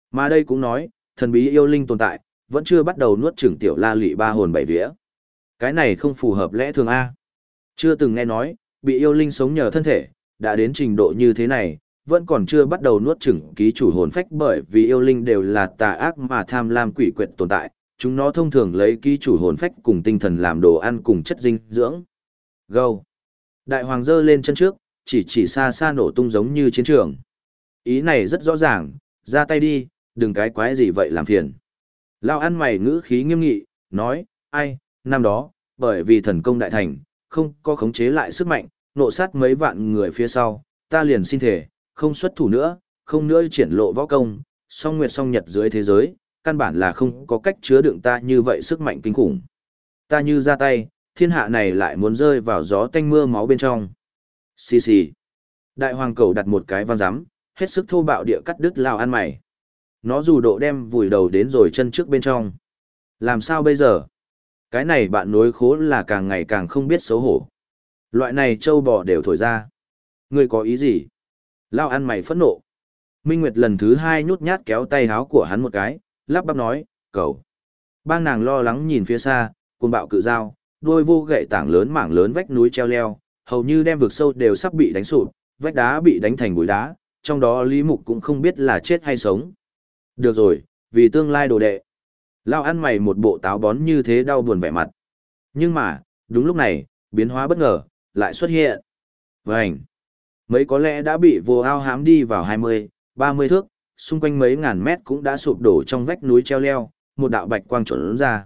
Mà đây cũng nói, thần bí yêu linh tồn tại, vẫn chưa bắt đầu nuốt chửng tiểu la lị ba hồn bảy vía. Cái này không phù hợp lẽ thường A. Chưa từng nghe nói, bị yêu linh sống nhờ thân thể, đã đến trình độ như thế này, vẫn còn chưa bắt đầu nuốt chửng ký chủ hồn phách, bởi vì yêu linh đều là tà ác mà tham lam quỷ quyệt tồn tại, chúng nó thông thường lấy ký chủ hồn phách cùng tinh thần làm đồ ăn cùng chất dinh dưỡng. Go! Đại hoàng giơ lên chân trước, chỉ xa xa nổ tung giống như chiến trường. Ý này rất rõ ràng, ra tay đi, đừng cái quái gì vậy làm phiền. Lao ăn mày ngữ khí nghiêm nghị, nói, ai, năm đó, bởi vì thần công đại thành, không có khống chế lại sức mạnh, nộ sát mấy vạn người phía sau, ta liền xin thể, không xuất thủ nữa, không nữa triển lộ võ công, song nguyệt song nhật dưới thế giới, căn bản là không có cách chứa đựng ta như vậy sức mạnh kinh khủng. Ta như ra tay, thiên hạ này lại muốn rơi vào gió tanh mưa máu bên trong. Xì xì. Đại hoàng cầu đặt một cái vang rắm, hết sức thô bạo địa cắt đứt Lao ăn mày. Nó dù độ đem vùi đầu đến rồi chân trước bên trong. Làm sao bây giờ? Cái này bạn nối khố là càng ngày càng không biết xấu hổ. Loại này trâu bò đều thổi ra. Ngươi có ý gì? Lao ăn mày phẫn nộ. Minh Nguyệt lần thứ hai nhút nhát kéo tay háo của hắn một cái, lắp bắp nói, cầu. Bang nàng lo lắng nhìn phía xa, cuồng bạo cự dao, đuôi vô gậy tảng lớn mảng lớn vách núi treo leo, hầu như đem vực sâu đều sắp bị đánh sụp, vách đá bị đánh thành bụi đá, trong đó Lý Mục cũng không biết là chết hay sống. Được rồi, vì tương lai đồ đệ. Lao ăn mày một bộ táo bón như thế đau buồn vẻ mặt. Nhưng mà, đúng lúc này, biến hóa bất ngờ, lại xuất hiện. Vânh! Mấy có lẽ đã bị vô ao hám đi vào 20, 30 thước, xung quanh mấy ngàn mét cũng đã sụp đổ trong vách núi treo leo, một đạo bạch quang trốn ra.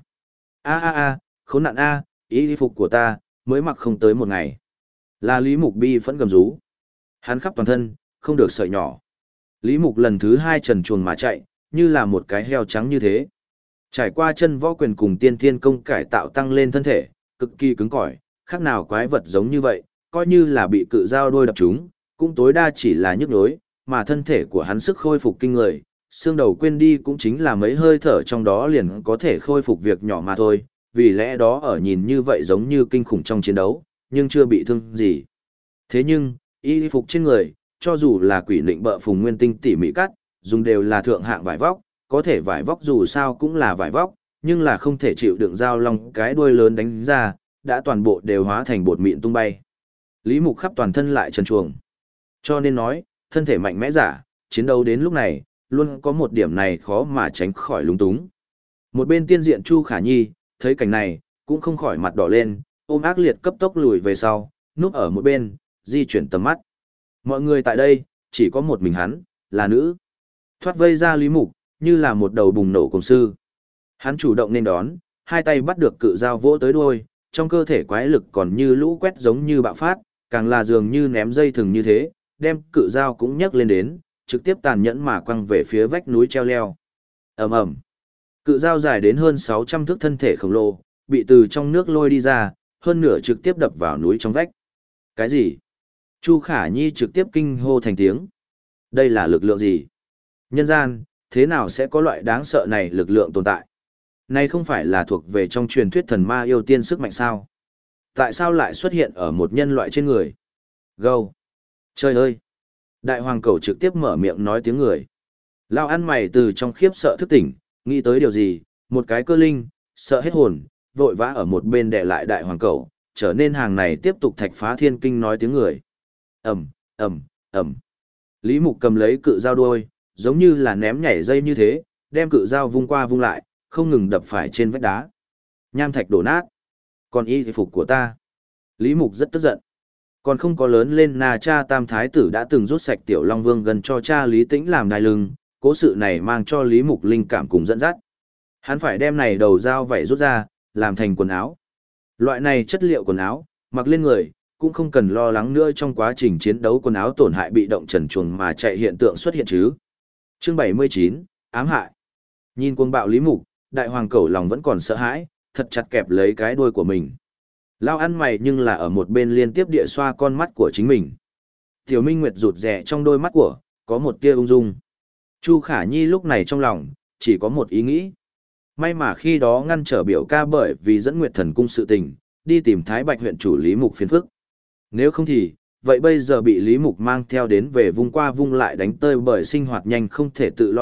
Khốn nạn a, y phục của ta, mới mặc không tới một ngày. Là Lý Mục bi phẫn gầm rú. Hắn khắp toàn thân, không được sợi nhỏ. Lý Mục lần thứ hai trần truồng mà chạy, như là một cái heo trắng như thế. Trải qua chân võ quyền cùng tiên thiên công cải tạo tăng lên thân thể, cực kỳ cứng cỏi, khác nào quái vật giống như vậy, coi như là bị cự dao đôi đập chúng, cũng tối đa chỉ là nhức nhối, mà thân thể của hắn sức khôi phục kinh người, xương đầu quên đi cũng chính là mấy hơi thở trong đó liền có thể khôi phục việc nhỏ mà thôi, vì lẽ đó ở nhìn như vậy giống như kinh khủng trong chiến đấu, nhưng chưa bị thương gì. Thế nhưng, y phục trên người, cho dù là quỷ lệnh bợ phùng nguyên tinh tỉ mỉ cắt, dùng đều là thượng hạng vải vóc, có thể vải vóc dù sao cũng là vải vóc, nhưng là không thể chịu đựng dao long cái đuôi lớn đánh ra, đã toàn bộ đều hóa thành bột mịn tung bay. Lý Mục khắp toàn thân lại trần truồng. Cho nên nói, thân thể mạnh mẽ giả, chiến đấu đến lúc này, luôn có một điểm này khó mà tránh khỏi lúng túng. Một bên tiên diện Chu Khả Nhi, thấy cảnh này, cũng không khỏi mặt đỏ lên, ôm ác liệt cấp tốc lùi về sau, núp ở một bên, di chuyển tầm mắt. Mọi người tại đây, chỉ có một mình hắn, là nữ. Thoát vây ra Lý Mục, như là một đầu bùng nổ công sư. Hắn chủ động nên đón, hai tay bắt được cự dao vỗ tới đuôi, trong cơ thể quái lực còn như lũ quét giống như bạo phát, càng là dường như ném dây thừng như thế, đem cự dao cũng nhấc lên đến, trực tiếp tàn nhẫn mà quăng về phía vách núi treo leo. Ầm ầm. Cự dao dài đến hơn 600 thước thân thể khổng lồ, bị từ trong nước lôi đi ra, hơn nửa trực tiếp đập vào núi trong vách. Cái gì? Chu Khả Nhi trực tiếp kinh hô thành tiếng. Đây là lực lượng gì? Nhân gian, thế nào sẽ có loại đáng sợ này lực lượng tồn tại? Này không phải là thuộc về trong truyền thuyết thần ma yêu tiên sức mạnh sao? Tại sao lại xuất hiện ở một nhân loại trên người? Gâu! Trời ơi! Đại hoàng cầu trực tiếp mở miệng nói tiếng người. Lao ăn mày từ trong khiếp sợ thức tỉnh, nghĩ tới điều gì, một cái cơ linh, sợ hết hồn, vội vã ở một bên đè lại đại hoàng cầu, trở nên hàng này tiếp tục thạch phá thiên kinh nói tiếng người. Ầm, ầm, ầm. Lý Mục cầm lấy cự dao đuôi, giống như là ném nhảy dây như thế, đem cự dao vung qua vung lại, không ngừng đập phải trên vách đá. Nham thạch đổ nát. Còn y phục của ta. Lý Mục rất tức giận. Còn không có lớn lên Na Cha Tam Thái tử đã từng rút sạch Tiểu Long Vương gần cho cha Lý Tĩnh làm đai lưng, cố sự này mang cho Lý Mục linh cảm cùng dẫn dắt. Hắn phải đem này đầu dao vảy rút ra, làm thành quần áo. Loại này chất liệu quần áo, mặc lên người, cũng không cần lo lắng nữa trong quá trình chiến đấu quần áo tổn hại bị động trần truồng mà chạy hiện tượng xuất hiện chứ. Chương 79, ám hại. Nhìn cuồng bạo Lý Mục, đại hoàng cẩu lòng vẫn còn sợ hãi, thật chặt kẹp lấy cái đuôi của mình. Lao ăn mày nhưng là ở một bên liên tiếp địa xoa con mắt của chính mình. Tiểu Minh Nguyệt rụt rè trong đôi mắt của, có một tia ung dung. Chu Khả Nhi lúc này trong lòng, chỉ có một ý nghĩ. May mà khi đó ngăn trở biểu ca bởi vì dẫn Nguyệt Thần Cung sự tình, đi tìm Thái Bạch huyện chủ Lý Mục phiền phức. Nếu không thì, vậy bây giờ bị Lý Mục mang theo đến về vung qua vung lại đánh tơi bởi sinh hoạt nhanh không thể tự lo liệu,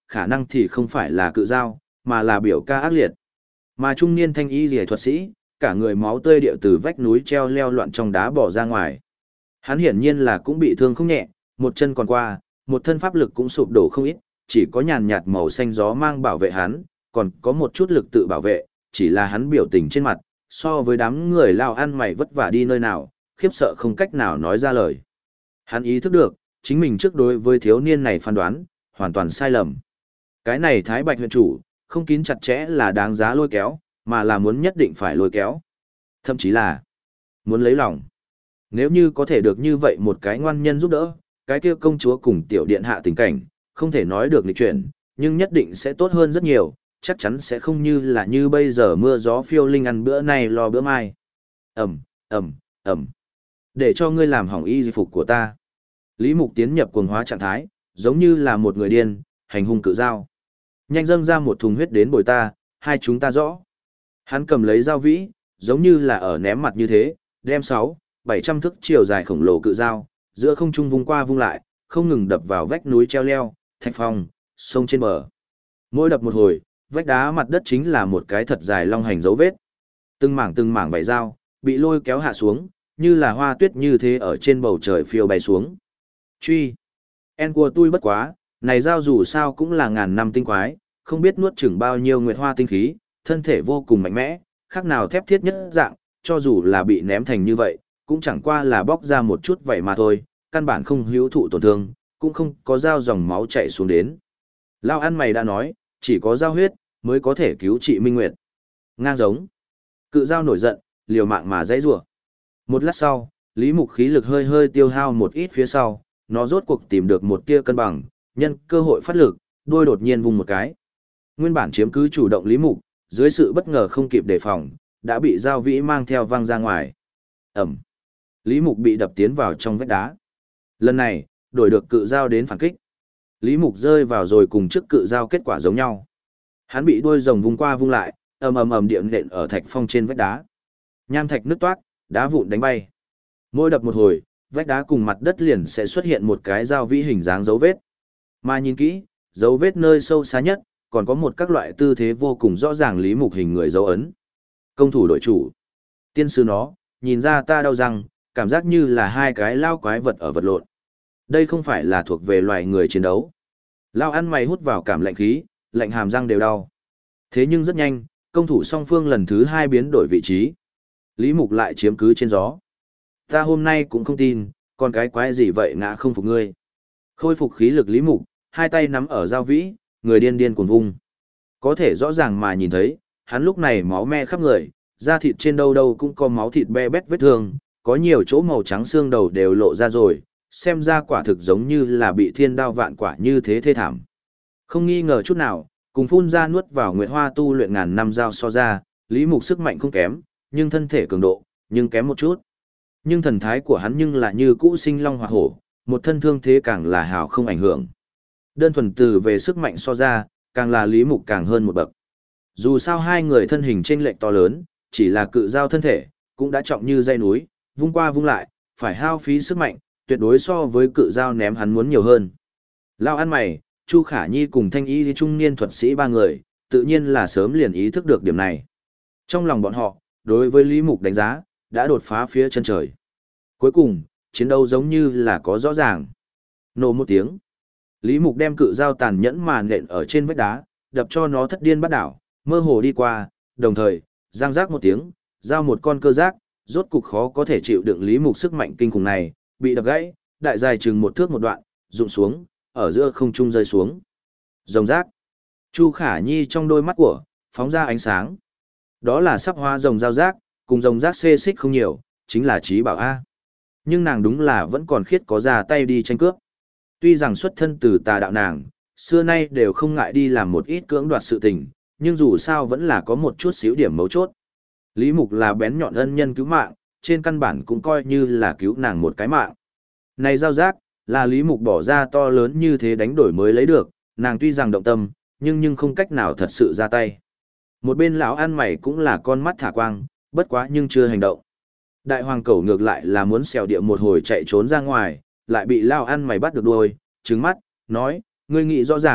khả năng thì không phải là cự dao, mà là biểu ca ác liệt. Mà trung niên thanh y rìa thuật sĩ, cả người máu tươi điệu từ vách núi treo leo loạn trong đá bỏ ra ngoài. Hắn hiển nhiên là cũng bị thương không nhẹ, một chân còn qua, một thân pháp lực cũng sụp đổ không ít, chỉ có nhàn nhạt màu xanh gió mang bảo vệ hắn, còn có một chút lực tự bảo vệ, chỉ là hắn biểu tình trên mặt, so với đám người lao ăn mày vất vả đi nơi nào, khiếp sợ không cách nào nói ra lời. Hắn ý thức được, chính mình trước đối với thiếu niên này phán đoán, hoàn toàn sai lầm. Cái này Thái Bạch huyện chủ, không kín chặt chẽ là đáng giá lôi kéo, mà là muốn nhất định phải lôi kéo. Thậm chí là muốn lấy lòng. Nếu như có thể được như vậy một cái ngoan nhân giúp đỡ, cái kia công chúa cùng tiểu điện hạ tình cảnh, không thể nói được lịch chuyển, nhưng nhất định sẽ tốt hơn rất nhiều, chắc chắn sẽ không như là như bây giờ mưa gió phiêu linh ăn bữa nay lo bữa mai. Ẩm, Ẩm, Ẩm. Để cho ngươi làm hỏng y phục của ta. Lý Mục tiến nhập cuồng hóa trạng thái, giống như là một người điên, hành hung cự dao. Nhanh dâng ra một thùng huyết đến bồi ta, hai chúng ta rõ. Hắn cầm lấy dao vĩ, giống như là ở ném mặt như thế, đem 600-700 thước chiều dài khổng lồ cự dao, giữa không trung vung qua vung lại, không ngừng đập vào vách núi treo leo, thạch phong, sông trên bờ. Mỗi đập một hồi, vách đá mặt đất chính là một cái thật dài long hành dấu vết. Từng mảng vảy dao, bị lôi kéo hạ xuống, như là hoa tuyết như thế ở trên bầu trời phiêu bay xuống. Truy. En của tôi bất quá, này dao dù sao cũng là ngàn năm tinh quái, không biết nuốt chửng bao nhiêu nguyệt hoa tinh khí, thân thể vô cùng mạnh mẽ, khác nào thép thiết nhất dạng, cho dù là bị ném thành như vậy, cũng chẳng qua là bóc ra một chút vậy mà thôi, căn bản không hữu thụ tổn thương, cũng không có dao dòng máu chảy xuống đến. Lao ăn mày đã nói, chỉ có dao huyết, mới có thể cứu trị Minh Nguyệt. Ngang giống. Cự dao nổi giận, liều mạng mà dãy rủa. Một lát sau, Lý Mục khí lực hơi hơi tiêu hao một ít phía sau, nó rốt cuộc tìm được một tia cân bằng, nhân cơ hội phát lực, đuôi đột nhiên vùng một cái. Nguyên bản chiếm cứ chủ động Lý Mục, dưới sự bất ngờ không kịp đề phòng, đã bị dao vĩ mang theo văng ra ngoài. Ẩm. Lý Mục bị đập tiến vào trong vách đá. Lần này, đổi được cự dao đến phản kích. Lý Mục rơi vào rồi cùng trước cự dao kết quả giống nhau. Hắn bị đuôi rồng vung qua vung lại, ầm điện nện ở thạch phong trên vách đá. Nham thạch nứt toác, đá vụn đánh bay. Mỗi đập một hồi, vách đá cùng mặt đất liền sẽ xuất hiện một cái dao vĩ hình dáng dấu vết. Mà nhìn kỹ, dấu vết nơi sâu xa nhất, còn có một các loại tư thế vô cùng rõ ràng Lý Mục hình người dấu ấn. Công thủ đội chủ. Tiên sư nó, nhìn ra ta đau răng, cảm giác như là hai cái lao quái vật ở vật lộn. Đây không phải là thuộc về loài người chiến đấu. Lao ăn mày hút vào cảm lạnh khí, lạnh hàm răng đều đau. Thế nhưng rất nhanh, công thủ song phương lần thứ hai biến đổi vị trí. Lý Mục lại chiếm cứ trên gió. Ta hôm nay cũng không tin, còn cái quái gì vậy ngã không phục ngươi. Khôi phục khí lực Lý Mục, hai tay nắm ở dao vĩ, người điên điên cuồng vung. Có thể rõ ràng mà nhìn thấy, hắn lúc này máu me khắp người, da thịt trên đâu đâu cũng có máu thịt be bét vết thương, có nhiều chỗ màu trắng xương đầu đều lộ ra rồi, xem ra quả thực giống như là bị thiên đao vạn quả như thế thê thảm. Không nghi ngờ chút nào, cùng phun ra nuốt vào nguyệt hoa tu luyện ngàn năm dao so ra, Lý Mục sức mạnh không kém, nhưng thân thể cường độ, nhưng kém một chút. Nhưng thần thái của hắn nhưng là như cũ sinh long hoạt hổ, một thân thương thế càng là hào không ảnh hưởng. Đơn thuần từ về sức mạnh so ra, càng là Lý Mục càng hơn một bậc. Dù sao hai người thân hình chênh lệch to lớn, chỉ là cự giao thân thể, cũng đã trọng như dây núi, vung qua vung lại, phải hao phí sức mạnh, tuyệt đối so với cự giao ném hắn muốn nhiều hơn. Lao ăn mày, Chu Khả Nhi cùng thanh y trung niên thuật sĩ ba người, tự nhiên là sớm liền ý thức được điểm này. Trong lòng bọn họ, đối với Lý Mục đánh giá, đã đột phá phía chân trời. Cuối cùng, chiến đấu giống như là có rõ ràng. Nổ một tiếng. Lý Mục đem cự dao tàn nhẫn mà nện ở trên vách đá, đập cho nó thất điên bắt đảo, mơ hồ đi qua, đồng thời, giang giác một tiếng, dao một con cơ giác, rốt cục khó có thể chịu đựng Lý Mục sức mạnh kinh khủng này, bị đập gãy, đại dài chừng một thước một đoạn, rụng xuống, ở giữa không trung rơi xuống. Rồng rác. Chu Khả Nhi trong đôi mắt của, phóng ra ánh sáng. Đó là sắp hoa rồng dao rác, cùng rồng rác xê xích không nhiều, chính là trí bảo A. Nhưng nàng đúng là vẫn còn khiết có ra tay đi tranh cướp. Tuy rằng xuất thân từ tà đạo nàng, xưa nay đều không ngại đi làm một ít cưỡng đoạt sự tình, nhưng dù sao vẫn là có một chút xíu điểm mấu chốt. Lý Mục là bén nhọn ân nhân cứu mạng, trên căn bản cũng coi như là cứu nàng một cái mạng. Này giao giác, là Lý Mục bỏ ra to lớn như thế đánh đổi mới lấy được, nàng tuy rằng động tâm, nhưng không cách nào thật sự ra tay. Một bên lão ăn mày cũng là con mắt thả quang, bất quá nhưng chưa hành động. Đại hoàng cẩu ngược lại là muốn xèo địa một hồi chạy trốn ra ngoài, lại bị lão ăn mày bắt được đuôi, trừng mắt, nói, ngươi nghĩ rõ ràng,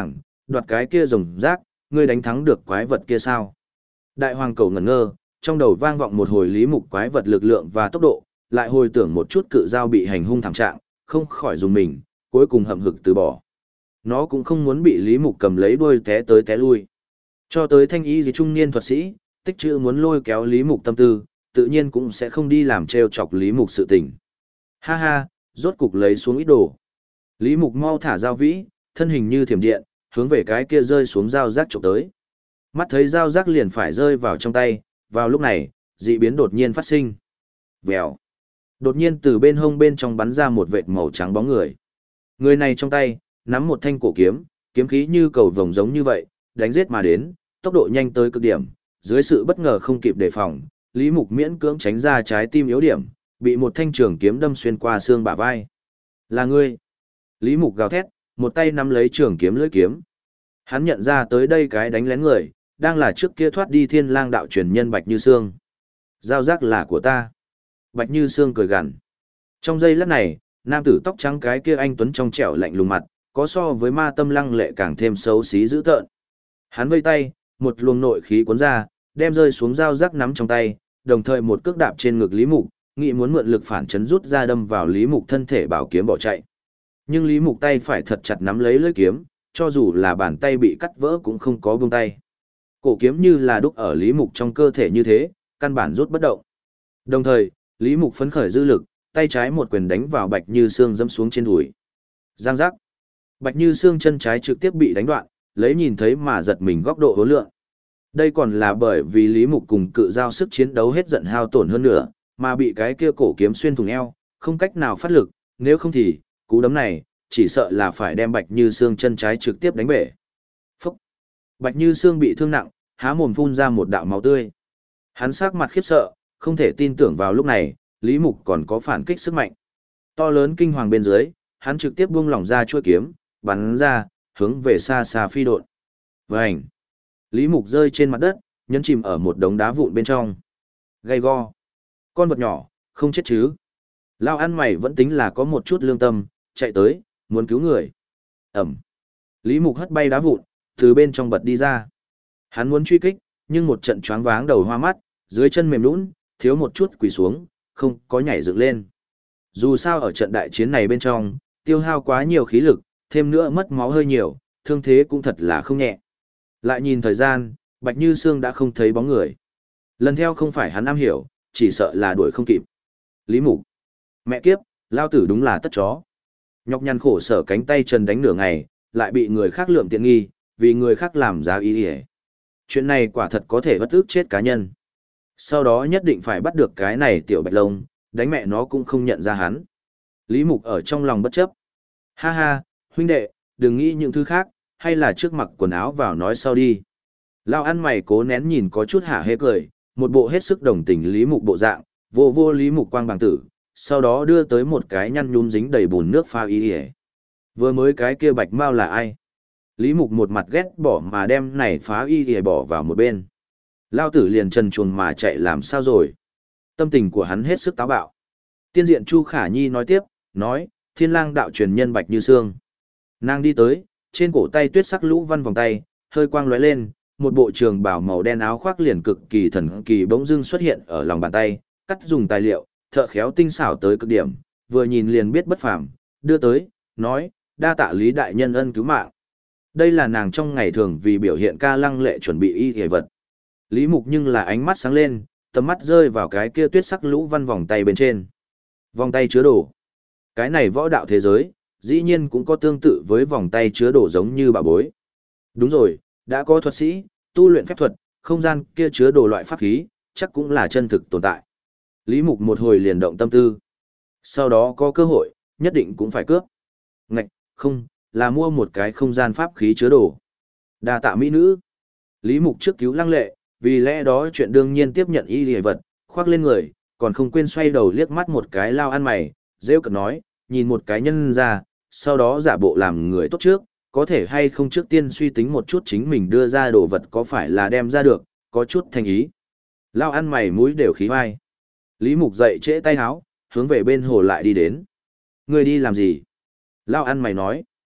Đoạt cái kia rồng rác, ngươi đánh thắng được quái vật kia sao? Đại hoàng cầu ngẩn ngơ, trong đầu vang vọng một hồi Lý Mục quái vật lực lượng và tốc độ, lại hồi tưởng một chút cự dao bị hành hung thảm trạng, không khỏi dùng mình, cuối cùng hậm hực từ bỏ. Nó cũng không muốn bị Lý Mục cầm lấy đuôi té tới té lui. Cho tới thanh y gì trung niên thuật sĩ, tích chữ muốn lôi kéo Lý Mục tâm tư, tự nhiên cũng sẽ không đi làm trêu chọc Lý Mục sự tình. Ha ha, rốt cục lấy xuống ít đồ. Lý Mục mau thả dao vĩ, thân hình như thiểm điện, hướng về cái kia rơi xuống dao rác chụp tới. Mắt thấy dao rác liền phải rơi vào trong tay, vào lúc này, dị biến đột nhiên phát sinh. Vèo. Đột nhiên từ bên hông bên trong bắn ra một vệt màu trắng bóng người. Người này trong tay, nắm một thanh cổ kiếm, kiếm khí như cầu vồng giống như vậy, đánh giết mà đến, tốc độ nhanh tới cực điểm, dưới sự bất ngờ không kịp đề phòng, Lý Mục miễn cưỡng tránh ra trái tim yếu điểm, bị một thanh trường kiếm đâm xuyên qua xương bả vai. Là ngươi. Lý Mục gào thét, một tay nắm lấy trường kiếm lưỡi kiếm. Hắn nhận ra tới đây cái đánh lén người, đang là trước kia thoát đi Thiên Lang đạo truyền nhân Bạch Như Sương. Giao giác là của ta. Bạch Như Sương cười gằn. Trong giây lát này, nam tử tóc trắng cái kia anh tuấn trong trẻo lạnh lùng mặt, có so với ma tâm lăng lệ càng thêm xấu xí dữ tợn. Hắn vây tay, một luồng nội khí cuốn ra, đem rơi xuống dao giác nắm trong tay, đồng thời một cước đạp trên ngực Lý Mục, nghĩ muốn mượn lực phản chấn rút ra đâm vào Lý Mục thân thể bảo kiếm bỏ chạy. Nhưng Lý Mục tay phải thật chặt nắm lấy lưỡi kiếm, cho dù là bàn tay bị cắt vỡ cũng không có buông tay. Cổ kiếm như là đúc ở Lý Mục trong cơ thể như thế, căn bản rút bất động. Đồng thời, Lý Mục phấn khởi dư lực, tay trái một quyền đánh vào Bạch Như Sương dẫm xuống trên đùi. Giang giác. Bạch Như Sương chân trái trực tiếp bị đánh đoạn, lấy nhìn thấy mà giật mình góc độ hối lượng. Đây còn là bởi vì Lý Mục cùng cự giao sức chiến đấu hết giận hao tổn hơn nữa, mà bị cái kia cổ kiếm xuyên thủng eo, không cách nào phát lực, nếu không thì, cú đấm này, chỉ sợ là phải đem Bạch Như Sương chân trái trực tiếp đánh bể. Phúc! Bạch Như Sương bị thương nặng, há mồm phun ra một đạo máu tươi. Hắn sắc mặt khiếp sợ, không thể tin tưởng vào lúc này, Lý Mục còn có phản kích sức mạnh. To lớn kinh hoàng bên dưới, hắn trực tiếp buông lỏng ra chuôi kiếm, bắn ra, hướng về xa xa phi độn. Vành! Lý Mục rơi trên mặt đất, nhấn chìm ở một đống đá vụn bên trong. Gay go! Con vật nhỏ, không chết chứ? Lao ăn mày vẫn tính là có một chút lương tâm, chạy tới, muốn cứu người. Ẩm! Lý Mục hất bay đá vụn, từ bên trong bật đi ra. Hắn muốn truy kích, nhưng một trận choáng váng đầu hoa mắt, dưới chân mềm nhũn, thiếu một chút quỳ xuống, không có nhảy dựng lên. Dù sao ở trận đại chiến này bên trong, tiêu hao quá nhiều khí lực, thêm nữa mất máu hơi nhiều, thương thế cũng thật là không nhẹ. Lại nhìn thời gian, Bạch Như Sương đã không thấy bóng người. Lần theo không phải hắn am hiểu, chỉ sợ là đuổi không kịp. Lý Mục. Mẹ kiếp, lao tử đúng là tất chó. Nhọc nhằn khổ sở cánh tay chân đánh nửa ngày, lại bị người khác lượm tiện nghi, vì người khác làm giá ý hề. Chuyện này quả thật có thể bất ức chết cá nhân. Sau đó nhất định phải bắt được cái này tiểu bạch lông, đánh mẹ nó cũng không nhận ra hắn. Lý Mục ở trong lòng bất chấp. Ha ha, huynh đệ, đừng nghĩ những thứ khác, hay là trước mặc quần áo vào nói sau đi. Lao ăn mày cố nén nhìn có chút hả hê cười, một bộ hết sức đồng tình Lý Mục bộ dạng, vô vô Lý Mục quang bằng tử, sau đó đưa tới một cái nhăn nhúm dính đầy bùn nước pha y hề. Vừa mới cái kia bạch mau là ai? Lý Mục một mặt ghét bỏ mà đem này phá y hề bỏ vào một bên. Lao tử liền trần chuồng mà chạy làm sao rồi? Tâm tình của hắn hết sức táo bạo. Tiên diện Chu Khả Nhi nói tiếp, nói, Thiên Lang đạo truyền nhân Bạch Như Sương. Nàng đi tới, trên cổ tay tuyết sắc lũ văn vòng tay, hơi quang lóe lên, một bộ trường bào màu đen áo khoác liền cực kỳ thần kỳ bỗng dưng xuất hiện ở lòng bàn tay, cắt dùng tài liệu, thợ khéo tinh xảo tới cực điểm, vừa nhìn liền biết bất phàm, đưa tới, nói, đa tạ Lý đại nhân ân cứu mạng. Đây là nàng trong ngày thường vì biểu hiện ca lăng lệ chuẩn bị y y vật. Lý Mục nhưng là ánh mắt sáng lên, tầm mắt rơi vào cái kia tuyết sắc lũ văn vòng tay bên trên. Vòng tay chứa đồ. Cái này võ đạo thế giới, dĩ nhiên cũng có tương tự với vòng tay chứa đồ giống như bảo bối. Đúng rồi, đã có thuật sĩ, tu luyện phép thuật, không gian kia chứa đồ loại pháp khí, chắc cũng là chân thực tồn tại. Lý Mục một hồi liền động tâm tư. Sau đó có cơ hội, nhất định cũng phải cướp. Ngạch, không, là mua một cái không gian pháp khí chứa đồ. Đa tạ mỹ nữ. Lý Mục trước cứu lăng lệ, vì lẽ đó chuyện đương nhiên tiếp nhận y lìa vật, khoác lên người, còn không quên xoay đầu liếc mắt một cái lao ăn mày, rêu cợt nói, nhìn một cái nhân ra, sau đó giả bộ làm người tốt trước, có thể hay không trước tiên suy tính một chút chính mình đưa ra đồ vật có phải là đem ra được, có chút thành ý. Lao ăn mày mũi đều khí hoai. Lý Mục dậy trễ tay háo, hướng về bên hồ lại đi đến. Người đi làm gì? Lao ăn mày nói.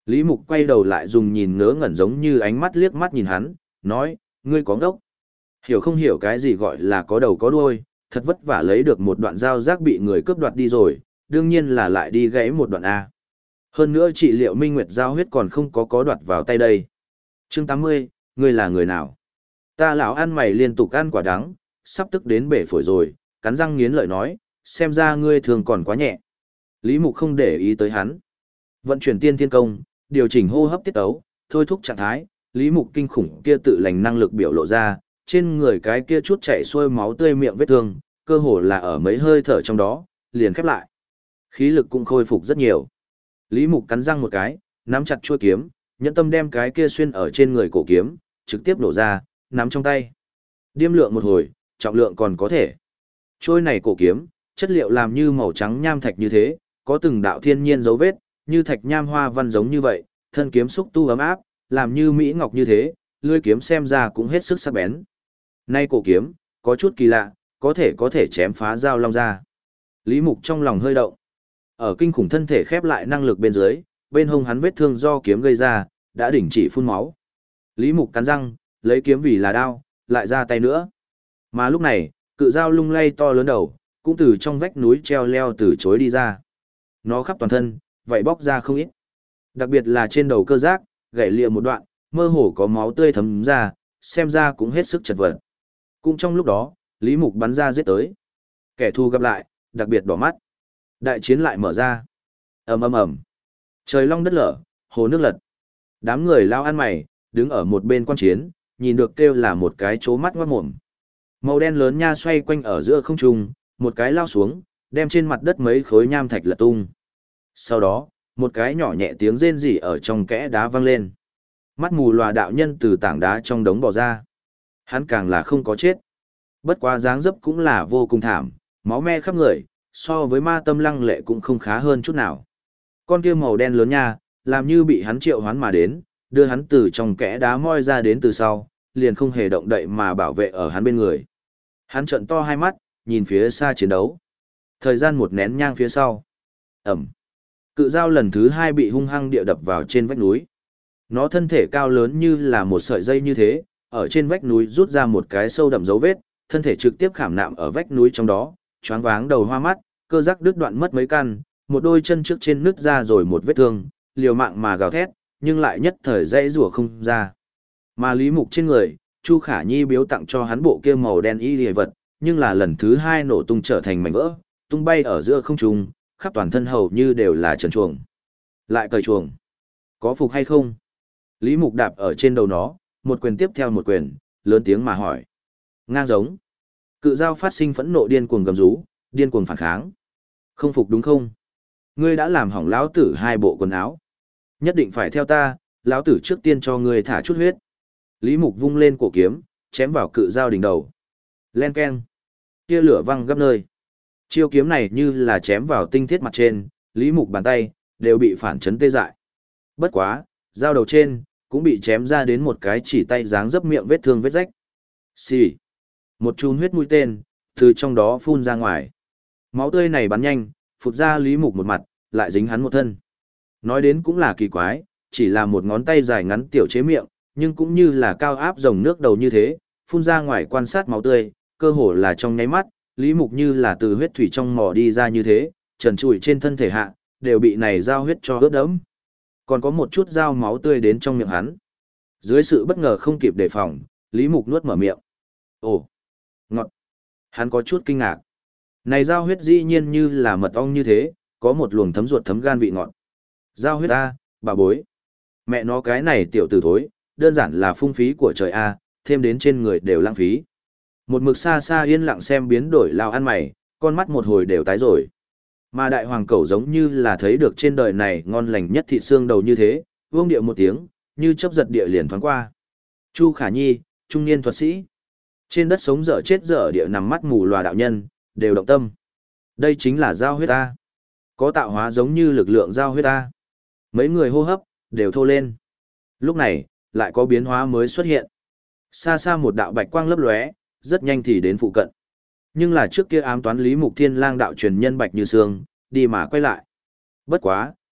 Lý Mục quay đầu lại dùng nhìn ngớ ngẩn giống như ánh mắt liếc mắt nhìn hắn, nói, ngươi có ngốc. Hiểu không hiểu cái gì gọi là có đầu có đuôi, thật vất vả lấy được một đoạn dao rác bị người cướp đoạt đi rồi, đương nhiên là lại đi gãy một đoạn A. Hơn nữa trị liệu minh nguyệt giao huyết còn không có đoạt vào tay đây. Chương 80, ngươi là người nào? Ta lão ăn mày liên tục ăn quả đắng, sắp tức đến bể phổi rồi, cắn răng nghiến lợi nói, xem ra ngươi thường còn quá nhẹ. Lý Mục không để ý tới hắn. Vận chuyển tiên thiên công, điều chỉnh hô hấp tiết tấu, thôi thúc trạng thái, Lý Mục kinh khủng kia tự lành năng lực biểu lộ ra, trên người cái kia chút chảy xuôi máu tươi miệng vết thương, cơ hồ là ở mấy hơi thở trong đó, liền khép lại. Khí lực cũng khôi phục rất nhiều. Lý Mục cắn răng một cái, nắm chặt chuôi kiếm, nhẫn tâm đem cái kia xuyên ở trên người cổ kiếm, trực tiếp nổ ra, nắm trong tay. Điêm lượng một hồi, trọng lượng còn có thể. Trôi này cổ kiếm, chất liệu làm như màu trắng nham thạch như thế, có từng đạo thiên nhiên dấu vết, như thạch nham hoa văn giống như vậy, thân kiếm xúc tu ấm áp, làm như mỹ ngọc như thế, lưỡi kiếm xem ra cũng hết sức sắc bén. Nay cổ kiếm, có chút kỳ lạ, có thể chém phá dao long ra. Lý Mục trong lòng hơi động. Ở kinh khủng thân thể khép lại năng lực bên dưới, bên hông hắn vết thương do kiếm gây ra, đã đình chỉ phun máu. Lý Mục cắn răng, lấy kiếm vì là đao, lại ra tay nữa. Mà lúc này, cự dao lung lay to lớn đầu, cũng từ trong vách núi treo leo từ chối đi ra. Nó khắp toàn thân, vậy bóc ra không ít. Đặc biệt là trên đầu cơ giác, gãy lìa một đoạn, mơ hồ có máu tươi thấm ra, xem ra cũng hết sức chật vật. Cũng trong lúc đó, Lý Mục bắn ra giết tới. Kẻ thù gặp lại, đặc biệt đỏ mắt. Đại chiến lại mở ra. Ầm ầm ầm. Trời long đất lở, hồ nước lật. Đám người lao ăn mày, đứng ở một bên quan chiến, nhìn được kêu là một cái chố mắt ngoát mồm. Màu đen lớn nha xoay quanh ở giữa không trung, một cái lao xuống, đem trên mặt đất mấy khối nham thạch lật tung. Sau đó, một cái nhỏ nhẹ tiếng rên rỉ ở trong kẽ đá vang lên. Mắt mù lòa đạo nhân từ tảng đá trong đống bò ra. Hắn càng là không có chết. Bất quá dáng dấp cũng là vô cùng thảm, máu me khắp người, so với ma tâm lăng lệ cũng không khá hơn chút nào. Con kia màu đen lớn nha, làm như bị hắn triệu hoán mà đến, đưa hắn từ trong kẽ đá moi ra đến từ sau, liền không hề động đậy mà bảo vệ ở hắn bên người. Hắn trợn to hai mắt, nhìn phía xa chiến đấu. Thời gian một nén nhang phía sau. Ẩm. Cự dao lần thứ hai bị hung hăng địa đập vào trên vách núi. Nó thân thể cao lớn như là một sợi dây như thế, ở trên vách núi rút ra một cái sâu đậm dấu vết, thân thể trực tiếp khảm nạm ở vách núi trong đó, choáng váng đầu hoa mắt, cơ giác đứt đoạn mất mấy căn, một đôi chân trước trên nứt ra rồi một vết thương, liều mạng mà gào thét, nhưng lại nhất thời dãy rủa không ra. Mà Lý Mục trên người, Chu Khả Nhi biếu tặng cho hắn bộ kia màu đen y liề vật, nhưng là lần thứ hai nổ tung trở thành mảnh vỡ, tung bay ở giữa không trung, khắp toàn thân hầu như đều là trần chuồng. Lại cởi chuồng. Có phục hay không? Lý Mục đạp ở trên đầu nó, một quyền tiếp theo một quyền, lớn tiếng mà hỏi. Ngang giống. Cự dao phát sinh phẫn nộ điên cuồng gầm rú, điên cuồng phản kháng. Không phục đúng không? Ngươi đã làm hỏng lão tử hai bộ quần áo. Nhất định phải theo ta, lão tử trước tiên cho ngươi thả chút huyết. Lý Mục vung lên cổ kiếm, chém vào cự dao đỉnh đầu. Len keng. Tia lửa văng gấp nơi. Chiêu kiếm này như là chém vào tinh thiết mặt trên, Lý Mục bàn tay, đều bị phản chấn tê dại. Bất quá, dao đầu trên, cũng bị chém ra đến một cái chỉ tay dáng dấp miệng vết thương vết rách. Xì. Một chùm huyết mũi tên, từ trong đó phun ra ngoài. Máu tươi này bắn nhanh, phụt ra Lý Mục một mặt, lại dính hắn một thân. Nói đến cũng là kỳ quái, chỉ là một ngón tay dài ngắn tiểu chế miệng, nhưng cũng như là cao áp dòng nước đầu như thế, phun ra ngoài quan sát máu tươi, cơ hồ là trong nháy mắt, Lý Mục như là từ huyết thủy trong mỏ đi ra như thế, trần trụi trên thân thể hạ, đều bị này dao huyết cho ướt đẫm. Còn có một chút dao máu tươi đến trong miệng hắn. Dưới sự bất ngờ không kịp đề phòng, Lý Mục nuốt mở miệng. Ồ, ngọt. Hắn có chút kinh ngạc. Này dao huyết dĩ nhiên như là mật ong như thế, có một luồng thấm ruột thấm gan vị ngọt. Dao huyết A, bà bối. Mẹ nó cái này tiểu tử thối, đơn giản là phung phí của trời A, thêm đến trên người đều lãng phí. Một mực xa xa yên lặng xem biến đổi lao ăn mày, con mắt một hồi đều tái rồi. Mà đại hoàng cẩu giống như là thấy được trên đời này ngon lành nhất thịt xương đầu như thế, vương địa một tiếng, như chớp giật địa liền thoáng qua. Chu Khả Nhi, trung niên thuật sĩ. Trên đất sống dở chết dở địa nằm mắt mù lòa đạo nhân, đều động tâm. Đây chính là giao huyết ta. Có tạo hóa giống như lực lượng giao huyết ta. Mấy người hô hấp, đều thô lên. Lúc này, lại có biến hóa mới xuất hiện. Xa xa một đạo bạch quang lấp lóe, rất nhanh thì đến phụ cận. Nhưng là trước kia ám toán Lý Mục Thiên Lang đạo truyền nhân Bạch Như Sương, đi mà quay lại. Bất quá,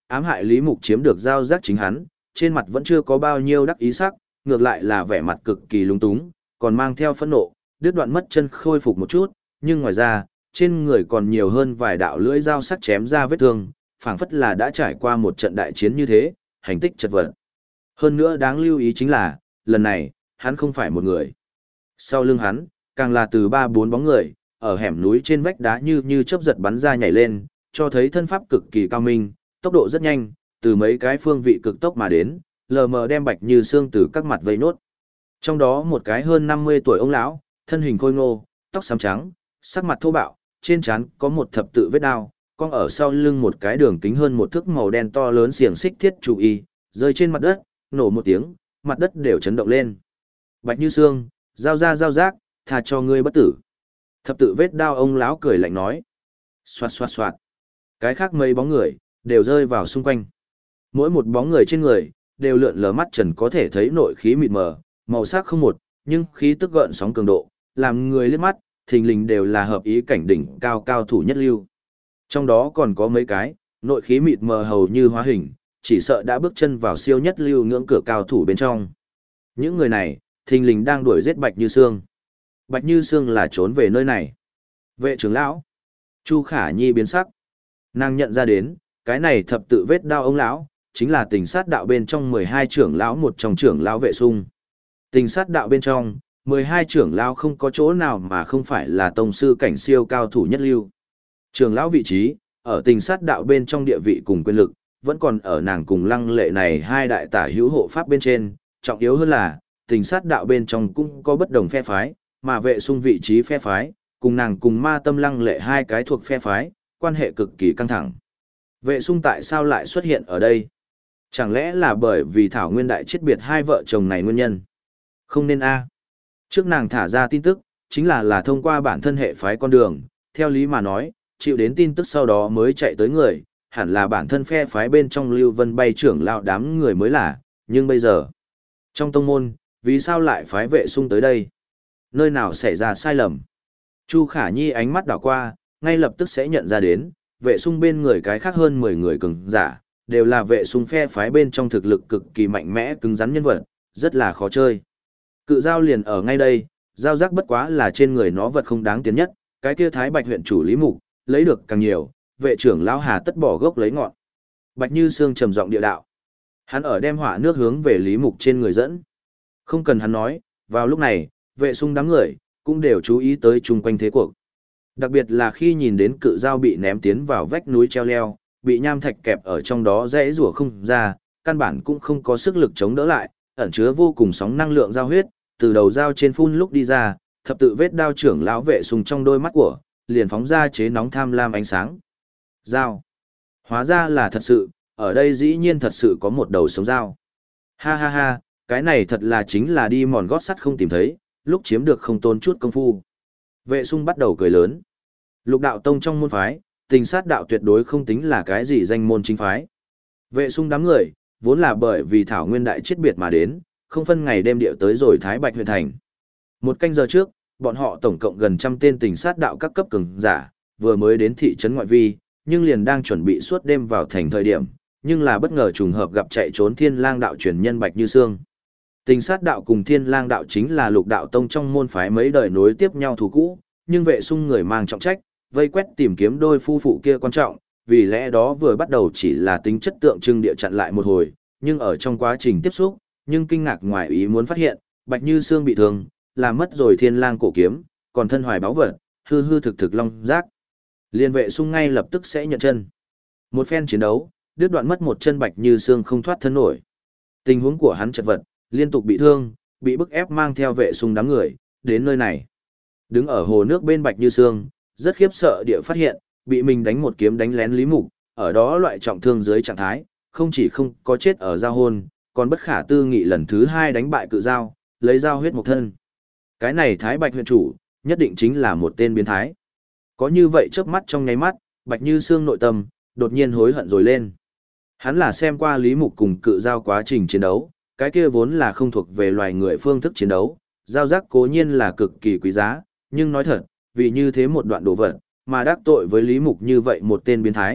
Ám hại Lý Mục chiếm được giao giác chính hắn, trên mặt vẫn chưa có bao nhiêu đắc ý sắc, ngược lại là vẻ mặt cực kỳ lung túng, còn mang theo phẫn nộ, đứt đoạn mất chân khôi phục một chút, nhưng ngoài ra, trên người còn nhiều hơn vài đạo lưỡi dao sắc chém ra vết thương, phảng phất là đã trải qua một trận đại chiến như thế, hành tích chật vật. Hơn nữa đáng lưu ý chính là, lần này, hắn không phải một người. Sau lưng hắn, càng là từ 3-4 bóng người, ở hẻm núi trên vách đá như chớp giật bắn ra nhảy lên, cho thấy thân pháp cực kỳ cao minh, tốc độ rất nhanh, từ mấy cái phương vị cực tốc mà đến, lờ mờ đem Bạch Như Sương từ các mặt vây nốt. Trong đó một cái hơn 50 tuổi ông lão, thân hình khôi ngô, tóc xám trắng, sắc mặt thô bạo, trên trán có một thập tự vết đao, cong ở sau lưng một cái đường kính hơn một thước màu đen to lớn xiềng xích thiết trụ y, rơi trên mặt đất, nổ một tiếng, mặt đất đều chấn động lên. Bạch Như Sương, giao ra giao giác, tha cho ngươi bất tử. Thập tự vết đao ông lão cười lạnh nói. Xoạt xoạt xoạt. Cái khác mấy bóng người, đều rơi vào xung quanh. Mỗi một bóng người trên người, đều lượn lờ mắt trần có thể thấy nội khí mịt mờ, màu sắc không một, nhưng khí tức gợn sóng cường độ, làm người liếc mắt, thình lình đều là hợp ý cảnh đỉnh cao cao thủ nhất lưu. Trong đó còn có mấy cái, nội khí mịt mờ hầu như hóa hình, chỉ sợ đã bước chân vào siêu nhất lưu ngưỡng cửa cao thủ bên trong. Những người này, thình lình đang đuổi giết Bạch Như Sương. Bạch Như Sương là trốn về nơi này. Vệ trưởng lão, Chu Khả Nhi biến sắc. Nàng nhận ra đến, cái này thập tự vết đao ông lão, chính là tình sát đạo bên trong 12 trưởng lão một trong trưởng lão Vệ Sung. Tình sát đạo bên trong, 12 trưởng lão không có chỗ nào mà không phải là tông sư cảnh siêu cao thủ nhất lưu. Trưởng lão vị trí, ở tình sát đạo bên trong địa vị cùng quyền lực, vẫn còn ở nàng cùng Lăng Lệ này hai đại tả hữu hộ pháp bên trên, trọng yếu hơn là, tình sát đạo bên trong cũng có bất đồng phe phái, mà Vệ Sung vị trí phe phái, cùng nàng cùng Ma Tâm Lăng Lệ hai cái thuộc phe phái, quan hệ cực kỳ căng thẳng. Vệ Sung tại sao lại xuất hiện ở đây? Chẳng lẽ là bởi vì Thảo Nguyên Đại chết biệt hai vợ chồng này nguyên nhân? Không nên a. Trước nàng thả ra tin tức, chính là thông qua bản thân hệ phái con đường, theo lý mà nói, chịu đến tin tức sau đó mới chạy tới người, hẳn là bản thân phe phái bên trong Lưu Vân Bay trưởng lão đám người mới là, nhưng bây giờ, trong tông môn, vì sao lại phái Vệ Sung tới đây? Nơi nào xảy ra sai lầm? Chu Khả Nhi ánh mắt đảo qua, ngay lập tức sẽ nhận ra đến, Vệ Sung bên người cái khác hơn 10 người cường giả, đều là Vệ Sung phe phái bên trong thực lực cực kỳ mạnh mẽ cứng rắn nhân vật, rất là khó chơi. Cự Giao liền ở ngay đây, giao giác bất quá là trên người nó vật không đáng tiền nhất, cái kia Thái Bạch huyện chủ Lý Mục, lấy được càng nhiều, vệ trưởng lão hà tất bỏ gốc lấy ngọn. Bạch Như Sương trầm giọng địa đạo. Hắn ở đem hỏa nước hướng về Lý Mục trên người dẫn. Không cần hắn nói, vào lúc này, Vệ Sung đám người, cũng đều chú ý tới chung quanh thế cuộc. Đặc biệt là khi nhìn đến Cự Giao bị ném tiến vào vách núi treo leo, bị nham thạch kẹp ở trong đó dễ rủa không ra, căn bản cũng không có sức lực chống đỡ lại, ẩn chứa vô cùng sóng năng lượng giao huyết, từ đầu dao trên phun lúc đi ra, thập tự vết đao trưởng lão Vệ Sung trong đôi mắt của, liền phóng ra chế nóng tham lam ánh sáng. Dao. Hóa ra là thật sự, ở đây dĩ nhiên thật sự có một đầu sống dao. Ha ha ha, cái này thật là chính là đi mòn gót sắt không tìm thấy, lúc chiếm được không tốn chút công phu. Vệ Sung bắt đầu cười lớn. Lục đạo tông trong môn phái, tình sát đạo tuyệt đối không tính là cái gì danh môn chính phái. Vệ Sung đám người, vốn là bởi vì Thảo Nguyên Đại chết biệt mà đến, không phân ngày đêm điệu tới rồi Thái Bạch huyện thành. Một canh giờ trước, bọn họ tổng cộng gần 100 tên tình sát đạo các cấp cường giả, vừa mới đến thị trấn ngoại vi, nhưng liền đang chuẩn bị suốt đêm vào thành thời điểm, nhưng là bất ngờ trùng hợp gặp chạy trốn Thiên Lang đạo truyền nhân Bạch Như Sương. Tình sát đạo cùng Thiên Lang đạo chính là lục đạo tông trong môn phái mấy đời nối tiếp nhau thủ cũ, nhưng Vệ Sung người mang trọng trách, vây quét tìm kiếm đôi phu phụ kia quan trọng, vì lẽ đó vừa bắt đầu chỉ là tính chất tượng trưng địa chặn lại một hồi, nhưng ở trong quá trình tiếp xúc, nhưng kinh ngạc ngoài ý muốn phát hiện, Bạch Như Sương bị thương, làm mất rồi Thiên Lang cổ kiếm, còn thân hoài báu vật, hư hư thực thực long giác. Liên Vệ Sung ngay lập tức sẽ nhận chân. Một phen chiến đấu, đứt đoạn mất một chân Bạch Như Sương không thoát thân nổi. Tình huống của hắn chật vật, liên tục bị thương, bị bức ép mang theo Vệ Sung đám người, đến nơi này. Đứng ở hồ nước bên Bạch Như Sương, rất khiếp sợ địa phát hiện, bị mình đánh một kiếm đánh lén Lý Mục, ở đó loại trọng thương dưới trạng thái, không chỉ không có chết ở giao hôn, còn bất khả tư nghị lần thứ 2 đánh bại Cự Giao, lấy dao huyết một thân. Cái này Thái Bạch huyện chủ, nhất định chính là một tên biến thái. Có như vậy chớp mắt trong nháy mắt, Bạch Như Sương nội tâm, đột nhiên hối hận rồi lên. Hắn là xem qua Lý Mục cùng Cự Giao quá trình chiến đấu, cái kia vốn là không thuộc về loài người phương thức chiến đấu, giao giác cố nhiên là cực kỳ quý giá, nhưng nói thật, vì như thế một đoạn đồ vật, mà đắc tội với Lý Mục như vậy một tên biến thái,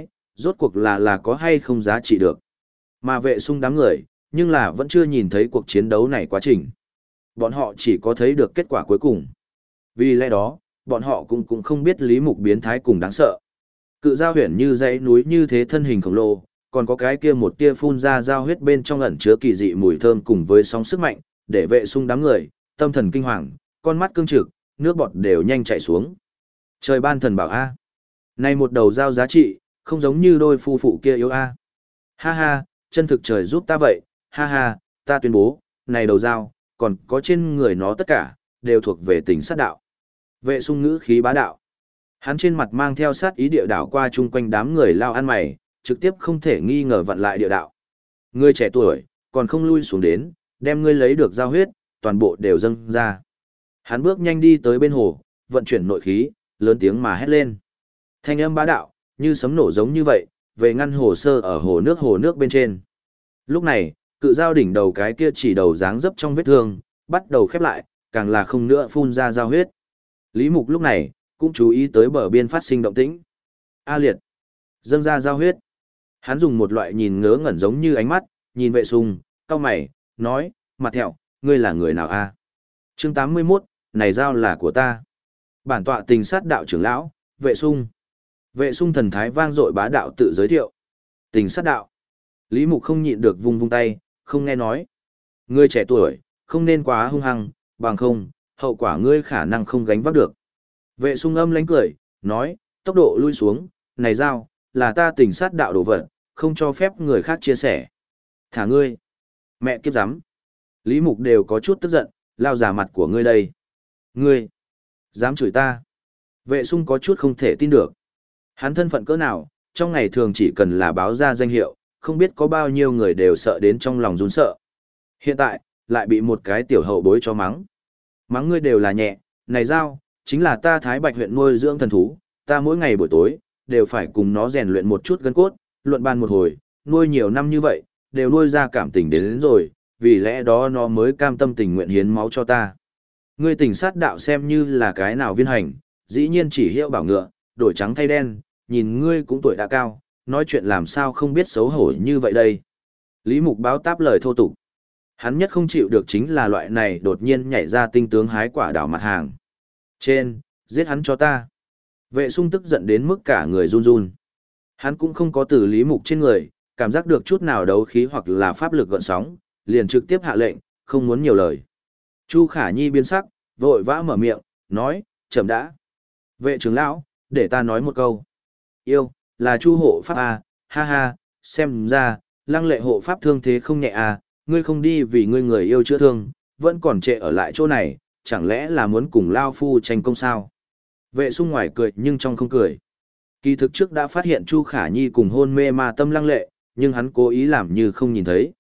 rốt cuộc là có hay không giá trị được. Mà vệ sung đám người, nhưng là vẫn chưa nhìn thấy cuộc chiến đấu này quá trình. Bọn họ chỉ có thấy được kết quả cuối cùng. Vì lẽ đó, bọn họ cũng không biết Lý Mục biến thái cùng đáng sợ. Cự dao huyền như dãy núi như thế thân hình khổng lồ, còn có cái kia một tia phun ra dao huyết bên trong ẩn chứa kỳ dị mùi thơm cùng với sóng sức mạnh, để vệ sung đám người, tâm thần kinh hoàng, con mắt cương trực, nước bọt đều nhanh chảy xuống. Trời ban thần bảo a, này một đầu dao giá trị, không giống như đôi phu phụ kia yếu a. Ha ha, chân thực trời giúp ta vậy, ha ha, ta tuyên bố, này đầu dao, còn có trên người nó tất cả, đều thuộc về tình sát đạo. Vệ sung ngữ khí bá đạo. Hắn trên mặt mang theo sát ý địa đảo qua chung quanh đám người lao ăn mày, trực tiếp không thể nghi ngờ vặn lại địa đạo. Ngươi trẻ tuổi, còn không lui xuống đến, đem ngươi lấy được giao huyết, toàn bộ đều dâng ra. Hắn bước nhanh đi tới bên hồ, vận chuyển nội khí, lớn tiếng mà hét lên. Thanh âm bá đạo, như sấm nổ giống như vậy, về ngăn hồ sơ ở hồ nước bên trên. Lúc này, cự dao đỉnh đầu cái kia chỉ đầu dáng dấp trong vết thương, bắt đầu khép lại, càng là không nữa phun ra giao huyết. Lý Mục lúc này, cũng chú ý tới bờ biên phát sinh động tĩnh. A liệt, dâng ra giao huyết. Hắn dùng một loại nhìn ngớ ngẩn giống như ánh mắt, nhìn vệ sung, cau mày, nói, mặt thẹo, ngươi là người nào a? Chương 81, này giao là của ta. Bản tọa tình sát đạo trưởng lão, vệ sung. Vệ sung thần thái vang dội bá đạo tự giới thiệu. Tình sát đạo. Lý Mục không nhịn được vung vung tay, không nghe nói. Ngươi trẻ tuổi, không nên quá hung hăng, bằng không, hậu quả ngươi khả năng không gánh vác được. Vệ sung âm lánh cười, nói, tốc độ lui xuống, này giao, là ta tình sát đạo đồ vật, không cho phép người khác chia sẻ. Thả ngươi. Mẹ kiếp giám. Lý Mục đều có chút tức giận, lao giả mặt của ngươi đây. Ngươi. Dám chửi ta. Vệ sung có chút không thể tin được. Hắn thân phận cỡ nào, trong ngày thường chỉ cần là báo ra danh hiệu, không biết có bao nhiêu người đều sợ đến trong lòng run sợ. Hiện tại, lại bị một cái tiểu hậu bối cho mắng. Mắng ngươi đều là nhẹ, này giao, chính là ta Thái Bạch huyện nuôi dưỡng thần thú, ta mỗi ngày buổi tối, đều phải cùng nó rèn luyện một chút gân cốt, luận bàn một hồi, nuôi nhiều năm như vậy, đều nuôi ra cảm tình đến rồi, vì lẽ đó nó mới cam tâm tình nguyện hiến máu cho ta. Ngươi tình sát đạo xem như là cái nào viên hành, dĩ nhiên chỉ hiệu bảo ngựa, đổi trắng thay đen, nhìn ngươi cũng tuổi đã cao, nói chuyện làm sao không biết xấu hổ như vậy đây. Lý Mục báo táp lời thô tục. Hắn nhất không chịu được chính là loại này đột nhiên nhảy ra tinh tướng hái quả đảo mặt hàng. Trên, giết hắn cho ta. Vệ sung tức giận đến mức cả người run run. Hắn cũng không có từ Lý Mục trên người, cảm giác được chút nào đấu khí hoặc là pháp lực gợn sóng, liền trực tiếp hạ lệnh, không muốn nhiều lời. Chu Khả Nhi biến sắc, vội vã mở miệng, nói, chậm đã. Vệ trưởng lão, để ta nói một câu. Yêu, là Chu hộ pháp à, ha ha, xem ra, lăng lệ hộ pháp thương thế không nhẹ à, ngươi không đi vì ngươi người yêu chữa thương, vẫn còn trệ ở lại chỗ này, chẳng lẽ là muốn cùng Lao Phu tranh công sao? Vệ sung ngoài cười nhưng trong không cười. Kỳ thực trước đã phát hiện Chu Khả Nhi cùng hôn mê ma tâm lăng lệ, nhưng hắn cố ý làm như không nhìn thấy.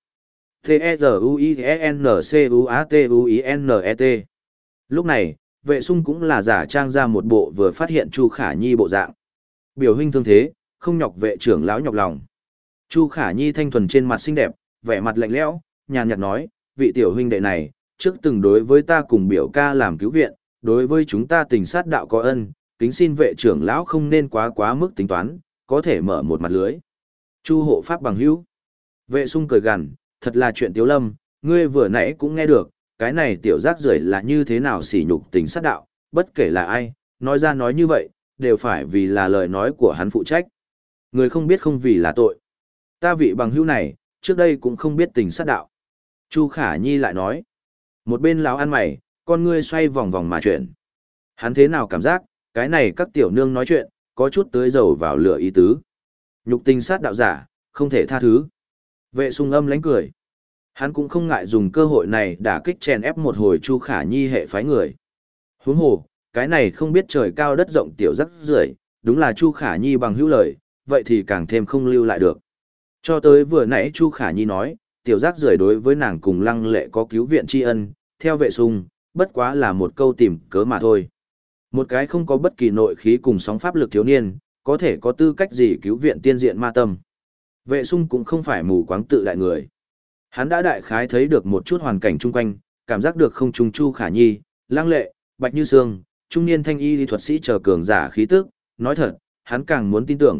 T-E-Z-U-I-N-C-U-A-T-U-I-N-E-T. Lúc này, vệ sung cũng là giả trang ra một bộ vừa phát hiện Chu Khả Nhi bộ dạng. Biểu huynh thương thế, không nhọc vệ trưởng lão nhọc lòng. Chu Khả Nhi thanh thuần trên mặt xinh đẹp, vẻ mặt lạnh lẽo, nhàn nhạt nói, vị tiểu huynh đệ này, trước từng đối với ta cùng biểu ca làm cứu viện, đối với chúng ta tình sát đạo có ân, kính xin vệ trưởng lão không nên quá mức tính toán, có thể mở một mặt lưới. Chu hộ pháp bằng hữu. Vệ sung cười gằn, thật là chuyện tiếu lâm, ngươi vừa nãy cũng nghe được, cái này tiểu rác rưởi là như thế nào sỉ nhục tình sát đạo, bất kể là ai, nói ra nói như vậy, đều phải vì là lời nói của hắn phụ trách. Người không biết không vì là tội. Ta vị bằng hữu này, trước đây cũng không biết tình sát đạo. Chu Khả Nhi lại nói, một bên lão ăn mày, con ngươi xoay vòng vòng mà chuyển. Hắn thế nào cảm giác, cái này các tiểu nương nói chuyện, có chút tưới dầu vào lửa ý tứ. Nhục tình sát đạo giả, không thể tha thứ. Vệ sung âm lánh cười. Hắn cũng không ngại dùng cơ hội này đả kích chèn ép một hồi Chu Khả Nhi hệ phái người. Huống hồ, cái này không biết trời cao đất rộng tiểu rắc rưởi, đúng là Chu Khả Nhi bằng hữu lời, vậy thì càng thêm không lưu lại được. Cho tới vừa nãy Chu Khả Nhi nói, tiểu rắc rưởi đối với nàng cùng lăng lệ có cứu viện tri ân, theo vệ sung, bất quá là một câu tìm cớ mà thôi. Một cái không có bất kỳ nội khí cùng sóng pháp lực thiếu niên, có thể có tư cách gì cứu viện tiên diện ma tâm. Vệ sung cũng không phải mù quáng tự đại người. Hắn đã đại khái thấy được một chút hoàn cảnh chung quanh, cảm giác được không trùng Chu Khả Nhi, lăng lệ, bạch như sương, trung niên thanh y lý thuật sĩ chờ cường giả khí tức, nói thật, hắn càng muốn tin tưởng,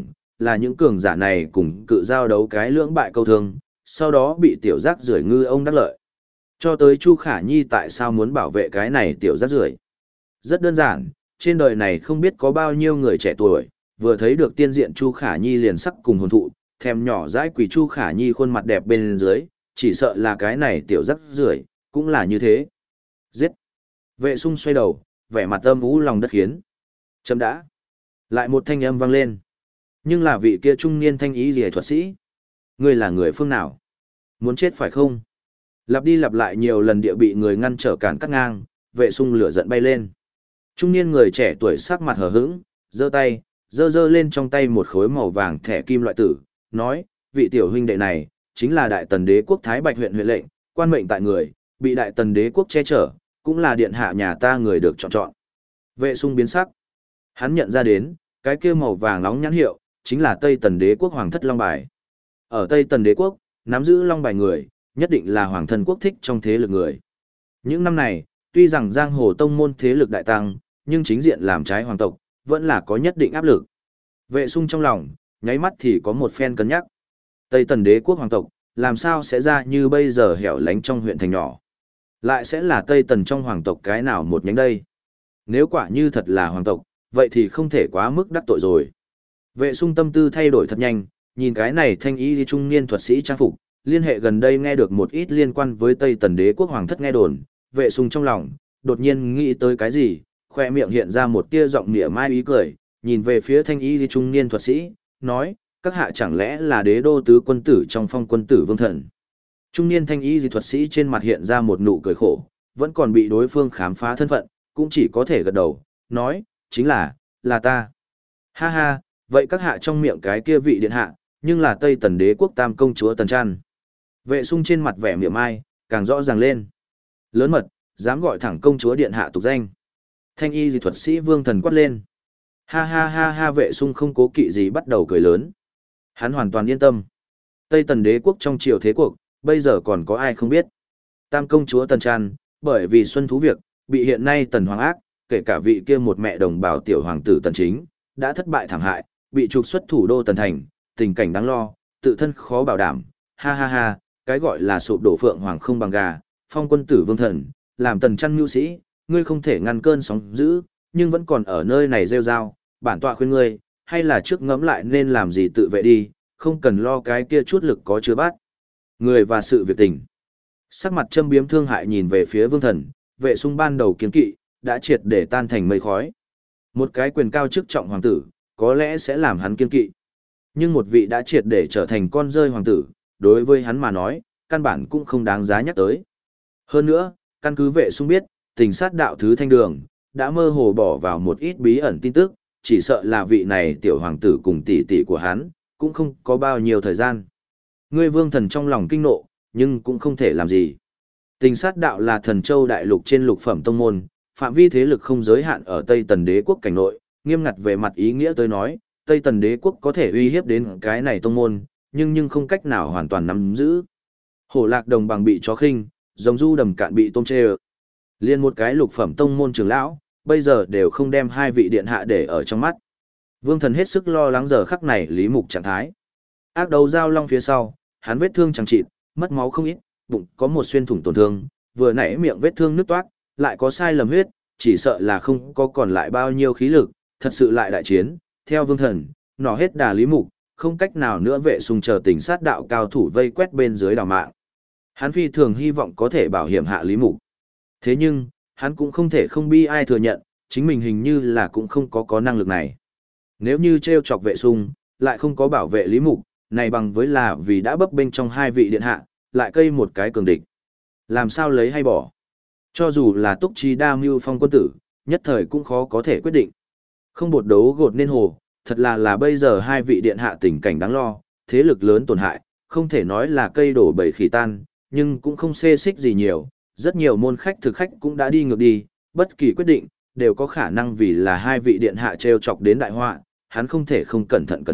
là những cường giả này cùng cự giao đấu cái lưỡng bại câu thương, sau đó bị tiểu giác rưởi ngư ông đắc lợi. Cho tới Chu Khả Nhi tại sao muốn bảo vệ cái này tiểu giác rưởi? Rất đơn giản, trên đời này không biết có bao nhiêu người trẻ tuổi, vừa thấy được tiên diện Chu Khả Nhi liền sắc cùng hồn thụ, thèm nhỏ dãi quỷ Chu Khả Nhi khuôn mặt đẹp bên dưới, chỉ sợ là cái này tiểu giác rưởi cũng là như thế. Giết! Vệ Sung xoay đầu, vẻ mặt âm u lòng đất khiến. Chấm đã. Lại một thanh âm vang lên. Nhưng là vị kia trung niên thanh ý rìa thuật sĩ. Ngươi là người phương nào? Muốn chết phải không? Lặp đi lặp lại nhiều lần địa bị người ngăn trở cản cắt ngang, Vệ Sung lửa giận bay lên. Trung niên người trẻ tuổi sắc mặt hờ hững, giơ tay, giơ lên trong tay một khối màu vàng thẻ kim loại tử, nói, vị tiểu huynh đệ này, chính là Đại Tần Đế quốc Thái Bạch huyện huyện lệnh, quan mệnh tại người, bị Đại Tần Đế quốc che chở, cũng là điện hạ nhà ta người được chọn. Vệ Sung biến sắc. Hắn nhận ra đến, cái kia màu vàng nóng nhãn hiệu, chính là Tây Tần Đế quốc Hoàng thất Long Bài. Ở Tây Tần Đế quốc, nắm giữ Long Bài người, nhất định là Hoàng thân quốc thích trong thế lực người. Những năm này, tuy rằng giang hồ tông môn thế lực đại tăng, nhưng chính diện làm trái hoàng tộc, vẫn là có nhất định áp lực. Vệ Sung trong lòng, nháy mắt thì có một phen cân nhắc. Tây Tần Đế quốc hoàng tộc, làm sao sẽ ra như bây giờ hẻo lánh trong huyện thành nhỏ? Lại sẽ là Tây Tần trong hoàng tộc cái nào một nhánh đây? Nếu quả như thật là hoàng tộc, vậy thì không thể quá mức đắc tội rồi. Vệ Sung tâm tư thay đổi thật nhanh, nhìn cái này thanh y trung niên thuật sĩ trang phục, liên hệ gần đây nghe được một ít liên quan với Tây Tần Đế quốc hoàng thất nghe đồn, Vệ Sung trong lòng, đột nhiên nghĩ tới cái gì, khoe miệng hiện ra một tia giọng mỉa mai ý cười, nhìn về phía thanh y trung niên thuật sĩ, nói, các hạ chẳng lẽ là đế đô tứ quân tử trong phong quân tử Vương Thần. Trung niên thanh y thuật sĩ trên mặt hiện ra một nụ cười khổ, vẫn còn bị đối phương khám phá thân phận, cũng chỉ có thể gật đầu, nói, chính là ta. Ha ha, vậy các hạ trong miệng cái kia vị điện hạ, nhưng là Tây Tần Đế quốc Tam công chúa Tần Trăn. Vệ Sung trên mặt vẻ mỉa mai, càng rõ ràng lên. Lớn mật, dám gọi thẳng công chúa điện hạ tục danh. Thanh y dị thuật sĩ Vương Thần quát lên. Ha ha ha ha, Vệ Sung không cố kỵ gì bắt đầu cười lớn. Hắn hoàn toàn yên tâm. Tây Tần Đế quốc trong triều thế cuộc, bây giờ còn có ai không biết. Tam công chúa Tần Trăn, bởi vì xuân thú việc, bị hiện nay Tần Hoàng ác, kể cả vị kia một mẹ đồng bào tiểu hoàng tử Tần Chính, đã thất bại thảm hại, bị trục xuất thủ đô Tần Thành, tình cảnh đáng lo, tự thân khó bảo đảm. Ha ha ha, cái gọi là sụp đổ phượng hoàng không bằng gà, phong quân tử Vương Thần, làm Tần Trăn mưu sĩ, ngươi không thể ngăn cơn sóng dữ, nhưng vẫn còn ở nơi này rêu rao, bản tọa khuyên ngươi, hay là trước ngẫm lại nên làm gì tự vệ đi, không cần lo cái kia chút lực có chứa bát. Người và sự việc tình. Sắc mặt châm biếm thương hại nhìn về phía Vương Thần, Vệ Sung ban đầu kiến kỵ, đã triệt để tan thành mây khói. Một cái quyền cao chức trọng hoàng tử, có lẽ sẽ làm hắn kiên kỵ. Nhưng một vị đã triệt để trở thành con rơi hoàng tử, đối với hắn mà nói, căn bản cũng không đáng giá nhắc tới. Hơn nữa, căn cứ Vệ Sung biết, tình sát đạo thứ thanh đường, đã mơ hồ bỏ vào một ít bí ẩn tin tức, chỉ sợ là vị này tiểu hoàng tử cùng tỷ tỷ của hắn, cũng không có bao nhiêu thời gian. Ngươi Vương Thần trong lòng kinh nộ, nhưng cũng không thể làm gì. Tình sát đạo là Thần Châu đại lục trên lục phẩm tông môn, phạm vi thế lực không giới hạn ở Tây Tần Đế quốc cảnh nội, nghiêm ngặt về mặt ý nghĩa tới nói, Tây Tần Đế quốc có thể uy hiếp đến cái này tông môn, nhưng không cách nào hoàn toàn nắm giữ. Hổ lạc đồng bằng bị chó khinh, rồng du đầm cạn bị tôm chê. Liên một cái lục phẩm tông môn trưởng lão, bây giờ đều không đem hai vị điện hạ để ở trong mắt. Vương Thần hết sức lo lắng giờ khắc này Lý Mục trạng thái. Ác đấu giao long phía sau, hắn vết thương chẳng chịt, mất máu không ít, bụng có một xuyên thủng tổn thương, vừa nãy miệng vết thương nứt toát, lại có sai lầm huyết, chỉ sợ là không có còn lại bao nhiêu khí lực, thật sự lại đại chiến, theo Vương Thần, nỏ hết đà Lý Mục, không cách nào nữa Vệ Sung chờ tình sát đạo cao thủ vây quét bên dưới đào mạng. Hắn phi thường hy vọng có thể bảo hiểm hạ Lý Mục. Thế nhưng, hắn cũng không thể không bi ai thừa nhận, chính mình hình như là cũng không có năng lực này. Nếu như treo chọc Vệ Sung, lại không có bảo vệ Lý Mục, này bằng với là vì đã bấp bênh trong hai vị điện hạ, lại cây một cái cường địch. Làm sao lấy hay bỏ? Cho dù là túc trí đa mưu phong quân tử, nhất thời cũng khó có thể quyết định. Không bột đấu gột nên hồ, thật là bây giờ hai vị điện hạ tình cảnh đáng lo, thế lực lớn tổn hại, không thể nói là cây đổ bầy khỉ tan, nhưng cũng không xê xích gì nhiều, rất nhiều môn khách thực khách cũng đã đi ngược đi, bất kỳ quyết định, đều có khả năng vì là hai vị điện hạ treo chọc đến đại họa, hắn không thể không cẩn thận.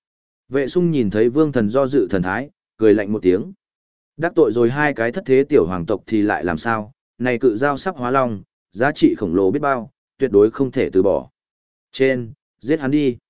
Vệ Sung nhìn thấy Vương Thần do dự thần thái, cười lạnh một tiếng. Đắc tội rồi hai cái thất thế tiểu hoàng tộc thì lại làm sao, này cự giao sắp hóa long, giá trị khổng lồ biết bao, tuyệt đối không thể từ bỏ. Trên, giết hắn đi.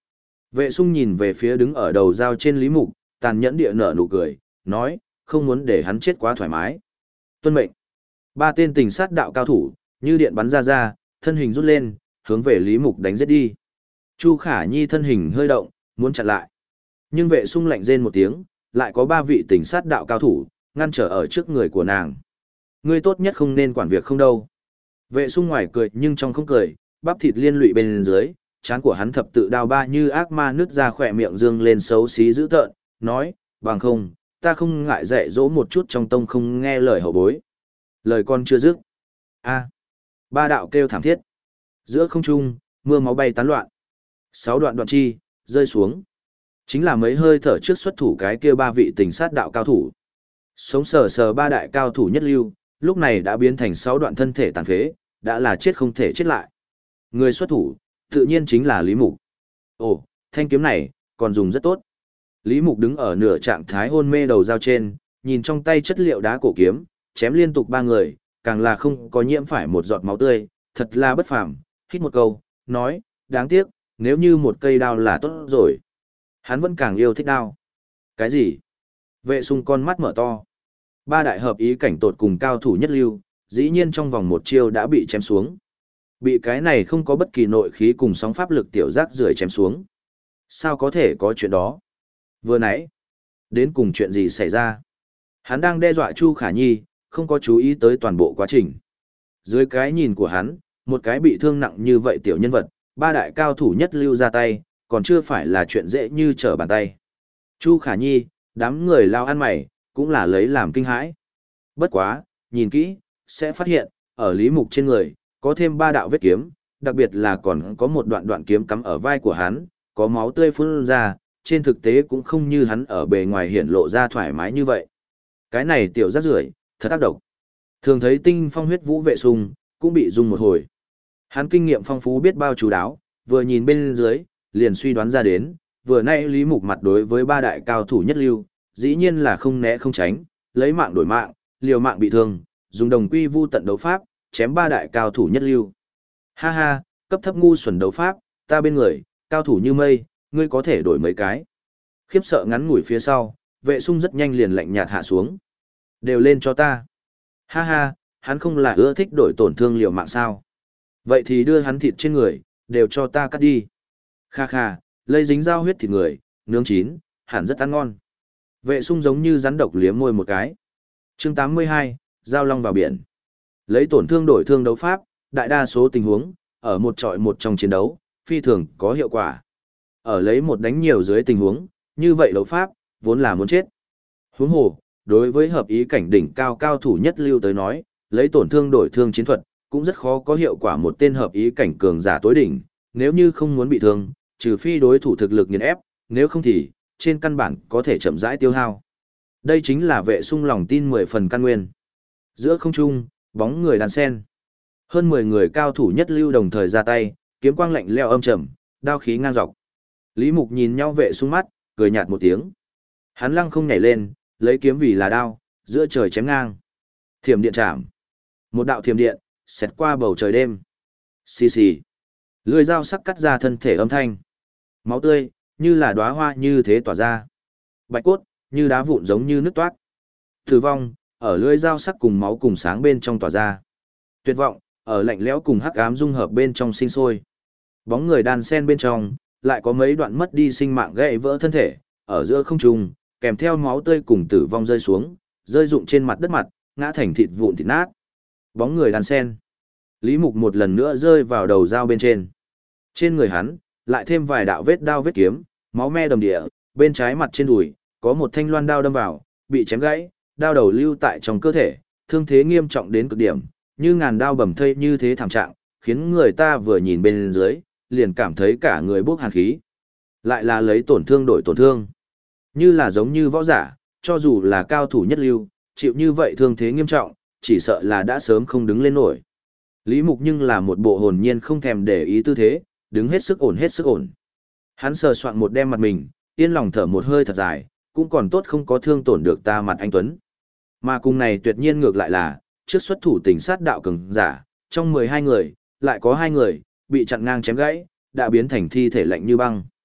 Vệ sung nhìn về phía đứng ở đầu dao trên Lý Mục, tàn nhẫn địa nở nụ cười, nói, không muốn để hắn chết quá thoải mái. Tuân mệnh. Ba tên tình sát đạo cao thủ, như điện bắn ra, thân hình rút lên, hướng về Lý Mục đánh giết đi. Chu Khả Nhi thân hình hơi động, muốn chặn lại. Nhưng vệ sung lạnh rên một tiếng, lại có ba vị tình sát đạo cao thủ, ngăn trở ở trước người của nàng. Ngươi tốt nhất không nên quản việc không đâu. Vệ sung ngoài cười nhưng trong không cười, bắp thịt liên lụy bên dưới, trán của hắn thập tự đao ba như ác ma nứt ra khỏe miệng dương lên xấu xí dữ tợn, nói, bằng không, ta không ngại dạy dỗ một chút trong tông không nghe lời hậu bối. Lời con chưa dứt. A. Ba đạo kêu thảm thiết. Giữa không trung, mưa máu bay tán loạn. 6 đoạn đoạn chi, rơi xuống. Chính là mấy hơi thở trước xuất thủ cái kia ba vị tình sát đạo cao thủ. Sống sờ sờ ba đại cao thủ nhất lưu, lúc này đã biến thành 6 đoạn thân thể tàn phế, đã là chết không thể chết lại. Người xuất thủ, tự nhiên chính là Lý Mục. Ồ, thanh kiếm này, còn dùng rất tốt. Lý Mục đứng ở nửa trạng thái hôn mê đầu dao trên, nhìn trong tay chất liệu đá cổ kiếm, chém liên tục ba người, càng là không có nhiễm phải một giọt máu tươi, thật là bất phàm. Hít một câu, nói, đáng tiếc, nếu như một cây đao là tốt rồi. Hắn vẫn càng yêu thích đao. Cái gì? Vệ sung con mắt mở to. Ba đại hợp ý cảnh tột cùng cao thủ nhất lưu, dĩ nhiên trong vòng một chiêu đã bị chém xuống. Bị cái này không có bất kỳ nội khí cùng sóng pháp lực tiểu giác rưởi chém xuống. Sao có thể có chuyện đó? Vừa nãy, đến cùng chuyện gì xảy ra? Hắn đang đe dọa Chu Khả Nhi, không có chú ý tới toàn bộ quá trình. Dưới cái nhìn của hắn, một cái bị thương nặng như vậy tiểu nhân vật, ba đại cao thủ nhất lưu ra tay, còn chưa phải là chuyện dễ như trở bàn tay. Chu Khả Nhi, đám người lao ăn mày, cũng là lấy làm kinh hãi. Bất quá, nhìn kỹ, sẽ phát hiện, ở Lý Mục trên người, có thêm ba đạo vết kiếm, đặc biệt là còn có một đoạn đoạn kiếm cắm ở vai của hắn, có máu tươi phun ra, trên thực tế cũng không như hắn ở bề ngoài hiển lộ ra thoải mái như vậy. Cái này tiểu rác rưởi, thật ác độc. Thường thấy tinh phong huyết vũ vệ sung, cũng bị rung một hồi. Hắn kinh nghiệm phong phú biết bao chú đáo, vừa nhìn bên dưới, liền suy đoán ra đến, vừa nay Lý Mục mặt đối với ba đại cao thủ nhất lưu, dĩ nhiên là không né không tránh, lấy mạng đổi mạng, liều mạng bị thương, dùng đồng quy vu tận đấu pháp, chém ba đại cao thủ nhất lưu. Ha ha, cấp thấp ngu xuẩn đấu pháp, ta bên người, cao thủ như mây, ngươi có thể đổi mấy cái. Khiếp sợ ngắn ngủi phía sau, vệ sung rất nhanh liền lạnh nhạt hạ xuống. Đều lên cho ta. Ha ha, hắn không là ưa thích đổi tổn thương liều mạng sao. Vậy thì đưa hắn thịt trên người, đều cho ta cắt đi. Kha kha, lây dính dao huyết thịt người, nướng chín, hẳn rất ăn ngon. Vệ sung giống như rắn độc liếm môi một cái. Chương 82, Giao Long vào biển. Lấy tổn thương đổi thương đấu pháp, đại đa số tình huống, ở một trọi một trong chiến đấu, phi thường có hiệu quả. Ở lấy một đánh nhiều dưới tình huống, như vậy đấu pháp, vốn là muốn chết. Huống hồ, đối với hợp ý cảnh đỉnh cao cao thủ nhất lưu tới nói, lấy tổn thương đổi thương chiến thuật, cũng rất khó có hiệu quả một tên hợp ý cảnh cường giả tối đỉnh, nếu như không muốn bị thương, trừ phi đối thủ thực lực nghiền ép, nếu không thì, trên căn bản có thể chậm rãi tiêu hao. Đây chính là vệ sung lòng tin 10 phần căn nguyên. Giữa không trung, bóng người đàn sen. Hơn 10 người cao thủ nhất lưu đồng thời ra tay, kiếm quang lạnh lẽo âm trầm, đao khí ngang dọc. Lý Mục nhìn nhau vệ sung mắt, cười nhạt một tiếng. Hắn lăng không nhảy lên, lấy kiếm vì là đao, giữa trời chém ngang. Thiểm điện chạm. Một đạo thiểm điện, xẹt qua bầu trời đêm. Xì xì. Lưỡi dao sắc cắt ra thân thể âm thanh. Máu tươi, như là đóa hoa như thế tỏa ra. Bạch cốt, như đá vụn giống như nứt toát. Tử vong, ở lưỡi dao sắc cùng máu cùng sáng bên trong tỏa ra. Tuyệt vọng, ở lạnh lẽo cùng hắc ám dung hợp bên trong sinh sôi. Bóng người đan sen bên trong, lại có mấy đoạn mất đi sinh mạng gãy vỡ thân thể, ở giữa không trung, kèm theo máu tươi cùng tử vong rơi xuống, rơi rụng trên mặt đất mặt, ngã thành thịt vụn thịt nát. Bóng người đan sen. Lý Mục một lần nữa rơi vào đầu dao bên trên. Trên người hắn, lại thêm vài đạo vết đao vết kiếm, máu me đầm địa, bên trái mặt trên đùi, có một thanh loan đao đâm vào, bị chém gãy, đao đầu lưu tại trong cơ thể, thương thế nghiêm trọng đến cực điểm, như ngàn đao bầm thây như thế thảm trạng, khiến người ta vừa nhìn bên dưới, liền cảm thấy cả người bốc hàn khí. Lại là lấy tổn thương đổi tổn thương. Như là giống như võ giả, cho dù là cao thủ nhất lưu, chịu như vậy thương thế nghiêm trọng, chỉ sợ là đã sớm không đứng lên nổi. Lý Mục nhưng là một bộ hồn nhiên không thèm để ý tư thế, đứng hết sức ổn hết sức ổn. Hắn sờ soạn một đem mặt mình, yên lòng thở một hơi thật dài, cũng còn tốt không có thương tổn được ta mặt anh Tuấn. Mà cùng này tuyệt nhiên ngược lại là, trước xuất thủ tình sát đạo cường giả, trong 12 người, lại có 2 người, bị chặn ngang chém gãy, đã biến thành thi thể lạnh như băng.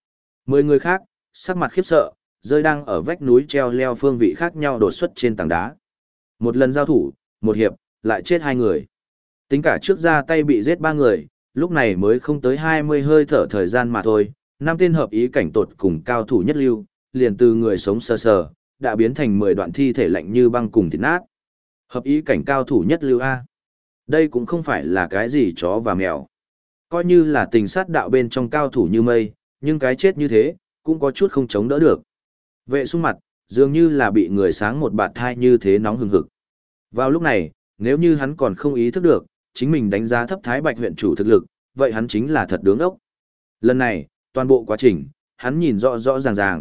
10 người khác, sắc mặt khiếp sợ, rơi đang ở vách núi treo leo phương vị khác nhau đột xuất trên tảng đá. Một lần giao thủ, một hiệp, lại chết 2 người. Tính cả trước ra tay bị giết 3 người, lúc này mới không tới 20 hơi thở thời gian mà thôi. 5 tên hợp ý cảnh tột cùng cao thủ nhất lưu, liền từ người sống sờ sờ, đã biến thành 10 đoạn thi thể lạnh như băng cùng thịt nát. Hợp ý cảnh cao thủ nhất lưu A. Đây cũng không phải là cái gì chó và mèo. Coi như là tình sát đạo bên trong cao thủ như mây, nhưng cái chết như thế, cũng có chút không chống đỡ được. Vệ sung mặt, dường như là bị người sáng một bạt thai như thế nóng hừng hực. Vào lúc này, nếu như hắn còn không ý thức được, chính mình đánh giá thấp Thái Bạch huyện chủ thực lực, vậy hắn chính là thật đứng ốc. Lần này, toàn bộ quá trình, hắn nhìn rõ rõ ràng ràng.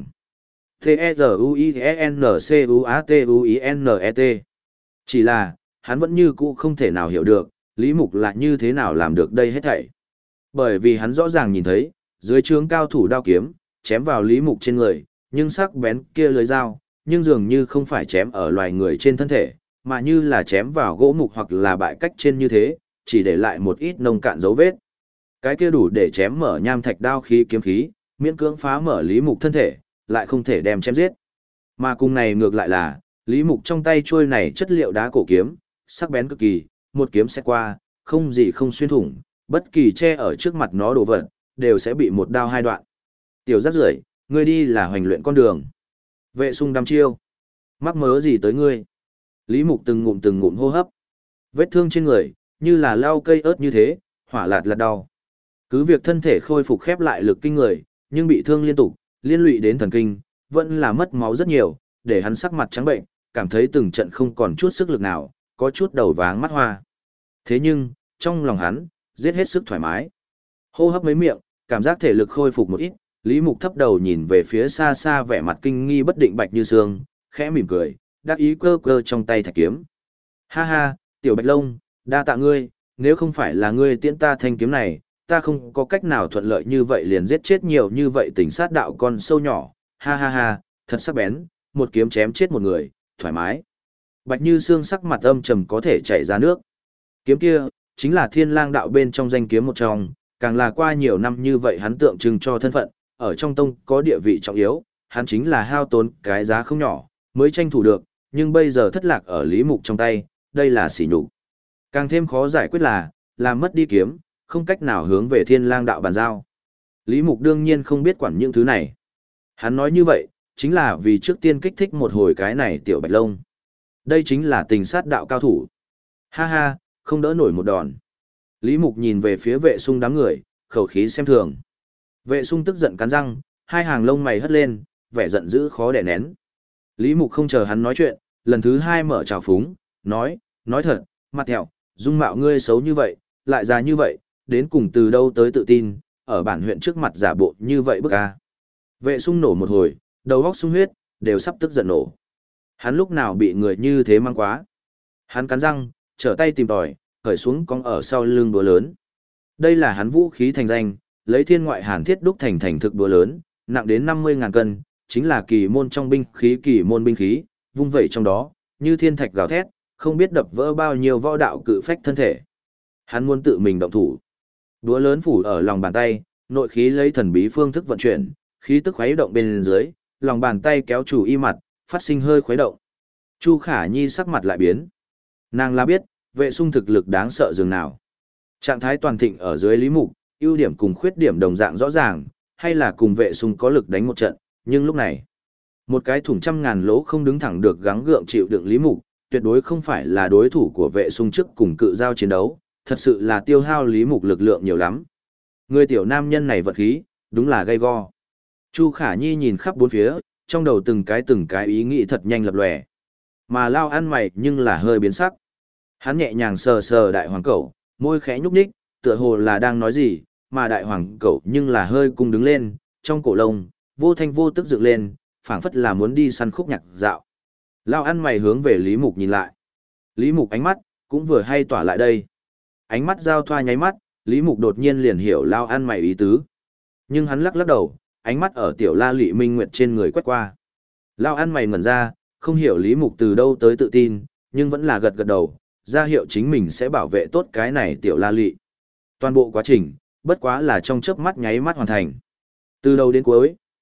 T-E-Z-U-I-N-C-U-A-T-U-I-N-E-T. Chỉ là, hắn vẫn như cũ không thể nào hiểu được, Lý Mục là như thế nào làm được đây hết thảy. Bởi vì hắn rõ ràng nhìn thấy, dưới trướng cao thủ đao kiếm, chém vào Lý Mục trên người, nhưng sắc bén kia lưỡi dao, nhưng dường như không phải chém ở loài người trên thân thể, mà như là chém vào gỗ mục hoặc là bại cách trên như thế, chỉ để lại một ít nông cạn dấu vết. Cái kia đủ để chém mở nham thạch đao khí kiếm khí, miễn cưỡng phá mở Lý Mục thân thể, lại không thể đem chém giết. Mà cùng này ngược lại là, Lý Mục trong tay trôi này chất liệu đá cổ kiếm, sắc bén cực kỳ, một kiếm sẽ qua, không gì không xuyên thủng, bất kỳ che ở trước mặt nó đồ vật, đều sẽ bị một đao hai đoạn. Tiểu rắc rưởi, ngươi đi là hoành luyện con đường. Vệ sung đăm chiêu. Mắc mớ gì tới ngươi? Lý Mục từng ngụm hô hấp. Vết thương trên người, như là lau cây ớt như thế, hỏa lạt lạt đau. Cứ việc thân thể khôi phục khép lại lực kinh người, nhưng bị thương liên tục, liên lụy đến thần kinh, vẫn là mất máu rất nhiều, để hắn sắc mặt trắng bệnh, cảm thấy từng trận không còn chút sức lực nào, có chút đầu váng mắt hoa. Thế nhưng, trong lòng hắn, giết hết sức thoải mái. Hô hấp mấy miệng, cảm giác thể lực khôi phục một ít, Lý Mục thấp đầu nhìn về phía xa xa vẻ mặt kinh nghi bất định Bạch Như Sương, khẽ mỉm cười, đắc ý cơ cơ trong tay thạch kiếm. Ha ha, tiểu Bạch Long, đa tạ ngươi, nếu không phải là ngươi tiễn ta thanh kiếm này, ta không có cách nào thuận lợi như vậy liền giết chết nhiều như vậy tình sát đạo con sâu nhỏ, ha ha ha, thật sắc bén, một kiếm chém chết một người, thoải mái. Bạch Như Sương sắc mặt âm trầm có thể chảy ra nước. Kiếm kia, chính là Thiên Lang đạo bên trong danh kiếm một trong, càng là qua nhiều năm như vậy hắn tượng trưng cho thân phận, ở trong tông có địa vị trọng yếu, hắn chính là hao tốn cái giá không nhỏ, mới tranh thủ được, nhưng bây giờ thất lạc ở Lý Mục trong tay, đây là sỉ nhục. Càng thêm khó giải quyết là, làm mất đi kiếm, không cách nào hướng về Thiên Lang đạo bàn giao. Lý Mục đương nhiên không biết quản những thứ này. Hắn nói như vậy, chính là vì trước tiên kích thích một hồi cái này tiểu Bạch Long. Đây chính là tình sát đạo cao thủ. Ha ha, không đỡ nổi một đòn. Lý Mục nhìn về phía vệ sung đám người, khẩu khí xem thường. Vệ sung tức giận cắn răng, hai hàng lông mày hất lên, vẻ giận dữ khó đè nén. Lý Mục không chờ hắn nói chuyện, lần thứ hai mở trào phúng, nói thật, mặt thẹo, dung mạo ngươi xấu như vậy, lại già như vậy, đến cùng từ đâu tới tự tin, ở bản huyện trước mặt giả bộ như vậy bức a. Vệ sung nổ một hồi, đầu óc sung huyết, đều sắp tức giận nổ. Hắn lúc nào bị người như thế mang quá. Hắn cắn răng, trở tay tìm tòi, khởi xuống cong ở sau lưng búa lớn. Đây là hắn vũ khí thành danh, lấy thiên ngoại hàn thiết đúc thành thực búa lớn, nặng đến 50.000 cân, chính là kỳ môn trong kỳ môn binh khí, vung vẩy trong đó, như thiên thạch gào thét, không biết đập vỡ bao nhiêu võ đạo cự phách thân thể. Hắn muốn tự mình động thủ. Búa lớn phủ ở lòng bàn tay, nội khí lấy thần bí phương thức vận chuyển, khí tức khuấy động bên dưới, lòng bàn tay kéo chủ y mặt, phát sinh hơi khuấy động. Chu Khả Nhi sắc mặt lại biến. Nàng là biết, vệ sung thực lực đáng sợ dường nào. Trạng thái toàn thịnh ở dưới Lý Mục, ưu điểm cùng khuyết điểm đồng dạng rõ ràng, hay là cùng vệ sung có lực đánh một trận, nhưng lúc này, một cái thủng 100.000 lỗ không đứng thẳng được gắng gượng chịu đựng Lý Mục, tuyệt đối không phải là đối thủ của vệ sung trước cùng cự giao chiến đấu, thật sự là tiêu hao Lý Mục lực lượng nhiều lắm. Người tiểu nam nhân này vật khí, đúng là gay go. Chu Khả Nhi nhìn khắp bốn phía, trong đầu từng cái ý nghĩ thật nhanh lập lòe. Mà Lao ăn mày nhưng là hơi biến sắc. Hắn nhẹ nhàng sờ sờ đại hoàng cẩu, môi khẽ nhúc nhích, tựa hồ là đang nói gì, mà đại hoàng cẩu nhưng là hơi cung đứng lên, trong cổ lông, vô thanh vô tức dựng lên, phảng phất là muốn đi săn khúc nhạc dạo. Lao ăn mày hướng về Lý Mục nhìn lại. Lý Mục ánh mắt, cũng vừa hay tỏa lại đây. Ánh mắt giao thoa nháy mắt, Lý Mục đột nhiên liền hiểu Lao ăn mày ý tứ. Nhưng hắn lắc lắc đầu, ánh mắt ở tiểu La Lị Minh Nguyệt trên người quét qua. Lao ăn mày ngẩn ra, không hiểu Lý Mục từ đâu tới tự tin, nhưng vẫn là gật gật đầu, ra hiệu chính mình sẽ bảo vệ tốt cái này tiểu La Lị. Toàn bộ quá trình, bất quá là trong chớp mắt nháy mắt hoàn thành. Từ đầu đến cuối,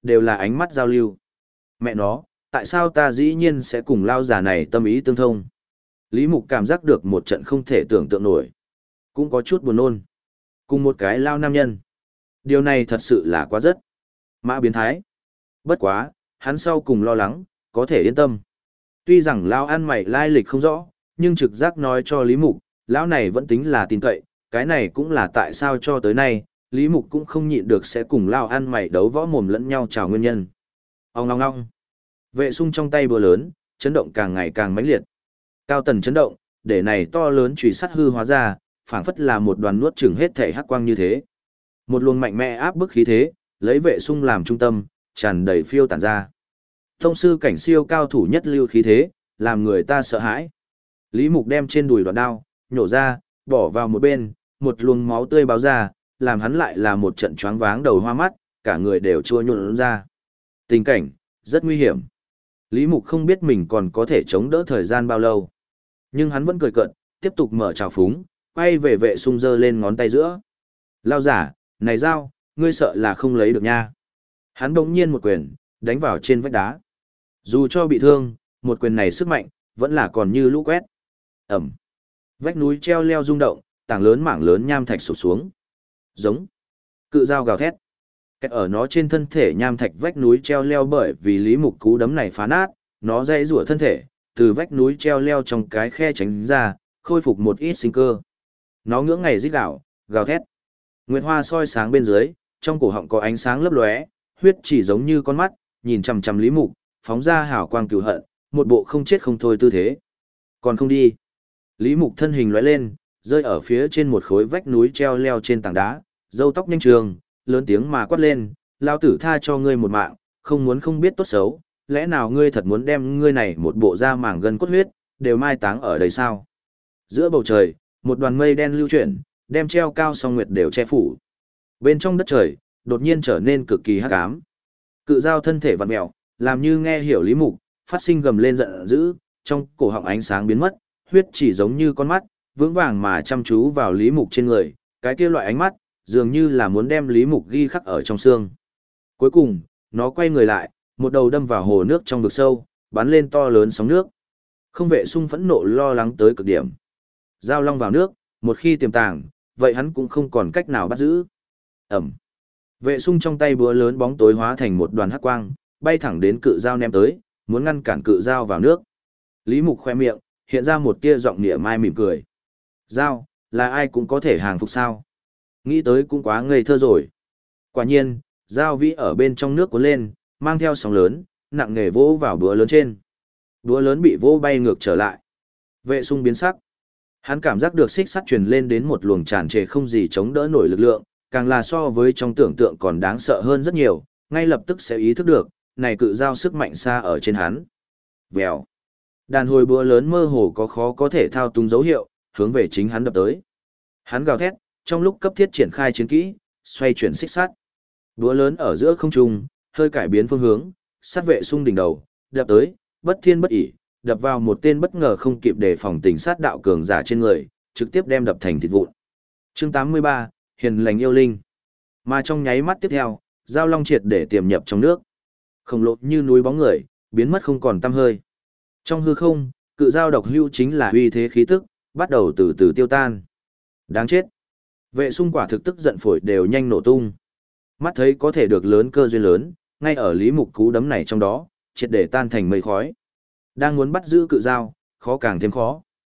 đều là ánh mắt giao lưu. Mẹ nó, tại sao ta dĩ nhiên sẽ cùng lao giả này tâm ý tương thông? Lý Mục cảm giác được một trận không thể tưởng tượng nổi. Cũng có chút buồn nôn. Cùng một cái lao nam nhân. Điều này thật sự là quá rất. Mã biến thái. Bất quá, hắn sau cùng lo lắng, có thể yên tâm. Tuy rằng lao ăn mày lai lịch không rõ, nhưng trực giác nói cho Lý Mục, lão này vẫn tính là tin cậy, cái này cũng là tại sao cho tới nay, Lý Mục cũng không nhịn được sẽ cùng lao ăn mày đấu võ mồm lẫn nhau chào nguyên nhân. Ông ngong ngong. Vệ sung trong tay búa lớn, chấn động càng ngày càng mãnh liệt. Cao tần chấn động, để này to lớn chùy sắt hư hóa ra, phảng phất là một đoàn nuốt chửng hết thể hắc quang như thế. Một luồng mạnh mẽ áp bức khí thế, lấy vệ sung làm trung tâm, tràn đầy phiêu tản ra. Tông sư cảnh siêu cao thủ nhất lưu khí thế, làm người ta sợ hãi. Lý Mục đem trên đùi đoạn đao, nhổ ra, bỏ vào một bên, một luồng máu tươi báo ra, làm hắn lại là một trận choáng váng đầu hoa mắt, cả người đều chua nhuộn ra. Tình cảnh, rất nguy hiểm. Lý Mục không biết mình còn có thể chống đỡ thời gian bao lâu. Nhưng hắn vẫn cười cợt, tiếp tục mở trào phúng, quay về vệ sung giơ lên ngón tay giữa. Lao giả, này dao, ngươi sợ là không lấy được nha. Hắn bỗng nhiên một quyền, đánh vào trên vách đá. Dù cho bị thương, một quyền này sức mạnh, vẫn là còn như lũ quét. Ẩm. Vách núi treo leo rung động, tảng lớn mảng lớn nham thạch sụp xuống. Giống. Cự dao gào thét. Kẹt ở nó trên thân thể nham thạch vách núi treo leo bởi vì Lý Mục cú đấm này phá nát, nó dãy rủa thân thể, từ vách núi treo leo trong cái khe tránh ra, khôi phục một ít sinh cơ. Nó ngưỡng ngày rít gào, gào thét. Nguyệt hoa soi sáng bên dưới, trong cổ họng có ánh sáng lấp lóe, huyết chỉ giống như con mắt, nhìn chằm chằm Lý Mục, phóng ra hào quang cừu hận, một bộ không chết không thôi tư thế. Còn không đi. Lý Mục thân hình lóe lên, rơi ở phía trên một khối vách núi treo leo trên tảng đá, râu tóc nhanh trường, lớn tiếng mà quát lên, lao tử tha cho ngươi một mạng, không muốn không biết tốt xấu, lẽ nào ngươi thật muốn đem ngươi này một bộ da màng gân cốt huyết, đều mai táng ở đây sao? Giữa bầu trời, một đoàn mây đen lưu chuyển, đem treo cao song nguyệt đều che phủ. Bên trong đất trời, đột nhiên trở nên cực kỳ hắc ám. Cự dao thân thể vặn mèo, làm như nghe hiểu Lý Mục, phát sinh gầm lên giận dữ, trong cổ họng ánh sáng biến mất, huyết chỉ giống như con mắt, vững vàng mà chăm chú vào Lý Mục trên người, cái kia loại ánh mắt, dường như là muốn đem Lý Mục ghi khắc ở trong xương. Cuối cùng, nó quay người lại, một đầu đâm vào hồ nước trong vực sâu, bắn lên to lớn sóng nước. Không vệ sung phẫn nộ lo lắng tới cực điểm. Dao long vào nước, một khi tiềm tàng, vậy hắn cũng không còn cách nào bắt giữ. Ẩm. Vệ sung trong tay búa lớn bóng tối hóa thành một đoàn hắc quang, bay thẳng đến cự dao ném tới, muốn ngăn cản cự dao vào nước. Lý Mục khoe miệng, hiện ra một tia giọng nịa mai mỉm cười. Dao, là ai cũng có thể hàng phục sao? Nghĩ tới cũng quá ngây thơ rồi. Quả nhiên, dao vĩ ở bên trong nước cuốn lên, mang theo sóng lớn, nặng nề vỗ vào búa lớn trên. Búa lớn bị vỗ bay ngược trở lại. Vệ sung biến sắc. Hắn cảm giác được xích sắt truyền lên đến một luồng tràn trề không gì chống đỡ nổi lực lượng, càng là so với trong tưởng tượng còn đáng sợ hơn rất nhiều, ngay lập tức sẽ ý thức được, này cự dao sức mạnh xa ở trên hắn. Vèo. Đàn hồi búa lớn mơ hồ có khó có thể thao túng dấu hiệu, hướng về chính hắn đập tới. Hắn gào thét, trong lúc cấp thiết triển khai chiến kỹ, xoay chuyển xích sắt. Búa lớn ở giữa không trung, hơi cải biến phương hướng, sát vệ sung đỉnh đầu, đập tới, bất thiên bất ỷ, đập vào một tên bất ngờ không kịp đề phòng tình sát đạo cường giả trên người, trực tiếp đem đập thành thịt vụn. Chương 83, Hiền lành yêu linh. Mà trong nháy mắt tiếp theo, dao long triệt để tiềm nhập trong nước. Khổng lồ như núi bóng người, biến mất không còn tăm hơi. Trong hư không, cự dao độc hưu chính là uy thế khí tức, bắt đầu từ từ tiêu tan. Đáng chết. Vệ sung quả thực tức giận phổi đều nhanh nổ tung. Mắt thấy có thể được lớn cơ duyên lớn, ngay ở Lý Mục cú đấm này trong đó, triệt để tan thành mây khói. Đang muốn bắt giữ cự dao, khó càng thêm khó.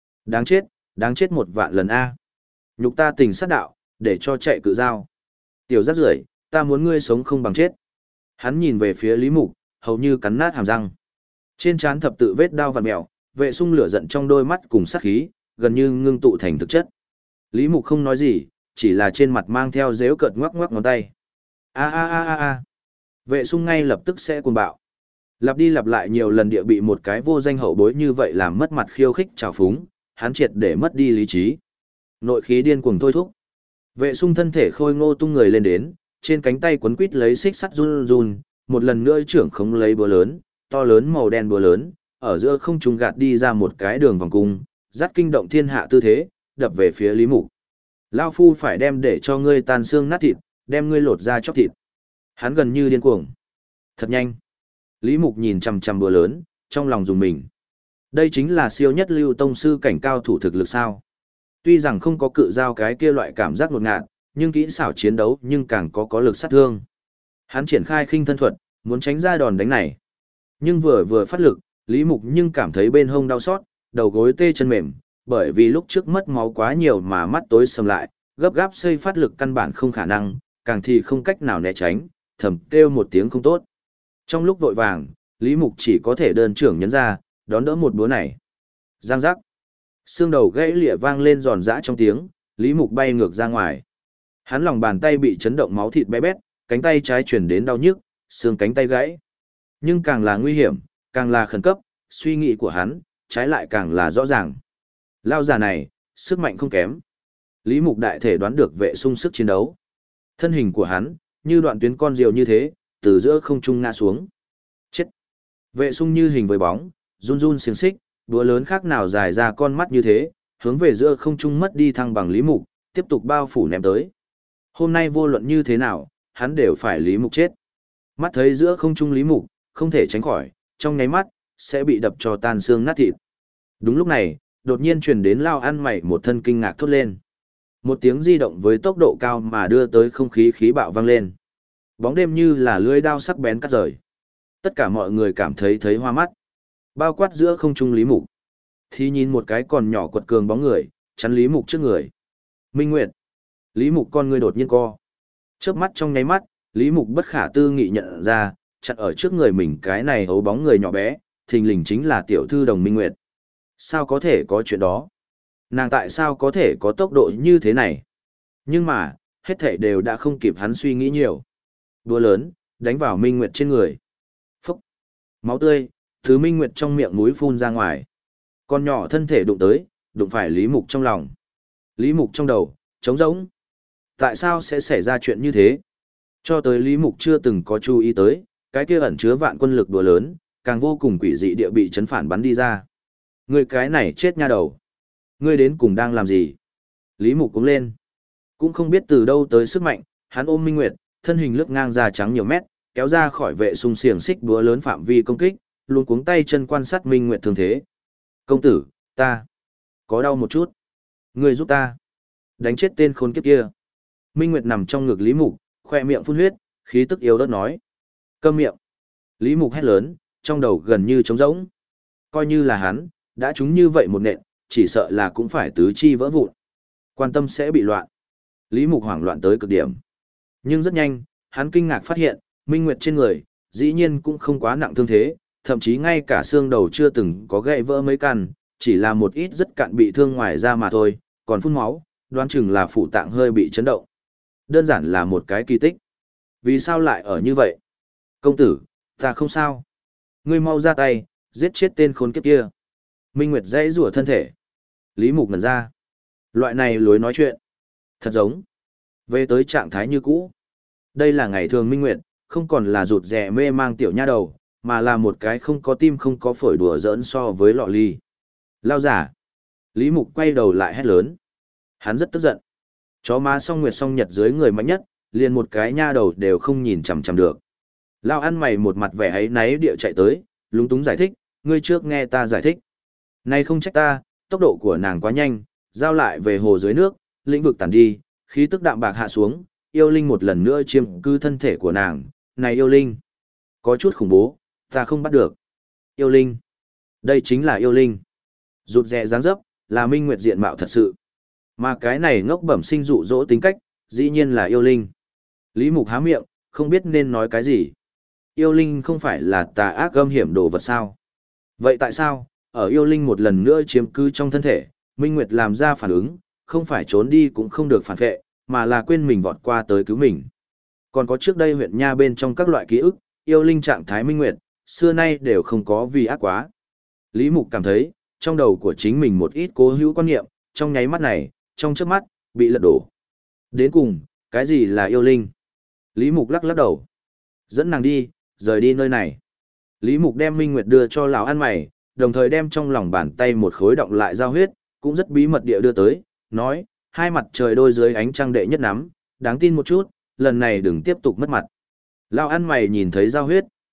Đáng chết một vạn lần a. Nhục ta tình sát đạo, để cho chạy cự dao. Tiểu rác rưởi, ta muốn ngươi sống không bằng chết. Hắn nhìn về phía Lý Mục, hầu như cắn nát hàm răng. Trên trán thập tự vết đao vằn mèo, vệ sung lửa giận trong đôi mắt cùng sát khí, gần như ngưng tụ thành thực chất. Lý Mục không nói gì, chỉ là trên mặt mang theo dếu cợt ngoắc ngoắc ngón tay. A. Vệ sung ngay lập tức sẽ cuồng bạo. Lặp đi lặp lại nhiều lần địa bị một cái vô danh hậu bối như vậy làm mất mặt khiêu khích trào phúng, hắn triệt để mất đi lý trí. Nội khí điên cuồng thôi thúc. Vệ sung thân thể khôi ngô tung người lên đến, trên cánh tay quấn quít lấy xích sắt run run, một lần nữa trưởng khống lấy búa lớn, to lớn màu đen búa lớn, ở giữa không trung gạt đi ra một cái đường vòng cung, dắt kinh động thiên hạ tư thế, đập về phía Lý Mục. Lao phu phải đem để cho ngươi tan xương nát thịt, đem ngươi lột ra chóc thịt. Hắn gần như điên cuồng. Thật nhanh. Lý Mục nhìn chằm chằm búa lớn, trong lòng dùng mình. Đây chính là siêu nhất lưu tông sư cảnh cao thủ thực lực sao. Tuy rằng không có cự giao cái kia loại cảm giác ngột ngạt, nhưng kỹ xảo chiến đấu nhưng càng có lực sát thương. Hắn triển khai khinh thân thuật, muốn tránh ra đòn đánh này. Nhưng vừa phát lực, Lý Mục nhưng cảm thấy bên hông đau xót, đầu gối tê chân mềm, bởi vì lúc trước mất máu quá nhiều mà mắt tối sầm lại, gấp gáp xây phát lực căn bản không khả năng, càng thì không cách nào né tránh, thầm kêu một tiếng không tốt. Trong lúc vội vàng, Lý Mục chỉ có thể đơn trưởng nhấn ra, đón đỡ một búa này. Giang giác. Xương đầu gãy lịa vang lên giòn giã trong tiếng, Lý Mục bay ngược ra ngoài. Hắn lòng bàn tay bị chấn động máu thịt bé bét, cánh tay trái chuyển đến đau nhức, xương cánh tay gãy. Nhưng càng là nguy hiểm, càng là khẩn cấp, suy nghĩ của hắn, trái lại càng là rõ ràng. Lao già này, sức mạnh không kém. Lý Mục đại thể đoán được vệ sung sức chiến đấu. Thân hình của hắn, như đoạn tuyến con diều như thế, từ giữa không trung ngã xuống. Chết! Vệ sung như hình với bóng, run run xiềng xích, đũa lớn khác nào dài ra con mắt như thế, hướng về giữa không trung mất đi thăng bằng Lý Mục, tiếp tục bao phủ ném tới. Hôm nay vô luận như thế nào, hắn đều phải Lý Mục chết. Mắt thấy giữa không trung Lý Mục, không thể tránh khỏi, trong nháy mắt, sẽ bị đập cho tan xương nát thịt. Đúng lúc này, đột nhiên truyền đến Lao ăn mày một thân kinh ngạc thốt lên. Một tiếng di động với tốc độ cao mà đưa tới không khí khí bạo vang lên. Bóng đêm như là lưỡi dao sắc bén cắt rời. Tất cả mọi người cảm thấy hoa mắt. Bao quát giữa không trung Lý Mục. Thì nhìn một cái còn nhỏ quật cường bóng người, chắn Lý Mục trước người. Minh Nguyệt. Lý Mục con người đột nhiên co. Chớp mắt trong nháy mắt, Lý Mục bất khả tư nghị nhận ra, chặn ở trước người mình cái này hấu bóng người nhỏ bé, thình lình chính là tiểu thư Đồng Minh Nguyệt. Sao có thể có chuyện đó? Nàng tại sao có thể có tốc độ như thế này? Nhưng mà, hết thảy đều đã không kịp hắn suy nghĩ nhiều. Đũa lớn, đánh vào Minh Nguyệt trên người. Phúc! Máu tươi, thứ Minh Nguyệt trong miệng mũi phun ra ngoài. Con nhỏ thân thể đụng tới, đụng phải Lý Mục trong lòng. Lý Mục trong đầu, trống rỗng. Tại sao sẽ xảy ra chuyện như thế? Cho tới Lý Mục chưa từng có chú ý tới, cái kia ẩn chứa vạn quân lực đũa lớn, càng vô cùng quỷ dị địa bị chấn phản bắn đi ra. Người cái này chết nha đầu. Ngươi đến cùng đang làm gì? Lý Mục cũng lên. Cũng không biết từ đâu tới sức mạnh, hắn ôm Minh Nguyệt, thân hình lướt ngang ra trắng nhiều mét, kéo ra khỏi vệ sung xiềng xích đũa lớn phạm vi công kích, luôn cuống tay chân quan sát Minh Nguyệt thương thế. Công tử, ta có đau một chút. Ngươi giúp ta đánh chết tên khốn kiếp kia. Minh Nguyệt nằm trong ngực Lý Mục, khoe miệng phun huyết, khí tức yếu ớt nói. Câm miệng. Lý Mục hét lớn, trong đầu gần như trống rỗng. Coi như là hắn, đã trúng như vậy một nện, chỉ sợ là cũng phải tứ chi vỡ vụn. Quan tâm sẽ bị loạn. Lý Mục hoảng loạn tới cực điểm. Nhưng rất nhanh, hắn kinh ngạc phát hiện, Minh Nguyệt trên người, dĩ nhiên cũng không quá nặng thương thế, thậm chí ngay cả xương đầu chưa từng có gãy vỡ mấy căn, chỉ là một ít rất cạn bị thương ngoài da mà thôi, còn phun máu, đoán chừng là phủ tạng hơi bị chấn động. Đơn giản là một cái kỳ tích. Vì sao lại ở như vậy? Công tử, ta không sao. Ngươi mau ra tay, giết chết tên khốn kiếp kia. Minh Nguyệt dãy rủa thân thể. Lý Mục ngẩn ra. Loại này lối nói chuyện. Thật giống. Về tới trạng thái như cũ. Đây là ngày thường Minh Nguyệt, không còn là rụt rè mê mang tiểu nha đầu, mà là một cái không có tim không có phổi đùa giỡn so với lọ ly. Lao giả. Lý Mục quay đầu lại hét lớn. Hắn rất tức giận. Chó má song nguyệt song nhật dưới người mạnh nhất, liền một cái nha đầu đều không nhìn chằm chằm được. Lao ăn mày một mặt vẻ ấy náy địa chạy tới, lúng túng giải thích, ngươi trước nghe ta giải thích. Này không trách ta, tốc độ của nàng quá nhanh, giao lại về hồ dưới nước, lĩnh vực tản đi, khí tức đạm bạc hạ xuống, yêu linh một lần nữa chiếm cứ thân thể của nàng. Này yêu linh, có chút khủng bố, ta không bắt được. Yêu linh, đây chính là yêu linh. Rụt rè dáng dấp, là Minh Nguyệt diện mạo thật sự. Mà cái này ngốc bẩm sinh dụ dỗ tính cách, dĩ nhiên là yêu linh. Lý Mục há miệng, không biết nên nói cái gì. Yêu linh không phải là tà ác gâm hiểm đồ vật sao? Vậy tại sao, ở yêu linh một lần nữa chiếm cứ trong thân thể, Minh Nguyệt làm ra phản ứng, không phải trốn đi cũng không được phản vệ, mà là quên mình vọt qua tới cứu mình. Còn có trước đây huyện nha bên trong các loại ký ức, yêu linh trạng thái Minh Nguyệt, xưa nay đều không có vì ác quá. Lý Mục cảm thấy, trong đầu của chính mình một ít cố hữu quan niệm, trong nháy mắt này, trong chớp mắt, bị lật đổ. Đến cùng, cái gì là yêu linh? Lý Mục lắc lắc đầu. Dẫn nàng đi, rời đi nơi này. Lý Mục đem Minh Nguyệt đưa cho lão ăn mày, đồng thời đem trong lòng bàn tay một khối động lại giao huyết, cũng rất bí mật địa đưa tới, nói, hai mặt trời đôi dưới ánh trăng đệ nhất nắm, đáng tin một chút, lần này đừng tiếp tục mất mặt. Lão ăn mày nhìn thấy giao huyết,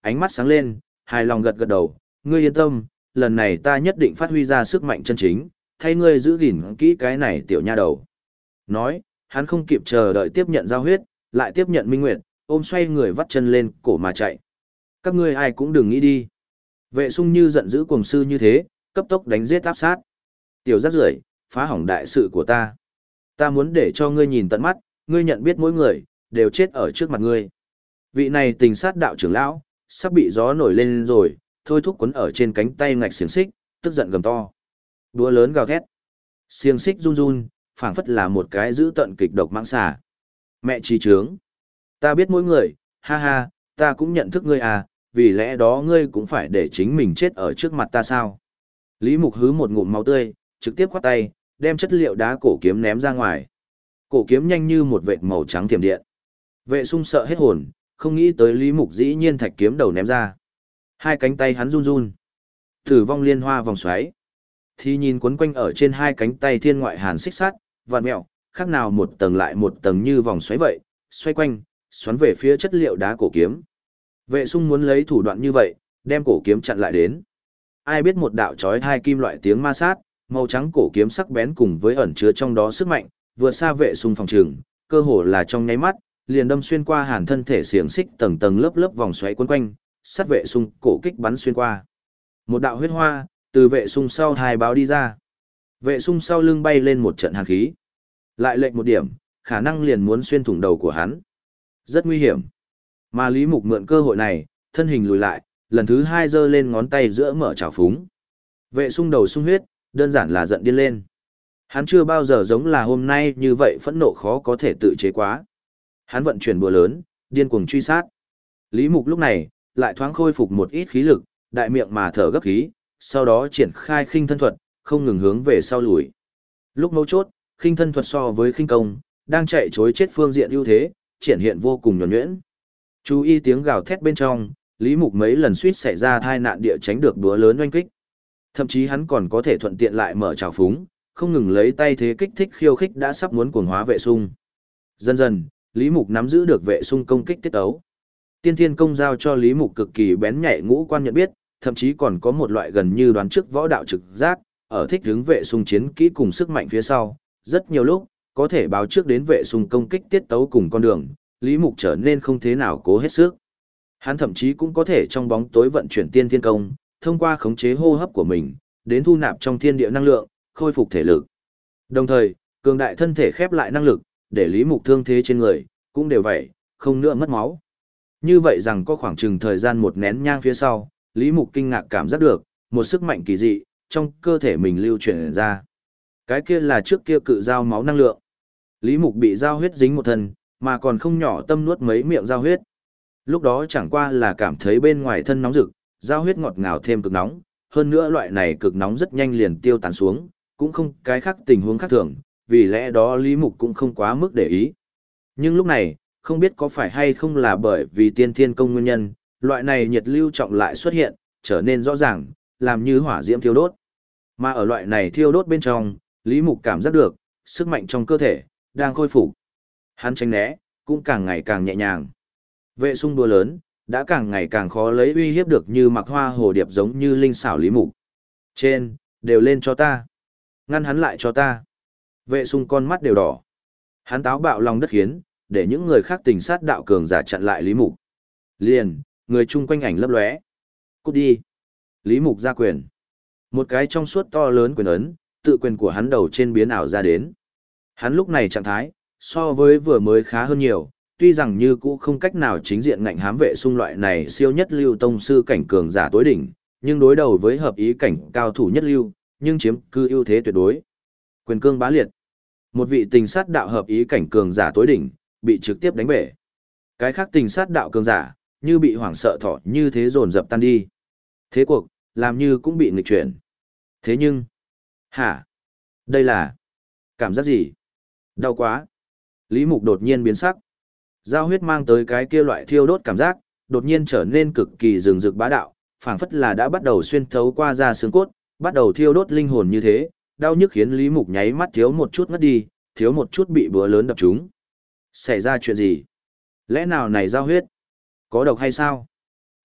ánh mắt sáng lên, hài lòng gật gật đầu, ngươi yên tâm, lần này ta nhất định phát huy ra sức mạnh chân chính, thay ngươi giữ gìn kỹ cái này tiểu nha đầu. Nói, hắn không kịp chờ đợi tiếp nhận giao huyết, lại tiếp nhận Minh Nguyệt, ôm xoay người vắt chân lên, cổ mà chạy. Các ngươi ai cũng đừng nghĩ đi. Vệ Sung như giận dữ cuồng sư như thế, cấp tốc đánh giết áp sát. Tiểu rác rưởi, phá hỏng đại sự của ta. Ta muốn để cho ngươi nhìn tận mắt, ngươi nhận biết mỗi người, đều chết ở trước mặt ngươi. Vị này tình sát đạo trưởng lão, sắp bị gió nổi lên rồi, thôi thúc quấn ở trên cánh tay ngạch xiềng xích, tức giận gầm to. Đúa lớn gào thét. Xiềng xích run run, phảng phất là một cái dữ tận kịch độc mãng xà. Mẹ trí trướng. Ta biết mỗi người, ha ha, ta cũng nhận thức ngươi à, vì lẽ đó ngươi cũng phải để chính mình chết ở trước mặt ta sao. Lý Mục hứ một ngụm máu tươi, trực tiếp khoát tay, đem chất liệu đá cổ kiếm ném ra ngoài. Cổ kiếm nhanh như một vệt màu trắng tiềm điện. Vệ Sung sợ hết hồn, không nghĩ tới Lý Mục dĩ nhiên thạch kiếm đầu ném ra. Hai cánh tay hắn run run. Tử vong liên hoa vòng xoáy. Thì nhìn quấn quanh ở trên hai cánh tay thiên ngoại hàn xích sắt, vạn mẹo, khác nào một tầng lại một tầng như vòng xoáy vậy, xoay quanh, xoắn về phía chất liệu đá cổ kiếm. Vệ Sung muốn lấy thủ đoạn như vậy, đem cổ kiếm chặn lại đến. Ai biết một đạo chói hai kim loại tiếng ma sát, màu trắng cổ kiếm sắc bén cùng với ẩn chứa trong đó sức mạnh, vượt xa Vệ Sung phòng trường, cơ hồ là trong nháy mắt, liền đâm xuyên qua hàn thân thể xiềng xích tầng tầng lớp lớp vòng xoáy quấn quanh, sát Vệ Sung cổ kích bắn xuyên qua. Một đạo huyết hoa từ Vệ Sung sau hai báo đi ra. Vệ Sung sau lưng bay lên một trận hàn khí. Lại lệnh một điểm, khả năng liền muốn xuyên thủng đầu của hắn. Rất nguy hiểm. Mà Lý Mục mượn cơ hội này, thân hình lùi lại, lần thứ hai giơ lên ngón tay giữa mở trào phúng. Vệ Sung đầu sung huyết, đơn giản là giận điên lên. Hắn chưa bao giờ giống là hôm nay như vậy phẫn nộ khó có thể tự chế quá. Hắn vận chuyển búa lớn, điên cuồng truy sát. Lý Mục lúc này, lại thoáng khôi phục một ít khí lực, đại miệng mà thở gấp khí, sau đó triển khai khinh thân thuật, không ngừng hướng về sau lùi. Lúc mấu chốt, khinh thân thuật so với khinh công, đang chạy chối chết phương diện ưu thế, triển hiện vô cùng nhuần nhuyễn. Chú ý tiếng gào thét bên trong, Lý Mục mấy lần suýt xảy ra tai nạn địa tránh được búa lớn oanh kích. Thậm chí hắn còn có thể thuận tiện lại mở trào phúng, không ngừng lấy tay thế kích thích khiêu khích đã sắp muốn cuồng hóa Vệ Sung. Dần dần, Lý Mục nắm giữ được Vệ Sung công kích tiết ấu. Tiên Thiên công giao cho Lý Mục cực kỳ bén nhạy ngũ quan nhận biết, thậm chí còn có một loại gần như đoán trước võ đạo trực giác, ở thích hướng Vệ Sung chiến kỹ cùng sức mạnh phía sau, rất nhiều lúc có thể báo trước đến Vệ Sung công kích tiết tấu cùng con đường, Lý Mục trở nên không thế nào cố hết sức. Hắn thậm chí cũng có thể trong bóng tối vận chuyển tiên thiên công, thông qua khống chế hô hấp của mình, đến thu nạp trong thiên địa năng lượng, khôi phục thể lực. Đồng thời, cường đại thân thể khép lại năng lực, để Lý Mục thương thế trên người, cũng đều vậy, không nữa mất máu. Như vậy rằng có khoảng chừng thời gian một nén nhang phía sau, Lý Mục kinh ngạc cảm giác được, một sức mạnh kỳ dị, trong cơ thể mình lưu chuyển ra. Cái kia là trước kia cự giao máu năng lượng. Lý Mục bị giao huyết dính một thân, mà còn không nhỏ tâm nuốt mấy miệng giao huyết. Lúc đó chẳng qua là cảm thấy bên ngoài thân nóng rực, giao huyết ngọt ngào thêm cực nóng, hơn nữa loại này cực nóng rất nhanh liền tiêu tán xuống, cũng không cái khác tình huống khác thường, vì lẽ đó Lý Mục cũng không quá mức để ý. Nhưng lúc này, không biết có phải hay không là bởi vì tiên thiên công nguyên nhân, loại này nhiệt lưu trọng lại xuất hiện, trở nên rõ ràng, làm như hỏa diễm thiêu đốt. Mà ở loại này thiêu đốt bên trong, Lý Mục cảm giác được, sức mạnh trong cơ thể, đang khôi phục. Hắn tránh né, cũng càng ngày càng nhẹ nhàng. Vệ Sung đua lớn, đã càng ngày càng khó lấy uy hiếp được như mặc hoa hồ điệp giống như linh xảo Lý Mục. Trên, đều lên cho ta. Ngăn hắn lại cho ta. Vệ Sung con mắt đều đỏ. Hắn táo bạo lòng đất khiến, để những người khác tình sát đạo cường giả chặn lại Lý Mục. Liền, người chung quanh ảnh lấp lóe. Cút đi. Lý Mục ra quyền. Một cái trong suốt to lớn quyền ấn, tự quyền của hắn đầu trên biến ảo ra đến. Hắn lúc này trạng thái, so với vừa mới khá hơn nhiều, tuy rằng như cũ không cách nào chính diện ngạnh hám Vệ Sung loại này siêu nhất lưu tông sư cảnh cường giả tối đỉnh, nhưng đối đầu với hợp ý cảnh cao thủ nhất lưu, nhưng chiếm cư ưu thế tuyệt đối. Quyền cương bá liệt. Một vị tình sát đạo hợp ý cảnh cường giả tối đỉnh, bị trực tiếp đánh bể. Cái khác tình sát đạo cường giả, như bị hoảng sợ thỏ như thế dồn dập tan đi. Thế cuộc, làm như cũng bị nghịch chuyển. Thế nhưng, hả? Đây là cảm giác gì? Đau quá. Lý Mục đột nhiên biến sắc. Giao huyết mang tới cái kia loại thiêu đốt cảm giác, đột nhiên trở nên cực kỳ rừng rực bá đạo, phảng phất là đã bắt đầu xuyên thấu qua da xương cốt, bắt đầu thiêu đốt linh hồn như thế, đau nhức khiến Lý Mục nháy mắt thiếu một chút ngất đi, thiếu một chút bị búa lớn đập trúng. Xảy ra chuyện gì? Lẽ nào này giao huyết? Có độc hay sao?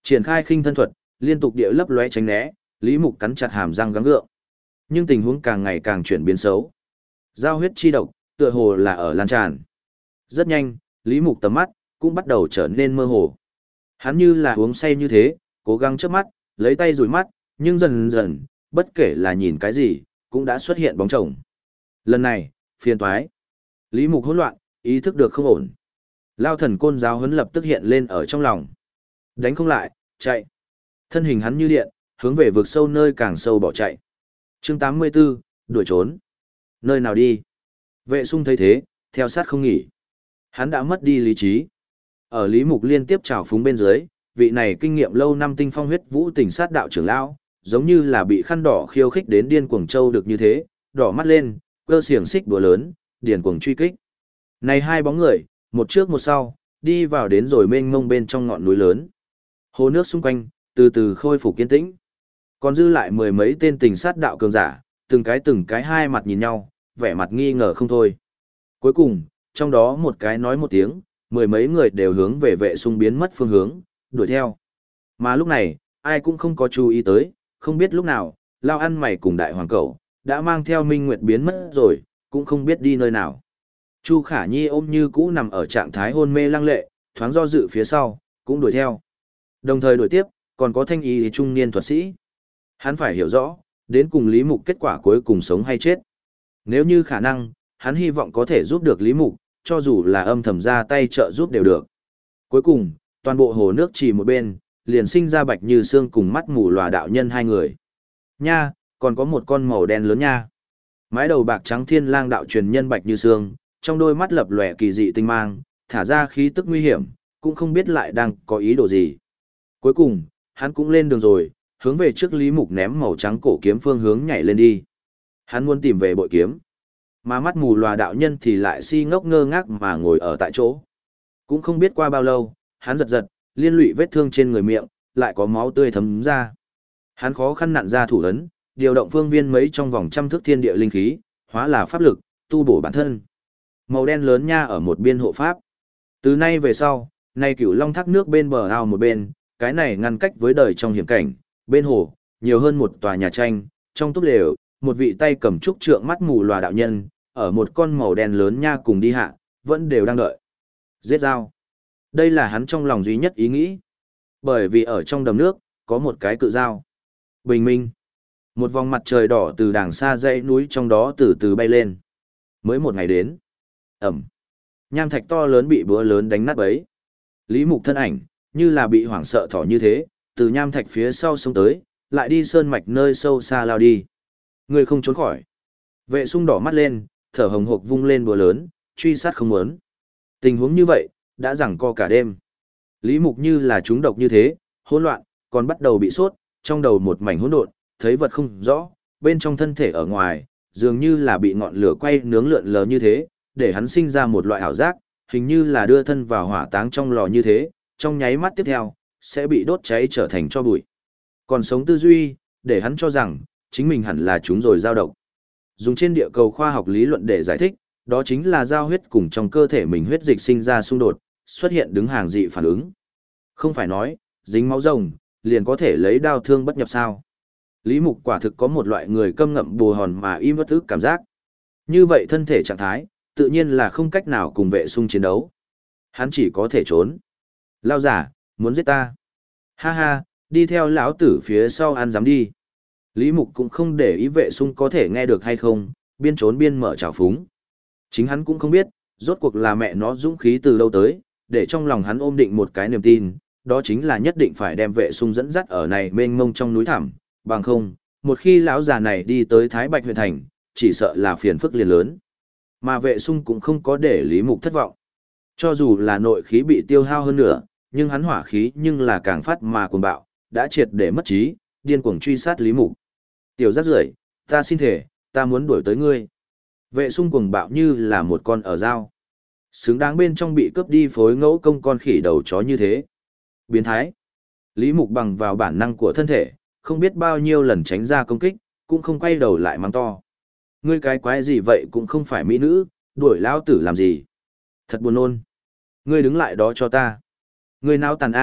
Triển khai khinh thân thuật, liên tục địa lấp lóe tránh né, Lý Mục cắn chặt hàm răng gắng gượng. Nhưng tình huống càng ngày càng chuyển biến xấu. Giao huyết chi độc, tựa hồ là ở lan tràn. Rất nhanh, Lý Mục tầm mắt cũng bắt đầu trở nên mơ hồ. Hắn như là uống say như thế, cố gắng chớp mắt, lấy tay dụi mắt, nhưng dần dần, bất kể là nhìn cái gì, cũng đã xuất hiện bóng chồng. Lần này, phiền toái. Lý Mục hỗn loạn, ý thức được không ổn. Lao thần côn giáo huấn lập tức hiện lên ở trong lòng. Đánh không lại, chạy. Thân hình hắn như điện, hướng về vực sâu nơi càng sâu bỏ chạy. Chương 84, đuổi trốn. Nơi nào đi? Vệ Sung thấy thế, theo sát không nghỉ. Hắn đã mất đi lý trí. Ở Lý Mục liên tiếp trào phúng bên dưới, vị này kinh nghiệm lâu năm tinh phong huyết vũ tỉnh sát đạo trưởng lão, giống như là bị khăn đỏ khiêu khích đến điên cuồng châu được như thế, đỏ mắt lên, cơ xiềng xích đùa lớn, điền cuồng truy kích. Này hai bóng người, một trước một sau, đi vào đến rồi mênh mông bên trong ngọn núi lớn. Hồ nước xung quanh, từ từ khôi phục kiên tĩnh. Còn dư lại mười mấy tên tình sát đạo cường giả, từng cái hai mặt nhìn nhau, vẻ mặt nghi ngờ không thôi. Cuối cùng, trong đó một cái nói một tiếng, mười mấy người đều hướng về Vệ Sung biến mất phương hướng, đuổi theo. Mà lúc này, ai cũng không có chú ý tới, không biết lúc nào, Lao ăn mày cùng đại hoàng cẩu, đã mang theo Minh Nguyệt biến mất rồi, cũng không biết đi nơi nào. Chu Khả Nhi ôm như cũ nằm ở trạng thái hôn mê lăng lệ, thoáng do dự phía sau, cũng đuổi theo. Đồng thời đuổi tiếp, còn có thanh y trung niên thuật sĩ. Hắn phải hiểu rõ, đến cùng Lý Mục kết quả cuối cùng sống hay chết. Nếu như khả năng, hắn hy vọng có thể giúp được Lý Mục, cho dù là âm thầm ra tay trợ giúp đều được. Cuối cùng, toàn bộ hồ nước chỉ một bên, liền sinh ra Bạch Như Sương cùng mắt mù lòa đạo nhân hai người. Nha, còn có một con màu đen lớn nha. Mái đầu bạc trắng thiên lang đạo truyền nhân Bạch Như Sương, trong đôi mắt lập lòe kỳ dị tinh mang, thả ra khí tức nguy hiểm, cũng không biết lại đang có ý đồ gì. Cuối cùng, hắn cũng lên đường rồi, hướng về trước Lý Mục ném màu trắng cổ kiếm phương hướng nhảy lên đi. Hắn muốn tìm về bội kiếm. Mà mắt mù lòa đạo nhân thì lại si ngốc ngơ ngác mà ngồi ở tại chỗ. Cũng không biết qua bao lâu, hắn giật giật, liên lụy vết thương trên người miệng, lại có máu tươi thấm ra. Hắn khó khăn nặn ra thủ ấn, điều động phương viên mấy trong vòng trăm thước thiên địa linh khí, hóa là pháp lực, tu bổ bản thân. Màu đen lớn nha ở một biên hộ pháp. Từ nay về sau, nay Cửu Long thác nước bên bờ ao một bên, cái này ngăn cách với đời trong hiểm cảnh, bên hồ, nhiều hơn một tòa nhà tranh, trong túp lều, một vị tay cầm trúc trượng mắt mù lòa đạo nhân, ở một con màu đen lớn nha cùng đi hạ, vẫn đều đang đợi. Giết dao. Đây là hắn trong lòng duy nhất ý nghĩ. Bởi vì ở trong đầm nước, có một cái cự dao. Bình minh. Một vòng mặt trời đỏ từ đàng xa dãy núi trong đó từ từ bay lên. Mới một ngày đến. Ẩm. Nham thạch to lớn bị búa lớn đánh nát bấy. Lý Mục thân ảnh, như là bị hoảng sợ thỏ như thế, từ nham thạch phía sau sông tới, lại đi sơn mạch nơi sâu xa lao đi. Người không trốn khỏi. Vệ Sung đỏ mắt lên, thở hồng hộc vung lên búa lớn, truy sát không muốn. Tình huống như vậy, đã giằng co cả đêm. Lý Mục như là trúng độc như thế, hỗn loạn, còn bắt đầu bị sốt, trong đầu một mảnh hỗn độn, thấy vật không rõ, bên trong thân thể ở ngoài, dường như là bị ngọn lửa quay nướng lượn lờ như thế, để hắn sinh ra một loại ảo giác, hình như là đưa thân vào hỏa táng trong lò như thế, trong nháy mắt tiếp theo, sẽ bị đốt cháy trở thành tro bụi. Còn sống tư duy, để hắn cho rằng, chính mình hẳn là chúng rồi giao độc. Dùng trên địa cầu khoa học lý luận để giải thích, đó chính là giao huyết cùng trong cơ thể mình huyết dịch sinh ra xung đột, xuất hiện đứng hàng dị phản ứng. Không phải nói, dính máu rồng, liền có thể lấy đao thương bất nhập sao. Lý Mục quả thực có một loại người câm ngậm bù hòn mà im bất ức cảm giác. Như vậy thân thể trạng thái, tự nhiên là không cách nào cùng Vệ Sung chiến đấu. Hắn chỉ có thể trốn. Lao giả, muốn giết ta. Ha ha, đi theo lão tử phía sau ăn dám đi. Lý Mục cũng không để ý Vệ Sung có thể nghe được hay không, biên trốn biên mở trào phúng. Chính hắn cũng không biết, rốt cuộc là mẹ nó dũng khí từ đâu tới, để trong lòng hắn ôm định một cái niềm tin, đó chính là nhất định phải đem Vệ Sung dẫn dắt ở này mênh mông trong núi thẳm, bằng không, một khi lão già này đi tới Thái Bạch huyện thành, chỉ sợ là phiền phức liền lớn. Mà Vệ Sung cũng không có để Lý Mục thất vọng. Cho dù là nội khí bị tiêu hao hơn nữa, nhưng hắn hỏa khí nhưng là càng phát mà cuồng bạo, đã triệt để mất trí, điên cuồng truy sát Lý Mục. Tiểu rác rưởi, ta xin thể, ta muốn đuổi tới ngươi. Vệ Sung cuồng bạo như là một con ở dao. Xứng đáng bên trong bị cướp đi phối ngẫu công con khỉ đầu chó như thế. Biến thái. Lý Mục bằng vào bản năng của thân thể, không biết bao nhiêu lần tránh ra công kích, cũng không quay đầu lại mắng to. Ngươi cái quái gì vậy cũng không phải mỹ nữ, đuổi lão tử làm gì. Thật buồn nôn. Ngươi đứng lại đó cho ta. Ngươi nào tàn A,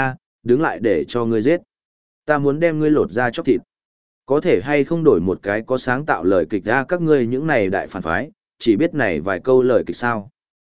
đứng lại để cho ngươi giết. Ta muốn đem ngươi lột ra chóc thịt. Có thể hay không đổi một cái có sáng tạo lời kịch ra các ngươi những này đại phản phái, chỉ biết này vài câu lời kịch sao.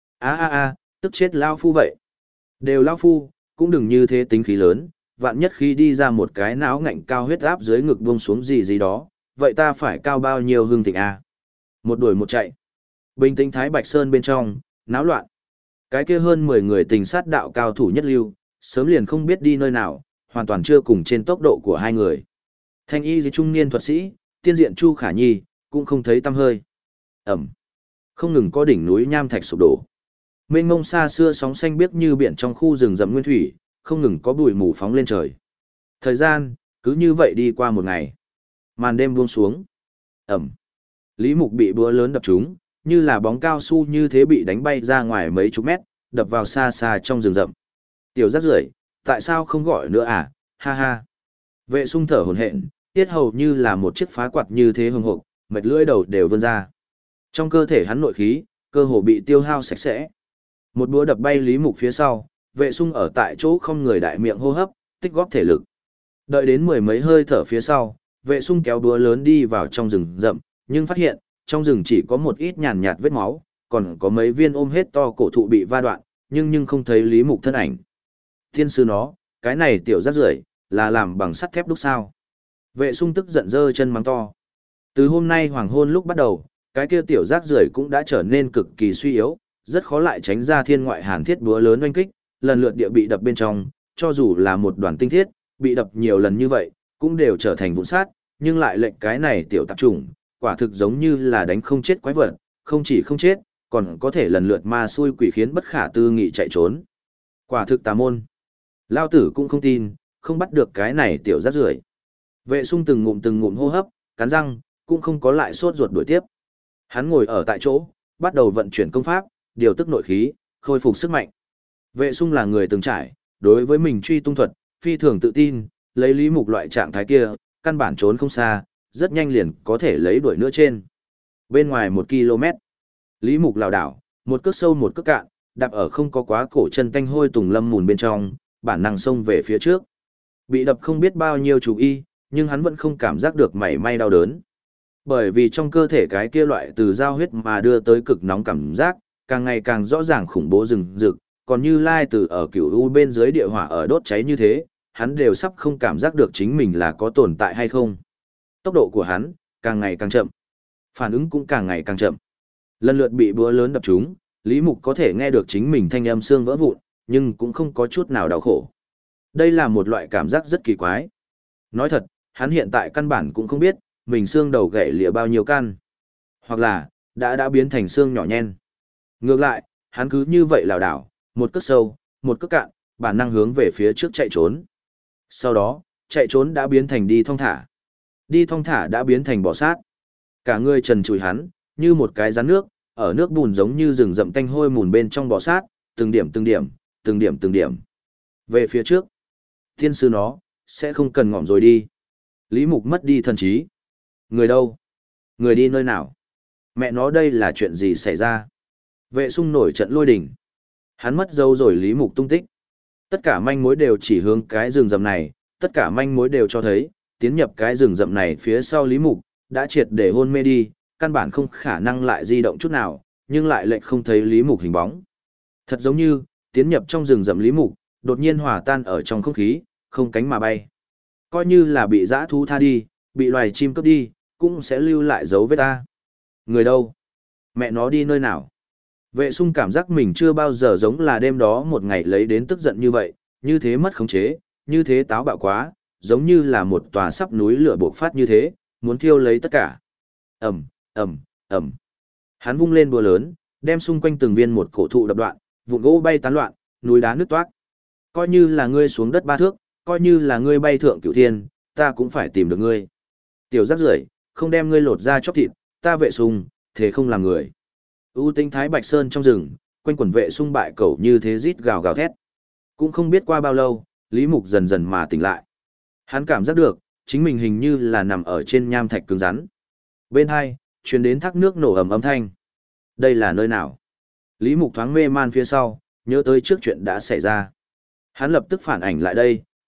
Tức chết lao phu vậy. Đều lao phu, cũng đừng như thế tính khí lớn, vạn nhất khi đi ra một cái não ngạnh cao huyết áp dưới ngực buông xuống gì gì đó, vậy ta phải cao bao nhiêu hương thịnh a? Một đuổi một chạy. Bình tĩnh Thái Bạch Sơn bên trong, náo loạn. Cái kia hơn 10 người tình sát đạo cao thủ nhất lưu, sớm liền không biết đi nơi nào, hoàn toàn chưa cùng trên tốc độ của hai người. Thanh y dưới trung niên thuật sĩ, tiên diện Chu Khả Nhi, cũng không thấy tăm hơi. Ẩm. Không ngừng có đỉnh núi nham thạch sụp đổ. Mênh mông xa xưa sóng xanh biếc như biển trong khu rừng rậm nguyên thủy, không ngừng có bụi mù phóng lên trời. Thời gian, cứ như vậy đi qua một ngày. Màn đêm buông xuống. Ẩm. Lý Mục bị búa lớn đập trúng, như là bóng cao su như thế bị đánh bay ra ngoài mấy chục mét, đập vào xa xa trong rừng rậm. Tiểu rác rưởi, tại sao không gọi nữa à? Ha ha. Vệ Sung thở hổn hển, tiết hầu như là một chiếc phá quạt như thế hừng hực, mệt lưỡi đầu đều vươn ra. Trong cơ thể hắn nội khí, cơ hồ bị tiêu hao sạch sẽ. Một búa đập bay Lý Mục phía sau, Vệ Sung ở tại chỗ không người đại miệng hô hấp, tích góp thể lực. Đợi đến mười mấy hơi thở phía sau, Vệ Sung kéo búa lớn đi vào trong rừng rậm, nhưng phát hiện, trong rừng chỉ có một ít nhàn nhạt vết máu, còn có mấy viên ôm hết to cổ thụ bị va đoạn, nhưng không thấy Lý Mục thân ảnh. Thiên sư nó, cái này tiểu rác rưởi là làm bằng sắt thép đúc sao? Vệ Sung tức giận giơ chân mắng to. Từ hôm nay hoàng hôn lúc bắt đầu, cái kia tiểu rác rưởi cũng đã trở nên cực kỳ suy yếu, rất khó lại tránh ra thiên ngoại hàn thiết búa lớn oanh kích, lần lượt địa bị đập bên trong, cho dù là một đoàn tinh thiết, bị đập nhiều lần như vậy, cũng đều trở thành vụn sát, nhưng lại lệnh cái này tiểu tạp chủng, quả thực giống như là đánh không chết quái vật, không chỉ không chết, còn có thể lần lượt ma xui quỷ khiến bất khả tư nghị chạy trốn. Quả thực tà môn. Lao tử cũng không tin, không bắt được cái này tiểu rác rưởi. Vệ Sung từng ngụm hô hấp, cắn răng, cũng không có lại sốt ruột đuổi tiếp. Hắn ngồi ở tại chỗ, bắt đầu vận chuyển công pháp, điều tức nội khí, khôi phục sức mạnh. Vệ Sung là người từng trải, đối với mình truy tung thuật, phi thường tự tin, lấy Lý Mục loại trạng thái kia, căn bản trốn không xa, rất nhanh liền có thể lấy đuổi nữa trên. Bên ngoài 1 km, Lý Mục lảo đảo, một cước sâu một cước cạn, đạp ở không có quá cổ chân tanh hôi tùng lâm mùn bên trong, bản năng xông về phía trước. Bị đập không biết bao nhiêu chú y, nhưng hắn vẫn không cảm giác được mảy may đau đớn. Bởi vì trong cơ thể cái kia loại từ giao huyết mà đưa tới cực nóng cảm giác, càng ngày càng rõ ràng khủng bố rừng rực, còn như lai từ ở cửu u bên dưới địa hỏa ở đốt cháy như thế, hắn đều sắp không cảm giác được chính mình là có tồn tại hay không. Tốc độ của hắn, càng ngày càng chậm. Phản ứng cũng càng ngày càng chậm. Lần lượt bị búa lớn đập trúng, Lý Mục có thể nghe được chính mình thanh âm xương vỡ vụn, nhưng cũng không có chút nào đau khổ. Đây là một loại cảm giác rất kỳ quái. Nói thật, hắn hiện tại căn bản cũng không biết, mình xương đầu gãy lìa bao nhiêu căn. Hoặc là, đã biến thành xương nhỏ nhen. Ngược lại, hắn cứ như vậy lảo đảo, một cước sâu, một cước cạn, bản năng hướng về phía trước chạy trốn. Sau đó, chạy trốn đã biến thành đi thong thả. Đi thong thả đã biến thành bò sát. Cả người trần trụi hắn, như một cái rắn nước, ở nước bùn giống như rừng rậm tanh hôi mùn bên trong bò sát, từng điểm từng điểm, từng điểm từng điểm. Về phía trước, thiên sư nó, sẽ không cần ngỏm rồi đi. Lý Mục mất đi thần trí. Người đâu? Người đi nơi nào? Mẹ nó đây là chuyện gì xảy ra? Vệ Sung nổi trận lôi đình. Hắn mất dấu rồi Lý Mục tung tích. Tất cả manh mối đều chỉ hướng cái rừng rậm này, tất cả manh mối đều cho thấy, tiến nhập cái rừng rậm này phía sau Lý Mục, đã triệt để hôn mê đi, căn bản không khả năng lại di động chút nào, nhưng lại lệnh không thấy Lý Mục hình bóng. Thật giống như, tiến nhập trong rừng rậm Lý Mục, đột nhiên hòa tan ở trong không khí, không cánh mà bay. Coi như là bị dã thú tha đi, bị loài chim cướp đi, cũng sẽ lưu lại dấu vết ta. Người đâu? Mẹ nó đi nơi nào? Vệ Sung cảm giác mình chưa bao giờ giống là đêm đó một ngày lấy đến tức giận như vậy, như thế mất khống chế, như thế táo bạo quá, giống như là một tòa sắp núi lửa bộc phát như thế, muốn thiêu lấy tất cả. Ầm, ầm, ầm. Hắn vung lên búa lớn, đem xung quanh từng viên một cổ thụ đập đoạn, vụn gỗ bay tán loạn, núi đá nứt toác. Coi như là ngươi xuống đất 3 thước, coi như là ngươi bay thượng cửu thiên, ta cũng phải tìm được ngươi. Tiểu rác rưởi, không đem ngươi lột ra chóc thịt, ta Vệ Sung, thế không làm người. U Tinh Thái Bạch Sơn trong rừng, quanh quần Vệ Sung bại cẩu như thế rít gào gào thét. Cũng không biết qua bao lâu, Lý Mục dần dần mà tỉnh lại. Hắn cảm giác được, chính mình hình như là nằm ở trên nham thạch cứng rắn. Bên hai, truyền đến thác nước nổ ầm âm thanh. Đây là nơi nào? Lý Mục thoáng mê man phía sau, nhớ tới trước chuyện đã xảy ra. Hắn lập tức phản ảnh lại đây,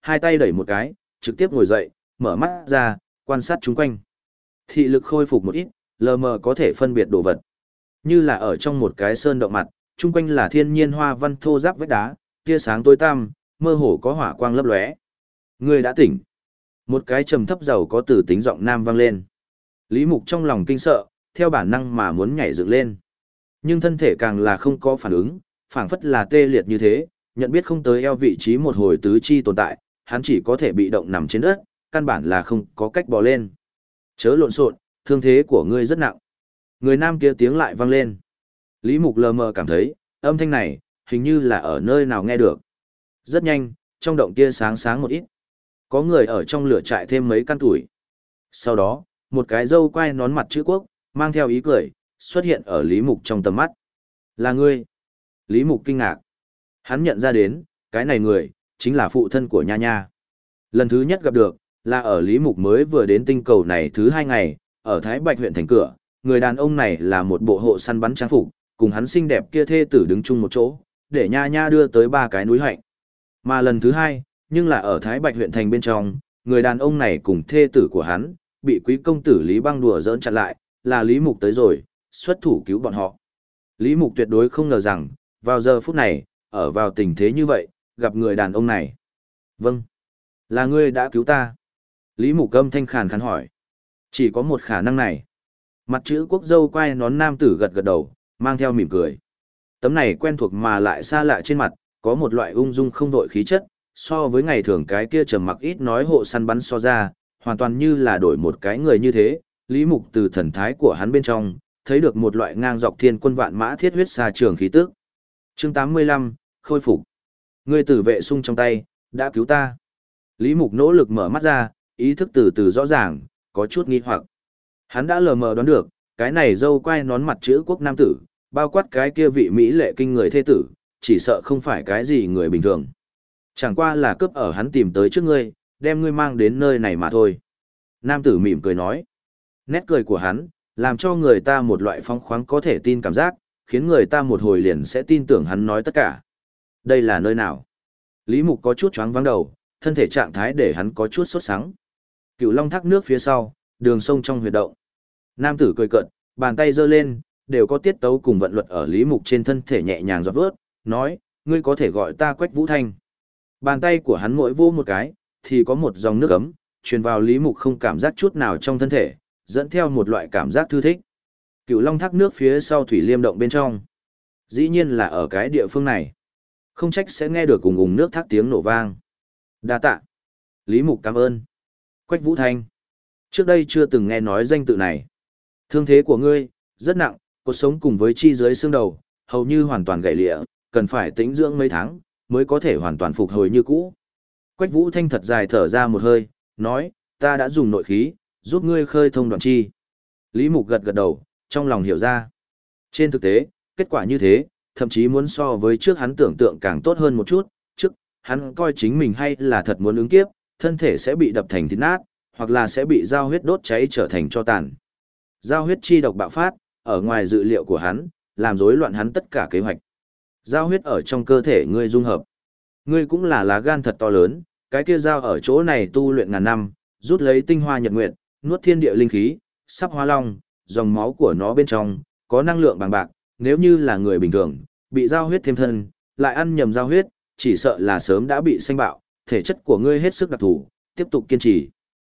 hai tay đẩy một cái, trực tiếp ngồi dậy, mở mắt ra, quan sát chung quanh. Thị lực khôi phục một ít, lờ mờ có thể phân biệt đồ vật. Như là ở trong một cái sơn động mặt, chung quanh là thiên nhiên hoa văn thô ráp vách đá, tia sáng tối tăm, mơ hồ có hỏa quang lấp lóe. Người đã tỉnh. Một cái trầm thấp giàu có từ tính giọng nam vang lên. Lý Mục trong lòng kinh sợ, theo bản năng mà muốn nhảy dựng lên. Nhưng thân thể càng là không có phản ứng, phảng phất là tê liệt như thế, nhận biết không tới eo vị trí một hồi tứ chi tồn tại, hắn chỉ có thể bị động nằm trên đất, căn bản là không có cách bò lên. Chớ lộn xộn, thương thế của ngươi rất nặng. Người nam kia tiếng lại vang lên. Lý Mục lờ mờ cảm thấy, âm thanh này, hình như là ở nơi nào nghe được. Rất nhanh, trong động kia sáng sáng một ít. Có người ở trong lửa trại thêm mấy căn tuổi. Sau đó, một cái râu quai nón mặt chữ quốc, mang theo ý cười, xuất hiện ở Lý Mục trong tầm mắt. Là ngươi. Lý Mục kinh ngạc. Hắn nhận ra đến, cái này người, chính là phụ thân của Nha Nha. Lần thứ nhất gặp được, là ở Lý Mục mới vừa đến tinh cầu này thứ 2 ngày, ở Thái Bạch huyện thành cửa, người đàn ông này là một bộ hộ săn bắn trang phục, cùng hắn xinh đẹp kia thê tử đứng chung một chỗ, để Nha Nha đưa tới 3 cái núi hạnh. Mà lần thứ 2, nhưng là ở Thái Bạch huyện thành bên trong, người đàn ông này cùng thê tử của hắn, bị quý công tử Lý Băng đùa giỡn chặn lại, là Lý Mục tới rồi, xuất thủ cứu bọn họ. Lý Mục tuyệt đối không ngờ rằng, vào giờ phút này, ở vào tình thế như vậy, gặp người đàn ông này. Vâng, là ngươi đã cứu ta. Lý Mục âm thanh khàn khàn hỏi. Chỉ có một khả năng này. Mặt chữ quốc dâu quay nón nam tử gật gật đầu, mang theo mỉm cười. Tấm này quen thuộc mà lại xa lạ trên mặt, có một loại ung dung không đội khí chất, so với ngày thường cái kia trầm mặc ít nói hộ săn bắn so ra, hoàn toàn như là đổi một cái người như thế. Lý Mục từ thần thái của hắn bên trong, thấy được một loại ngang dọc thiên quân vạn mã thiết huyết xa trường khí tức. Chương 85, khôi phục. Ngươi tử vệ sung trong tay, đã cứu ta. Lý Mục nỗ lực mở mắt ra, ý thức từ từ rõ ràng, có chút nghi hoặc. Hắn đã lờ mờ đoán được, cái này dâu quai nón mặt chữ quốc nam tử, bao quát cái kia vị Mỹ lệ kinh người thê tử, chỉ sợ không phải cái gì người bình thường. Chẳng qua là cướp ở hắn tìm tới trước ngươi, đem ngươi mang đến nơi này mà thôi. Nam tử mỉm cười nói. Nét cười của hắn, làm cho người ta một loại phóng khoáng có thể tin cảm giác, khiến người ta một hồi liền sẽ tin tưởng hắn nói tất cả. Đây là nơi nào? Lý Mục có chút choáng váng đầu, thân thể trạng thái để hắn có chút sốt sắng. Cửu Long thác nước phía sau, đường sông trong huyệt động. Nam tử cười cợt, bàn tay giơ lên, đều có tiết tấu cùng vận luật ở Lý Mục trên thân thể nhẹ nhàng giọt vớt, nói, ngươi có thể gọi ta Quách Vũ Thanh. Bàn tay của hắn mỗi vô một cái, thì có một dòng nước ấm, truyền vào Lý Mục không cảm giác chút nào trong thân thể, dẫn theo một loại cảm giác thư thích. Cửu Long thác nước phía sau thủy liêm động bên trong. Dĩ nhiên là ở cái địa phương này. Không trách sẽ nghe được ùng ùng nước thác tiếng nổ vang. Đa tạ. Lý Mục cảm ơn. Quách Vũ Thanh. Trước đây chưa từng nghe nói danh tự này. Thương thế của ngươi, rất nặng, cột sống cùng với chi dưới xương đầu, hầu như hoàn toàn gãy lịa, cần phải tĩnh dưỡng mấy tháng, mới có thể hoàn toàn phục hồi như cũ. Quách Vũ Thanh thật dài thở ra một hơi, nói, ta đã dùng nội khí, giúp ngươi khơi thông đoạn chi. Lý Mục gật gật đầu, trong lòng hiểu ra. Trên thực tế, kết quả như thế, thậm chí muốn so với trước hắn tưởng tượng càng tốt hơn một chút, trước, hắn coi chính mình hay là thật muốn ứng kiếp, thân thể sẽ bị đập thành thịt nát, hoặc là sẽ bị giao huyết đốt cháy trở thành tro tàn. Giao huyết chi độc bạo phát, ở ngoài dự liệu của hắn, làm rối loạn hắn tất cả kế hoạch. Giao huyết ở trong cơ thể ngươi dung hợp. Ngươi cũng là lá gan thật to lớn, cái kia giao ở chỗ này tu luyện ngàn năm, rút lấy tinh hoa nhật nguyệt, nuốt thiên địa linh khí, sắp hóa long, dòng máu của nó bên trong, có năng lượng bằng bạc, nếu như là người bình thường, bị giao huyết thêm thân, lại ăn nhầm giao huyết, chỉ sợ là sớm đã bị sanh bạo, thể chất của ngươi hết sức đặc thù, tiếp tục kiên trì.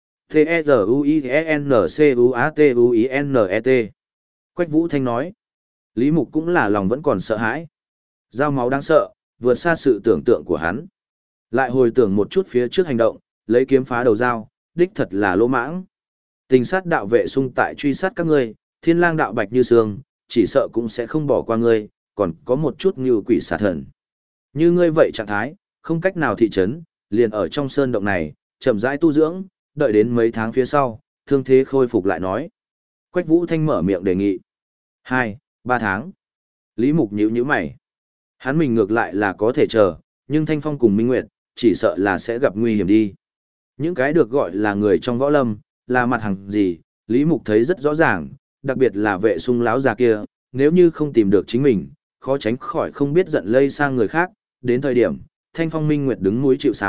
T-E-Z-U-I-N-C-U-A-T-U-I-N-E-T Quách Vũ Thanh nói. Lý Mục cũng là lòng vẫn còn sợ hãi. Giao máu đáng sợ, vượt xa sự tưởng tượng của hắn. Lại hồi tưởng một chút phía trước hành động, lấy kiếm phá đầu dao, đích thật là lỗ mãng. Tình sát đạo vệ sung tại truy sát các ngươi, thiên lang đạo bạch như sương, chỉ sợ cũng sẽ không bỏ qua ngươi, còn có một chút như quỷ xà thần. Như ngươi vậy trạng thái, không cách nào thị trấn, liền ở trong sơn động này, chậm rãi tu dưỡng, đợi đến mấy tháng phía sau, thương thế khôi phục lại nói. Quách Vũ Thanh mở miệng đề nghị. 2-3 tháng. Lý Mục nhíu mày. Hắn mình ngược lại là có thể chờ, nhưng Thanh Phong cùng Minh Nguyệt, chỉ sợ là sẽ gặp nguy hiểm đi. Những cái được gọi là người trong võ lâm, là mặt hàng gì, Lý Mục thấy rất rõ ràng, đặc biệt là vệ sung láo già kia, nếu như không tìm được chính mình, khó tránh khỏi không biết giận lây sang người khác, đến thời điểm, Thanh Phong Minh Nguyệt đứng núi chịu sào,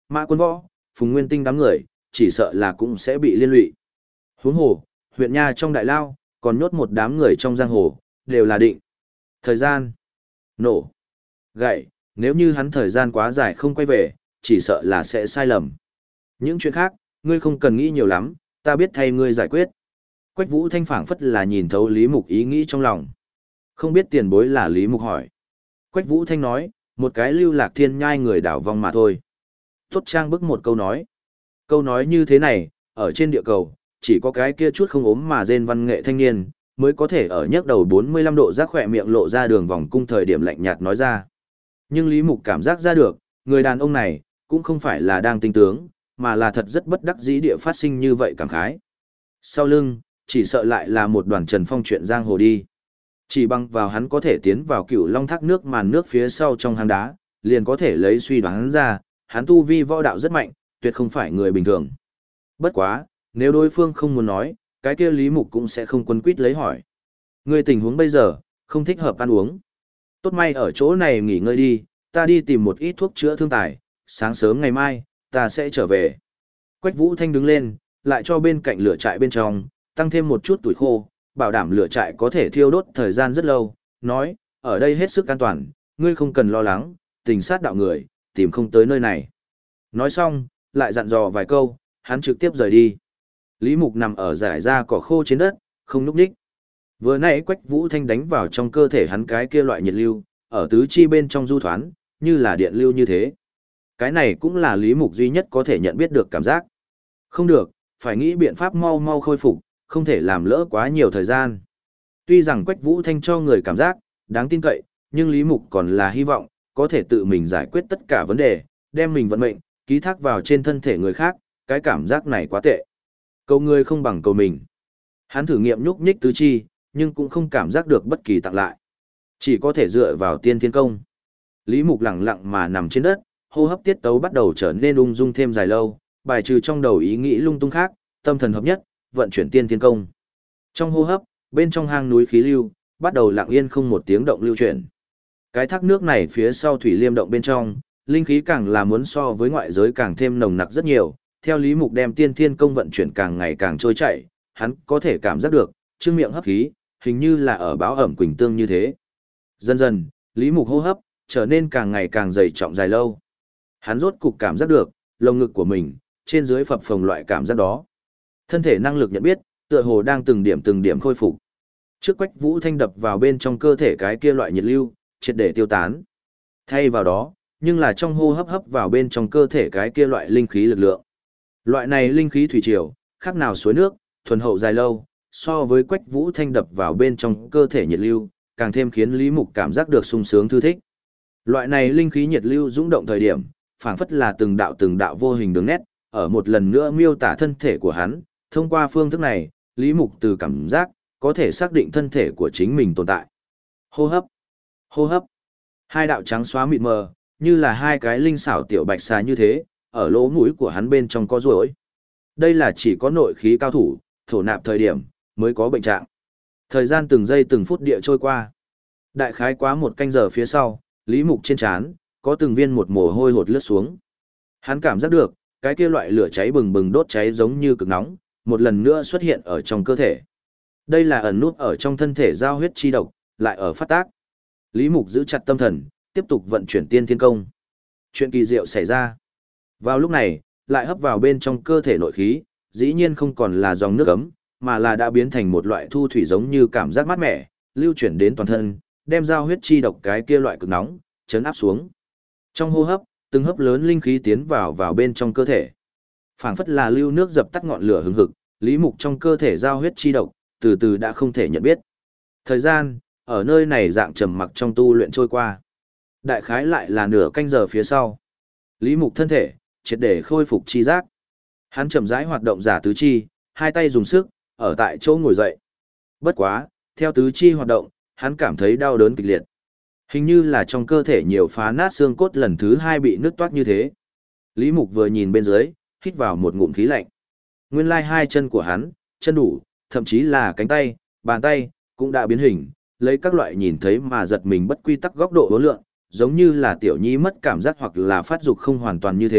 Mã Quân Võ, Phùng Nguyên Tinh đám người, chỉ sợ là cũng sẽ bị liên lụy. Huống hồ, huyện nha trong đại lao, còn nhốt một đám người trong giang hồ, đều là định. Thời gian, nổ, gậy, nếu như hắn thời gian quá dài không quay về, chỉ sợ là sẽ sai lầm. Những chuyện khác, ngươi không cần nghĩ nhiều lắm, ta biết thay ngươi giải quyết. Quách Vũ Thanh phảng phất là nhìn thấu Lý Mục ý nghĩ trong lòng. Không biết tiền bối là Lý Mục hỏi. Quách Vũ Thanh nói, một cái lưu lạc thiên nhai người đảo vong mà thôi. Tốt trang bức một câu nói. Câu nói như thế này, ở trên địa cầu, chỉ có cái kia chút không ốm mà rên văn nghệ thanh niên, mới có thể ở nhấc đầu 45 độ giác khỏe miệng lộ ra đường vòng cung thời điểm lạnh nhạt nói ra. Nhưng Lý Mục cảm giác ra được, người đàn ông này, cũng không phải là đang tinh tướng, mà là thật rất bất đắc dĩ địa phát sinh như vậy cảm khái. Sau lưng, chỉ sợ lại là một đoàn trần phong chuyện giang hồ đi. Chỉ bằng vào hắn có thể tiến vào Cửu Long thác nước màn nước phía sau trong hang đá, liền có thể lấy suy đoán ra, hắn tu vi võ đạo rất mạnh, tuyệt không phải người bình thường. Bất quá, nếu đối phương không muốn nói, cái kia Lý Mục cũng sẽ không quấn quýt lấy hỏi. Người tình huống bây giờ, không thích hợp ăn uống. Tốt may ở chỗ này nghỉ ngơi đi, ta đi tìm một ít thuốc chữa thương tài, sáng sớm ngày mai, ta sẽ trở về. Quách Vũ Thanh đứng lên, lại cho bên cạnh lửa trại bên trong, tăng thêm một chút tuổi khô, bảo đảm lửa trại có thể thiêu đốt thời gian rất lâu, nói, ở đây hết sức an toàn, ngươi không cần lo lắng, tình sát đạo người, tìm không tới nơi này. Nói xong, lại dặn dò vài câu, hắn trực tiếp rời đi. Lý Mục nằm ở dải da cỏ khô trên đất, không núp đích. Vừa nãy Quách Vũ Thanh đánh vào trong cơ thể hắn cái kia loại nhiệt lưu, ở tứ chi bên trong du thoán, như là điện lưu như thế. Cái này cũng là Lý Mục duy nhất có thể nhận biết được cảm giác. Không được, phải nghĩ biện pháp mau mau khôi phục, không thể làm lỡ quá nhiều thời gian. Tuy rằng Quách Vũ Thanh cho người cảm giác đáng tin cậy, nhưng Lý Mục còn là hy vọng có thể tự mình giải quyết tất cả vấn đề, đem mình vận mệnh ký thác vào trên thân thể người khác, cái cảm giác này quá tệ. Cầu người không bằng cầu mình. Hắn thử nghiệm nhúc nhích tứ chi, nhưng cũng không cảm giác được bất kỳ tặng lại. Chỉ có thể dựa vào tiên thiên công. Lý Mục lặng lặng mà nằm trên đất, hô hấp tiết tấu bắt đầu trở nên ung dung thêm dài lâu, bài trừ trong đầu ý nghĩ lung tung khác, tâm thần hợp nhất, vận chuyển tiên thiên công. Trong hô hấp, bên trong hang núi khí lưu, bắt đầu lặng yên không một tiếng động lưu chuyển. Cái thác nước này phía sau thủy liêm động bên trong, linh khí càng là muốn so với ngoại giới càng thêm nồng nặc rất nhiều, theo Lý Mục đem tiên thiên công vận chuyển càng ngày càng trôi chảy, hắn có thể cảm giác được, trương miệng hấp khí, hình như là ở báo ẩm quỳnh tương như thế. Dần dần, Lý Mục hô hấp trở nên càng ngày càng dày trọng dài lâu. Hắn rốt cục cảm giác được, lồng ngực của mình, trên dưới phập phồng loại cảm giác đó. Thân thể năng lực nhận biết, tựa hồ đang từng điểm khôi phục. Trước Quách Vũ Thanh đập vào bên trong cơ thể cái kia loại nhiệt lưu, triệt để tiêu tán. Thay vào đó, nhưng là trong hô hấp hấp vào bên trong cơ thể cái kia loại linh khí lực lượng. Loại này linh khí thủy triều, khác nào suối nước, thuần hậu dài lâu, so với Quách Vũ Thanh đập vào bên trong cơ thể nhiệt lưu, càng thêm khiến Lý Mục cảm giác được sung sướng thư thích. Loại này linh khí nhiệt lưu dũng động thời điểm, phảng phất là từng đạo vô hình đường nét, ở một lần nữa miêu tả thân thể của hắn, thông qua phương thức này, Lý Mục từ cảm giác, có thể xác định thân thể của chính mình tồn tại. Hô hấp, hô hấp. Hai đạo trắng xóa mịt mờ, như là hai cái linh xảo tiểu bạch xà như thế, ở lỗ mũi của hắn bên trong có ruồi. Đây là chỉ có nội khí cao thủ, thổ nạp thời điểm, mới có bệnh trạng. Thời gian từng giây từng phút địa trôi qua. Đại khái quá một canh giờ phía sau, Lý Mục trên trán có từng viên một mồ hôi hột lướt xuống. Hắn cảm giác được, cái kia loại lửa cháy bừng bừng đốt cháy giống như cực nóng, một lần nữa xuất hiện ở trong cơ thể. Đây là ẩn nút ở trong thân thể giao huyết chi độc, lại ở phát tác. Lý Mục giữ chặt tâm thần, tiếp tục vận chuyển tiên thiên công. Chuyện kỳ diệu xảy ra. Vào lúc này, lại hấp vào bên trong cơ thể nội khí, dĩ nhiên không còn là dòng nước ấm, mà là đã biến thành một loại thu thủy giống như cảm giác mát mẻ, lưu chuyển đến toàn thân, đem giao huyết chi độc cái kia loại cực nóng, chấn áp xuống. Trong hô hấp, từng hấp lớn linh khí tiến vào bên trong cơ thể. Phảng phất là lưu nước dập tắt ngọn lửa hừng hực, Lý Mục trong cơ thể giao huyết chi độc, từ từ đã không thể nhận biết. Thời gian, ở nơi này dạng trầm mặc trong tu luyện trôi qua. Đại khái lại là nửa canh giờ phía sau. Lý Mục thân thể, triệt để khôi phục chi giác. Hắn chậm rãi hoạt động giả tứ chi, hai tay dùng sức, ở tại chỗ ngồi dậy. Bất quá, theo tứ chi hoạt động, hắn cảm thấy đau đớn kịch liệt. Hình như là trong cơ thể nhiều phá nát xương cốt lần thứ hai bị nứt toát như thế. Lý Mục vừa nhìn bên dưới, hít vào một ngụm khí lạnh. Nguyên lai hai chân của hắn, chân đủ, thậm chí là cánh tay, bàn tay, cũng đã biến hình, lấy các loại nhìn thấy mà giật mình bất quy tắc góc độ hối lượng, giống như là tiểu nhi mất cảm giác hoặc là phát dục không hoàn toàn như thế,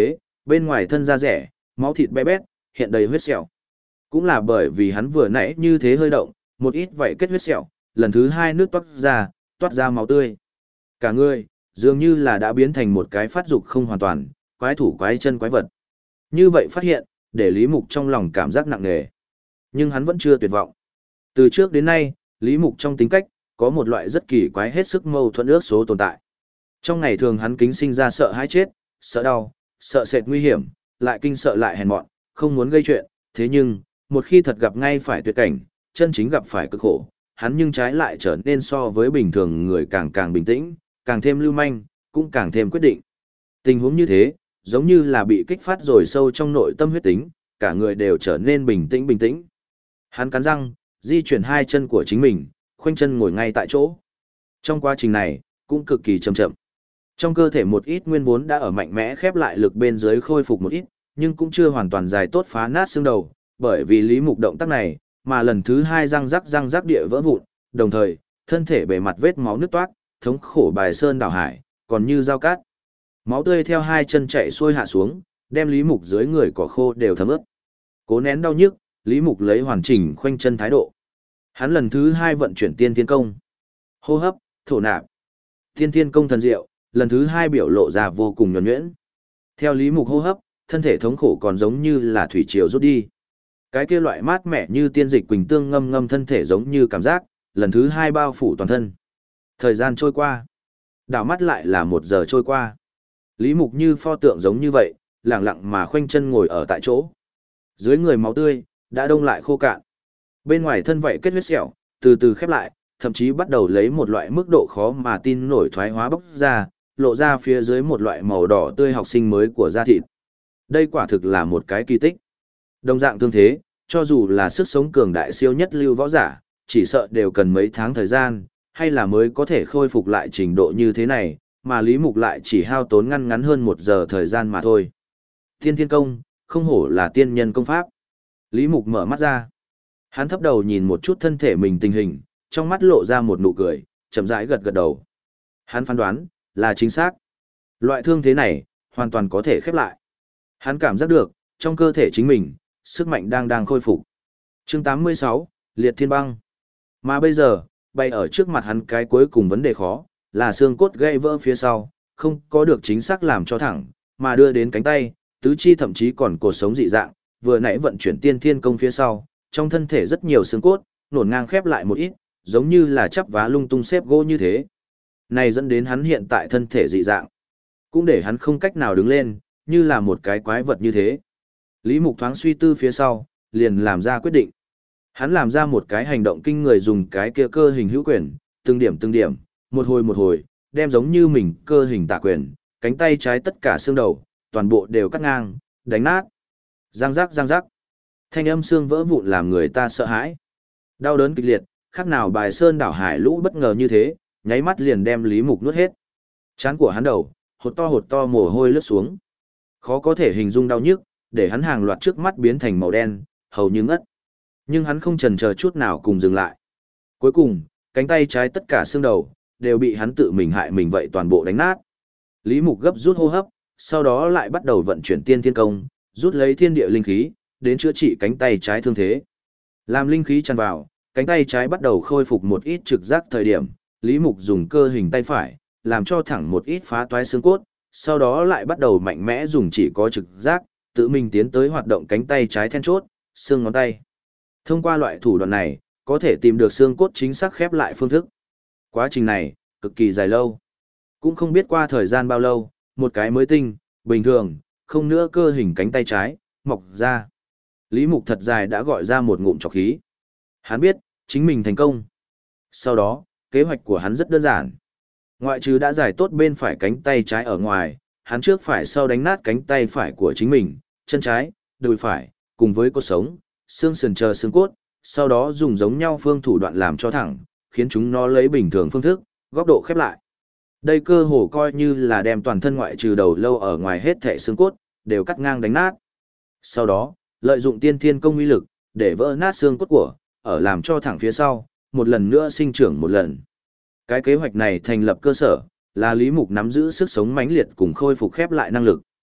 bên ngoài thân da rẻ, máu thịt bé bét, hiện đầy huyết sẹo. Cũng là bởi vì hắn vừa nãy như thế hơi động, một ít vậy kết huyết sẹo, lần thứ hai nước toát ra máu tươi. Cả người, dường như là đã biến thành một cái phát dục không hoàn toàn, quái thủ quái chân quái vật. Như vậy phát hiện, để Lý Mục trong lòng cảm giác nặng nề. Nhưng hắn vẫn chưa tuyệt vọng. Từ trước đến nay, Lý Mục trong tính cách, có một loại rất kỳ quái hết sức mâu thuẫn ước số tồn tại. Trong ngày thường hắn kính sinh ra sợ hãi chết, sợ đau, sợ sệt nguy hiểm, lại kinh sợ lại hèn mọn, không muốn gây chuyện, thế nhưng, một khi thật gặp ngay phải tuyệt cảnh, chân chính gặp phải cực khổ, hắn nhưng trái lại trở nên so với bình thường người càng càng bình tĩnh, càng thêm lưu manh, cũng càng thêm quyết định. Tình huống như thế, giống như là bị kích phát rồi sâu trong nội tâm huyết tính, cả người đều trở nên bình tĩnh. Hắn cắn răng, di chuyển hai chân của chính mình, khoanh chân ngồi ngay tại chỗ. Trong quá trình này, cũng cực kỳ chậm chậm. Trong cơ thể một ít nguyên vốn đã ở mạnh mẽ khép lại lực bên dưới khôi phục một ít, nhưng cũng chưa hoàn toàn giải tốt phá nát xương đầu, bởi vì Lý Mục động tác này, mà lần thứ hai răng rắc địa vỡ vụn, đồng thời, thân thể bề mặt vết máu nứt toát, thống khổ bài sơn đảo hải, còn như dao cát. Máu tươi theo hai chân chạy xuôi hạ xuống, đem Lý Mục dưới người cỏ khô đều thấm ướt. Cố nén đau nhức, Lý Mục lấy hoàn chỉnh khoanh chân thái độ. Hắn lần thứ hai vận chuyển tiên thiên công. Hô hấp, thổ nạp. Tiên thiên công thần diệu, lần thứ hai biểu lộ ra vô cùng nhuần nhuyễn. Theo Lý Mục hô hấp, thân thể thống khổ còn giống như là thủy triều rút đi. Cái kia loại mát mẻ như tiên dịch quỳnh tương ngâm ngâm thân thể giống như cảm giác, lần thứ hai bao phủ toàn thân. Thời gian trôi qua. Đảo mắt lại là 1 giờ trôi qua. Lý Mục như pho tượng giống như vậy, lặng lặng mà khoanh chân ngồi ở tại chỗ. Dưới người máu tươi, đã đông lại khô cạn. Bên ngoài thân vậy kết huyết sẹo, từ từ khép lại, thậm chí bắt đầu lấy một loại mức độ khó mà tin nổi thoái hóa bốc ra, lộ ra phía dưới một loại màu đỏ tươi học sinh mới của da thịt. Đây quả thực là một cái kỳ tích. Đồng dạng thương thế, cho dù là sức sống cường đại siêu nhất lưu võ giả, chỉ sợ đều cần mấy tháng thời gian, hay là mới có thể khôi phục lại trình độ như thế này, mà Lý Mục lại chỉ hao tốn ngắn hơn 1 giờ thời gian mà thôi. Tiên thiên công, không hổ là tiên nhân công pháp. Lý Mục mở mắt ra. Hắn thấp đầu nhìn một chút thân thể mình tình hình, trong mắt lộ ra một nụ cười, chậm rãi gật gật đầu. Hắn phán đoán, là chính xác. Loại thương thế này, hoàn toàn có thể khép lại. Hắn cảm giác được, trong cơ thể chính mình, sức mạnh đang khôi phục. Chương 86, Liệt Thiên Băng. Mà bây giờ, bày ở trước mặt hắn cái cuối cùng vấn đề khó, là xương cốt gãy vỡ phía sau, không có được chính xác làm cho thẳng, mà đưa đến cánh tay, tứ chi thậm chí còn cột sống dị dạng, vừa nãy vận chuyển tiên thiên công phía sau, trong thân thể rất nhiều xương cốt, nổn ngang khép lại một ít, giống như là chắp vá lung tung xếp gỗ như thế. Này dẫn đến hắn hiện tại thân thể dị dạng, cũng để hắn không cách nào đứng lên, như là một cái quái vật như thế. Lý Mục thoáng suy tư phía sau, liền làm ra quyết định. Hắn làm ra một cái hành động kinh người dùng cái kia cơ hình hữu quyền, từng điểm, một hồi, đem giống như mình cơ hình tạ quyền, cánh tay trái tất cả xương đầu, toàn bộ đều cắt ngang, đánh nát. Răng rắc. Thanh âm xương vỡ vụn làm người ta sợ hãi. Đau đớn kịch liệt, khác nào bài sơn đảo hải lũ bất ngờ như thế, nháy mắt liền đem Lý Mục nuốt hết. Trán của hắn đầu, hột to mồ hôi lướt xuống. Khó có thể hình dung đau nhức, để hắn hàng loạt trước mắt biến thành màu đen, hầu như ngất. Nhưng hắn không chần chờ chút nào cùng dừng lại. Cuối cùng, cánh tay trái tất cả xương đầu, đều bị hắn tự mình hại mình vậy toàn bộ đánh nát. Lý Mục gấp rút hô hấp, sau đó lại bắt đầu vận chuyển tiên thiên công, rút lấy thiên địa linh khí, đến chữa trị cánh tay trái thương thế. Làm linh khí tràn vào, cánh tay trái bắt đầu khôi phục một ít trực giác thời điểm, Lý Mục dùng cơ hình tay phải, làm cho thẳng một ít phá toái xương cốt, sau đó lại bắt đầu mạnh mẽ dùng chỉ có trực giác, tự mình tiến tới hoạt động cánh tay trái then chốt, xương ngón tay. Thông qua loại thủ đoạn này, có thể tìm được xương cốt chính xác khép lại phương thức. Quá trình này, cực kỳ dài lâu. Cũng không biết qua thời gian bao lâu, một cái mới tinh, bình thường, không nữa cơ hình cánh tay trái, mọc ra. Lý Mục thật dài đã gọi ra một ngụm trọc khí. Hắn biết, chính mình thành công. Sau đó, kế hoạch của hắn rất đơn giản. Ngoại trừ đã giải tốt bên phải cánh tay trái ở ngoài, hắn trước phải sau đánh nát cánh tay phải của chính mình, chân trái, đùi phải, cùng với cột sống, xương sườn chờ xương cốt, sau đó dùng giống nhau phương thủ đoạn làm cho thẳng, khiến chúng nó lấy bình thường phương thức, góc độ khép lại. Đây cơ hồ coi như là đem toàn thân ngoại trừ đầu lâu ở ngoài hết thảy xương cốt, đều cắt ngang đánh nát. Sau đó, lợi dụng tiên thiên công uy lực, để vỡ nát xương cốt của, ở làm cho thẳng phía sau, một lần nữa sinh trưởng một lần. Cái kế hoạch này thành lập cơ sở, là Lý Mục nắm giữ sức sống mãnh liệt cùng khôi phục khép lại năng lực.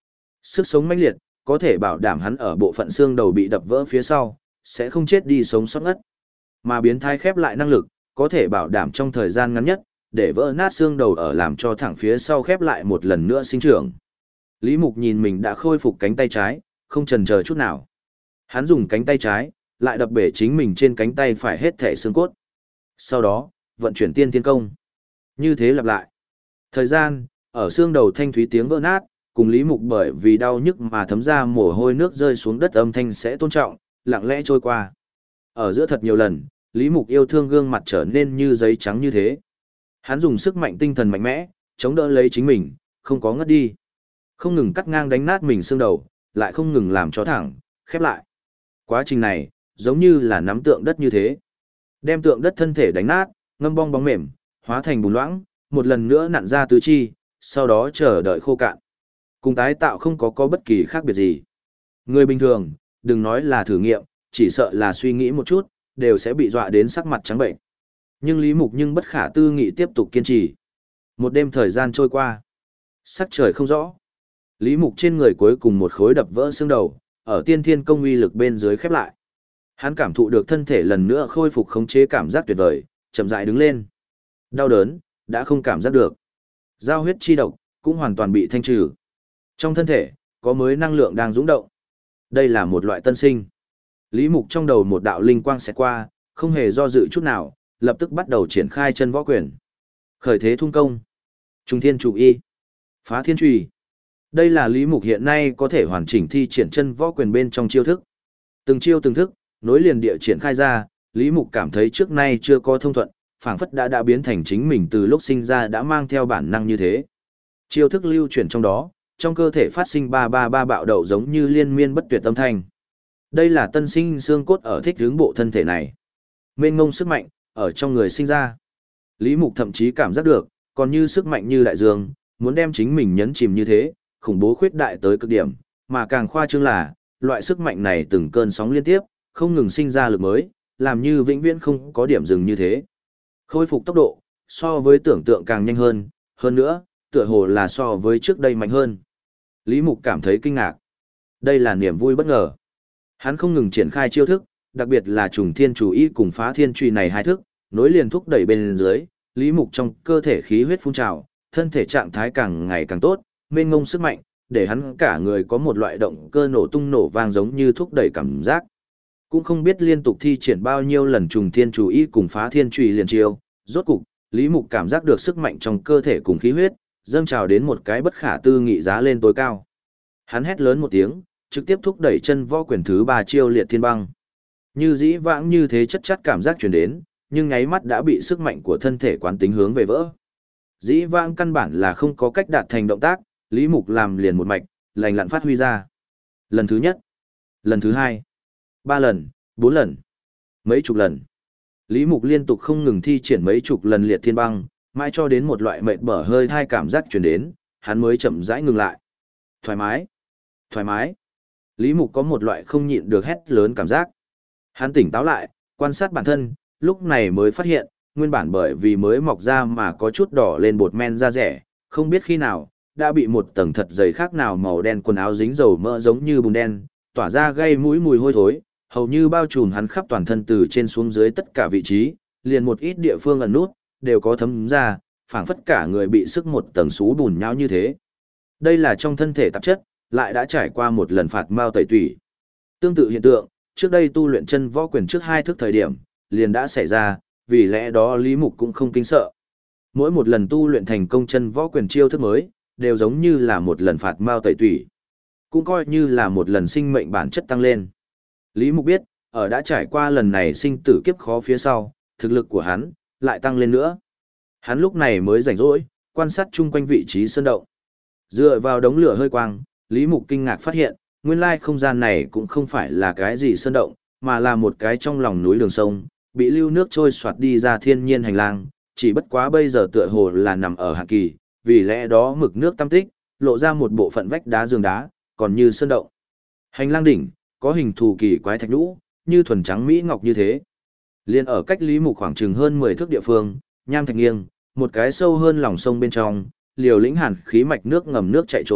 Sức sống mãnh liệt, có thể bảo đảm hắn ở bộ phận xương đầu bị đập vỡ phía sau, sẽ không chết đi sống sót ngất. Mà biến thái khép lại năng lực, có thể bảo đảm trong thời gian ngắn nhất, để vỡ nát xương đầu ở làm cho thẳng phía sau khép lại một lần nữa sinh trưởng. Lý Mục nhìn mình đã khôi phục cánh tay trái, không chần chờ chút nào. Hắn dùng cánh tay trái, lại đập bể chính mình trên cánh tay phải hết thể xương cốt. Sau đó, vận chuyển tiên thiên công. Như thế lặp lại. Thời gian, ở xương đầu thanh thúy tiếng vỡ nát, cùng Lý Mục bởi vì đau nhức mà thấm ra mồ hôi nước rơi xuống đất âm thanh sẽ tôn trọng, lặng lẽ trôi qua. Ở giữa thật nhiều lần, Lý Mục yêu thương gương mặt trở nên như giấy trắng như thế. Hắn dùng sức mạnh tinh thần mạnh mẽ, chống đỡ lấy chính mình, không có ngất đi. Không ngừng cắt ngang đánh nát mình xương đầu, lại không ngừng làm cho thẳng, khép lại. Quá trình này, giống như là nắm tượng đất như thế. Đem tượng đất thân thể đánh nát, ngâm bong bóng mềm, hóa thành bùn loãng, một lần nữa nặn ra tứ chi, sau đó chờ đợi khô cạn. Cùng tái tạo không có bất kỳ khác biệt gì. Người bình thường, đừng nói là thử nghiệm, chỉ sợ là suy nghĩ một chút, đều sẽ bị dọa đến sắc mặt trắng bệnh. Nhưng Lý Mục bất khả tư nghị tiếp tục kiên trì. Một đêm thời gian trôi qua. Sắc trời không rõ. Lý Mục trên người cuối cùng một khối đập vỡ xương đầu, ở tiên thiên công uy lực bên dưới khép lại. Hắn cảm thụ được thân thể lần nữa khôi phục khống chế cảm giác tuyệt vời, chậm rãi đứng lên. Đau đớn, đã không cảm giác được. Giao huyết chi độc, cũng hoàn toàn bị thanh trừ. Trong thân thể, có mới năng lượng đang dũng động. Đây là một loại tân sinh. Lý Mục trong đầu một đạo linh quang xẹt qua, không hề do dự chút nào, lập tức bắt đầu triển khai chân võ quyền. Khởi thế thung công. Trung thiên trụ y. Phá thiên trùy. Đây là Lý Mục hiện nay có thể hoàn chỉnh thi triển chân võ quyền bên trong chiêu thức. Từng chiêu từng thức, nối liền địa triển khai ra, Lý Mục cảm thấy trước nay chưa có thông thuận, phảng phất đã biến thành chính mình từ lúc sinh ra đã mang theo bản năng như thế. Chiêu thức lưu chuyển trong đó, trong cơ thể phát sinh ba bạo động giống như liên miên bất tuyệt âm thanh. Đây là tân sinh xương cốt ở thích hướng bộ thân thể này. Mênh ngông sức mạnh, ở trong người sinh ra. Lý Mục thậm chí cảm giác được, còn như sức mạnh như đại dương, muốn đem chính mình nhấn chìm như thế, khủng bố khuyết đại tới cực điểm, mà càng khoa trương là, loại sức mạnh này từng cơn sóng liên tiếp, không ngừng sinh ra lực mới, làm như vĩnh viễn không có điểm dừng như thế. Khôi phục tốc độ, so với tưởng tượng càng nhanh hơn nữa, tựa hồ là so với trước đây mạnh hơn. Lý Mục cảm thấy kinh ngạc. Đây là niềm vui bất ngờ. Hắn không ngừng triển khai chiêu thức, đặc biệt là trùng thiên chủ y cùng phá thiên truy này hai thức, nối liền thúc đẩy bên dưới, Lý Mục trong cơ thể khí huyết phun trào, thân thể trạng thái càng ngày càng tốt, mênh mông sức mạnh, để hắn cả người có một loại động cơ nổ tung nổ vang giống như thúc đẩy cảm giác. Cũng không biết liên tục thi triển bao nhiêu lần trùng thiên chủ y cùng phá thiên truy liền chiêu, rốt cục, Lý Mục cảm giác được sức mạnh trong cơ thể cùng khí huyết, dâng trào đến một cái bất khả tư nghị giá lên tối cao. Hắn hét lớn một tiếng, trực tiếp thúc đẩy chân võ quyền thứ 3 chiêu liệt thiên băng. Như dĩ vãng như thế chất chát cảm giác truyền đến, nhưng nháy mắt đã bị sức mạnh của thân thể quán tính hướng về vỡ. Dĩ vãng căn bản là không có cách đạt thành động tác, Lý Mục làm liền một mạch, lành lặn phát huy ra. Lần thứ nhất, lần thứ hai, 3 lần, 4 lần, mấy chục lần. Lý Mục liên tục không ngừng thi triển mấy chục lần liệt thiên băng, mãi cho đến một loại mệt bở hơi thai cảm giác truyền đến, hắn mới chậm rãi ngừng lại. Thoải mái, thoải mái. Lý Mục có một loại không nhịn được hét lớn cảm giác. Hắn tỉnh táo lại, quan sát bản thân, lúc này mới phát hiện, nguyên bản bởi vì mới mọc ra mà có chút đỏ lên bột men da rẻ, không biết khi nào, đã bị một tầng thật dày khác nào màu đen quần áo dính dầu mỡ giống như bùn đen, tỏa ra gây mũi mùi hôi thối, hầu như bao trùm hắn khắp toàn thân từ trên xuống dưới tất cả vị trí, liền một ít địa phương ẩn nút, đều có thấm ra, phảng phất cả người bị sức một tầng xú bùn nhão như thế. Đây là trong thân thể tạp chất, lại đã trải qua một lần phạt mao tẩy tủy. Tương tự hiện tượng, trước đây tu luyện chân võ quyền trước 2 thức thời điểm, liền đã xảy ra, vì lẽ đó Lý Mục cũng không kinh sợ. Mỗi một lần tu luyện thành công chân võ quyền chiêu thức mới, đều giống như là một lần phạt mao tẩy tủy. Cũng coi như là một lần sinh mệnh bản chất tăng lên. Lý Mục biết, ở đã trải qua lần này sinh tử kiếp khó phía sau, thực lực của hắn lại tăng lên nữa. Hắn lúc này mới rảnh rỗi, quan sát chung quanh vị trí sơn động. Dựa vào đống lửa hơi quang, Lý Mục kinh ngạc phát hiện, nguyên lai không gian này cũng không phải là cái gì sơn động, mà là một cái trong lòng núi đường sông, bị lưu nước trôi soạt đi ra thiên nhiên hành lang, chỉ bất quá bây giờ tựa hồ là nằm ở hạ kỳ, vì lẽ đó mực nước tăm tích, lộ ra một bộ phận vách đá giường đá, còn như sơn động. Hành lang đỉnh, có hình thù kỳ quái thạch nhũ, như thuần trắng mỹ ngọc như thế. Liên ở cách Lý Mục khoảng chừng hơn 10 thước địa phương, nham thạch nghiêng, một cái sâu hơn lòng sông bên trong, liều lĩnh hàn khí mạch nước ngầm nước chảy trồm,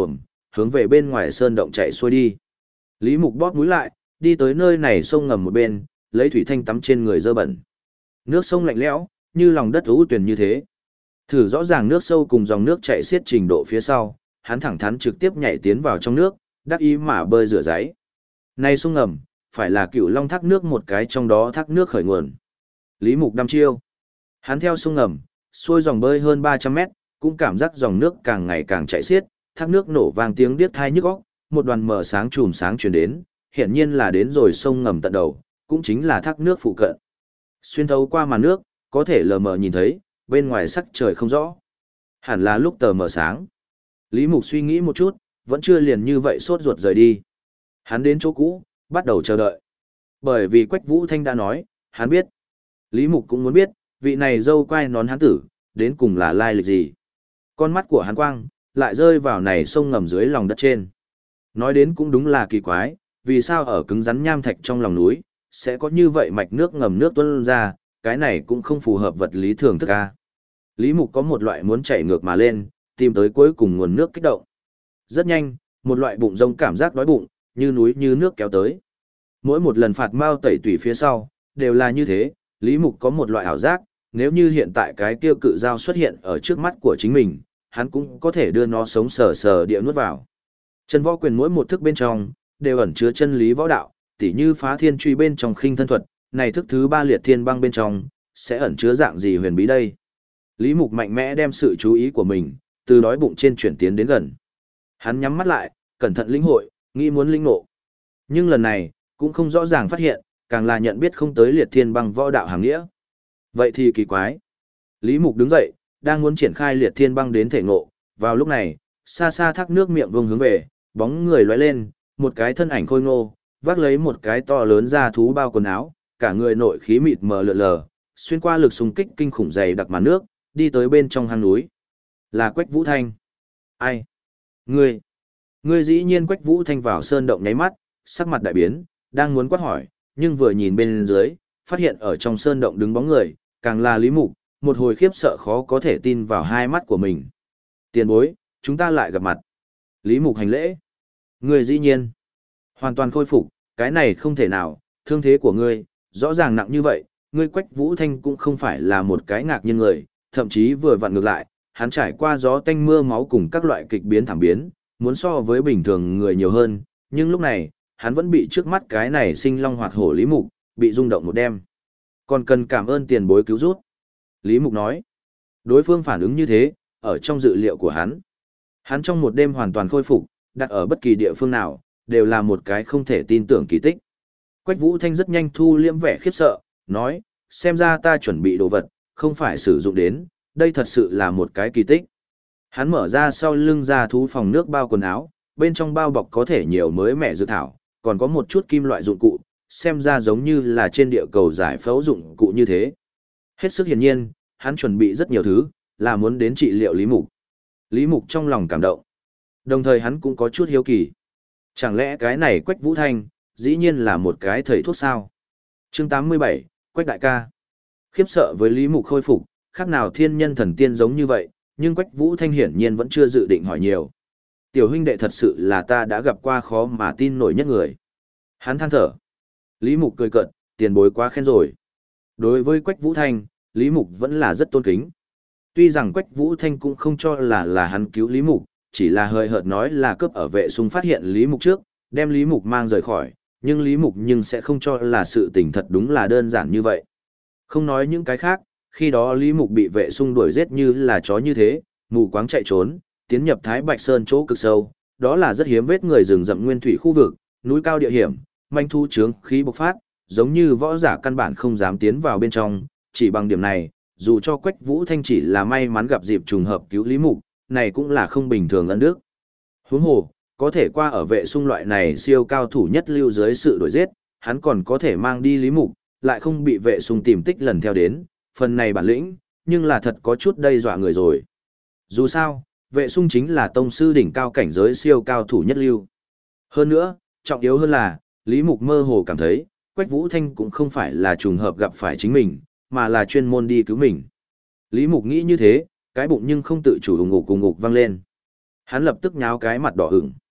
hướng về bên ngoài sơn động chạy xuôi đi. Lý Mục bóp mũi lại, đi tới nơi này sông ngầm một bên, lấy thủy thanh tắm trên người dơ bẩn. Nước sông lạnh lẽo, như lòng đất u tuyền như thế. Thử rõ ràng nước sâu cùng dòng nước chảy xiết trình độ phía sau, hắn thẳng thắn trực tiếp nhảy tiến vào trong nước, đắc ý mà bơi rửa ráy. Này sông ngầm, phải là Cửu Long thác nước một cái trong đó thác nước khởi nguồn. Lý Mục đăm chiêu. Hắn theo sông ngầm, xuôi dòng bơi hơn 300 mét, cũng cảm giác dòng nước càng ngày càng chảy xiết, thác nước nổ vang tiếng điếc tai nhức óc, một đoàn mờ sáng chùm sáng truyền đến, hiển nhiên là đến rồi sông ngầm tận đầu, cũng chính là thác nước phụ cận. Xuyên thấu qua màn nước, có thể lờ mờ nhìn thấy, bên ngoài sắc trời không rõ. Hẳn là lúc tờ mờ sáng. Lý Mục suy nghĩ một chút, vẫn chưa liền như vậy sốt ruột rời đi. Hắn đến chỗ cũ, bắt đầu chờ đợi. Bởi vì Quách Vũ Thanh đã nói, hắn biết. Lý Mục cũng muốn biết, vị này dâu quai nón hắn tử, đến cùng là lai lịch gì. Con mắt của hắn quang, lại rơi vào này sông ngầm dưới lòng đất trên. Nói đến cũng đúng là kỳ quái, vì sao ở cứng rắn nham thạch trong lòng núi, sẽ có như vậy mạch nước ngầm nước tuôn ra, cái này cũng không phù hợp vật lý thường thức a. Lý Mục có một loại muốn chảy ngược mà lên, tìm tới cuối cùng nguồn nước kích động. Rất nhanh, một loại bụng rông cảm giác đói bụng, như núi như nước kéo tới. Mỗi một lần phạt mao tẩy tủy phía sau, đều là như thế, Lý Mục có một loại ảo giác, nếu như hiện tại cái kia cự dao xuất hiện ở trước mắt của chính mình, hắn cũng có thể đưa nó sống sờ sờ địa nuốt vào. Chân võ quyền mỗi một thức bên trong, đều ẩn chứa chân lý võ đạo, tỉ như phá thiên truy bên trong khinh thân thuật, này thức thứ 3 liệt thiên băng bên trong, sẽ ẩn chứa dạng gì huyền bí đây. Lý Mục mạnh mẽ đem sự chú ý của mình, từ đói bụng trên chuyển tiến đến gần. Hắn nhắm mắt lại, cẩn thận lĩnh hội, nghĩ muốn linh ngộ. Nhưng lần này, cũng không rõ ràng phát hiện, càng là nhận biết không tới liệt thiên băng võ đạo hàng nghĩa. Vậy thì kỳ quái. Lý Mục đứng dậy, đang muốn triển khai liệt thiên băng đến thể ngộ, vào lúc này, xa xa thác nước miệng vương hướng về, bóng người lóe lên, một cái thân ảnh khôi ngô, vác lấy một cái to lớn da thú bao quần áo, cả người nội khí mịt mờ lượn lờ, xuyên qua lực xung kích kinh khủng dày đặc màn nước, đi tới bên trong hang núi. Là Quách Vũ Thanh. Ai? Ngươi? Ngươi dĩ nhiên Quách Vũ Thanh vào sơn động nháy mắt, sắc mặt đại biến, đang muốn quát hỏi, nhưng vừa nhìn bên dưới, phát hiện ở trong sơn động đứng bóng người, càng là Lý Mục, một hồi khiếp sợ khó có thể tin vào hai mắt của mình. Tiền bối, chúng ta lại gặp mặt. Lý Mục hành lễ. Ngươi dĩ nhiên hoàn toàn khôi phục, cái này không thể nào, thương thế của ngươi, rõ ràng nặng như vậy, ngươi Quách Vũ Thanh cũng không phải là một cái ngạc nhiên người, thậm chí vừa vặn ngược lại, hắn trải qua gió tanh mưa máu cùng các loại kịch biến thảm biến, muốn so với bình thường người nhiều hơn, nhưng lúc này, hắn vẫn bị trước mắt cái này sinh long hoạt hổ Lý Mục, bị rung động một đêm. Còn cần cảm ơn tiền bối cứu rút. Lý Mục nói, đối phương phản ứng như thế, ở trong dự liệu của hắn. Hắn trong một đêm hoàn toàn khôi phục, đặt ở bất kỳ địa phương nào, đều là một cái không thể tin tưởng kỳ tích. Quách Vũ Thanh rất nhanh thu liễm vẻ khiếp sợ, nói, xem ra ta chuẩn bị đồ vật, không phải sử dụng đến, đây thật sự là một cái kỳ tích. Hắn mở ra sau lưng ra thú phòng nước bao quần áo, bên trong bao bọc có thể nhiều mới mẻ dược thảo, còn có một chút kim loại dụng cụ, xem ra giống như là trên địa cầu giải phẫu dụng cụ như thế. Hết sức hiển nhiên, hắn chuẩn bị rất nhiều thứ, là muốn đến trị liệu Lý Mục. Lý Mục trong lòng cảm động. Đồng thời hắn cũng có chút hiếu kỳ. Chẳng lẽ cái này Quách Vũ Thanh, dĩ nhiên là một cái thầy thuốc sao? Chương 87, Quách đại ca. Khiếp sợ với Lý Mục khôi phục, khác nào thiên nhân thần tiên giống như vậy, nhưng Quách Vũ Thanh hiển nhiên vẫn chưa dự định hỏi nhiều. Tiểu huynh đệ thật sự là ta đã gặp qua khó mà tin nổi nhất người. Hắn than thở. Lý Mục cười cợt, tiền bối quá khen rồi. Đối với Quách Vũ Thanh, Lý Mục vẫn là rất tôn kính. Tuy rằng Quách Vũ Thanh cũng không cho là hắn cứu Lý Mục, chỉ là hơi hợt nói là cướp ở vệ sung phát hiện Lý Mục trước, đem Lý Mục mang rời khỏi, nhưng Lý Mục sẽ không cho là sự tình thật đúng là đơn giản như vậy. Không nói những cái khác, khi đó Lý Mục bị vệ sung đuổi giết như là chó như thế, mù quáng chạy trốn, tiến nhập Thái Bạch Sơn chỗ cực sâu, đó là rất hiếm vết người rừng rậm nguyên thủy khu vực, núi cao địa hiểm, manh thu trướng khí bộc phát, giống như võ giả căn bản không dám tiến vào bên trong, chỉ bằng điểm này, dù cho Quách Vũ Thanh chỉ là may mắn gặp dịp trùng hợp cứu Lý Mục, này cũng là không bình thường ân đức. Huống hồ, có thể qua ở vệ sung loại này siêu cao thủ nhất lưu dưới sự đuổi giết, hắn còn có thể mang đi Lý Mục, lại không bị vệ sung tìm tích lần theo đến, phần này bản lĩnh, nhưng là thật có chút đe dọa người rồi. Dù sao, vệ sung chính là tông sư đỉnh cao cảnh giới siêu cao thủ nhất lưu. Hơn nữa, trọng yếu hơn là, Lý Mục mơ hồ cảm thấy, Quách Vũ Thanh cũng không phải là trùng hợp gặp phải chính mình, mà là chuyên môn đi cứu mình. Lý Mục nghĩ như thế, cái bụng nhưng không tự chủ ùng ục vang lên. Hắn lập tức nháo cái mặt đỏ ửng.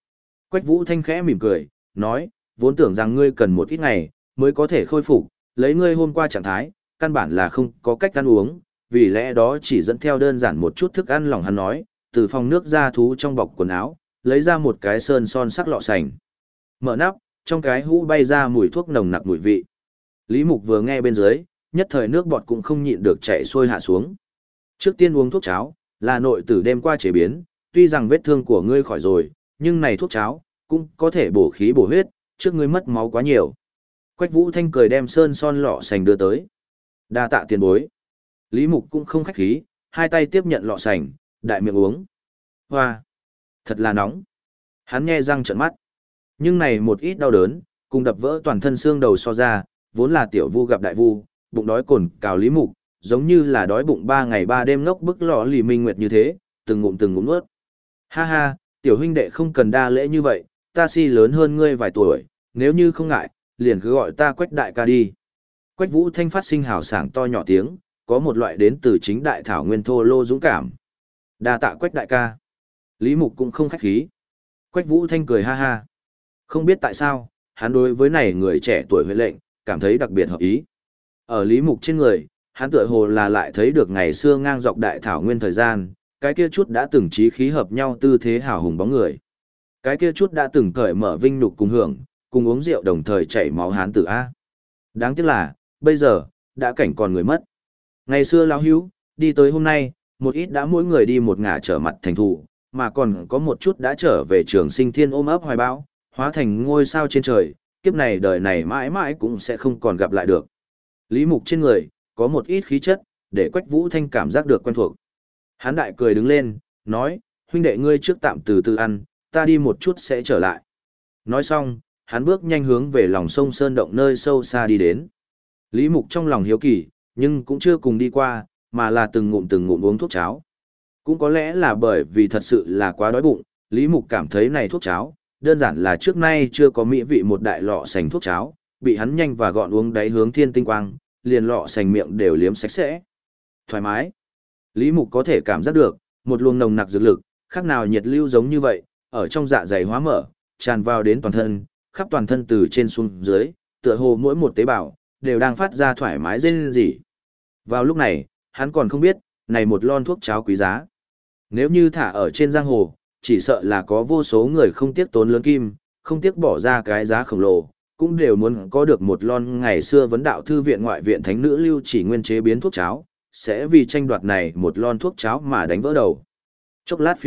Quách Vũ Thanh khẽ mỉm cười, nói, vốn tưởng rằng ngươi cần một ít ngày, mới có thể khôi phục, lấy ngươi hôm qua trạng thái, căn bản là không có cách ăn uống, vì lẽ đó chỉ dẫn theo đơn giản một chút thức ăn lòng hắn nói, từ phòng nước ra thú trong bọc quần áo, lấy ra một cái sơn son sắc lọ sành. Mở nắp, trong cái hũ bay ra mùi thuốc nồng nặc mùi vị. Lý Mục vừa nghe bên dưới, nhất thời nước bọt cũng không nhịn được chảy xuôi hạ xuống. Trước tiên uống thuốc cháo, là nội tử đêm qua chế biến, tuy rằng vết thương của ngươi khỏi rồi, nhưng này thuốc cháo, cũng có thể bổ khí bổ huyết, trước ngươi mất máu quá nhiều. Quách Vũ Thanh cười đem sơn son lọ sành đưa tới. Đa tạ tiền bối. Lý Mục cũng không khách khí, hai tay tiếp nhận lọ sành, đại miệng uống. Hoa! Thật là nóng. Hắn nhe răng trợn mắt. Nhưng này một ít đau đớn, cùng đập vỡ toàn thân xương đầu so ra, vốn là tiểu vu gặp đại vu, bụng đói cồn cào Lý Mục, giống như là đói bụng 3 ngày 3 đêm ngốc bức lọ lì minh nguyệt như thế, từng ngụm nuốt. Ha ha, tiểu huynh đệ không cần đa lễ như vậy, ta si lớn hơn ngươi vài tuổi, nếu như không ngại, liền cứ gọi ta Quách đại ca đi. Quách Vũ Thanh phát sinh hào sảng to nhỏ tiếng, có một loại đến từ chính đại thảo nguyên thô lô dũng cảm. Đa tạ Quách đại ca. Lý Mục cũng không khách khí. Quách Vũ Thanh cười ha ha. Không biết tại sao, hắn đối với này người trẻ tuổi huệ lệnh, cảm thấy đặc biệt hợp ý. Ở Lý Mục trên người, hắn tựa hồ là lại thấy được ngày xưa ngang dọc đại thảo nguyên thời gian, cái kia chút đã từng chí khí hợp nhau tư thế hào hùng bóng người. Cái kia chút đã từng cởi mở vinh nhục cùng hưởng, cùng uống rượu đồng thời chảy máu hán tử A. Đáng tiếc là, bây giờ, đã cảnh còn người mất. Ngày xưa lão hữu, đi tới hôm nay, một ít đã mỗi người đi một ngả trở mặt thành thủ, mà còn có một chút đã trở về trường sinh thiên ôm ấp hoài bão, hóa thành ngôi sao trên trời, kiếp này đời này mãi mãi cũng sẽ không còn gặp lại được. Lý Mục trên người, có một ít khí chất, để Quách Vũ Thanh cảm giác được quen thuộc. Hán đại cười đứng lên, nói, huynh đệ ngươi trước tạm từ từ ăn, ta đi một chút sẽ trở lại. Nói xong, hắn bước nhanh hướng về lòng sông Sơn Động nơi sâu xa đi đến. Lý Mục trong lòng hiếu kỳ, nhưng cũng chưa cùng đi qua, mà là từng ngụm uống thuốc cháo. Cũng có lẽ là bởi vì thật sự là quá đói bụng, Lý Mục cảm thấy này thuốc cháo, đơn giản là trước nay chưa có mỹ vị một đại lọ sành thuốc cháo, bị hắn nhanh và gọn uống đáy hướng thiên tinh quang, liền lọ sành miệng đều liếm sạch sẽ. Thoải mái. Lý Mục có thể cảm giác được, một luồng nồng nặc dược lực, khác nào nhiệt lưu giống như vậy, ở trong dạ dày hóa mở, tràn vào đến toàn thân, khắp toàn thân từ trên xuống dưới, tựa hồ mỗi một tế bào đều đang phát ra thoải mái rên rỉ. Vào lúc này, hắn còn không biết, này một lon thuốc cháo quý giá. Nếu như thả ở trên giang hồ, chỉ sợ là có vô số người không tiếc tốn lớn kim, không tiếc bỏ ra cái giá khổng lồ, cũng đều muốn có được một lon ngày xưa vấn đạo thư viện ngoại viện thánh nữ lưu chỉ nguyên chế biến thuốc cháo, sẽ vì tranh đoạt này một lon thuốc cháo mà đánh vỡ đầu. Chốc lát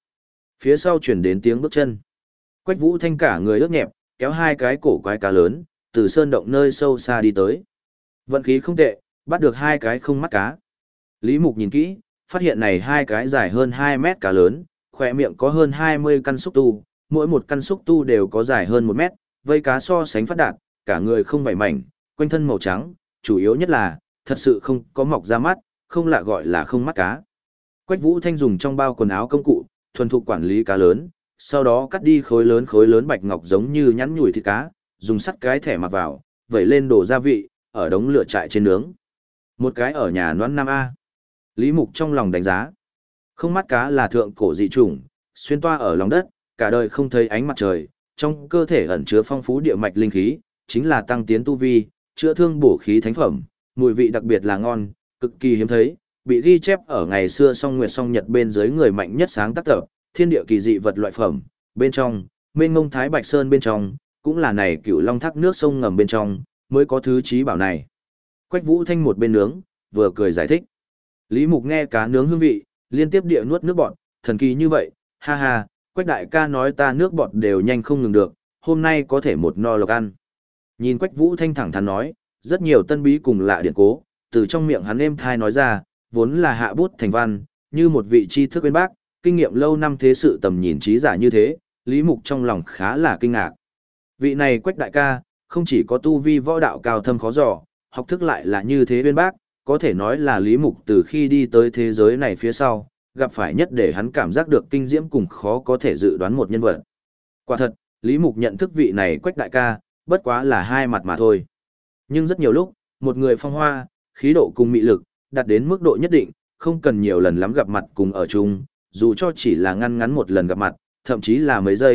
phía sau chuyển đến tiếng bước chân. Quách Vũ Thanh cả người ướt nhẹp, kéo hai cái cổ quái cá lớn, từ sơn động nơi sâu xa đi tới. Vận khí không tệ, bắt được hai cái không mắt cá. Lý Mục nhìn kỹ, phát hiện này hai cái dài hơn 2 mét cá lớn, khỏe miệng có hơn 20 căn xúc tu, mỗi một căn xúc tu đều có dài hơn 1 mét, vây cá so sánh phát đạt, cả người không vảy mảnh, quanh thân màu trắng, chủ yếu nhất là, thật sự không có mọc ra mắt, không lạ gọi là không mắt cá. Quách Vũ Thanh dùng trong bao quần áo công cụ, thuần thục quản lý cá lớn, sau đó cắt đi khối lớn bạch ngọc giống như nhắn nhủi thịt cá, dùng sắt cái thẻ mặc vào, vẩy lên đổ gia vị, ở đống lửa trại trên nướng. Một cái ở nhà Noãn Nam A. Lý Mục trong lòng đánh giá. Không mắt cá là thượng cổ dị chủng, xuyên toa ở lòng đất, cả đời không thấy ánh mặt trời, trong cơ thể ẩn chứa phong phú địa mạch linh khí, chính là tăng tiến tu vi, chữa thương bổ khí thánh phẩm, mùi vị đặc biệt là ngon, cực kỳ hiếm thấy, bị ghi chép ở ngày xưa song nguyệt song nhật bên dưới người mạnh nhất sáng tác tập, thiên địa kỳ dị vật loại phẩm, bên trong, mênh mông thái bạch sơn bên trong, cũng là này cửu long thác nước sông ngầm bên trong, mới có thứ trí bảo này. Quách Vũ Thanh một bên nướng, vừa cười giải thích. Lý Mục nghe cá nướng hương vị, liên tiếp địa nuốt nước bọt, thần kỳ như vậy, ha ha, Quách đại ca nói ta nước bọt đều nhanh không ngừng được, hôm nay có thể một no lộc ăn. Nhìn Quách Vũ Thanh thẳng thắn nói, rất nhiều tân bí cùng lạ điện cố, từ trong miệng hắn êm thai nói ra, vốn là hạ bút thành văn, như một vị tri thức bên bác, kinh nghiệm lâu năm thế sự tầm nhìn trí giả như thế, Lý Mục trong lòng khá là kinh ngạc. Vị này Quách đại ca, không chỉ có tu vi võ đạo cao thâm khó dò, học thức lại là như thế bên bác, có thể nói là Lý Mục từ khi đi tới thế giới này phía sau, gặp phải nhất để hắn cảm giác được kinh diễm cùng khó có thể dự đoán một nhân vật. Quả thật, Lý Mục nhận thức vị này Quách đại ca, bất quá là hai mặt mà thôi. Nhưng rất nhiều lúc, một người phong hoa, khí độ cùng mị lực, đạt đến mức độ nhất định, không cần nhiều lần lắm gặp mặt cùng ở chung, dù cho chỉ là ngăn ngắn một lần gặp mặt, thậm chí là mấy giây,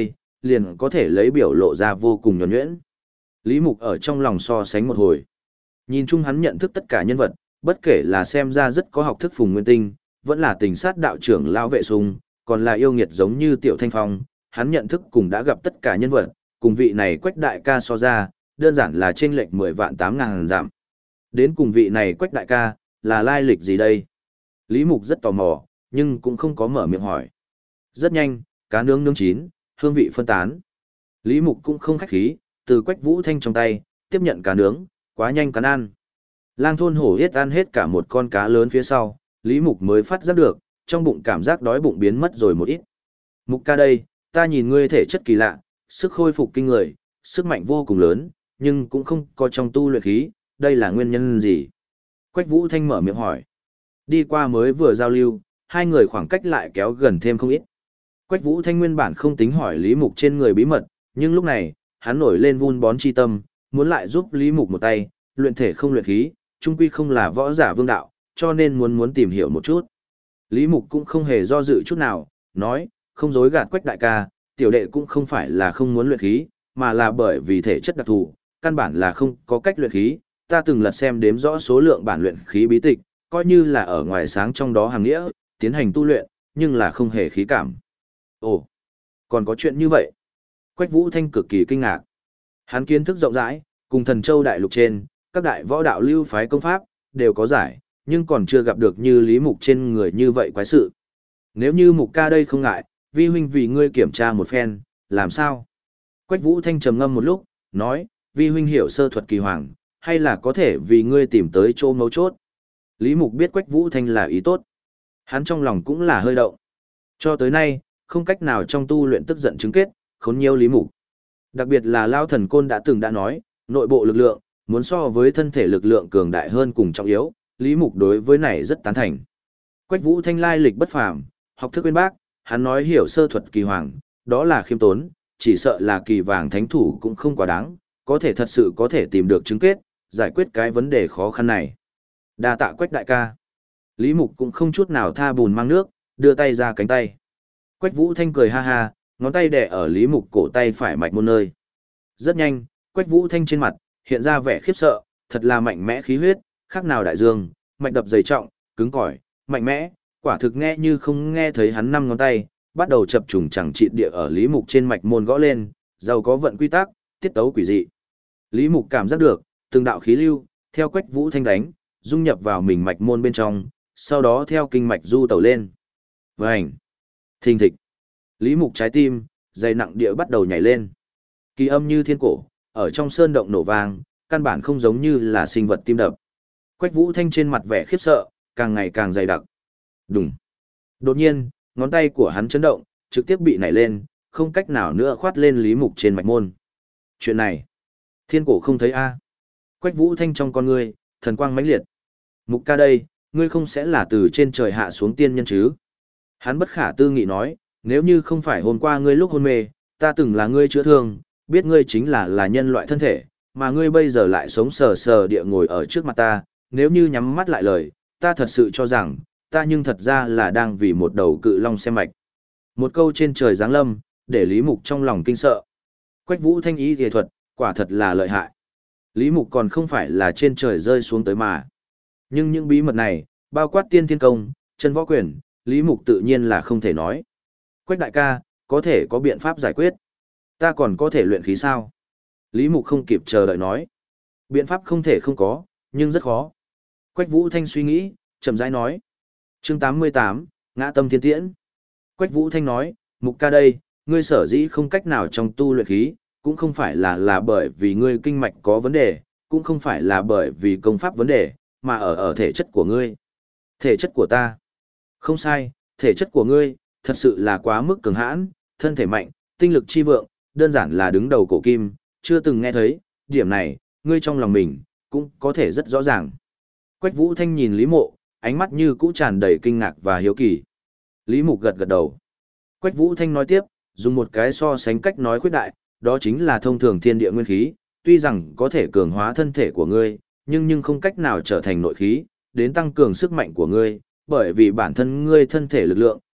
liền có thể lấy biểu lộ ra vô cùng nhuần nhuyễn. Lý Mục ở trong lòng so sánh một hồi. Nhìn chung hắn nhận thức tất cả nhân vật, bất kể là xem ra rất có học thức Phùng Nguyên Tinh, vẫn là tình sát đạo trưởng Lão Vệ Sung, còn là yêu nghiệt giống như Tiểu Thanh Phong, hắn nhận thức cùng đã gặp tất cả nhân vật, cùng vị này Quách đại ca so ra, đơn giản là chênh lệch 10 vạn 8.000 giảm. Đến cùng vị này Quách đại ca, là lai lịch gì đây? Lý Mục rất tò mò, nhưng cũng không có mở miệng hỏi. Rất nhanh, cá nướng nướng chín, hương vị phân tán. Lý Mục cũng không khách khí, từ Quách Vũ Thanh trong tay, tiếp nhận cá nướng, quá nhanh cắn ăn. Lang thôn hổ yết ăn hết cả một con cá lớn phía sau, Lý Mục mới phát giác được, trong bụng cảm giác đói bụng biến mất rồi một ít. Mục ca đây, ta nhìn ngươi thể chất kỳ lạ, sức khôi phục kinh người, sức mạnh vô cùng lớn, nhưng cũng không có trong tu luyện khí, đây là nguyên nhân gì? Quách Vũ Thanh mở miệng hỏi. Đi qua mới vừa giao lưu, hai người khoảng cách lại kéo gần thêm không ít. Quách Vũ Thanh nguyên bản không tính hỏi Lý Mục trên người bí mật, nhưng lúc này, hắn nổi lên vun bón chi tâm, muốn lại giúp Lý Mục một tay, luyện thể không luyện khí, chung quy không là võ giả vương đạo, cho nên muốn tìm hiểu một chút. Lý Mục cũng không hề do dự chút nào, nói, không dối gạt Quách đại ca, tiểu đệ cũng không phải là không muốn luyện khí, mà là bởi vì thể chất đặc thù, căn bản là không có cách luyện khí, ta từng lật xem đếm rõ số lượng bản luyện khí bí tịch, coi như là ở ngoài sáng trong đó hàng nghĩa, tiến hành tu luyện, nhưng là không hề khí cảm. Ồ, còn có chuyện như vậy? Quách Vũ Thanh cực kỳ kinh ngạc. Hắn kiến thức rộng rãi, cùng Thần Châu đại lục trên, các đại võ đạo lưu phái công pháp, đều có giải, nhưng còn chưa gặp được như Lý Mục trên người như vậy quái sự. Nếu như Mục ca đây không ngại, vi huynh vì ngươi kiểm tra một phen, làm sao? Quách Vũ Thanh trầm ngâm một lúc, nói, vi huynh hiểu sơ thuật kỳ hoàng, hay là có thể vì ngươi tìm tới chỗ mấu chốt. Lý Mục biết Quách Vũ Thanh là ý tốt. Hắn trong lòng cũng là hơi động. Cho tới nay, không cách nào trong tu luyện tức giận chứng kết, khốn nhiều Lý Mục. Đặc biệt là Lao Thần Côn đã từng đã nói, nội bộ lực lượng, muốn so với thân thể lực lượng cường đại hơn cùng trọng yếu, Lý Mục đối với này rất tán thành. Quách Vũ Thanh lai lịch bất phàm, học thức bên bác, hắn nói hiểu sơ thuật kỳ hoàng, đó là khiêm tốn, chỉ sợ là kỳ vàng thánh thủ cũng không quá đáng, có thể thật sự có thể tìm được chứng kết, giải quyết cái vấn đề khó khăn này. Đa tạ Quách đại ca. Lý Mục cũng không chút nào tha bùn mang nước, đưa tay ra cánh tay. Quách Vũ Thanh cười ha ha, ngón tay đè ở Lý Mục cổ tay phải mạch môn nơi. Rất nhanh, Quách Vũ Thanh trên mặt hiện ra vẻ khiếp sợ, thật là mạnh mẽ khí huyết, khác nào đại dương, mạch đập dày trọng, cứng cỏi, mạnh mẽ, quả thực nghe như không nghe thấy hắn năm ngón tay, bắt đầu chập trùng chẳng trị địa ở Lý Mục trên mạch môn gõ lên, giàu có vận quy tắc, tiết tấu quỷ dị. Lý Mục cảm giác được, từng đạo khí lưu theo Quách Vũ Thanh đánh, dung nhập vào mình mạch môn bên trong, sau đó theo kinh mạch du tẩu lên. Vành, thình thịch. Lý Mục trái tim dày nặng địa bắt đầu nhảy lên. Kỳ âm như thiên cổ, ở trong sơn động nổ vang, căn bản không giống như là sinh vật tim đập. Quách Vũ Thanh trên mặt vẻ khiếp sợ, càng ngày càng dày đặc. Đùng. Đột nhiên, ngón tay của hắn chấn động, trực tiếp bị nảy lên, không cách nào nữa khoát lên Lý Mục trên mạch môn. Chuyện này, thiên cổ không thấy a. Quách Vũ Thanh trong con ngươi, thần quang mãnh liệt. Mục ca đây, ngươi không sẽ là từ trên trời hạ xuống tiên nhân chứ? Hắn bất khả tư nghị nói, nếu như không phải hôm qua ngươi lúc hôn mê, ta từng là ngươi chữa thương, biết ngươi chính là nhân loại thân thể, mà ngươi bây giờ lại sống sờ sờ địa ngồi ở trước mặt ta, nếu như nhắm mắt lại lời, ta thật sự cho rằng, ta nhưng thật ra là đang vì một đầu cự long xem mạch. Một câu trên trời giáng lâm, để Lý Mục trong lòng kinh sợ. Quách Vũ Thanh ý y thuật, quả thật là lợi hại. Lý Mục còn không phải là trên trời rơi xuống tới mà. Nhưng những bí mật này, bao quát tiên thiên công, chân võ quyền, Lý Mục tự nhiên là không thể nói. Quách đại ca, có thể có biện pháp giải quyết. Ta còn có thể luyện khí sao? Lý Mục không kịp chờ đợi nói. Biện pháp không thể không có, nhưng rất khó. Quách Vũ Thanh suy nghĩ, chậm rãi nói. Chương 88, Ngã Tâm Thiên Tiễn. Quách Vũ Thanh nói, Mục ca đây, ngươi sở dĩ không cách nào trong tu luyện khí, cũng không phải là bởi vì ngươi kinh mạch có vấn đề, cũng không phải là bởi vì công pháp vấn đề, mà ở thể chất của ngươi. Thể chất của ta. Không sai, thể chất của ngươi, thật sự là quá mức cường hãn, thân thể mạnh, tinh lực chi vượng, đơn giản là đứng đầu cổ kim, chưa từng nghe thấy, điểm này, ngươi trong lòng mình, cũng có thể rất rõ ràng. Quách Vũ Thanh nhìn Lý Mộ, ánh mắt như cũ tràn đầy kinh ngạc và hiếu kỳ. Lý Mục gật gật đầu. Quách Vũ Thanh nói tiếp, dùng một cái so sánh cách nói khuyết đại, đó chính là thông thường thiên địa nguyên khí, tuy rằng có thể cường hóa thân thể của ngươi, nhưng không cách nào trở thành nội khí, đến tăng cường sức mạnh của ngươi, bởi vì bản thân ngươi thân thể lực lượng,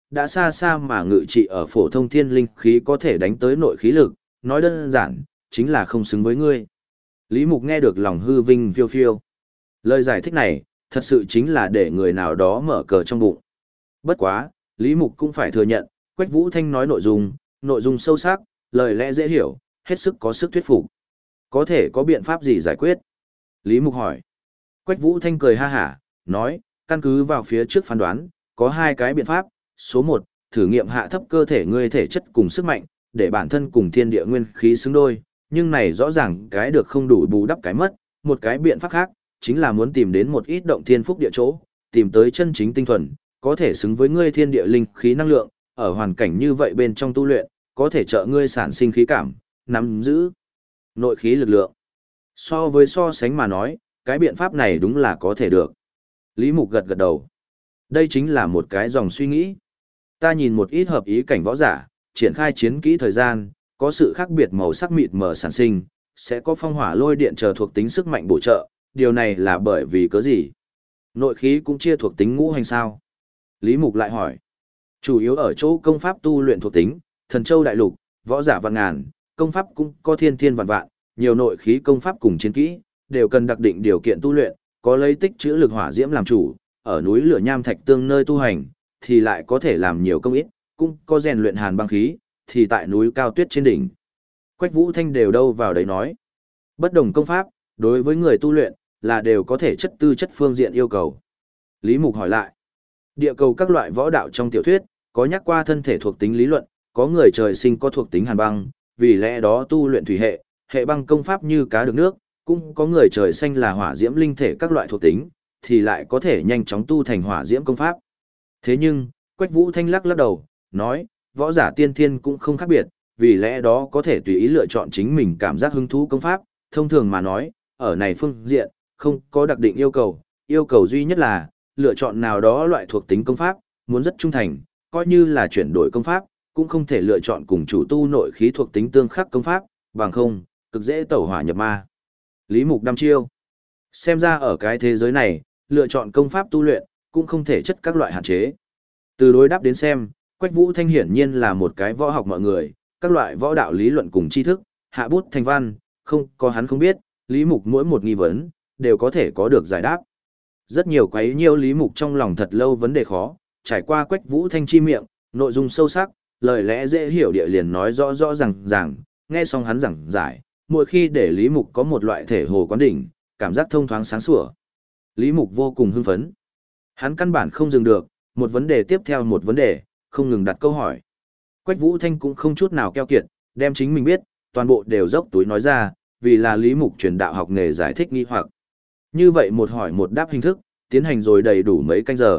đã xa xa mà ngự trị ở phổ thông thiên linh khí có thể đánh tới nội khí lực, nói đơn giản, chính là không xứng với ngươi. Lý Mục nghe được lòng hư vinh phiêu phiêu. Lời giải thích này, thật sự chính là để người nào đó mở cờ trong bụng. Bất quá, Lý Mục cũng phải thừa nhận, Quách Vũ Thanh nói nội dung sâu sắc, lời lẽ dễ hiểu, hết sức có sức thuyết phục. Có thể có biện pháp gì giải quyết? Lý Mục hỏi. Quách Vũ Thanh cười ha hả, nói, căn cứ vào phía trước phán đoán, có hai cái biện pháp. Số 1, thử nghiệm hạ thấp cơ thể ngươi thể chất cùng sức mạnh, để bản thân cùng thiên địa nguyên khí xứng đôi, nhưng này rõ ràng cái được không đủ bù đắp cái mất. Một cái biện pháp khác, chính là muốn tìm đến một ít động thiên phúc địa chỗ, tìm tới chân chính tinh thuần, có thể xứng với ngươi thiên địa linh khí năng lượng, ở hoàn cảnh như vậy bên trong tu luyện, có thể trợ ngươi sản sinh khí cảm, nắm giữ nội khí lực lượng. So sánh mà nói, cái biện pháp này đúng là có thể được. Lý Mục gật gật đầu. Đây chính là một cái dòng suy nghĩ. Ta nhìn một ít hợp ý cảnh võ giả, triển khai chiến kỹ thời gian, có sự khác biệt màu sắc mịt mờ sản sinh, sẽ có phong hỏa lôi điện chờ thuộc tính sức mạnh bổ trợ, điều này là bởi vì cớ gì? Nội khí cũng chia thuộc tính ngũ hành sao? Lý Mục lại hỏi. Chủ yếu ở chỗ công pháp tu luyện thuộc tính, thần châu đại lục, võ giả vạn ngàn, công pháp cũng có thiên thiên vạn vạn, nhiều nội khí công pháp cùng chiến kỹ, đều cần đặc định điều kiện tu luyện, có lấy tích trữ lực hỏa diễm làm chủ, ở núi lửa nham thạch tương nơi tu hành, thì lại có thể làm nhiều công ít, cũng có rèn luyện hàn băng khí, thì tại núi cao tuyết trên đỉnh. Quách Vũ Thanh đều đâu vào đấy nói. Bất đồng công pháp, đối với người tu luyện, là đều có thể chất tư chất phương diện yêu cầu. Lý Mục hỏi lại. Địa cầu các loại võ đạo trong tiểu thuyết, có nhắc qua thân thể thuộc tính lý luận, có người trời sinh có thuộc tính hàn băng, vì lẽ đó tu luyện thủy hệ, hệ băng công pháp như cá được nước, cũng có người trời sinh là hỏa diễm linh thể các loại thuộc tính, thì lại có thể nhanh chóng tu thành hỏa diễm công pháp. Thế nhưng, Quách Vũ Thanh lắc đầu, nói, võ giả tiên thiên cũng không khác biệt, vì lẽ đó có thể tùy ý lựa chọn chính mình cảm giác hứng thú công pháp, thông thường mà nói, ở này phương diện, không có đặc định yêu cầu duy nhất là, lựa chọn nào đó loại thuộc tính công pháp, muốn rất trung thành, coi như là chuyển đổi công pháp, cũng không thể lựa chọn cùng chủ tu nội khí thuộc tính tương khắc công pháp, bằng không, cực dễ tẩu hỏa nhập ma. Lý Mục đăm chiêu. Xem ra ở cái thế giới này, lựa chọn công pháp tu luyện, cũng không thể chất các loại hạn chế. Từ đối đáp đến xem, Quách Vũ Thanh hiển nhiên là một cái võ học mọi người, các loại võ đạo lý luận cùng tri thức, hạ bút thành văn, không có hắn không biết, Lý Mục mỗi một nghi vấn, đều có thể có được giải đáp. Rất nhiều quấy nhiêu Lý Mục trong lòng thật lâu vấn đề khó, trải qua Quách Vũ Thanh chi miệng, nội dung sâu sắc, lời lẽ dễ hiểu địa liền nói rõ ràng, nghe xong hắn giảng giải, mỗi khi để Lý Mục có một loại thể hồ quán đỉnh, cảm giác thông thoáng sáng sủa. Lý Mục vô cùng hưng phấn. Hắn căn bản không dừng được, một vấn đề tiếp theo một vấn đề, không ngừng đặt câu hỏi. Quách Vũ Thanh cũng không chút nào keo kiệt, đem chính mình biết, toàn bộ đều dốc túi nói ra, vì là Lý Mục truyền đạo học nghề giải thích nghi hoặc. Như vậy một hỏi một đáp hình thức, tiến hành rồi đầy đủ mấy canh giờ.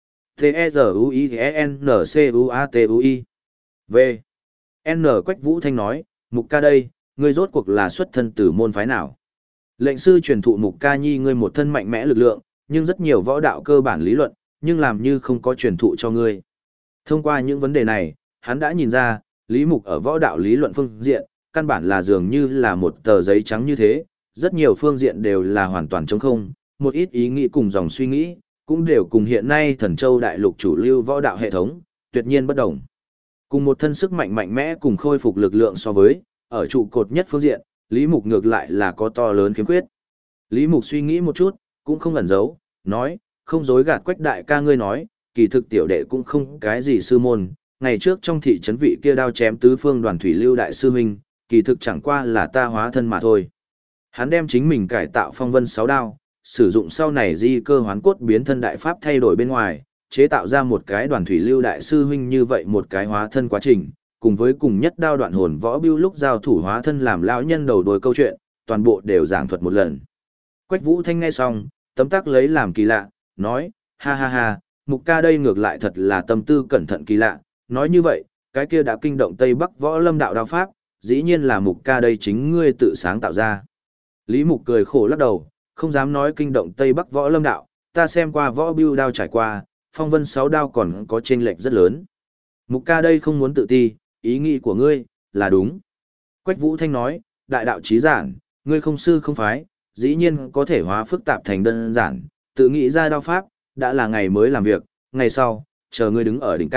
T-E-Z-U-I-N-C-U-A-T-U-I V. N. Quách Vũ Thanh nói, Mục ca đây, ngươi rốt cuộc là xuất thân từ môn phái nào? Lệnh sư truyền thụ Mục ca nhi ngươi một thân mạnh mẽ lực lượng, nhưng rất nhiều võ đạo cơ bản lý luận, nhưng làm như không có truyền thụ cho ngươi. Thông qua những vấn đề này, hắn đã nhìn ra, Lý Mục ở võ đạo lý luận phương diện, căn bản là dường như là một tờ giấy trắng như thế, rất nhiều phương diện đều là hoàn toàn trống không, một ít ý nghĩ cùng dòng suy nghĩ, cũng đều cùng hiện nay Thần Châu đại lục chủ lưu võ đạo hệ thống, tuyệt nhiên bất đồng. Cùng một thân sức mạnh mạnh mẽ cùng khôi phục lực lượng so với, ở trụ cột nhất phương diện, Lý Mục ngược lại là có to lớn khiếm khuyết. Lý Mục suy nghĩ một chút, cũng không ẩn giấu, nói, không dối gạt Quách đại ca ngươi nói, kỳ thực tiểu đệ cũng không cái gì sư môn, ngày trước trong thị trấn vị kia đao chém tứ phương đoàn thủy lưu đại sư huynh, kỳ thực chẳng qua là ta hóa thân mà thôi. Hắn đem chính mình cải tạo phong vân 6 đao, sử dụng sau này di cơ hoán cốt biến thân đại pháp thay đổi bên ngoài, chế tạo ra một cái đoàn thủy lưu đại sư huynh như vậy một cái hóa thân quá trình, cùng với cùng nhất đao đoạn hồn võ bưu lúc giao thủ hóa thân làm lão nhân đầu đuôi câu chuyện, toàn bộ đều giảng thuật một lần. Quách Vũ Thanh nghe xong, tấm tắc lấy làm kỳ lạ, nói, ha ha ha, Mục ca đây ngược lại thật là tâm tư cẩn thận kỳ lạ, nói như vậy, cái kia đã kinh động Tây Bắc võ lâm đạo đao pháp, dĩ nhiên là Mục ca đây chính ngươi tự sáng tạo ra. Lý Mục cười khổ lắc đầu, không dám nói kinh động Tây Bắc võ lâm đạo, ta xem qua võ bưu đao trải qua, phong vân 6 đao còn có chênh lệch rất lớn. Mục ca đây không muốn tự ti, ý nghĩ của ngươi, là đúng. Quách Vũ Thanh nói, đại đạo chí giản, ngươi không sư không phái, dĩ nhiên có thể hóa phức tạp thành đơn giản, tự nghĩ ra đao pháp, đã là ngày mới làm việc, ngày sau, chờ ngươi đứng ở đỉnh cao,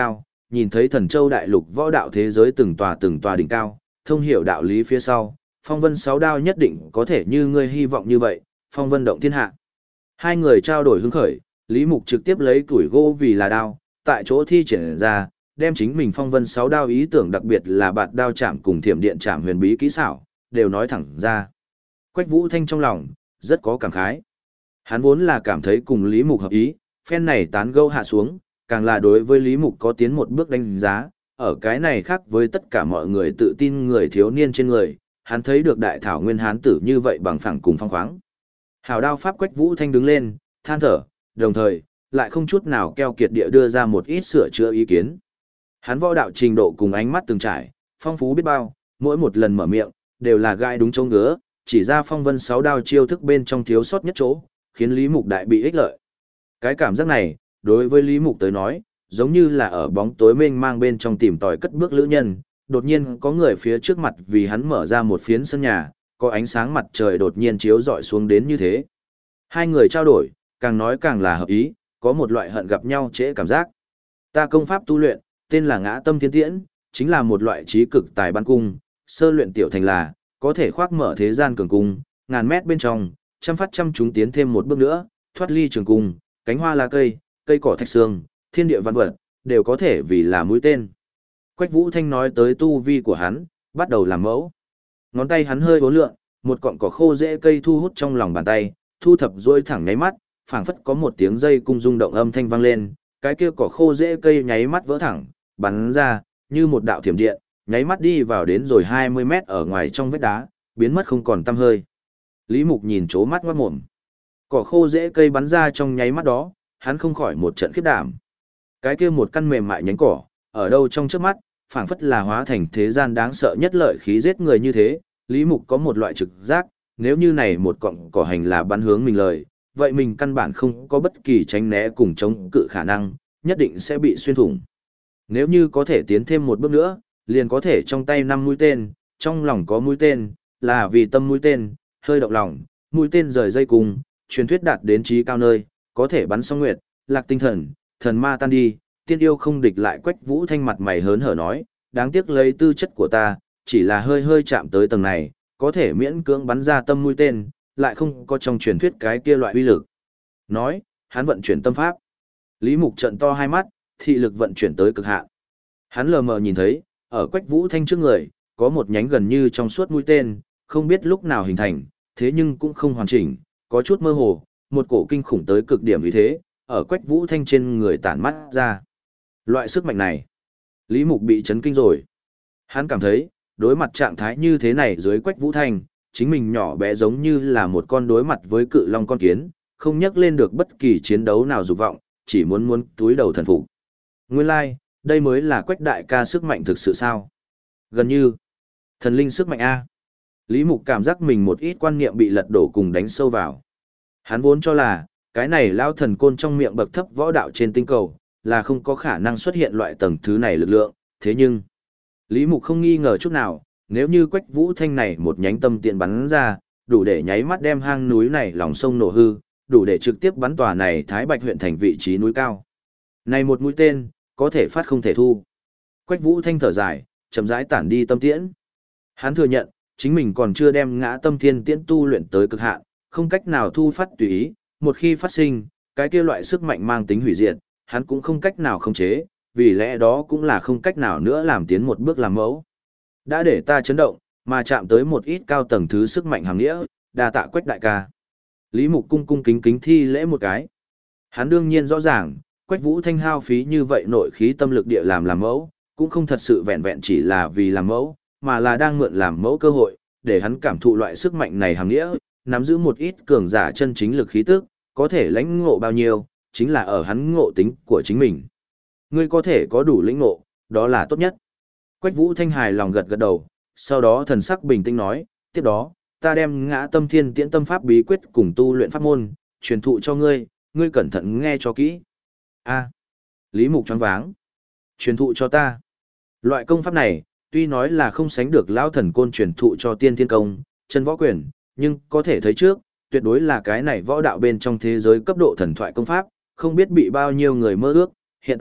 nhìn thấy Thần Châu đại lục võ đạo thế giới từng tòa đỉnh cao, thông hiểu đạo lý phía sau, phong vân sáu đao nhất định có thể như ngươi hy vọng như vậy, phong vân động thiên hạ. Hai người trao đổi hứng khởi, Lý Mục trực tiếp lấy củi gỗ vì là đao, tại chỗ thi triển ra, đem chính mình phong vân sáu đao ý tưởng đặc biệt là bạt đao chạm cùng thiểm điện chạm huyền bí kỹ xảo, đều nói thẳng ra. Quách Vũ Thanh trong lòng, rất có cảm khái. Hắn vốn là cảm thấy cùng Lý Mục hợp ý, phen này tán gẫu hạ xuống, càng là đối với Lý Mục có tiến một bước đánh giá, ở cái này khác với tất cả mọi người tự tin người thiếu niên trên người, hắn thấy được đại thảo nguyên hán tử như vậy bằng phẳng cùng phong khoáng. Hào đao pháp Quách Vũ Thanh đứng lên, than thở, đồng thời, lại không chút nào keo kiệt địa đưa ra một ít sửa chữa ý kiến. Hắn võ đạo trình độ cùng ánh mắt từng trải, phong phú biết bao, mỗi một lần mở miệng, đều là gai đúng chỗ ngứa, chỉ ra phong vân sáu đao chiêu thức bên trong thiếu sót nhất chỗ, khiến Lý Mục đại bị ích lợi. Cái cảm giác này, đối với Lý Mục tới nói, giống như là ở bóng tối mênh mang bên trong tìm tòi cất bước lữ nhân, đột nhiên có người phía trước mặt vì hắn mở ra một phiến sân nhà, có ánh sáng mặt trời đột nhiên chiếu rọi xuống đến như thế. Hai người trao đổi, càng nói càng là hợp ý, có một loại hận gặp nhau trễ cảm giác. Ta công pháp tu luyện, tên là Ngã Tâm Thiên Tiễn, chính là một loại trí cực tài ban cung, sơ luyện tiểu thành là, có thể khoác mở thế gian cường cung, ngàn mét bên trong, trăm phát trăm chúng tiến thêm một bước nữa, thoát ly trường cung, cánh hoa lá cây, cây cỏ thạch xương, thiên địa văn vật, đều có thể vì là mũi tên. Quách Vũ Thanh nói tới tu vi của hắn, bắt đầu làm mẫu. Ngón tay hắn hơi uốn lượn, một cọng cỏ khô rễ cây thu hút trong lòng bàn tay, thu thập duỗi thẳng nháy mắt, phảng phất có một tiếng dây cung rung động âm thanh vang lên, cái kia cỏ khô rễ cây nháy mắt vỡ thẳng, bắn ra, như một đạo thiểm điện, nháy mắt đi vào đến rồi 20 mét ở ngoài trong vách đá, biến mất không còn tăm hơi. Lý Mục nhìn chố mắt ngoát mồm. Cỏ khô rễ cây bắn ra trong nháy mắt đó, hắn không khỏi một trận khiếp đảm. Cái kia một căn mềm mại nhánh cỏ, ở đâu trong trước mắt, phảng phất là hóa thành thế gian đáng sợ nhất lợi khí giết người như thế. Lý Mục có một loại trực giác, nếu như này một cọng cỏ hành là bắn hướng mình lời, vậy mình căn bản không có bất kỳ tránh né cùng chống cự khả năng, nhất định sẽ bị xuyên thủng. Nếu như có thể tiến thêm một bước nữa, liền có thể trong tay 5 mũi tên, trong lòng có mũi tên, là vì tâm mũi tên, hơi động lòng, mũi tên rời dây cùng, truyền thuyết đạt đến trí cao nơi, có thể bắn song nguyệt, lạc tinh thần, thần ma tan đi, tiên yêu không địch lại. Quách Vũ Thanh mặt mày hớn hở nói, đáng tiếc lấy tư chất của ta, chỉ là hơi hơi chạm tới tầng này, có thể miễn cưỡng bắn ra tâm mũi tên, lại không có trong truyền thuyết cái kia loại uy lực. Nói, hắn vận chuyển tâm pháp. Lý Mục trợn to hai mắt, thị lực vận chuyển tới cực hạn. Hắn lờ mờ nhìn thấy, ở Quách Vũ Thanh trước người, có một nhánh gần như trong suốt mũi tên, không biết lúc nào hình thành, thế nhưng cũng không hoàn chỉnh, có chút mơ hồ, một cổ kinh khủng tới cực điểm vì thế, ở Quách Vũ Thanh trên người tản mắt ra. Loại sức mạnh này, Lý Mục bị chấn kinh rồi. Hắn cảm thấy, đối mặt trạng thái như thế này dưới Quách Vũ Thanh, chính mình nhỏ bé giống như là một con đối mặt với cự long con kiến, không nhắc lên được bất kỳ chiến đấu nào dục vọng, chỉ muốn túi đầu thần phục. Nguyên lai, đây mới là Quách đại ca sức mạnh thực sự sao? Gần như thần linh sức mạnh a. Lý Mục cảm giác mình một ít quan niệm bị lật đổ cùng đánh sâu vào. Hắn vốn cho là, cái này lao thần côn trong miệng bậc thấp võ đạo trên tinh cầu, là không có khả năng xuất hiện loại tầng thứ này lực lượng, thế nhưng, Lý Mục không nghi ngờ chút nào, nếu như Quách Vũ Thanh này một nhánh tâm tiện bắn ra, đủ để nháy mắt đem hang núi này lòng sông nổ hư, đủ để trực tiếp bắn tòa này Thái Bạch huyện thành vị trí núi cao. Này một mũi tên, có thể phát không thể thu. Quách Vũ Thanh thở dài, chậm rãi tản đi tâm tiễn. Hắn thừa nhận, chính mình còn chưa đem Ngã Tâm Thiên Tiễn tu luyện tới cực hạn, không cách nào thu phát tùy ý, một khi phát sinh, cái kia loại sức mạnh mang tính hủy diệt, hắn cũng không cách nào khống chế, vì lẽ đó cũng là không cách nào nữa làm tiến một bước làm mẫu. Đã để ta chấn động, mà chạm tới một ít cao tầng thứ sức mạnh hàng nghĩa, đa tạ Quách đại ca. Lý Mục cung cung kính kính thi lễ một cái. Hắn đương nhiên rõ ràng, Quách Vũ Thanh hao phí như vậy nội khí tâm lực địa làm mẫu, cũng không thật sự vẹn vẹn chỉ là vì làm mẫu, mà là đang mượn làm mẫu cơ hội, để hắn cảm thụ loại sức mạnh này hàng nghĩa, nắm giữ một ít cường giả chân chính lực khí tức, có thể lãnh ngộ bao nhiêu, chính là ở hắn ngộ tính của chính mình. Ngươi có thể có đủ lĩnh ngộ, đó là tốt nhất. Quách Vũ Thanh hài lòng gật gật đầu, sau đó thần sắc bình tĩnh nói, tiếp đó, ta đem Ngã Tâm Thiên Tiễn tâm pháp bí quyết cùng tu luyện pháp môn, truyền thụ cho ngươi, ngươi cẩn thận nghe cho kỹ. A. Lý Mục choáng váng. Truyền thụ cho ta. Loại công pháp này, tuy nói là không sánh được lão thần côn truyền thụ cho tiên thiên công, chân võ quyền, nhưng có thể thấy trước, tuyệt đối là cái này võ đạo bên trong thế giới cấp độ thần thoại công pháp, không biết bị bao nhiêu người mơ ước, hiện tại,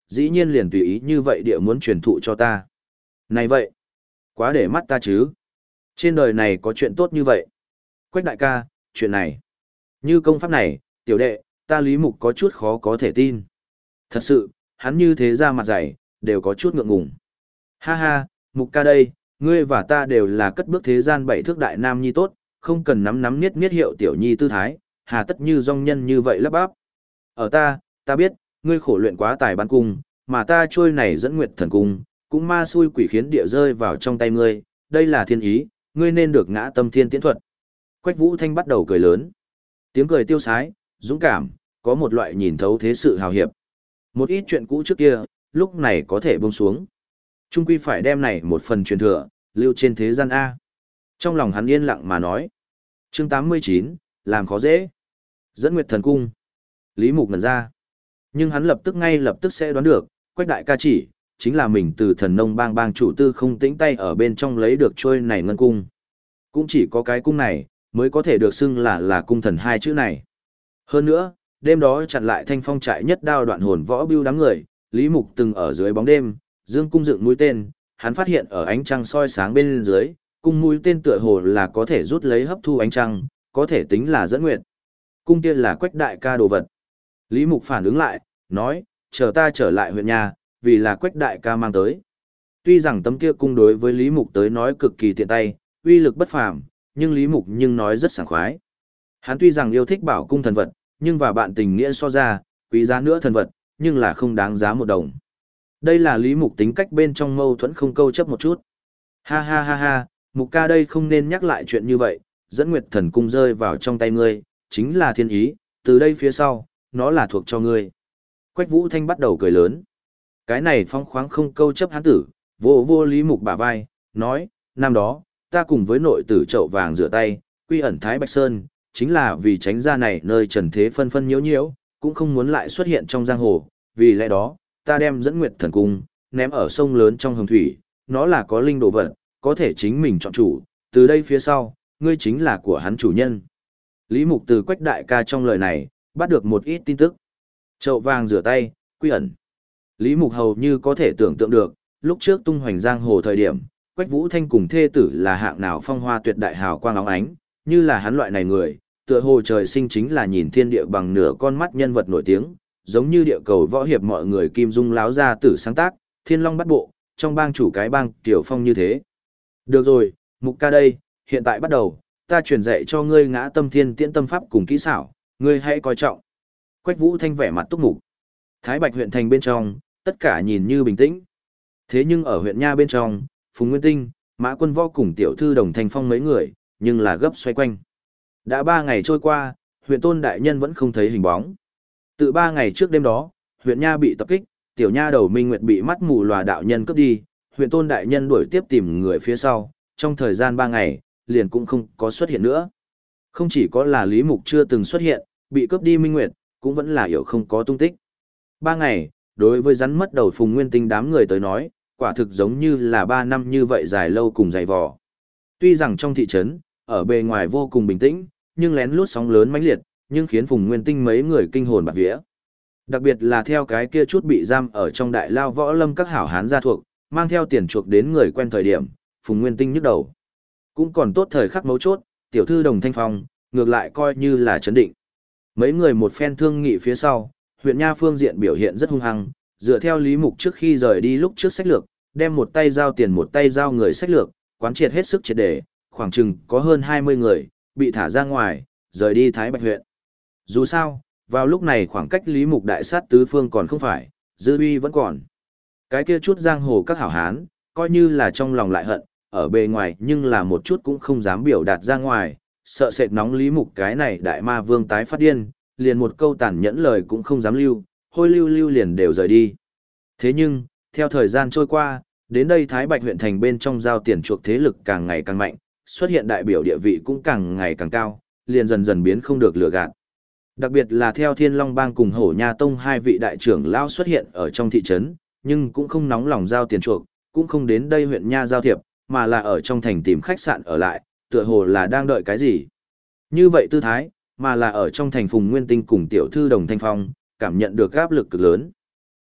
dĩ nhiên liền tùy ý như vậy địa muốn truyền thụ cho ta. Này vậy, quá để mắt ta chứ. Trên đời này có chuyện tốt như vậy. Quách đại ca, chuyện này. Như công pháp này, tiểu đệ, ta Lý Mục có chút khó có thể tin. Thật sự, hắn như thế ra mặt dày, đều có chút ngượng ngùng. Ha ha, Mục ca đây, ngươi và ta đều là cất bước thế gian bảy thước đại nam nhi tốt, không cần nắm nắm niết niết hiệu tiểu nhi tư thái, hà tất như dong nhân như vậy lắp bắp. Ở ta biết, ngươi khổ luyện quá tài bắn cung, mà ta trôi này dẫn nguyệt thần cung, cũng ma xui quỷ khiến địa rơi vào trong tay ngươi, đây là thiên ý, ngươi nên được ngã tâm thiên tiễn thuật. Quách Vũ Thanh bắt đầu cười lớn. Tiếng cười tiêu sái, dũng cảm, có một loại nhìn thấu thế sự hào hiệp. Một ít chuyện cũ trước kia, lúc này có thể buông xuống. Trung quy phải đem này một phần truyền thừa, lưu trên thế gian A. Trong lòng hắn yên lặng mà nói. Chương 89, làm khó dễ. Dẫn nguyệt thần cung. Lý Mục ngẩn ra. Nhưng hắn ngay lập tức sẽ đoán được, Quách đại ca chỉ, chính là mình từ thần nông bang chủ tư không tĩnh tay ở bên trong lấy được trôi này ngân cung. Cũng chỉ có cái cung này, mới có thể được xưng là cung thần hai chữ này. Hơn nữa, đêm đó chặn lại thanh phong trại nhất đao đoạn hồn võ bưu đám người, Lý Mục từng ở dưới bóng đêm, dương cung dựng mũi tên, hắn phát hiện ở ánh trăng soi sáng bên dưới, cung mũi tên tựa hồ là có thể rút lấy hấp thu ánh trăng, có thể tính là dẫn nguyệt. Cung kia là Quách đại ca đồ vật. Lý Mục phản ứng lại, nói, chờ ta trở lại huyện nhà, vì là Quách đại ca mang tới. Tuy rằng tấm kia cung đối với Lý Mục tới nói cực kỳ tiện tay, uy lực bất phàm, nhưng Lý Mục nói rất sảng khoái. Hắn tuy rằng yêu thích bảo cung thần vật, nhưng và bạn tình nghĩa so ra, quý giá nữa thần vật, nhưng là không đáng giá một đồng. Đây là Lý Mục tính cách bên trong mâu thuẫn không câu chấp một chút. Ha ha ha ha, Mục ca đây không nên nhắc lại chuyện như vậy, dẫn nguyệt thần cung rơi vào trong tay ngươi, chính là thiên ý, từ đây phía sau, nó là thuộc cho ngươi. Quách Vũ Thanh bắt đầu cười lớn. Cái này phong khoáng không câu chấp hắn tử, vô Lý Mục bả vai, nói, năm đó, ta cùng với nội tử Trậu Vàng rửa tay, quy ẩn Thái Bạch Sơn, chính là vì tránh ra này nơi trần thế phân phân nhiễu nhiễu, cũng không muốn lại xuất hiện trong giang hồ, vì lẽ đó, ta đem dẫn nguyệt thần cung, ném ở sông lớn trong hồng thủy, nó là có linh đồ vật, có thể chính mình chọn chủ, từ đây phía sau, ngươi chính là của hắn chủ nhân. Lý Mục từ Quách đại ca trong lời này, bắt được một ít tin tức. Trậu Vàng rửa tay, quy ẩn. Lý Mục hầu như có thể tưởng tượng được, lúc trước tung hoành giang hồ thời điểm, Quách Vũ Thanh cùng thê tử là hạng nào phong hoa tuyệt đại hào quang óng ánh, như là hắn loại này người, tựa hồ trời sinh chính là nhìn thiên địa bằng nửa con mắt nhân vật nổi tiếng, giống như địa cầu võ hiệp mọi người kim dung láo ra tử sáng tác, thiên long bắt bộ, trong bang chủ cái bang tiểu phong như thế. Được rồi, Mục ca đây, hiện tại bắt đầu, ta truyền dạy cho ngươi ngã tâm thiên tiễn tâm pháp cùng kỹ xảo, ngươi hãy coi trọng. Quách Vũ Thanh vẻ mặt túc mục. Thái Bạch huyện thành bên trong, tất cả nhìn như bình tĩnh. Thế nhưng ở huyện Nha bên trong, Phùng Nguyên Tinh, Mã Quân Võ cùng tiểu thư Đồng Thanh Phong mấy người, nhưng là gấp xoay quanh. Đã 3 ngày trôi qua, huyện Tôn đại nhân vẫn không thấy hình bóng. Từ 3 ngày trước đêm đó, huyện Nha bị tập kích, tiểu nha đầu Minh Nguyệt bị mắt mù lòa đạo nhân cướp đi, huyện Tôn đại nhân đuổi tiếp tìm người phía sau, trong thời gian 3 ngày, liền cũng không có xuất hiện nữa. Không chỉ có là Lý Mục chưa từng xuất hiện, bị cướp đi Minh Nguyệt, cũng vẫn là hiểu không có tung tích. 3 ngày, đối với rắn mất đầu Phùng Nguyên Tinh đám người tới nói, quả thực giống như là 3 năm như vậy dài lâu cùng dày vò. Tuy rằng trong thị trấn, ở bề ngoài vô cùng bình tĩnh, nhưng lén lút sóng lớn mãnh liệt, nhưng khiến Phùng Nguyên Tinh mấy người kinh hồn bạt vía. Đặc biệt là theo cái kia chút bị giam ở trong đại lao võ lâm các hảo hán gia thuộc, mang theo tiền chuộc đến người quen thời điểm, Phùng Nguyên Tinh nhức đầu. Cũng còn tốt thời khắc mấu chốt, tiểu thư Đồng Thanh Phong, ngược lại coi như là chấn định. Mấy người một phen thương nghị phía sau, huyện Nha phương diện biểu hiện rất hung hăng, dựa theo Lý Mục trước khi rời đi lúc trước sách lược, đem một tay giao tiền một tay giao người sách lược, quán triệt hết sức triệt để, khoảng chừng có hơn 20 người, bị thả ra ngoài, rời đi Thái Bạch huyện. Dù sao, vào lúc này khoảng cách Lý Mục đại sát tứ phương còn không phải, dư uy vẫn còn. Cái kia chút giang hồ các hảo hán, coi như là trong lòng lại hận, ở bề ngoài nhưng là một chút cũng không dám biểu đạt ra ngoài, sợ sệt nóng Lý Mục cái này đại ma vương tái phát điên, liền một câu tàn nhẫn lời cũng không dám lưu, hôi lưu liền đều rời đi. Thế nhưng, theo thời gian trôi qua, đến đây Thái Bạch huyện thành bên trong giao tiền chuộc thế lực càng ngày càng mạnh, xuất hiện đại biểu địa vị cũng càng ngày càng cao, liền dần dần biến không được lừa gạt. Đặc biệt là theo Thiên Long Bang cùng Hổ Nha Tông hai vị đại trưởng lao xuất hiện ở trong thị trấn, nhưng cũng không nóng lòng giao tiền chuộc, cũng không đến đây huyện Nha giao thiệp, mà là ở trong thành tìm khách sạn ở lại, tựa hồ là đang đợi cái gì. Như vậy tư thái, mà là ở trong thành Phùng Nguyên Tinh cùng tiểu thư Đồng Thanh Phong, cảm nhận được áp lực cực lớn.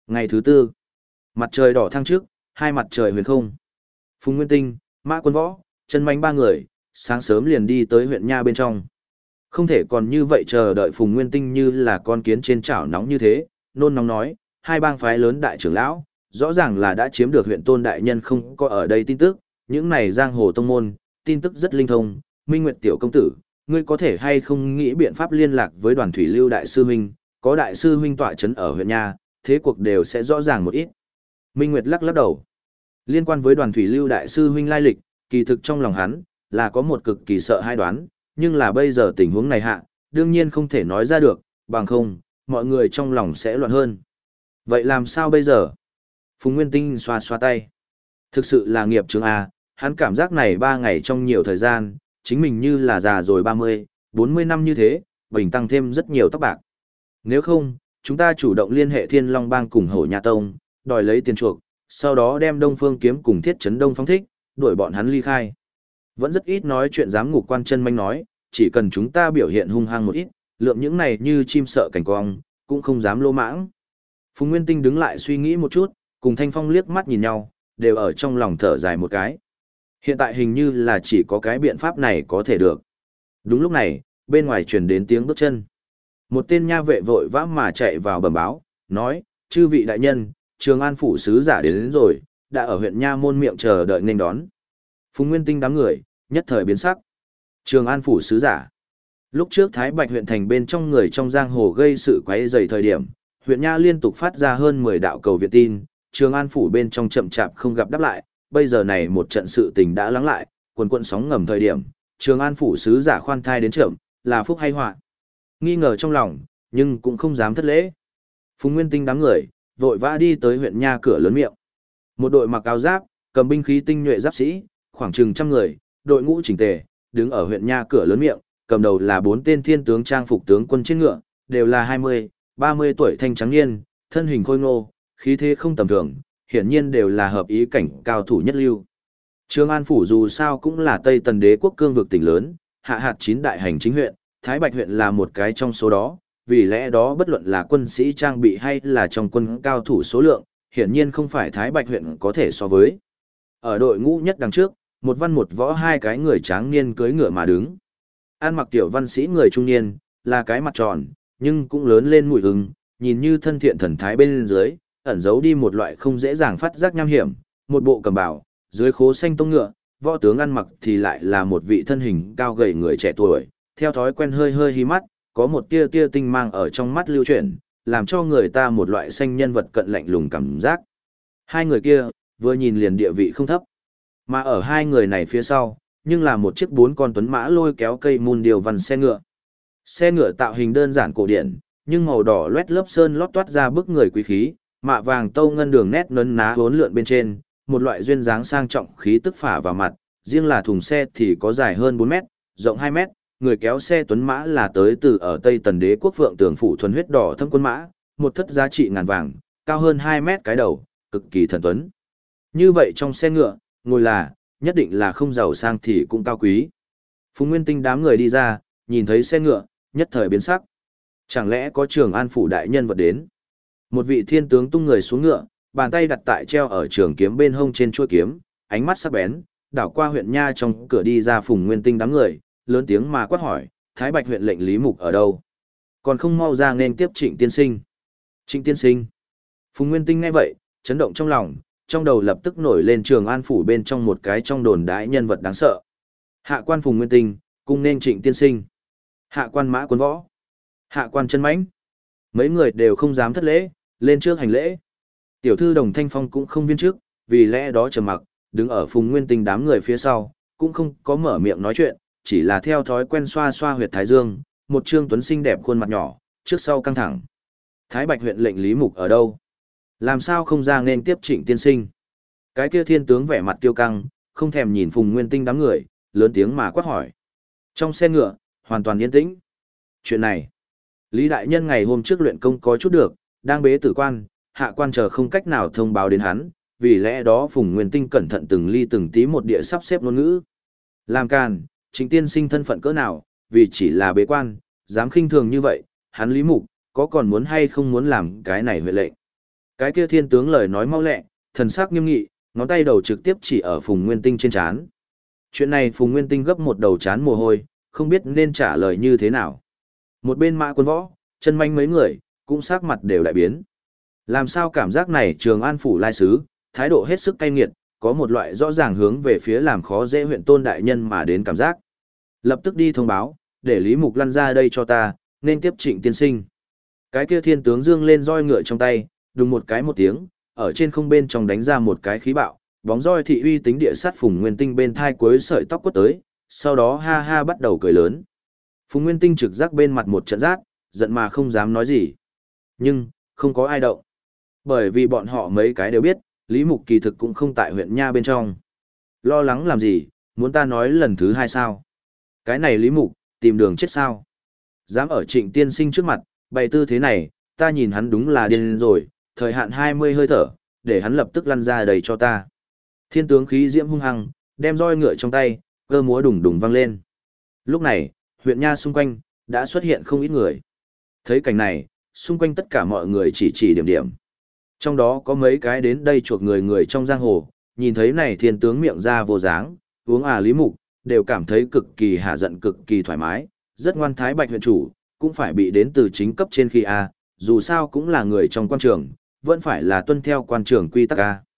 Ngày thứ tư, mặt trời đỏ thăng trước, hai mặt trời huyền không. Phùng Nguyên Tinh, Mã Quân Võ, Chân Mánh ba người, sáng sớm liền đi tới huyện Nha bên trong. Không thể còn như vậy chờ đợi Phùng Nguyên Tinh như là con kiến trên chảo nóng như thế, nôn nóng nói, hai bang phái lớn đại trưởng lão, rõ ràng là đã chiếm được huyện Tôn đại nhân không có ở đây tin tức, những này giang hồ tông môn, tin tức rất linh thông, Minh Nguyệt tiểu công tử, ngươi có thể hay không nghĩ biện pháp liên lạc với Đoàn Thủy Lưu đại sư huynh, có đại sư huynh tọa trấn ở huyện Nha, thế cuộc đều sẽ rõ ràng một ít. Minh Nguyệt lắc lắc đầu. Liên quan với Đoàn Thủy Lưu đại sư huynh lai lịch, kỳ thực trong lòng hắn là có một cực kỳ sợ hai đoán, nhưng là bây giờ tình huống này hạ, đương nhiên không thể nói ra được, bằng không, mọi người trong lòng sẽ loạn hơn. Vậy làm sao bây giờ? Phùng Nguyên Tinh xoa xoa tay. Thực sự là nghiệp chướng A, hắn cảm giác này 3 ngày trong nhiều thời gian, chính mình như là già rồi 30, 40 năm như thế, bình tăng thêm rất nhiều tóc bạc. Nếu không, chúng ta chủ động liên hệ Thiên Long Bang cùng Hổ Nha Tông, đòi lấy tiền chuộc, sau đó đem Đông Phương Kiếm cùng Thiết Trấn Đông phóng thích, đuổi bọn hắn ly khai. Vẫn rất ít nói chuyện giám ngục quan Chân Manh nói, chỉ cần chúng ta biểu hiện hung hăng một ít, lượng những này như chim sợ cảnh cong, cũng không dám lô mãng. Phùng Nguyên Tinh đứng lại suy nghĩ một chút, cùng Thanh Phong liếc mắt nhìn nhau, đều ở trong lòng thở dài một cái. Hiện tại hình như là chỉ có cái biện pháp này có thể được. Đúng lúc này, bên ngoài truyền đến tiếng bước chân. Một tên nha vệ vội vã mà chạy vào bẩm báo, nói, chư vị đại nhân, Trường An phủ sứ giả đến rồi, đã ở huyện Nha môn miệng chờ đợi nghênh đón. Phùng Nguyên Tinh đám người, nhất thời biến sắc. Trường An phủ sứ giả. Lúc trước Thái Bạch huyện thành bên trong người trong giang hồ gây sự quấy rầy thời điểm, huyện Nha liên tục phát ra hơn 10 đạo cầu viện tin, Trường An phủ bên trong chậm chạp không gặp đáp lại, bây giờ này một trận sự tình đã lắng lại, quần quận sóng ngầm thời điểm, Trường An phủ sứ giả khoan thai đến chậm, là phúc hay họa. Nghi ngờ trong lòng, nhưng cũng không dám thất lễ. Phùng Nguyên Tinh đám người, vội vã đi tới huyện Nha cửa lớn miệng. Một đội mặc áo giáp, cầm binh khí tinh nhuệ giáp sĩ, khoảng chừng 100 người, đội ngũ chỉnh tề, đứng ở huyện Nha cửa lớn miệng, cầm đầu là 4 tên thiên tướng trang phục tướng quân trên ngựa, đều là 20, 30 tuổi thanh trắng niên, thân hình khôi ngô, khí thế không tầm thường, hiển nhiên đều là hợp ý cảnh cao thủ nhất lưu. Trường An phủ dù sao cũng là Tây Tần Đế quốc cương vực tỉnh lớn, hạ hạt 9 đại hành chính huyện, Thái Bạch huyện là một cái trong số đó, vì lẽ đó bất luận là quân sĩ trang bị hay là trong quân cao thủ số lượng, hiển nhiên không phải Thái Bạch huyện có thể so với. Ở đội ngũ nhất đằng trước, một văn một võ hai cái người tráng niên cưỡi ngựa mà đứng. An mặc tiểu văn sĩ người trung niên, là cái mặt tròn, nhưng cũng lớn lên mùi hừng, nhìn như thân thiện thần thái bên dưới, ẩn giấu đi một loại không dễ dàng phát giác nham hiểm, một bộ cẩm bào, dưới khố xanh tông ngựa, võ tướng ăn mặc thì lại là một vị thân hình cao gầy người trẻ tuổi, theo thói quen hơi hơi hí mắt, có một tia tia tinh mang ở trong mắt lưu chuyển, làm cho người ta một loại xanh nhân vật cận lạnh lùng cảm giác. Hai người kia, vừa nhìn liền địa vị không thấp. Mà ở hai người này phía sau, nhưng là một chiếc 4 con tuấn mã lôi kéo cây môn điều văn xe ngựa. Xe ngựa tạo hình đơn giản cổ điển, nhưng màu đỏ loét lớp sơn lót toát ra bức người quý khí, mạ vàng tâu ngân đường nét nấn ná hốn lượn bên trên, một loại duyên dáng sang trọng khí tức phả vào mặt, riêng là thùng xe thì có dài hơn 4 mét, rộng 2 mét, người kéo xe tuấn mã là tới từ ở Tây Tần Đế quốc Phượng Tường phủ thuần huyết đỏ thâm quân mã, một thất giá trị ngàn vàng, cao hơn 2 mét cái đầu, cực kỳ thần tuấn. Như vậy trong xe ngựa, ngồi là, nhất định là không giàu sang thì cũng cao quý. Phùng Nguyên Tinh đám người đi ra, nhìn thấy xe ngựa, nhất thời biến sắc. Chẳng lẽ có Trường An phủ đại nhân vật đến? Một vị thiên tướng tung người xuống ngựa, bàn tay đặt tại treo ở trường kiếm bên hông trên chuôi kiếm, ánh mắt sắc bén, đảo qua huyện Nha trong cửa đi ra Phùng Nguyên Tinh đám người, lớn tiếng mà quát hỏi, Thái Bạch huyện lệnh Lý Mục ở đâu? Còn không mau ra nên tiếp Trịnh tiên sinh. Trịnh tiên sinh. Phùng Nguyên Tinh nghe vậy, chấn động trong lòng, trong đầu lập tức nổi lên Trường An phủ bên trong một cái trong đồn đãi nhân vật đáng sợ. Hạ quan Phùng Nguyên Tinh, cung nên Trịnh tiên sinh. Hạ quan Mã Quân Võ. Hạ quan Chân Mãnh. Mấy người đều không dám thất lễ, lên trước hành lễ. Tiểu thư Đồng Thanh Phong cũng không viên trước, vì lẽ đó trầm mặc, đứng ở Phùng Nguyên Tinh đám người phía sau, cũng không có mở miệng nói chuyện, chỉ là theo thói quen xoa xoa huyệt thái dương, một trương tuấn xinh đẹp khuôn mặt nhỏ, trước sau căng thẳng. Thái Bạch huyện lệnh Lý Mục ở đâu? Làm sao không ra nên tiếp Trịnh tiên sinh? Cái kia thiên tướng vẻ mặt kiêu căng, không thèm nhìn Phùng Nguyên Tinh đám người, lớn tiếng mà quát hỏi. Trong xe ngựa, hoàn toàn yên tĩnh. Chuyện này, Lý đại nhân ngày hôm trước luyện công có chút được, đang bế tử quan, hạ quan chờ không cách nào thông báo đến hắn, vì lẽ đó Phùng Nguyên Tinh cẩn thận từng ly từng tí một địa sắp xếp ngôn ngữ. Làm càn, Trịnh tiên sinh thân phận cỡ nào, vì chỉ là bế quan, dám khinh thường như vậy, hắn Lý Mục, có còn muốn hay không muốn làm cái này huệ lệnh. Cái kia thiên tướng lời nói mau lẹ, thần sắc nghiêm nghị, ngón tay đầu trực tiếp chỉ ở Phùng Nguyên Tinh trên trán. Chuyện này Phùng Nguyên Tinh gấp một đầu trán mồ hôi, không biết nên trả lời như thế nào. Một bên Mã Quân Võ, Chân Manh mấy người, cũng sắc mặt đều đại biến. Làm sao cảm giác này Trường An phủ lai sứ, thái độ hết sức cay nghiệt, có một loại rõ ràng hướng về phía làm khó dễ huyện tôn đại nhân mà đến cảm giác. Lập tức đi thông báo, để Lý Mục lăn ra đây cho ta, nên tiếp Trịnh tiên sinh. Cái kia thiên tướng dương lên roi ngựa trong tay, đùng một cái một tiếng, ở trên không bên trong đánh ra một cái khí bạo, bóng roi thị uy tính địa sát Phùng Nguyên Tinh bên thai cuối sợi tóc quất tới, sau đó ha ha bắt đầu cười lớn. Phùng Nguyên Tinh trực giác bên mặt một trận rát, giận mà không dám nói gì. Nhưng, không có ai động. Bởi vì bọn họ mấy cái đều biết, Lý Mục kỳ thực cũng không tại huyện Nha bên trong. Lo lắng làm gì, muốn ta nói lần thứ hai sao? Cái này Lý Mục, tìm đường chết sao? Dám ở Trịnh tiên sinh trước mặt, bày tư thế này, ta nhìn hắn đúng là điên rồi, thời hạn 20 hơi thở, để hắn lập tức lăn ra đầy cho ta. Thiên tướng khí diễm hung hăng, đem roi ngựa trong tay, cơ múa đùng đùng vang lên. Lúc này, huyện Nha xung quanh, đã xuất hiện không ít người. Thấy cảnh này, xung quanh tất cả mọi người chỉ điểm điểm. Trong đó có mấy cái đến đây chuộc người trong giang hồ, nhìn thấy này thiên tướng miệng ra vô dáng, uống Lý Mục, đều cảm thấy cực kỳ hạ giận cực kỳ thoải mái, rất ngoan thái Bạch huyện chủ, cũng phải bị đến từ chính cấp trên khi dù sao cũng là người trong quan trường, vẫn phải là tuân theo quan trường quy tắc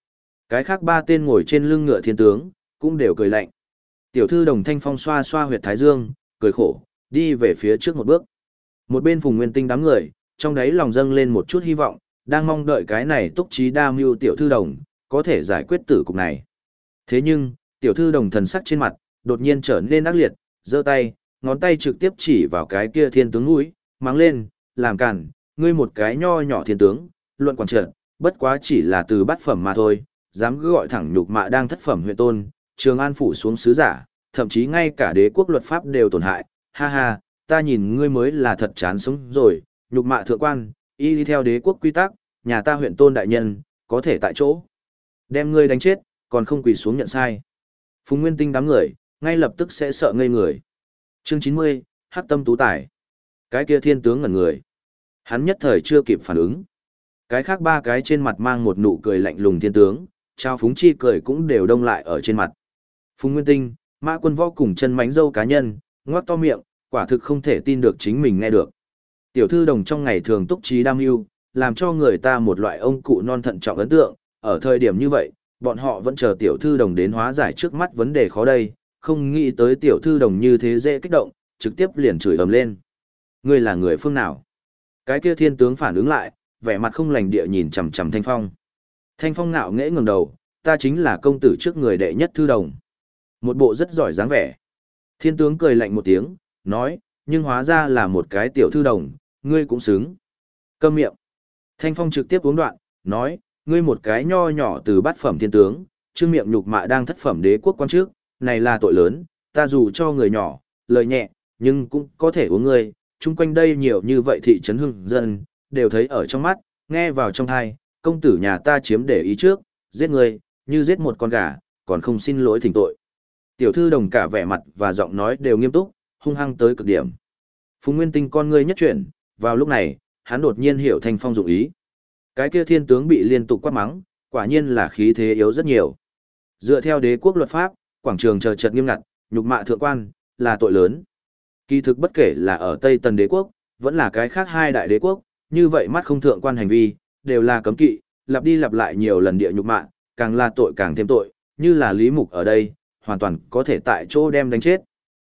Cái khác ba tên ngồi trên lưng ngựa thiên tướng, cũng đều cười lạnh. Tiểu thư Đồng Thanh Phong xoa xoa huyệt thái dương, cười khổ, đi về phía trước một bước. Một bên Phùng Nguyên Tinh đám người, trong đấy lòng dâng lên một chút hy vọng, đang mong đợi cái này túc trí đa mưu tiểu thư Đồng, có thể giải quyết tử cục này. Thế nhưng, tiểu thư Đồng thần sắc trên mặt, đột nhiên trở nên ác liệt, giơ tay, ngón tay trực tiếp chỉ vào cái kia thiên tướng mũi, mắng lên, làm cản, ngươi một cái nho nhỏ thiên tướng, luận quản trận, bất quá chỉ là từ bát phẩm mà thôi, dám cứ gọi thẳng nhục mạ đang thất phẩm huyện tôn, Trường An phủ xuống sứ giả, thậm chí ngay cả đế quốc luật pháp đều tổn hại, ha ha, ta nhìn ngươi mới là thật chán sống rồi, nhục mạ thượng quan, y đi theo đế quốc quy tắc, nhà ta huyện tôn đại nhân, có thể tại chỗ đem ngươi đánh chết, còn không quỳ xuống nhận sai. Phùng Nguyên Tinh đám người, ngay lập tức sẽ sợ ngây người. Chương 90, Hắc Tâm Tú Tài. Cái kia thiên tướng ngẩn người. Hắn nhất thời chưa kịp phản ứng. Cái khác ba cái trên mặt mang một nụ cười lạnh lùng thiên tướng, trao phúng chi cười cũng đều đông lại ở trên mặt. Phùng Nguyên Tinh, Mã Quân Võ cùng chân mánh dâu cá nhân, ngoác to miệng, quả thực không thể tin được chính mình nghe được. Tiểu thư Đồng trong ngày thường túc trí đam mưu, làm cho người ta một loại ông cụ non thận trọng ấn tượng, ở thời điểm như vậy, bọn họ vẫn chờ tiểu thư Đồng đến hóa giải trước mắt vấn đề khó đây, không nghĩ tới tiểu thư Đồng như thế dễ kích động, trực tiếp liền chửi ầm lên. Ngươi là người phương nào? Cái kia thiên tướng phản ứng lại, vẻ mặt không lành địa nhìn chằm chằm Thanh Phong. Thanh Phong ngạo nghễ ngẩng đầu, ta chính là công tử trước người đệ nhất thư Đồng. Một bộ rất giỏi dáng vẻ. Thiên tướng cười lạnh một tiếng, nói, nhưng hóa ra là một cái tiểu thư Đồng, ngươi cũng xứng. Câm miệng. Thanh Phong trực tiếp uống đoạn, nói, ngươi một cái nho nhỏ từ bát phẩm thiên tướng, trương miệng nhục mạ đang thất phẩm đế quốc quan trước, này là tội lớn, ta dù cho người nhỏ, lời nhẹ, nhưng cũng có thể uống ngươi, chung quanh đây nhiều như vậy thị trấn hưng dân, đều thấy ở trong mắt, nghe vào trong thai, công tử nhà ta chiếm để ý trước, giết ngươi, như giết một con gà, còn không xin lỗi thỉnh tội. Tiểu thư Đồng cả vẻ mặt và giọng nói đều nghiêm túc, hung hăng tới cực điểm. Phùng Nguyên Tinh con ngươi nhất chuyển, vào lúc này, hắn đột nhiên hiểu Thanh Phong dụng ý. Cái kia thiên tướng bị liên tục quát mắng, quả nhiên là khí thế yếu rất nhiều. Dựa theo đế quốc luật pháp, quảng trường chờ chật nghiêm ngặt, nhục mạ thượng quan, là tội lớn. Kỳ thực bất kể là ở Tây Tần đế quốc, vẫn là cái khác hai đại đế quốc, như vậy mắt không thượng quan hành vi, đều là cấm kỵ, lặp đi lặp lại nhiều lần địa nhục mạ, càng là tội càng thêm tội, như là Lý Mục ở đây, hoàn toàn có thể tại chỗ đem đánh chết.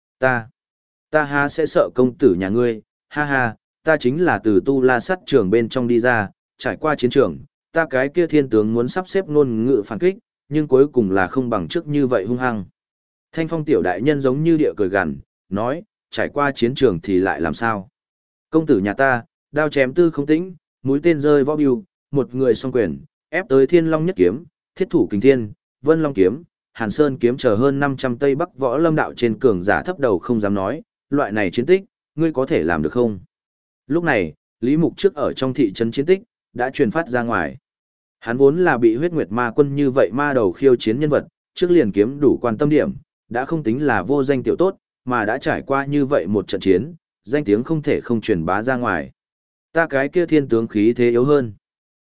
Ta ha sẽ sợ công tử nhà ngươi, ha ha, ta chính là từ tu la sắt trường bên trong đi ra, trải qua chiến trường, ta cái kia thiên tướng muốn sắp xếp ngôn ngữ phản kích, nhưng cuối cùng là không bằng trước như vậy hung hăng. Thanh Phong tiểu đại nhân giống như địa cười gằn, nói, trải qua chiến trường thì lại làm sao? Công tử nhà ta, đao chém tư không tĩnh, mũi tên rơi võ biêu, một người song quyền, ép tới Thiên Long nhất kiếm, Thiết thủ kình thiên, Vân Long kiếm, Hàn Sơn kiếm chờ hơn 500 Tây Bắc võ lâm đạo trên cường giả thấp đầu không dám nói, loại này chiến tích, ngươi có thể làm được không? Lúc này, Lý Mục trước ở trong thị trấn chiến tích, đã truyền phát ra ngoài. Hắn vốn là bị huyết nguyệt ma quân như vậy ma đầu khiêu chiến nhân vật, trước liền kiếm đủ quan tâm điểm, đã không tính là vô danh tiểu tốt, mà đã trải qua như vậy một trận chiến, danh tiếng không thể không truyền bá ra ngoài. Ta cái kia thiên tướng khí thế yếu hơn.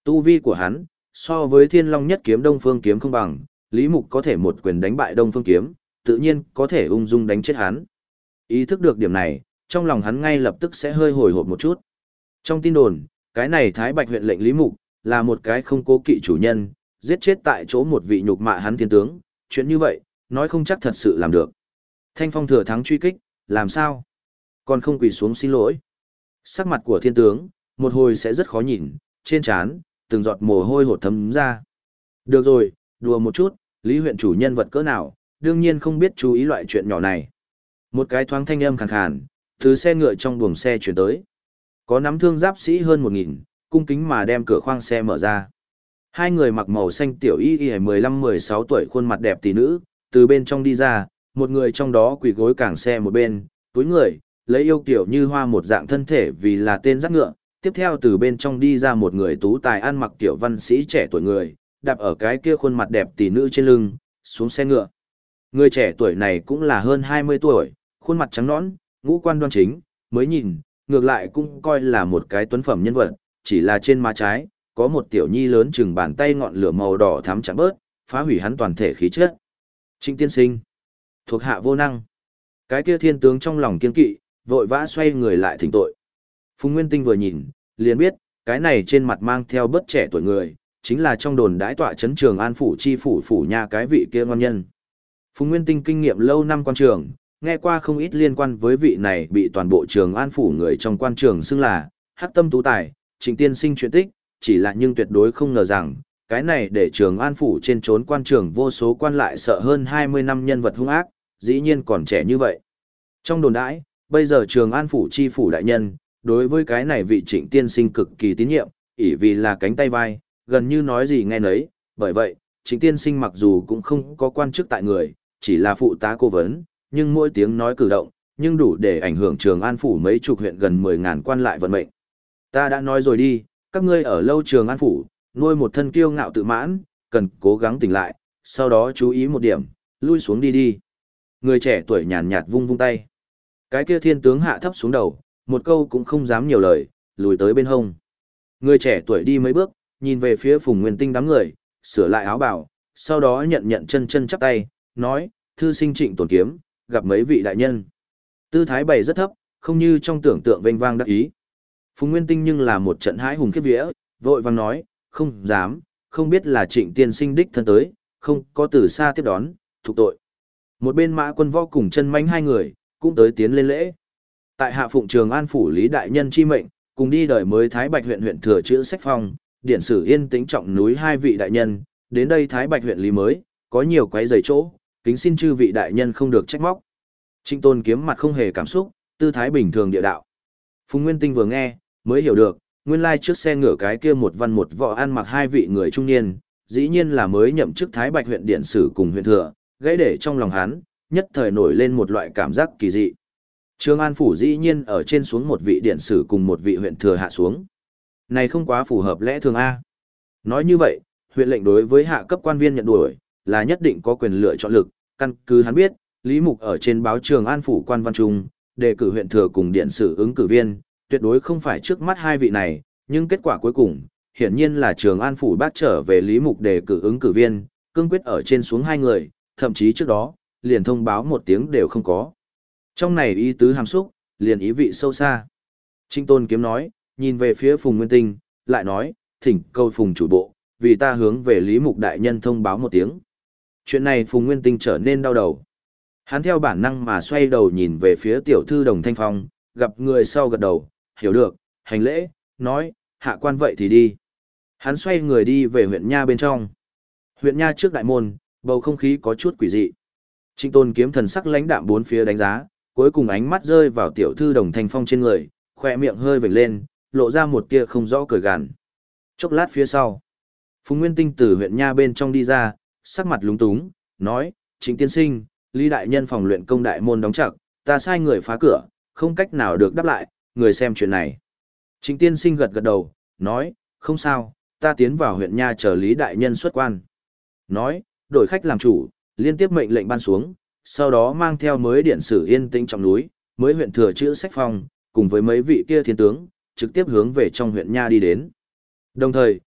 Tu vi của hắn, so với Thiên Long nhất kiếm Đông Phương kiếm không bằng, Lý Mục có thể một quyền đánh bại Đông Phương kiếm, tự nhiên có thể ung dung đánh chết hắn. Ý thức được điểm này, trong lòng hắn ngay lập tức sẽ hơi hồi hộp một chút. Trong tin đồn, cái này Thái Bạch huyện lệnh Lý Mục, là một cái không cố kỵ chủ nhân, giết chết tại chỗ một vị nhục mạ hắn thiên tướng, chuyện như vậy, nói không chắc thật sự làm được. Thanh Phong thừa thắng truy kích, làm sao? Còn không quỳ xuống xin lỗi. Sắc mặt của thiên tướng, một hồi sẽ rất khó nhìn, trên trán, từng giọt mồ hôi hột thấm ra. Được rồi, đùa một chút, Lý huyện chủ nhân vật cỡ nào, đương nhiên không biết chú ý loại chuyện nhỏ này. Một cái thoáng thanh âm khàn khàn, từ xe ngựa trong buồng xe chuyển tới. Có nắm thương giáp sĩ hơn 1000, cung kính mà đem cửa khoang xe mở ra. Hai người mặc màu xanh tiểu y y 15-16 tuổi khuôn mặt đẹp tỷ nữ, từ bên trong đi ra, một người trong đó quỳ gối cảng xe một bên, túi người, lấy yêu kiểu như hoa một dạng thân thể vì là tên dắt ngựa. Tiếp theo từ bên trong đi ra một người tú tài ăn mặc tiểu văn sĩ trẻ tuổi người, đạp ở cái kia khuôn mặt đẹp tỷ nữ trên lưng, xuống xe ngựa. Người trẻ tuổi này cũng là hơn 20 tuổi, khuôn mặt trắng nõn, ngũ quan đoan chính, mới nhìn, ngược lại cũng coi là một cái tuấn phẩm nhân vật, chỉ là trên má trái, có một tiểu nhi lớn chừng bàn tay ngọn lửa màu đỏ thắm chẳng bớt, phá hủy hắn toàn thể khí chất. Trịnh tiên sinh, thuộc hạ vô năng. Cái kia thiên tướng trong lòng kiên kỵ, vội vã xoay người lại thỉnh tội. Phùng Nguyên Tinh vừa nhìn, liền biết, cái này trên mặt mang theo bớt trẻ tuổi người, chính là trong đồn đãi tọa trấn Trường An phủ chi phủ nha cái vị kia ngon nhân. Phùng Nguyên Tinh kinh nghiệm lâu năm quan trường, nghe qua không ít liên quan với vị này bị toàn bộ Trường An phủ người trong quan trường xưng là hắc tâm tú tài, Trịnh tiên sinh chuyện tích, chỉ là nhưng tuyệt đối không ngờ rằng, cái này để Trường An phủ trên trốn quan trường vô số quan lại sợ hơn 20 năm nhân vật hung ác, dĩ nhiên còn trẻ như vậy. Trong đồn đãi, bây giờ Trường An phủ chi phủ đại nhân, đối với cái này vị Trịnh tiên sinh cực kỳ tín nhiệm, ỷ vì là cánh tay vai, gần như nói gì nghe nấy, bởi vậy, Trịnh tiên sinh mặc dù cũng không có quan chức tại người, chỉ là phụ tá cố vấn, nhưng mỗi tiếng nói cử động, nhưng đủ để ảnh hưởng Trường An phủ mấy chục huyện gần 10.000 quan lại vận mệnh. Ta đã nói rồi đi, các ngươi ở lâu Trường An phủ, nuôi một thân kiêu ngạo tự mãn, cần cố gắng tỉnh lại, sau đó chú ý một điểm, lui xuống đi đi. Người trẻ tuổi nhàn nhạt vung vung tay. Cái kia thiên tướng hạ thấp xuống đầu, một câu cũng không dám nhiều lời, lùi tới bên hông. Người trẻ tuổi đi mấy bước, nhìn về phía Phùng Nguyên Tinh đám người, sửa lại áo bào, sau đó nhận chân chắp tay, nói, thư sinh Trịnh Tồn Kiếm, gặp mấy vị đại nhân. Tư thái bày rất thấp, không như trong tưởng tượng vênh vang đắc ý. Phùng Nguyên Tinh nhưng là một trận hãi hùng khiếp vía, vội vàng nói, không dám, không biết là Trịnh tiên sinh đích thân tới, không có từ xa tiếp đón, thuộc tội. Một bên Mã Quân Võ cùng Chân Mánh hai người, cũng tới tiến lên lễ. Tại hạ phụng Trường An phủ Lý đại nhân chi mệnh, cùng đi đời mới Thái Bạch huyện huyện thừa chữ sách phong, điện sử yên tĩnh trọng núi hai vị đại nhân, đến đây Thái Bạch huyện Lý mới, có nhiều quấy rầy chỗ, kính xin chư vị đại nhân không được trách móc. Trịnh Tôn Kiếm mặt không hề cảm xúc, tư thái bình thường địa đạo. Phùng Nguyên Tinh vừa nghe, mới hiểu được, nguyên lai trước xe ngựa cái kia một văn một võ ăn mặc hai vị người trung niên, dĩ nhiên là mới nhậm chức Thái Bạch huyện điện sử cùng huyện thừa, gãy để trong lòng hắn, nhất thời nổi lên một loại cảm giác kỳ dị. Trường An phủ dĩ nhiên ở trên xuống một vị điện sử cùng một vị huyện thừa hạ xuống. Này không quá phù hợp lẽ thường A. Nói như vậy, huyện lệnh đối với hạ cấp quan viên nhận đuổi, là nhất định có quyền lựa chọn lực, căn cứ hắn biết, Lý Mục ở trên báo Trường An phủ quan văn trung, đề cử huyện thừa cùng điện sử ứng cử viên, tuyệt đối không phải trước mắt hai vị này, nhưng kết quả cuối cùng, hiển nhiên là Trường An phủ bác trở về Lý Mục đề cử ứng cử viên, cương quyết ở trên xuống hai người, thậm chí trước đó, liền thông báo một tiếng đều không có. Trong này ý tứ hàm xúc, liền ý vị sâu xa. Trịnh Tôn Kiếm nói, nhìn về phía Phùng Nguyên Tinh, lại nói, thỉnh cầu Phùng chủ bộ, vì ta hướng về Lý Mục đại nhân thông báo một tiếng. Chuyện này Phùng Nguyên Tinh trở nên đau đầu. Hắn theo bản năng mà xoay đầu nhìn về phía tiểu thư Đồng Thanh Phong, gặp người sau gật đầu, hiểu được, hành lễ, nói, hạ quan vậy thì đi. Hắn xoay người đi về huyện Nha bên trong. Huyện Nha trước đại môn, bầu không khí có chút quỷ dị. Trịnh Tôn Kiếm thần sắc lãnh đạm bốn phía đánh giá, cuối cùng ánh mắt rơi vào tiểu thư Đồng Thanh Phong trên người, khỏe miệng hơi vểnh lên, lộ ra một tia không rõ cười gằn. Chốc lát phía sau, Phùng Nguyên Tinh từ huyện Nha bên trong đi ra, sắc mặt lúng túng, nói, Trịnh tiên sinh, Lý đại nhân phòng luyện công đại môn đóng chặt, ta sai người phá cửa, không cách nào được đáp lại, người xem chuyện này. Trịnh tiên sinh gật gật đầu, nói, không sao, ta tiến vào huyện Nha chờ Lý đại nhân xuất quan. Nói, đổi khách làm chủ, liên tiếp mệnh lệnh ban xuống, sau đó mang theo mới điện sử yên tĩnh trong núi, mới huyện thừa chữ sách phong, cùng với mấy vị kia thiên tướng, trực tiếp hướng về trong huyện Nha đi đến. Đồng thời,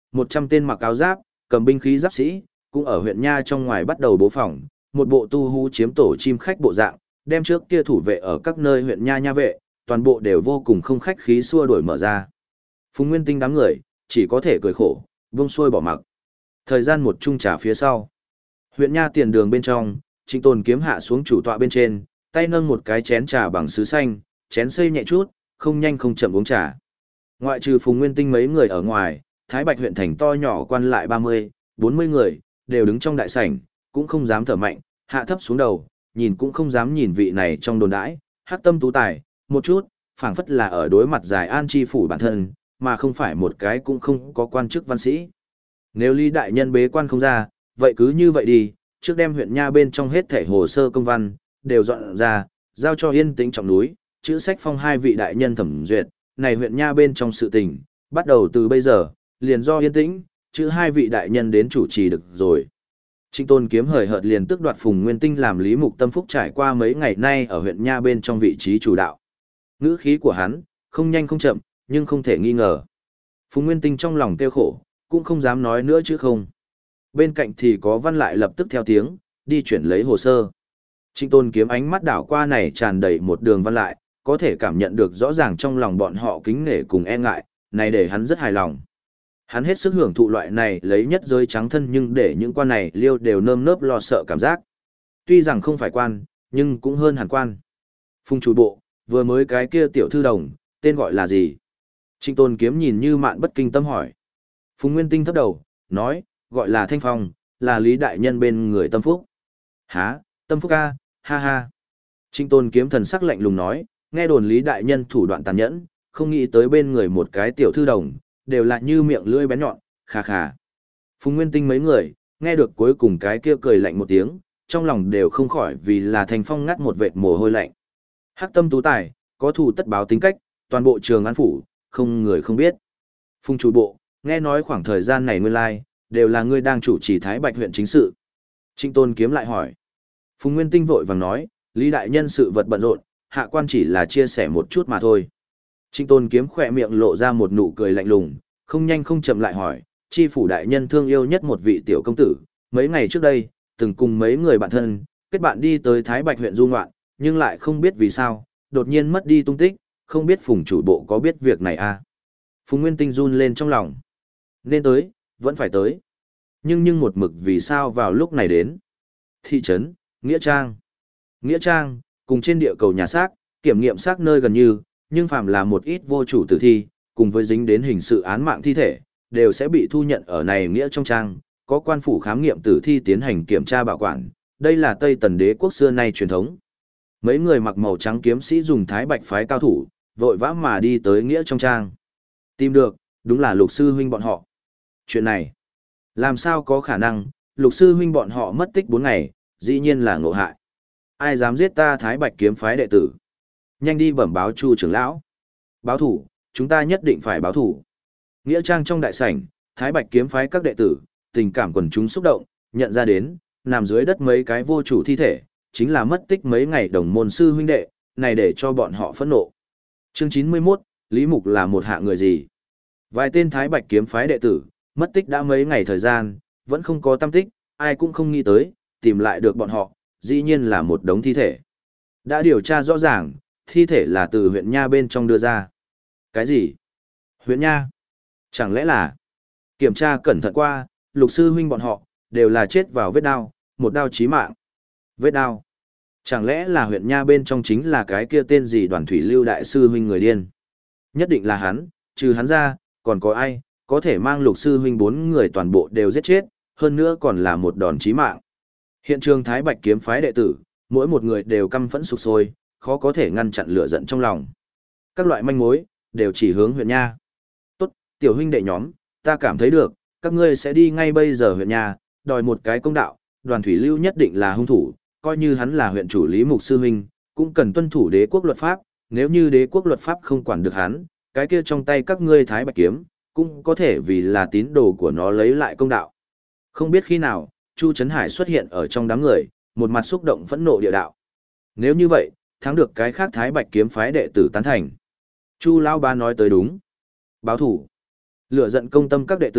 100 tên mặc áo giáp, cầm binh khí giáp sĩ, cũng ở huyện nha trong ngoài bắt đầu bố phòng, một bộ tu hú chiếm tổ chim khách bộ dạng, đem trước kia thủ vệ ở các nơi huyện nha nha vệ, toàn bộ đều vô cùng không khách khí xua đuổi mở ra. Phùng Nguyên Tinh đám người, chỉ có thể cười khổ, buông xuôi bỏ mặc. Thời gian một chung trà phía sau. Huyện nha tiền đường bên trong, Trịnh Tồn Kiếm hạ xuống chủ tọa bên trên, tay nâng một cái chén trà bằng sứ xanh, chén xây nhẹ chút, không nhanh không chậm uống trà. Ngoại trừ Phùng Nguyên Tinh mấy người ở ngoài, Thái Bạch huyện thành to nhỏ quan lại 30, 40 người, đều đứng trong đại sảnh, cũng không dám thở mạnh, hạ thấp xuống đầu, nhìn cũng không dám nhìn vị này trong đồn đãi, hắc tâm tú tài, một chút, phảng phất là ở đối mặt giải an chi phủ bản thân, mà không phải một cái cũng không có quan chức văn sĩ. Nếu Lý đại nhân bế quan không ra, vậy cứ như vậy đi, trước đem huyện nha bên trong hết thảy hồ sơ công văn, đều dọn ra, giao cho Yên Tĩnh trọng núi, chữ sách phong hai vị đại nhân thẩm duyệt, này huyện nha bên trong sự tình, bắt đầu từ bây giờ, liền do Yên Tĩnh, chữ hai vị đại nhân đến chủ trì được rồi. Trịnh Tôn Kiếm hời hợt liền tức đoạt Phùng Nguyên Tinh làm Lý Mục Tâm Phúc trải qua mấy ngày nay ở huyện nha bên trong vị trí chủ đạo. Ngữ khí của hắn, không nhanh không chậm, nhưng không thể nghi ngờ. Phùng Nguyên Tinh trong lòng tiêu khổ, cũng không dám nói nữa chứ không. Bên cạnh thì có Văn lại lập tức theo tiếng, đi chuyển lấy hồ sơ. Trịnh Tôn Kiếm ánh mắt đảo qua này tràn đầy một đường Văn lại, có thể cảm nhận được rõ ràng trong lòng bọn họ kính nể cùng e ngại, này để hắn rất hài lòng. Hắn hết sức hưởng thụ loại này lấy nhất giới trắng thân nhưng để những quan này liêu đều nơm nớp lo sợ cảm giác. Tuy rằng không phải quan, nhưng cũng hơn hẳn quan. Phùng chủ bộ, vừa mới cái kia tiểu thư đồng, tên gọi là gì? Trịnh Tôn Kiếm nhìn như mạn bất kinh tâm hỏi. Phùng Nguyên Tinh thấp đầu, nói, gọi là Thanh Phong, là Lý đại nhân bên người Tâm Phúc. Hả, Tâm Phúc a, ha ha. Trịnh Tôn Kiếm thần sắc lạnh lùng nói, nghe đồn Lý đại nhân thủ đoạn tàn nhẫn, không nghĩ tới bên người một cái tiểu thư đồng, đều là như miệng lưỡi bén nhọn, khà khà. Phùng Nguyên Tinh mấy người, nghe được cuối cùng cái kia cười lạnh một tiếng, trong lòng đều không khỏi vì là Thanh Phong ngắt một vệt mồ hôi lạnh. Hắc tâm tú tài, có thù tất báo tính cách, toàn bộ Trường An phủ, không người không biết. Phùng chủ bộ, nghe nói khoảng thời gian này nguyên lai, đều là ngươi đang chủ trì Thái Bạch huyện chính sự. Trịnh Tôn Kiếm lại hỏi. Phùng Nguyên Tinh vội vàng nói, Lý đại nhân sự vật bận rộn, hạ quan chỉ là chia sẻ một chút mà thôi. Trịnh Tôn Kiếm khỏe miệng lộ ra một nụ cười lạnh lùng, không nhanh không chậm lại hỏi, chi phủ đại nhân thương yêu nhất một vị tiểu công tử, mấy ngày trước đây, từng cùng mấy người bạn thân, kết bạn đi tới Thái Bạch huyện du ngoạn, nhưng lại không biết vì sao, đột nhiên mất đi tung tích, không biết Phùng chủ bộ có biết việc này à? Phùng Nguyên Tinh run lên trong lòng. Nên tới, vẫn phải tới. Nhưng một mực vì sao vào lúc này đến? Thị trấn, Nghĩa Trang. Nghĩa Trang, cùng trên địa cầu nhà xác, kiểm nghiệm xác nơi gần như, nhưng phàm là một ít vô chủ tử thi, cùng với dính đến hình sự án mạng thi thể, đều sẽ bị thu nhận ở này Nghĩa trong trang, có quan phủ khám nghiệm tử thi tiến hành kiểm tra bảo quản, đây là Tây Tần đế quốc xưa nay truyền thống. Mấy người mặc màu trắng kiếm sĩ dùng Thái Bạch phái cao thủ, vội vã mà đi tới Nghĩa trong trang. Tìm được, đúng là Lục sư huynh bọn họ. Chuyện này, làm sao có khả năng, Lục sư huynh bọn họ mất tích 4 ngày, dĩ nhiên là ngộ hại. Ai dám giết ta Thái Bạch kiếm phái đệ tử? Nhanh đi bẩm báo Chu trưởng lão. Báo thủ, chúng ta nhất định phải báo thủ. Nghĩa trang trong đại sảnh, Thái Bạch kiếm phái các đệ tử, tình cảm quần chúng xúc động, nhận ra đến, nằm dưới đất mấy cái vô chủ thi thể, chính là mất tích mấy ngày đồng môn sư huynh đệ, này để cho bọn họ phẫn nộ. Chương 91, Lý Mục là một hạ người gì? Vài tên Thái Bạch kiếm phái đệ tử, mất tích đã mấy ngày thời gian, vẫn không có tăm tích, ai cũng không nghĩ tới, tìm lại được bọn họ, dĩ nhiên là một đống thi thể. Đã điều tra rõ ràng, thi thể là từ huyện Nha bên trong đưa ra. Cái gì? Huyện Nha? Chẳng lẽ là... Kiểm tra cẩn thận qua, Lục sư huynh bọn họ, đều là chết vào vết đao, một đao chí mạng. Vết đao? Chẳng lẽ là huyện Nha bên trong chính là cái kia tên gì Đoàn Thủy Lưu đại sư huynh người điên? Nhất định là hắn, trừ hắn ra, còn có ai, có thể mang Lục sư huynh 4 người toàn bộ đều giết chết, hơn nữa còn là một đòn chí mạng. Hiện trường Thái Bạch kiếm phái đệ tử, mỗi một người đều căm phẫn sục sôi, khó có thể ngăn chặn lửa giận trong lòng. Các loại manh mối, đều chỉ hướng huyện Nha. Tốt, tiểu huynh đệ nhóm, ta cảm thấy được, các ngươi sẽ đi ngay bây giờ huyện Nha, đòi một cái công đạo, Đoàn Thủy Lưu nhất định là hung thủ, coi như hắn là huyện chủ Lý Mục sư huynh, cũng cần tuân thủ đế quốc luật pháp, nếu như đế quốc luật pháp không quản được hắn, cái kia trong tay các ngươi Thái Bạch kiếm, cũng có thể vì là tín đồ của nó lấy lại công đạo. Không biết khi nào, Chu Trấn Hải xuất hiện ở trong đám người, một mặt xúc động phẫn nộ địa đạo. Nếu như vậy, thắng được cái khác Thái Bạch kiếm phái đệ tử tán thành. Chu lão ba nói tới đúng. Báo thủ. Lửa giận công tâm các đệ tử,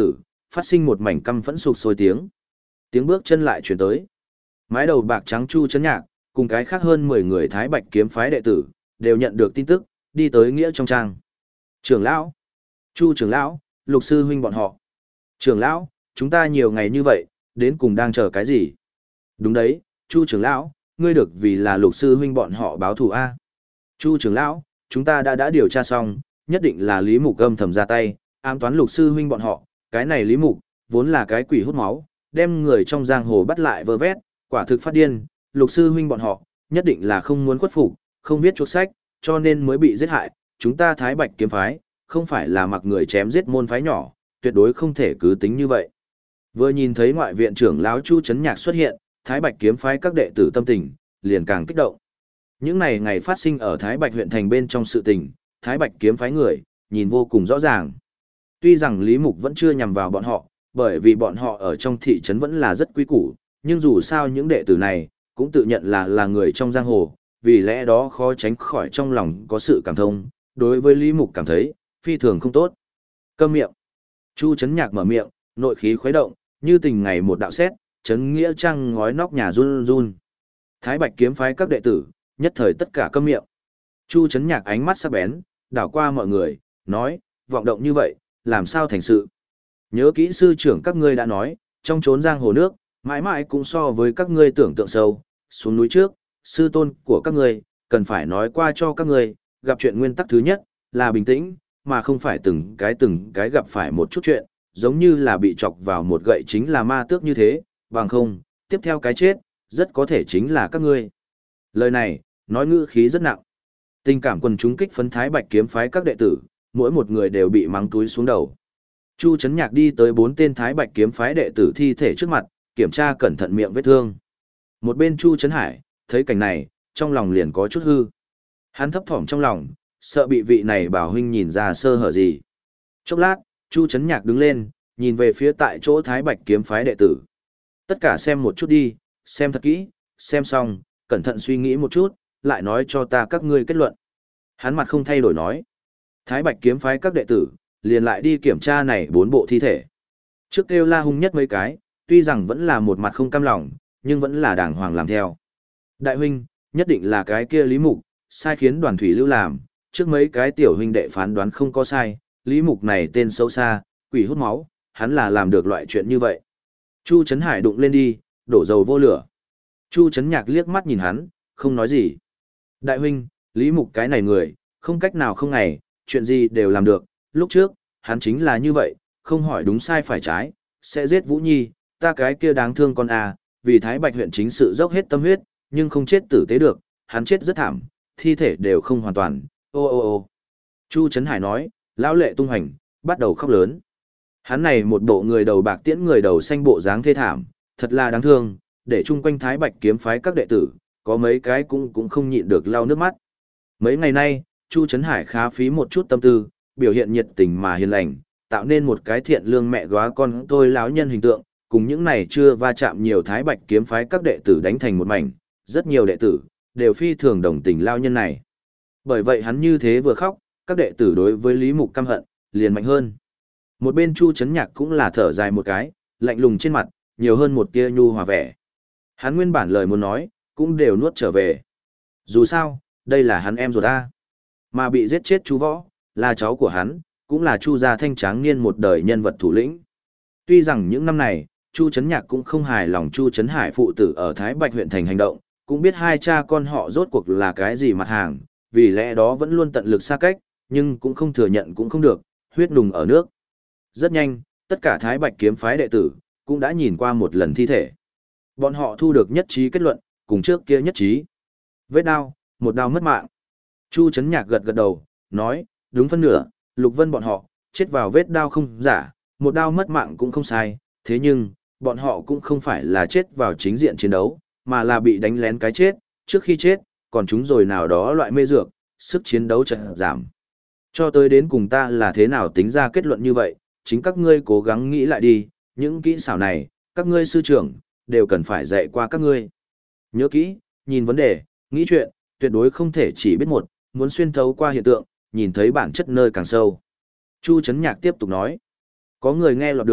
phát sinh một mảnh căm phẫn sục sôi tiếng. Tiếng bước chân lại chuyển tới. Mái đầu bạc trắng Chu Chấn Nhạc, cùng cái khác hơn 10 người Thái Bạch kiếm phái đệ tử, đều nhận được tin tức, đi tới nghĩa trong trang. Trưởng lão, Chu trưởng lão, Lục sư huynh bọn họ. Trưởng lão, chúng ta nhiều ngày như vậy, đến cùng đang chờ cái gì? Đúng đấy, Chu trưởng lão, ngươi được vì là Lục sư huynh bọn họ báo thù a. Chu trưởng lão, chúng ta đã điều tra xong, nhất định là Lý Mục âm thầm ra tay, ám toán Lục sư huynh bọn họ, cái này Lý Mục, vốn là cái quỷ hút máu, đem người trong giang hồ bắt lại vơ vét, quả thực phát điên, Lục sư huynh bọn họ, nhất định là không muốn khuất phục, không viết chuộc sách, cho nên mới bị giết hại, chúng ta Thái Bạch kiếm phái, không phải là mặc người chém giết môn phái nhỏ, tuyệt đối không thể cứ tính như vậy. Vừa nhìn thấy ngoại viện trưởng lão Chu Chấn Nhạc xuất hiện, Thái Bạch kiếm phái các đệ tử tâm tình, liền càng kích động. Những này ngày phát sinh ở Thái Bạch huyện thành bên trong sự tình, Thái Bạch kiếm phái người, nhìn vô cùng rõ ràng. Tuy rằng Lý Mục vẫn chưa nhằm vào bọn họ, bởi vì bọn họ ở trong thị trấn vẫn là rất quý củ, nhưng dù sao những đệ tử này, cũng tự nhận là người trong giang hồ, vì lẽ đó khó tránh khỏi trong lòng có sự cảm thông, đối với Lý Mục cảm thấy, phi thường không tốt. Câm miệng. Chu Chấn Nhạc mở miệng, nội khí khuấy động, như tình ngày một đạo sét, chấn nghĩa trăng ngói nóc nhà run run. Thái Bạch kiếm phái các đệ tử, nhất thời tất cả câm miệng. Chu Chấn Nhạc ánh mắt sắc bén, đảo qua mọi người, nói, vọng động như vậy, làm sao thành sự. Nhớ kỹ sư trưởng các ngươi đã nói, trong chốn giang hồ nước, mãi mãi cũng so với các ngươi tưởng tượng sâu, xuống núi trước, sư tôn của các ngươi, cần phải nói qua cho các ngươi, gặp chuyện nguyên tắc thứ nhất, là bình tĩnh, mà không phải từng cái gặp phải một chút chuyện, giống như là bị chọc vào một gậy chính là ma tước như thế, bằng không, tiếp theo cái chết, rất có thể chính là các ngươi. Lời này, nói ngữ khí rất nặng. Tình cảm quần chúng kích phấn Thái Bạch kiếm phái các đệ tử, mỗi một người đều bị mắng túi xuống đầu. Chu Chấn Nhạc đi tới 4 tên Thái Bạch kiếm phái đệ tử thi thể trước mặt, kiểm tra cẩn thận miệng vết thương. Một bên Chu Chấn Hải, thấy cảnh này, trong lòng liền có chút hư. Hắn thấp thỏm trong lòng, sợ bị vị này bảo huynh nhìn ra sơ hở gì. Chốc lát, Chu Chấn Nhạc đứng lên, nhìn về phía tại chỗ Thái Bạch kiếm phái đệ tử. Tất cả xem một chút đi, xem thật kỹ, xem xong, cẩn thận suy nghĩ một chút, lại nói cho ta các ngươi kết luận. Hắn mặt không thay đổi nói. Thái Bạch kiếm phái các đệ tử, liền lại đi kiểm tra này 4 bộ thi thể. Trước kêu la hung nhất mấy cái, tuy rằng vẫn là một mặt không cam lòng, nhưng vẫn là đàng hoàng làm theo. Đại huynh, nhất định là cái kia Lý Mục, sai khiến đoàn thủy lưu làm, trước mấy cái tiểu huynh đệ phán đoán không có sai, Lý Mục này tên xấu xa, quỷ hút máu, hắn là làm được loại chuyện như vậy. Chu Trấn Hải đụng lên đi, đổ dầu vô lửa. Chu Trấn Nhạc liếc mắt nhìn hắn, không nói gì. Đại huynh, Lý Mục cái này người, không cách nào không ngày, chuyện gì đều làm được, lúc trước, hắn chính là như vậy, không hỏi đúng sai phải trái, sẽ giết Vũ Nhi, ta cái kia đáng thương con à, vì Thái Bạch huyện chính sự dốc hết tâm huyết, nhưng không chết tử tế được, hắn chết rất thảm, thi thể đều không hoàn toàn, ô ô ô. Chu Trấn Hải nói, lão lệ tung hành, bắt đầu khóc lớn. Hắn này một bộ người đầu bạc tiễn người đầu xanh bộ dáng thê thảm, thật là đáng thương, để chung quanh Thái Bạch kiếm phái các đệ tử, có mấy cái cũng không nhịn được lau nước mắt. Mấy ngày nay, Chu Trấn Hải khá phí một chút tâm tư, biểu hiện nhiệt tình mà hiền lành, tạo nên một cái thiện lương mẹ góa con tôi láo nhân hình tượng, cùng những này chưa va chạm nhiều Thái Bạch kiếm phái các đệ tử đánh thành một mảnh, rất nhiều đệ tử đều phi thường đồng tình lao nhân này. Bởi vậy hắn như thế vừa khóc, các đệ tử đối với Lý Mục căm hận, liền mạnh hơn. Một bên Chu Trấn Nhạc cũng là thở dài một cái, lạnh lùng trên mặt, nhiều hơn một tia nhu hòa vẻ. Hắn nguyên bản lời muốn nói, cũng đều nuốt trở về. Dù sao, đây là hắn em ruột ta. Mà bị giết chết chú Võ, là cháu của hắn, cũng là Chu gia thanh tráng niên một đời nhân vật thủ lĩnh. Tuy rằng những năm này, Chu Trấn Nhạc cũng không hài lòng Chu Trấn Hải phụ tử ở Thái Bạch huyện thành hành động, cũng biết hai cha con họ rốt cuộc là cái gì mặt hàng, vì lẽ đó vẫn luôn tận lực xa cách, nhưng cũng không thừa nhận cũng không được, huyết nùng ở nước. Rất nhanh, tất cả Thái Bạch kiếm phái đệ tử, cũng đã nhìn qua một lần thi thể. Bọn họ thu được nhất trí kết luận, cùng trước kia nhất trí. Vết đao, một đao mất mạng. Chu Trấn Nhạc gật gật đầu, nói, đúng phân nửa, Lục Vân bọn họ, chết vào vết đao không giả, một đao mất mạng cũng không sai, thế nhưng, bọn họ cũng không phải là chết vào chính diện chiến đấu, mà là bị đánh lén cái chết, trước khi chết, còn chúng rồi nào đó loại mê dược, sức chiến đấu chợt giảm. Cho tới đến cùng ta là thế nào tính ra kết luận như vậy, chính các ngươi cố gắng nghĩ lại đi, những kỹ xảo này, các ngươi sư trưởng, đều cần phải dạy qua các ngươi. Nhớ kỹ, nhìn vấn đề, nghĩ chuyện, tuyệt đối không thể chỉ biết một, muốn xuyên thấu qua hiện tượng, nhìn thấy bản chất nơi càng sâu. Chu Trấn Nhạc tiếp tục nói, có người nghe lọt được,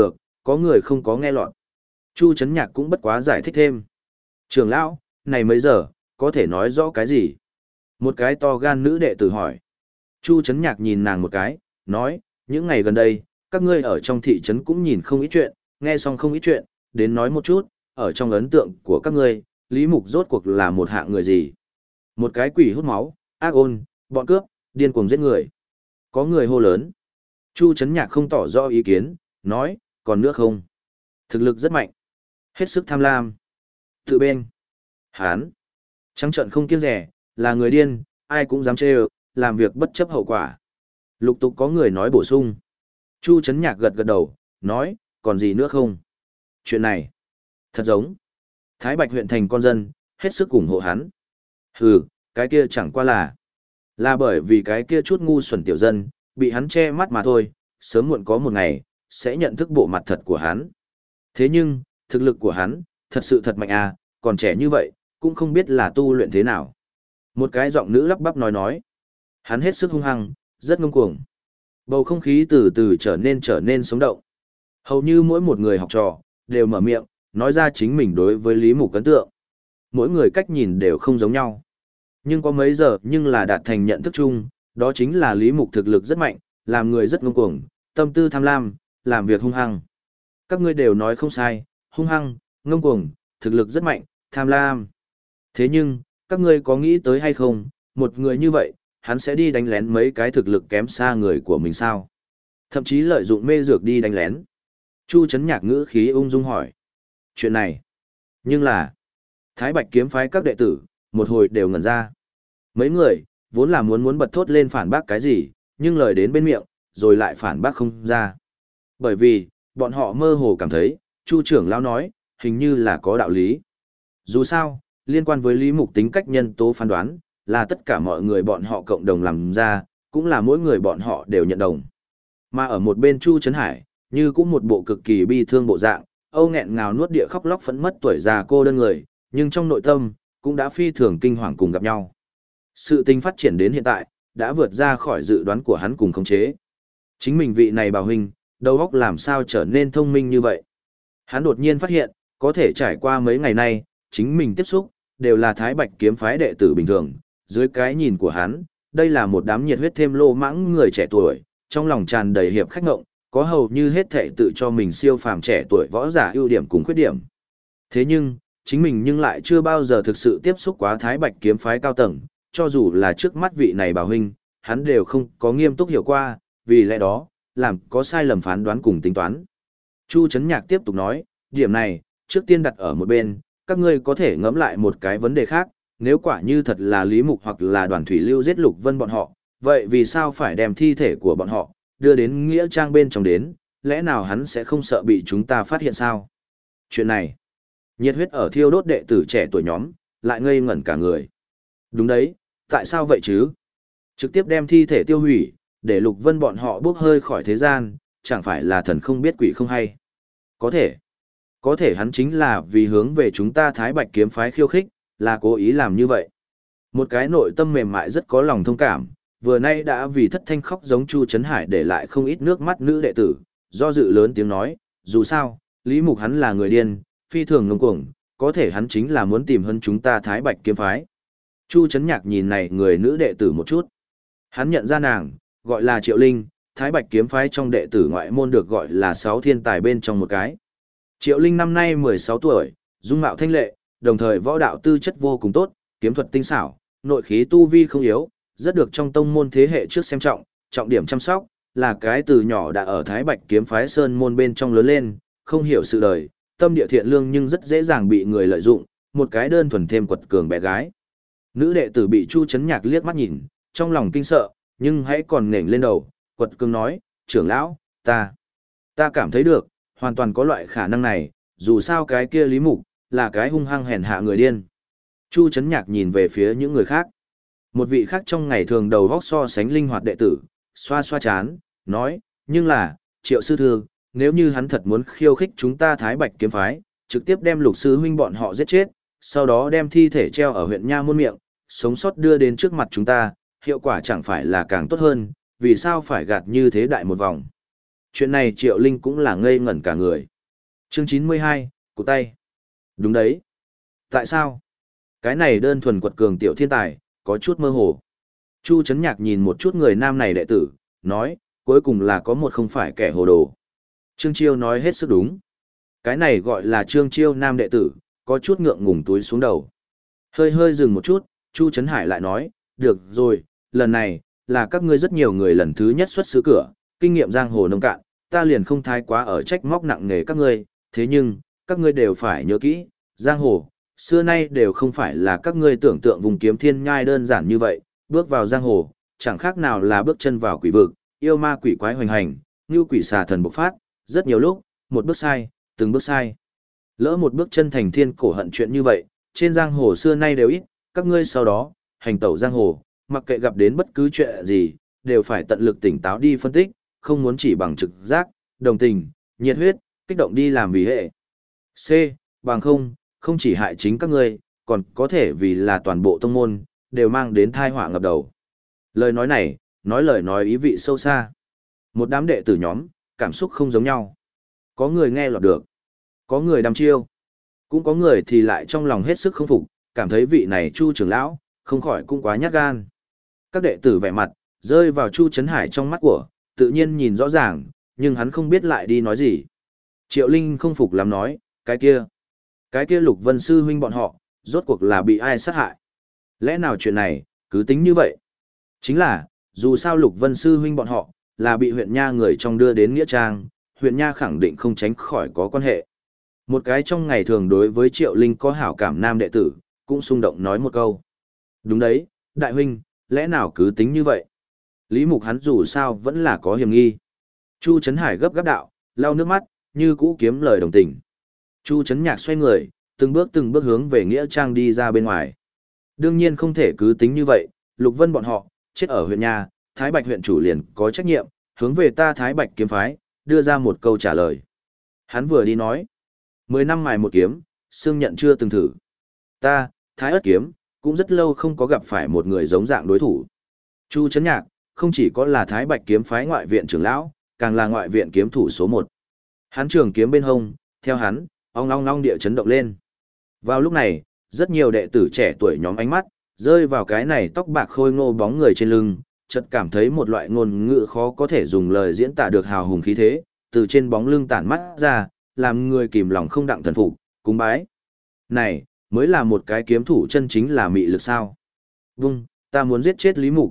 có người không có nghe lọt. Chu Chấn Nhạc cũng bất quá giải thích thêm. Trưởng lão, này mấy giờ, có thể nói rõ cái gì? Một cái to gan nữ đệ tử hỏi. Chu Chấn Nhạc nhìn nàng một cái, nói, những ngày gần đây, các ngươi ở trong thị trấn cũng nhìn không ít chuyện, nghe xong không ít chuyện, đến nói một chút, ở trong ấn tượng của các ngươi, Lý Mục rốt cuộc là một hạng người gì? Một cái quỷ hút máu, ác ôn, bọn cướp, điên cuồng giết người. Có người hô lớn. Chu Chấn Nhạc không tỏ rõ ý kiến, nói, còn nữa không? Thực lực rất mạnh. Hết sức tham lam. Tự bên. Hán. Trắng trợn không kiêng rẻ, là người điên, ai cũng dám chê làm việc bất chấp hậu quả. Lục tục có người nói bổ sung. Chu Chấn Nhạc gật gật đầu, nói, còn gì nữa không? Chuyện này, thật giống. Thái Bạch huyện thành con dân, hết sức ủng hộ hắn. Hừ, cái kia chẳng qua là bởi vì cái kia chút ngu xuẩn tiểu dân, bị hắn che mắt mà thôi, sớm muộn có một ngày, sẽ nhận thức bộ mặt thật của hắn. Thế nhưng, thực lực của hắn, thật sự thật mạnh à, còn trẻ như vậy, cũng không biết là tu luyện thế nào. Một cái giọng nữ lắp bắp nói. Hắn hết sức hung hăng, rất ngông cuồng. Bầu không khí từ từ trở nên sống động. Hầu như mỗi một người học trò, đều mở miệng, nói ra chính mình đối với Lý Mục ấn tượng. Mỗi người cách nhìn đều không giống nhau. Nhưng có mấy giờ nhưng là đạt thành nhận thức chung, đó chính là Lý Mục thực lực rất mạnh, làm người rất ngông cuồng, tâm tư tham lam, làm việc hung hăng. Các ngươi đều nói không sai, hung hăng, ngông cuồng, thực lực rất mạnh, tham lam. Thế nhưng, các ngươi có nghĩ tới hay không, một người như vậy, hắn sẽ đi đánh lén mấy cái thực lực kém xa người của mình sao? Thậm chí lợi dụng mê dược đi đánh lén. Chu Chấn Nhạc ngữ khí ung dung hỏi. Chuyện này, nhưng là, Thái Bạch kiếm phái các đệ tử, một hồi đều ngẩn ra. Mấy người, vốn là muốn bật thốt lên phản bác cái gì, nhưng lời đến bên miệng, rồi lại phản bác không ra. Bởi vì, bọn họ mơ hồ cảm thấy, Chu trưởng lão nói, hình như là có đạo lý. Dù sao, liên quan với Lý Mục tính cách nhân tố phán đoán, là tất cả mọi người bọn họ cộng đồng làm ra, cũng là mỗi người bọn họ đều nhận đồng. Mà ở một bên Chu Trấn Hải, như cũng một bộ cực kỳ bi thương bộ dạng, âu nghẹn ngào nuốt địa khóc lóc phẫn mất tuổi già cô đơn người, nhưng trong nội tâm, cũng đã phi thường kinh hoàng cùng gặp nhau. Sự tình phát triển đến hiện tại, đã vượt ra khỏi dự đoán của hắn cùng khống chế. Chính mình vị này bảo huynh, đầu óc làm sao trở nên thông minh như vậy. Hắn đột nhiên phát hiện, có thể trải qua mấy ngày nay, chính mình tiếp xúc, đều là Thái Bạch kiếm phái đệ tử bình thường. Dưới cái nhìn của hắn, đây là một đám nhiệt huyết thêm lô mãng người trẻ tuổi, trong lòng tràn đầy hiệp khách ngộng, có hầu như hết thảy tự cho mình siêu phàm trẻ tuổi võ giả ưu điểm cùng khuyết điểm. Thế nhưng, chính mình nhưng lại chưa bao giờ thực sự tiếp xúc quá Thái Bạch kiếm phái cao tầng, cho dù là trước mắt vị này bảo huynh, hắn đều không có nghiêm túc hiểu qua, vì lẽ đó, làm có sai lầm phán đoán cùng tính toán. Chu Trấn Nhạc tiếp tục nói, điểm này, trước tiên đặt ở một bên, các ngươi có thể ngẫm lại một cái vấn đề khác, nếu quả như thật là Lý Mục hoặc là Đoàn Thủy Lưu giết Lục Vân bọn họ, vậy vì sao phải đem thi thể của bọn họ, đưa đến Nghĩa Trang bên trong đến, lẽ nào hắn sẽ không sợ bị chúng ta phát hiện sao? Chuyện này, nhiệt huyết ở thiêu đốt đệ tử trẻ tuổi nhóm, lại ngây ngẩn cả người. Đúng đấy, tại sao vậy chứ? Trực tiếp đem thi thể tiêu hủy, để Lục Vân bọn họ bốc hơi khỏi thế gian, chẳng phải là thần không biết quỷ không hay. Có thể hắn chính là vì hướng về chúng ta Thái Bạch kiếm phái khiêu khích, là cố ý làm như vậy. Một cái nội tâm mềm mại rất có lòng thông cảm, vừa nay đã vì thất thanh khóc giống Chu Trấn Hải để lại không ít nước mắt nữ đệ tử, do dự lớn tiếng nói, dù sao, Lý Mục hắn là người điên, phi thường ngông cuồng, có thể hắn chính là muốn tìm hơn chúng ta Thái Bạch kiếm phái. Chu Trấn Nhạc nhìn này người nữ đệ tử một chút. Hắn nhận ra nàng, gọi là Triệu Linh, Thái Bạch kiếm phái trong đệ tử ngoại môn được gọi là 6 thiên tài bên trong một cái. Triệu Linh năm nay 16 tuổi, dung mạo thanh lệ, đồng thời võ đạo tư chất vô cùng tốt, kiếm thuật tinh xảo, nội khí tu vi không yếu, rất được trong tông môn thế hệ trước xem trọng, trọng điểm chăm sóc, là cái từ nhỏ đã ở Thái Bạch kiếm phái sơn môn bên trong lớn lên, không hiểu sự đời, tâm địa thiện lương nhưng rất dễ dàng bị người lợi dụng, một cái đơn thuần thêm quật cường bé gái. Nữ đệ tử bị Chu Trấn Nhạc liếc mắt nhìn, trong lòng kinh sợ, nhưng hãy còn nghển lên đầu, quật cường nói, trưởng lão, ta cảm thấy được, hoàn toàn có loại khả năng này, dù sao cái kia Lý Mục, là cái hung hăng hèn hạ người điên. Chu Trấn Nhạc nhìn về phía những người khác. Một vị khác trong ngày thường đầu vóc so sánh linh hoạt đệ tử, xoa xoa chán, nói, nhưng là, Triệu sư thư, nếu như hắn thật muốn khiêu khích chúng ta Thái Bạch kiếm phái, trực tiếp đem Lục sư huynh bọn họ giết chết, sau đó đem thi thể treo ở huyện Nha Môn miệng, sống sót đưa đến trước mặt chúng ta, hiệu quả chẳng phải là càng tốt hơn, vì sao phải gạt như thế đại một vòng. Chuyện này Triệu Linh cũng là ngây ngẩn cả người. Chương 92, cụ tay. Đúng đấy. Tại sao? Cái này đơn thuần quật cường tiểu thiên tài, có chút mơ hồ. Chu Chấn Nhạc nhìn một chút người nam này đệ tử, nói, cuối cùng là có một không phải kẻ hồ đồ. Trương Chiêu nói hết sức đúng. Cái này gọi là Trương Chiêu nam đệ tử, có chút ngượng ngùng túi xuống đầu. Hơi hơi dừng một chút, Chu Trấn Hải lại nói, được rồi, lần này, là các ngươi rất nhiều người lần thứ nhất xuất xứ cửa, kinh nghiệm giang hồ nông cạn, ta liền không thái quá ở trách móc nặng nề các ngươi, thế nhưng, các ngươi đều phải nhớ kỹ, giang hồ, xưa nay đều không phải là các ngươi tưởng tượng vùng kiếm thiên nhai đơn giản như vậy, bước vào giang hồ, chẳng khác nào là bước chân vào quỷ vực, yêu ma quỷ quái hoành hành, như quỷ xà thần bộc phát, rất nhiều lúc, một bước sai, từng bước sai. Lỡ một bước chân thành thiên cổ hận chuyện như vậy, trên giang hồ xưa nay đều ít, các ngươi sau đó, hành tẩu giang hồ, mặc kệ gặp đến bất cứ chuyện gì, đều phải tận lực tỉnh táo đi phân tích, không muốn chỉ bằng trực giác, đồng tình, nhiệt huyết, kích động đi làm vì hệ. C. Bằng không chỉ hại chính các ngươi, còn có thể vì là toàn bộ tông môn, đều mang đến tai họa ngập đầu. Lời nói này, nói lời nói ý vị sâu xa. Một đám đệ tử nhóm, cảm xúc không giống nhau. Có người nghe lọt được, có người đăm chiêu, cũng có người thì lại trong lòng hết sức không phục, cảm thấy vị này Chu trưởng lão, không khỏi cũng quá nhát gan. Các đệ tử vẻ mặt, rơi vào Chu Trấn Hải trong mắt của, tự nhiên nhìn rõ ràng, nhưng hắn không biết lại đi nói gì. Triệu Linh không phục lắm nói, cái kia Lục Vân Sư huynh bọn họ, rốt cuộc là bị ai sát hại. Lẽ nào chuyện này, cứ tính như vậy? Chính là, dù sao Lục Vân Sư huynh bọn họ, là bị huyện Nha người trong đưa đến Nghĩa Trang, huyện Nha khẳng định không tránh khỏi có quan hệ. Một cái trong ngày thường đối với Triệu Linh có hảo cảm nam đệ tử, cũng xung động nói một câu. Đúng đấy, đại huynh, lẽ nào cứ tính như vậy? Lý Mục hắn dù sao vẫn là có hiểm nghi. Chu Trấn Hải gấp gáp đạo, lau nước mắt, như cũ kiếm lời đồng tình. Chu Trấn Nhạc xoay người, từng bước hướng về Nghĩa Trang đi ra bên ngoài. Đương nhiên không thể cứ tính như vậy, Lục Vân bọn họ, chết ở huyện nhà, Thái Bạch huyện chủ liền có trách nhiệm, hướng về ta Thái Bạch kiếm phái, đưa ra một câu trả lời. Hắn vừa đi nói, 10 năm mài một kiếm, xương nhận chưa từng thử. Ta, Thái Ất kiếm, cũng rất lâu không có gặp phải một người giống dạng đối thủ. Chu Trấn Nhạc, không chỉ có là Thái Bạch kiếm phái ngoại viện trưởng lão, càng là ngoại viện kiếm thủ số 1. Hắn trường kiếm bên hông, theo hắn, ong long long địa chấn động lên. Vào lúc này, rất nhiều đệ tử trẻ tuổi nhóm ánh mắt, rơi vào cái này tóc bạc khôi ngô bóng người trên lưng, chợt cảm thấy một loại ngôn ngữ khó có thể dùng lời diễn tả được hào hùng khí thế, từ trên bóng lưng tản mắt ra, làm người kìm lòng không đặng thần phục, cúng bái. Này, mới là một cái kiếm thủ chân chính là mị lực sao? Vung, ta muốn giết chết Lý Mục,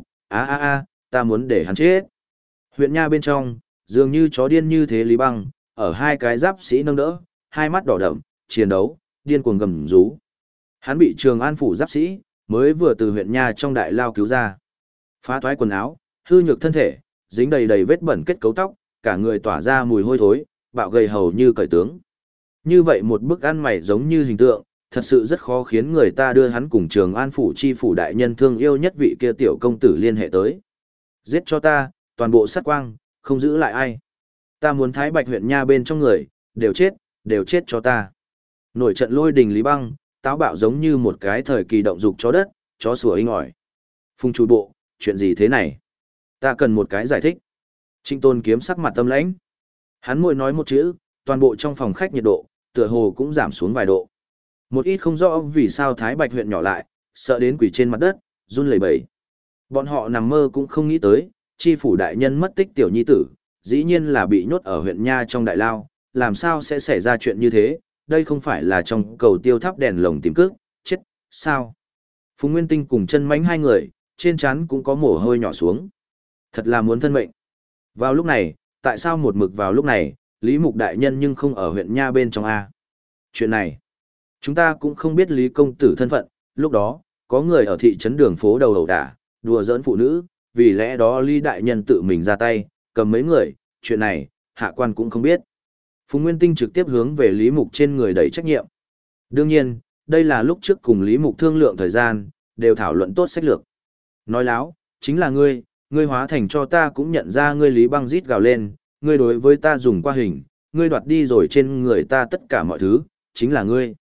ta muốn để hắn chết. Huyện Nha bên trong, dường như chó điên như thế Lý Băng, ở hai cái giáp sĩ nâng đỡ, hai mắt đỏ đậm, chiến đấu, điên cuồng gầm rú. Hắn bị Trường An phủ giáp sĩ, mới vừa từ huyện Nha trong đại lao cứu ra. Phá toái quần áo, hư nhược thân thể, dính đầy đầy vết bẩn kết cấu tóc, cả người tỏa ra mùi hôi thối, bạo gầy hầu như cởi tướng. Như vậy một bức ăn mày giống như hình tượng, thật sự rất khó khiến người ta đưa hắn cùng Trường An phủ chi phủ đại nhân thương yêu nhất vị kia tiểu công tử liên hệ tới. Giết cho ta, toàn bộ sát quang, không giữ lại ai. Ta muốn Thái Bạch huyện Nha bên trong người, đều chết cho ta. Nổi trận lôi đình Lý Băng, táo bạo giống như một cái thời kỳ động dục chó đất, chó sủa inh ỏi. Phùng chủ bộ, chuyện gì thế này? Ta cần một cái giải thích. Trịnh Tôn kiếm sắc mặt tâm lãnh. Hắn môi nói một chữ, toàn bộ trong phòng khách nhiệt độ, tựa hồ cũng giảm xuống vài độ. Một ít không rõ vì sao Thái Bạch huyện nhỏ lại, sợ đến quỷ trên mặt đất, run lẩy bẩy. Bọn họ nằm mơ cũng không nghĩ tới, chi phủ đại nhân mất tích tiểu nhi tử, dĩ nhiên là bị nhốt ở huyện Nha trong đại lao, làm sao sẽ xảy ra chuyện như thế, đây không phải là trong cầu tiêu thắp đèn lồng tìm cước, chết, sao? Phùng Nguyên Tinh cùng chân mánh hai người, trên trán cũng có mồ hôi nhỏ xuống. Thật là muốn thân mệnh. Vào lúc này, tại sao một mực vào lúc này, Lý Mục đại nhân nhưng không ở huyện Nha bên trong A? Chuyện này, chúng ta cũng không biết Lý công tử thân phận, lúc đó, có người ở thị trấn đường phố đầu ẩu đả, đùa giỡn phụ nữ, vì lẽ đó Lý đại nhân tự mình ra tay, cầm mấy người, chuyện này, hạ quan cũng không biết. Phùng Nguyên Tinh trực tiếp hướng về Lý Mục trên người đẩy trách nhiệm. Đương nhiên, đây là lúc trước cùng Lý Mục thương lượng thời gian, đều thảo luận tốt sách lược. Nói láo, chính là ngươi hóa thành cho ta cũng nhận ra ngươi Lý Băng rít gào lên, ngươi đối với ta dùng qua hình, ngươi đoạt đi rồi trên người ta tất cả mọi thứ, chính là ngươi.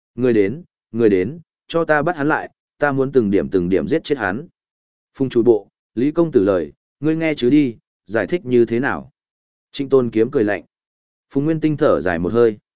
Ngươi đến, cho ta bắt hắn lại, ta muốn từng điểm giết chết hắn. Phùng chủ bộ, Lý công tử lời, ngươi nghe chứ đi, giải thích như thế nào? Trịnh Tôn kiếm cười lạnh. Phùng Nguyên Tinh thở dài một hơi.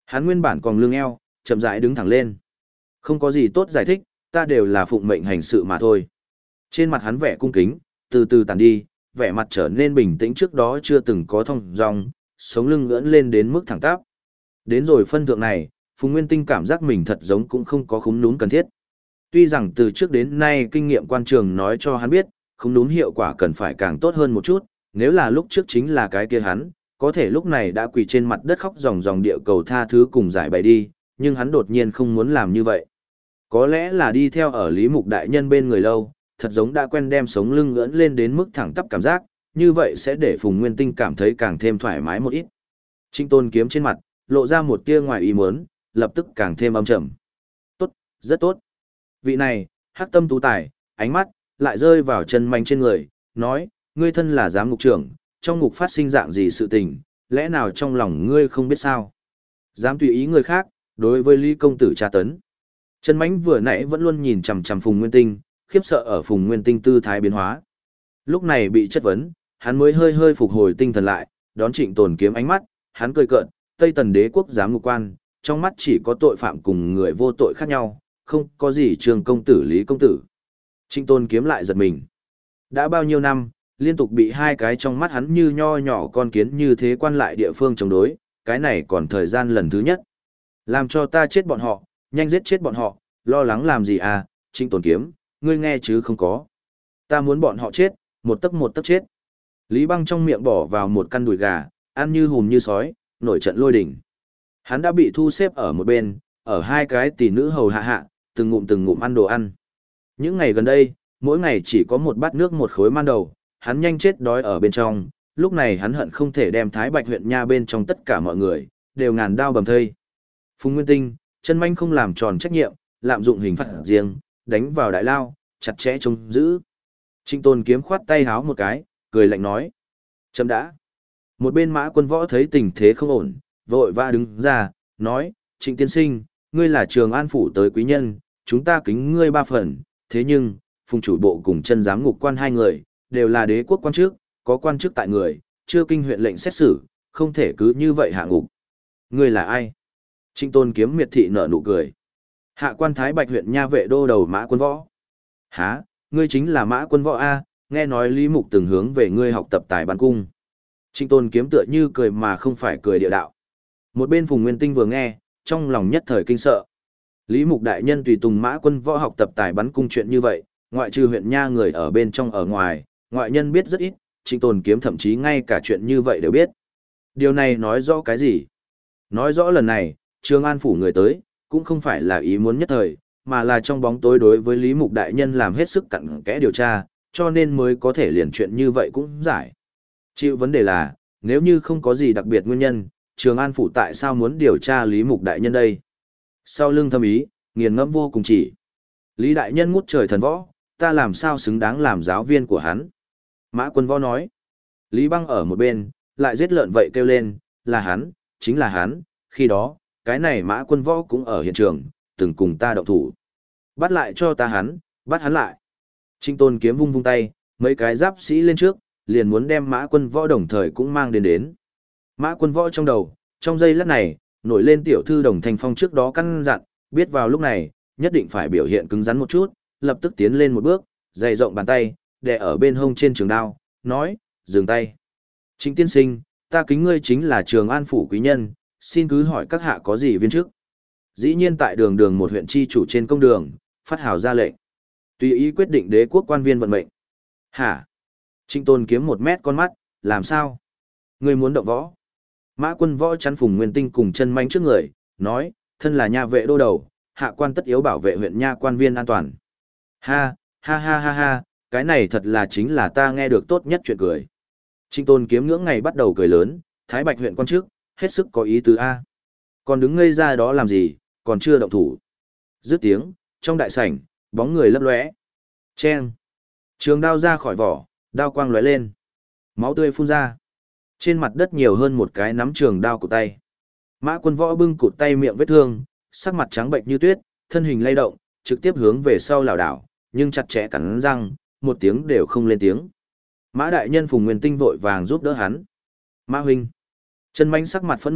Hắn nguyên bản còn lưng eo, chậm rãi đứng thẳng lên. Không có gì tốt giải thích, ta đều là phụng mệnh hành sự mà thôi. Trên mặt hắn vẻ cung kính, từ từ tàn đi, vẻ mặt trở nên bình tĩnh trước đó chưa từng có thông dong, sống lưng ngẩng lên đến mức thẳng tắp. Đến rồi phân thượng này, Phùng Nguyên Tinh cảm giác mình thật giống cũng không có khúm núm cần thiết. Tuy rằng từ trước đến nay kinh nghiệm quan trường nói cho hắn biết, khúm núm hiệu quả cần phải càng tốt hơn một chút, nếu là lúc trước chính là cái kia hắn, có thể lúc này đã quỳ trên mặt đất khóc ròng ròng địa cầu tha thứ cùng giải bày đi, nhưng hắn đột nhiên không muốn làm như vậy. Có lẽ là đi theo ở Lý Mục Đại Nhân bên người lâu, thật giống đã quen đem sống lưng ngưỡng lên đến mức thẳng tắp cảm giác, như vậy sẽ để Phùng Nguyên Tinh cảm thấy càng thêm thoải mái một ít. Trinh Tôn kiếm trên mặt, lộ ra một tia ngoài ý muốn, lập tức càng thêm âm trầm. Tốt, rất tốt. Vị này, hắc tâm tú tài, ánh mắt, lại rơi vào chân manh trên người, nói, ngươi thân là giám ngục trưởng, trong ngục phát sinh dạng gì sự tình, lẽ nào trong lòng ngươi không biết sao? Dám tùy ý người khác, đối với Lý công tử tra tấn. Chân mãnh vừa nãy vẫn luôn nhìn chằm chằm Phùng Nguyên Tinh, khiếp sợ ở Phùng Nguyên Tinh tư thái biến hóa. Lúc này bị chất vấn, hắn mới hơi hơi phục hồi tinh thần lại, đón Trịnh Tồn kiếm ánh mắt, hắn cười cợt, Tây Tần đế quốc giám ngục quan, trong mắt chỉ có tội phạm cùng người vô tội khác nhau, không có gì Trường công tử Lý công tử. Trịnh Tồn kiếm lại giật mình. Đã bao nhiêu năm, liên tục bị hai cái trong mắt hắn như nho nhỏ con kiến như thế quan lại địa phương chống đối, cái này còn thời gian lần thứ nhất. Làm cho ta chết bọn họ, nhanh giết chết bọn họ, lo lắng làm gì à, Trịnh Tồn kiếm, ngươi nghe chứ không có. Ta muốn bọn họ chết, một tấc chết. Lý Băng trong miệng bỏ vào một căn đùi gà, ăn như hùm như sói, nổi trận lôi đỉnh. Hắn đã bị thu xếp ở một bên, ở hai cái tỷ nữ hầu hạ, từng ngụm ăn đồ ăn. Những ngày gần đây, mỗi ngày chỉ có một bát nước một khối man đầu, hắn nhanh chết đói ở bên trong, lúc này hắn hận không thể đem Thái Bạch huyện nha bên trong tất cả mọi người, đều ngàn đao bầm thây. Phùng Nguyên Tinh, chân manh không làm tròn trách nhiệm, lạm dụng hình phạt riêng, đánh vào đại lao, chặt chẽ trông giữ. Trịnh Tôn kiếm khoát tay háo một cái, cười lạnh nói. Chấm đã. Một bên Mã Quân Võ thấy tình thế không ổn, vội vã đứng ra, nói, Trịnh tiên sinh, ngươi là Trường An phủ tới quý nhân, chúng ta kính ngươi 3 phần, thế nhưng, Phùng chủ bộ cùng chân giám ngục quan 2 người, đều là đế quốc quan chức, có quan chức tại người, chưa kinh huyện lệnh xét xử, không thể cứ như vậy hạ ngục. Ngươi là ai? Trịnh Tôn kiếm miệt thị nở nụ cười. Hạ quan Thái Bạch huyện nha vệ đô đầu Mã Quân Võ. Hả, ngươi chính là Mã Quân Võ A, nghe nói Lý Mục từng hướng về ngươi học tập tài bắn cung. Trịnh Tôn kiếm tựa như cười mà không phải cười địa đạo. Một bên Phùng Nguyên Tinh vừa nghe, trong lòng nhất thời kinh sợ. Lý Mục đại nhân tùy tùng Mã Quân Võ học tập tài bắn cung chuyện như vậy, ngoại trừ huyện nha người ở bên trong ở ngoài, ngoại nhân biết rất ít, Trịnh Tôn kiếm thậm chí ngay cả chuyện như vậy đều biết. Điều này nói rõ cái gì? Nói rõ lần này, Trường An phủ người tới, cũng không phải là ý muốn nhất thời, mà là trong bóng tối đối với Lý Mục đại nhân làm hết sức cặn kẽ điều tra, cho nên mới có thể liền chuyện như vậy cũng giải. Chịu vấn đề là, nếu như không có gì đặc biệt nguyên nhân, Trường An phủ tại sao muốn điều tra Lý Mục đại nhân đây? Sau lưng thâm ý, nghiền ngẫm vô cùng chỉ. Lý đại nhân ngút trời thần võ, ta làm sao xứng đáng làm giáo viên của hắn? Mã Quân Võ nói. Lý Băng ở một bên, lại giết lợn vậy kêu lên, là hắn, chính là hắn, khi đó, cái này Mã Quân Võ cũng ở hiện trường, từng cùng ta động thủ. Bắt lại cho ta hắn, bắt hắn lại. Trịnh Tôn kiếm vung vung tay, mấy cái giáp sĩ lên trước, liền muốn đem Mã Quân Võ đồng thời cũng mang đến. Mã Quân Võ trong đầu, trong giây lát này, nổi lên tiểu thư Đồng Thanh Phong trước đó căn dặn, biết vào lúc này, nhất định phải biểu hiện cứng rắn một chút, lập tức tiến lên một bước, dày rộng bàn tay, đè ở bên hông trên trường đao, nói, dừng tay. Trịnh tiên sinh, ta kính ngươi chính là Trường An phủ quý nhân, xin cứ hỏi các hạ có gì viên chức. Dĩ nhiên tại đường một huyện chi chủ trên công đường, phát hào ra lệnh. Tùy ý quyết định đế quốc quan viên vận mệnh. Hả? Trịnh Tôn kiếm 1 mét con mắt, làm sao? Ngươi muốn động võ? Mã Quân Võ chắn Phùng Nguyên Tinh cùng chân manh trước người, nói, thân là nha vệ đô đầu, hạ quan tất yếu bảo vệ huyện nha quan viên an toàn. Ha, ha ha ha ha, cái này thật là chính là ta nghe được tốt nhất chuyện cười. Trịnh Tôn kiếm ngưỡng ngày bắt đầu cười lớn, Thái Bạch huyện quan chức, hết sức có ý tứ A. Còn đứng ngây ra đó làm gì, còn chưa động thủ. Dứt tiếng, trong đại sảnh, bóng người lấp lóe. Chen. Trường đao ra khỏi vỏ, đao quang lóe lên. Máu tươi phun ra. Trên mặt đất nhiều hơn một cái nắm trường đao của tay. Mã Quân Võ bưng cụt tay miệng vết thương, sắc mặt trắng bệnh như tuyết, thân hình lay động, trực tiếp hướng về sau lảo đảo, nhưng chặt chẽ cắn răng, một tiếng đều không lên tiếng. Mã đại nhân Phùng Nguyên Tinh vội vàng giúp đỡ hắn. Mã huynh. Chân manh sắc mặt phẫn nộ,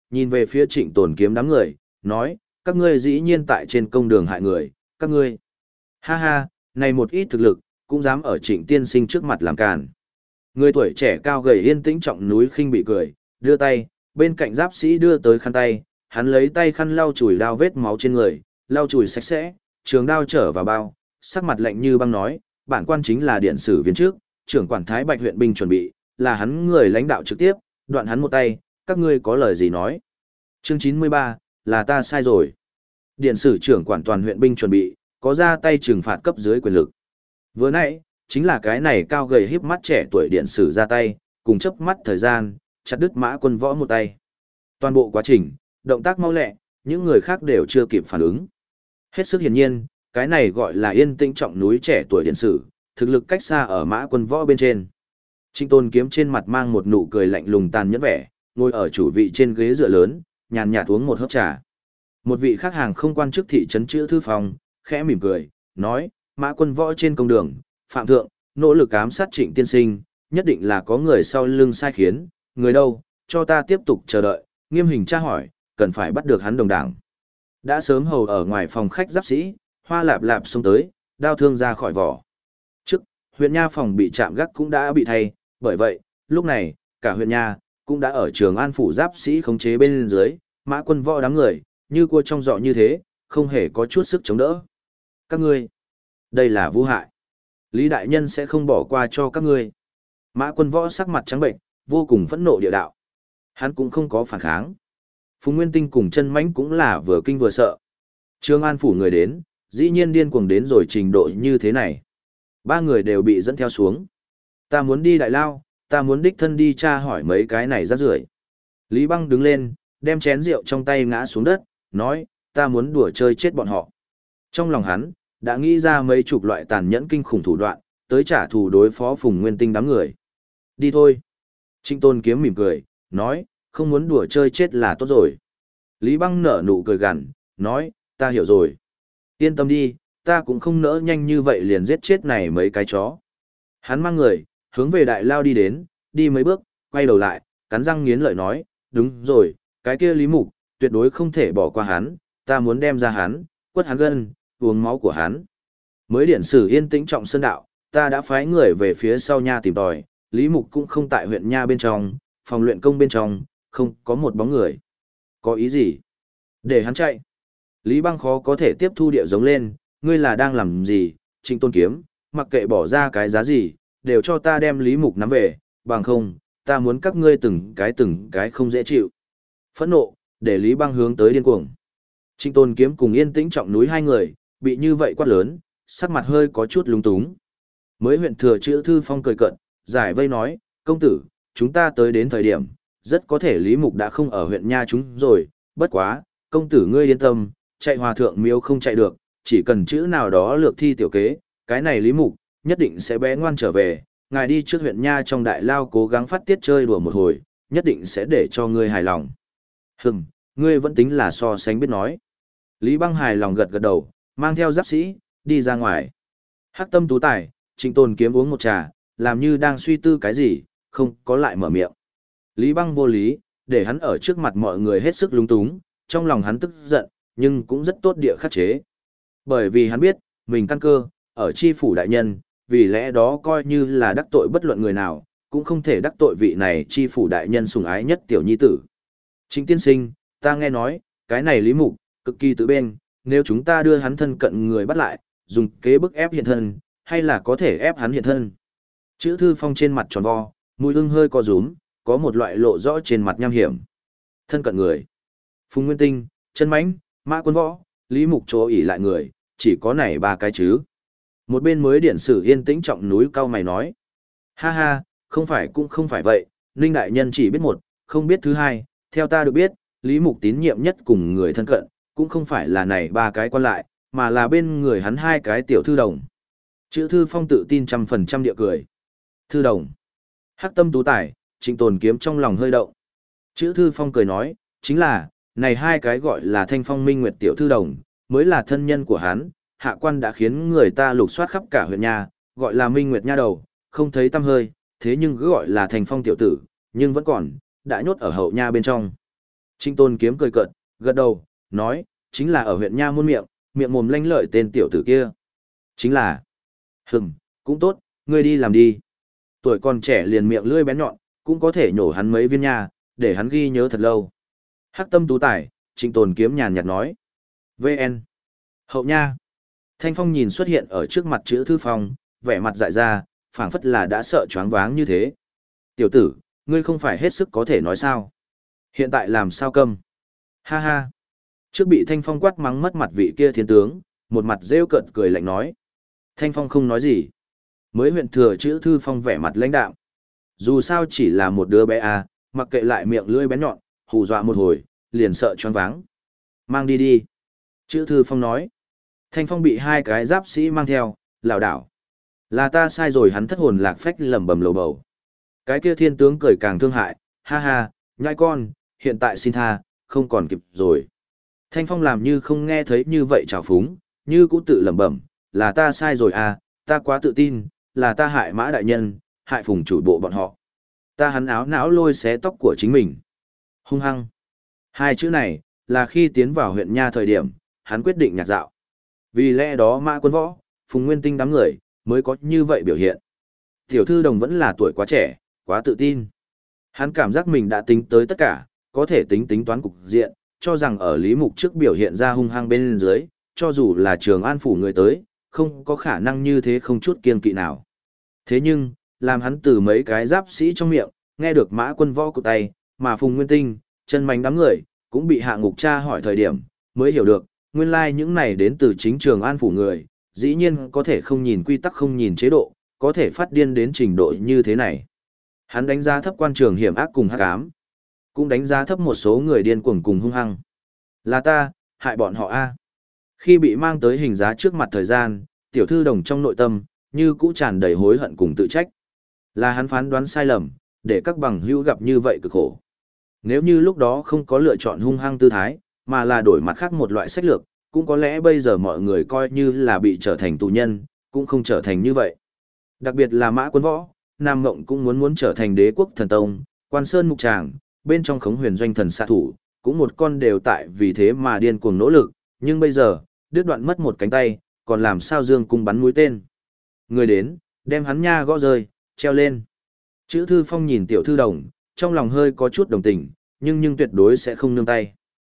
nhìn về phía Trịnh Tồn Kiếm đám người, nói, các ngươi dĩ nhiên tại trên công đường hại người, các ngươi. Ha ha, này một ít thực lực, cũng dám ở Trịnh tiên sinh trước mặt làm càn. Người tuổi trẻ cao gầy yên tĩnh trọng núi khinh bị cười, đưa tay, bên cạnh giáp sĩ đưa tới khăn tay, hắn lấy tay khăn lau chùi đao vết máu trên người, lau chùi sạch sẽ, trường đao trở vào bao, sắc mặt lạnh như băng nói, bản quan chính là điện sử viên trước, trưởng quản Thái Bạch huyện binh chuẩn bị, là hắn người lãnh đạo trực tiếp, đoạn hắn một tay, các ngươi có lời gì nói. Chương 93, là ta sai rồi. Điện sử trưởng quản toàn huyện binh chuẩn bị, có ra tay trừng phạt cấp dưới quyền lực. Vừa nãy, chính là cái này cao gầy híp mắt trẻ tuổi điện sử ra tay, cùng chớp mắt thời gian, chặt đứt Mã Quân Võ một tay. Toàn bộ quá trình, động tác mau lẹ, những người khác đều chưa kịp phản ứng. Hết sức hiển nhiên, cái này gọi là yên tĩnh trọng núi trẻ tuổi điện sử, thực lực cách xa ở Mã Quân Võ bên trên. Trịnh Tôn Kiếm trên mặt mang một nụ cười lạnh lùng tàn nhẫn vẻ, ngồi ở chủ vị trên ghế dựa lớn, nhàn nhạt uống một hớp trà. Một vị khách hàng không quan chức thị trấn chữ thư phòng, khẽ mỉm cười, nói, Mã Quân Võ trên công đường, phạm thượng, nỗ lực ám sát Trịnh tiên sinh, nhất định là có người sau lưng sai khiến, người đâu, cho ta tiếp tục chờ đợi, nghiêm hình tra hỏi, cần phải bắt được hắn đồng đảng. Đã sớm hầu ở ngoài phòng khách giáp sĩ, Hoa Lạp Lạp xông tới, đao thương ra khỏi vỏ. Trước, huyện nha phòng bị chạm gác cũng đã bị thay, bởi vậy, lúc này, cả huyện nha cũng đã ở Trường An phủ giáp sĩ khống chế bên dưới, Mã Quân Võ đám người, như cua trong giỏ như thế, không hề có chút sức chống đỡ. Các ngươi, đây là vu hại. Lý đại nhân sẽ không bỏ qua cho các ngươi. Mã Quân Võ sắc mặt trắng bệnh, vô cùng phẫn nộ địa đạo. Hắn cũng không có phản kháng. Phùng Nguyên Tinh cùng Chân Mãnh cũng là vừa kinh vừa sợ. Trường An phủ người đến, dĩ nhiên điên cuồng đến rồi trình độ như thế này. Ba người đều bị dẫn theo xuống. Ta muốn đi đại lao, ta muốn đích thân đi tra hỏi mấy cái này rác rưởi. Lý Băng đứng lên, đem chén rượu trong tay ngã xuống đất, nói, ta muốn đùa chơi chết bọn họ. Trong lòng hắn, đã nghĩ ra mấy chục loại tàn nhẫn kinh khủng thủ đoạn, tới trả thù đối phó Phùng Nguyên Tinh đám người. Đi thôi. Trịnh Tôn Kiếm mỉm cười, nói, không muốn đùa chơi chết là tốt rồi. Lý Băng nở nụ cười gằn, nói, ta hiểu rồi. Yên tâm đi, ta cũng không nỡ nhanh như vậy liền giết chết này mấy cái chó. Hắn mang người, hướng về đại lao đi đến, đi mấy bước, quay đầu lại, cắn răng nghiến lợi nói, đúng rồi, cái kia Lý Mục, tuyệt đối không thể bỏ qua hắn, ta muốn đem ra hắn, quất hắn gân, uống máu của hắn. Mới điển sử yên tĩnh trọng sơn đạo, ta đã phái người về phía sau nha tìm tòi, Lý Mục cũng không tại huyện nha bên trong, phòng luyện công bên trong, không có một bóng người. Có ý gì? Để hắn chạy. Lý Băng khó có thể tiếp thu điệu giống lên, ngươi là đang làm gì, Trịnh Tôn Kiếm, mặc kệ bỏ ra cái giá gì, đều cho ta đem Lý Mục nắm về, bằng không, ta muốn các ngươi từng cái không dễ chịu. Phẫn nộ, để Lý Băng hướng tới điên cuồng. Trịnh Tôn Kiếm cùng yên tĩnh trọng núi hai người, bị như vậy quát lớn, sắc mặt hơi có chút lúng túng. Mới huyện thừa chữ thư phong cười cận, giải vây nói, công tử, chúng ta tới đến thời điểm, rất có thể Lý Mục đã không ở huyện nha chúng rồi, bất quá, công tử ngươi yên tâm, chạy hòa thượng miếu không chạy được, chỉ cần chữ nào đó lược thi tiểu kế, cái này Lý Mục, nhất định sẽ bé ngoan trở về, ngài đi trước huyện nha trong đại lao cố gắng phát tiết chơi đùa một hồi, nhất định sẽ để cho ngươi hài lòng. Ngươi vẫn tính là so sánh biết nói. Lý Băng hài lòng gật gật đầu, mang theo giáp sĩ, đi ra ngoài. Hắc Tâm Tú Tài, Trịnh Tôn Kiếm uống một trà, làm như đang suy tư cái gì, không có lại mở miệng. Lý Băng vô lý, để hắn ở trước mặt mọi người hết sức lúng túng, trong lòng hắn tức giận, nhưng cũng rất tốt địa khắc chế. Bởi vì hắn biết, mình căn cơ, ở chi phủ đại nhân, vì lẽ đó coi như là đắc tội bất luận người nào, cũng không thể đắc tội vị này chi phủ đại nhân sủng ái nhất tiểu nhi tử. Trịnh tiên sinh, ta nghe nói, cái này Lý Mục, cực kỳ tự bên, nếu chúng ta đưa hắn thân cận người bắt lại, dùng kế bức ép hiện thân, hay là có thể ép hắn hiện thân. Chữ thư phong trên mặt tròn vo, mũi ưng hơi co rúm, có một loại lộ rõ trên mặt nham hiểm. Thân cận người. Phùng Nguyên Tinh, Chân Mãnh, Mã Quân Võ, Lý Mục chỗ ỉ lại người, chỉ có này ba cái chứ. Một bên mới điển sử yên tĩnh trọng núi cao mày nói. Ha ha, không phải cũng không phải vậy, Ninh Đại Nhân chỉ biết một, không biết thứ hai, theo ta được biết, Lý Mục tín nhiệm nhất cùng người thân cận, cũng không phải là này ba cái quan lại, mà là bên người hắn hai cái tiểu thư đồng. Chữ thư phong tự tin 100% địa cười. Thư đồng. Hắc Tâm Tú Tài, Trịnh Tôn Kiếm trong lòng hơi động. Chữ thư phong cười nói, chính là, này hai cái gọi là Thanh Phong Minh Nguyệt tiểu thư đồng, mới là thân nhân của hắn, hạ quan đã khiến người ta lục soát khắp cả huyện nhà, gọi là Minh Nguyệt nha đầu, không thấy tăm hơi, thế nhưng cứ gọi là Thanh Phong tiểu tử, nhưng vẫn còn, đã nhốt ở hậu nha bên trong. Trịnh Tôn Kiếm cười cợt, gật đầu, nói, chính là ở huyện Nha Môn miệng mồm lanh lợi tên tiểu tử kia. Chính là, cũng tốt, ngươi đi làm đi. Tuổi còn trẻ liền miệng lưỡi bén nhọn, cũng có thể nhổ hắn mấy viên nha, để hắn ghi nhớ thật lâu. Hắc tâm tú tài, Trịnh Tôn Kiếm nhàn nhạt nói. VN. Hậu Nha. Thanh Phong nhìn xuất hiện ở trước mặt chữ thư phong, vẻ mặt dại ra, phảng phất là đã sợ choáng váng như thế. Tiểu tử, ngươi không phải hết sức có thể nói sao. Hiện tại làm sao câm? Ha ha. Trước bị Thanh Phong quát mắng mất mặt vị kia thiên tướng, một mặt rêu cợt cười lạnh nói. Thanh Phong không nói gì. Mới huyện thừa chữ thư phong vẻ mặt lãnh đạm. Dù sao chỉ là một đứa bé à, mặc kệ lại miệng lưỡi bén nhọn, hù dọa một hồi, liền sợ choáng váng. Mang đi đi. Chữ thư phong nói. Thanh Phong bị hai cái giáp sĩ mang theo, lảo đảo. Là ta sai rồi, hắn thất hồn lạc phách lẩm bẩm lầu bầu. Cái kia thiên tướng cười càng thương hại, ha ha, nhai con, hiện tại xin tha, không còn kịp rồi. Thanh Phong làm như không nghe thấy như vậy trào phúng, như cũng tự lẩm bẩm, là ta sai rồi à, ta quá tự tin, là ta hại Mã đại nhân, hại Phùng chủ bộ bọn họ. Ta hắn áo não lôi xé tóc của chính mình. Hung hăng. Hai chữ này, là khi tiến vào huyện Nha thời điểm, hắn quyết định nhạc dạo. Vì lẽ đó Mã Quân Võ, Phùng Nguyên Tinh đám người, mới có như vậy biểu hiện. Tiểu thư đồng vẫn là tuổi quá trẻ, quá tự tin. Hắn cảm giác mình đã tính tới tất cả, có thể tính toán cục diện, cho rằng ở Lý Mục trước biểu hiện ra hung hăng bên dưới, cho dù là Trường An phủ người tới, không có khả năng như thế không chút kiêng kỵ nào. Thế nhưng, làm hắn từ mấy cái giáp sĩ trong miệng, nghe được Mã Quân Võ của tay, mà Phùng Nguyên Tinh, chân mảnh đám người, cũng bị hạ ngục tra hỏi thời điểm, mới hiểu được, nguyên lai những này đến từ chính Trường An phủ người, dĩ nhiên có thể không nhìn quy tắc không nhìn chế độ, có thể phát điên đến trình độ như thế này. Hắn đánh giá thấp quan trường hiểm ác cùng hắc ám, cũng đánh giá thấp một số người điên cuồng cùng hung hăng. Là ta, hại bọn họ a. Khi bị mang tới hình giá trước mặt thời gian, tiểu thư đồng trong nội tâm, như cũ tràn đầy hối hận cùng tự trách. Là hắn phán đoán sai lầm, để các bằng hữu gặp như vậy cực khổ. Nếu như lúc đó không có lựa chọn hung hăng tư thái, mà là đổi mặt khác một loại sách lược, cũng có lẽ bây giờ mọi người coi như là bị trở thành tù nhân, cũng không trở thành như vậy. Đặc biệt là Mã Quân Võ, Nam Ngộng cũng muốn trở thành đế quốc thần tông, Quan Sơn Mục Tràng, bên trong Khống Huyền Doanh thần xạ thủ, cũng một con đều tại vì thế mà điên cuồng nỗ lực, nhưng bây giờ, đứt đoạn mất một cánh tay, còn làm sao dương cung bắn mũi tên. Người đến, đem hắn nha gõ rơi, treo lên. Chữ thư phong nhìn tiểu thư đồng, trong lòng hơi có chút đồng tình, nhưng tuyệt đối sẽ không nương tay.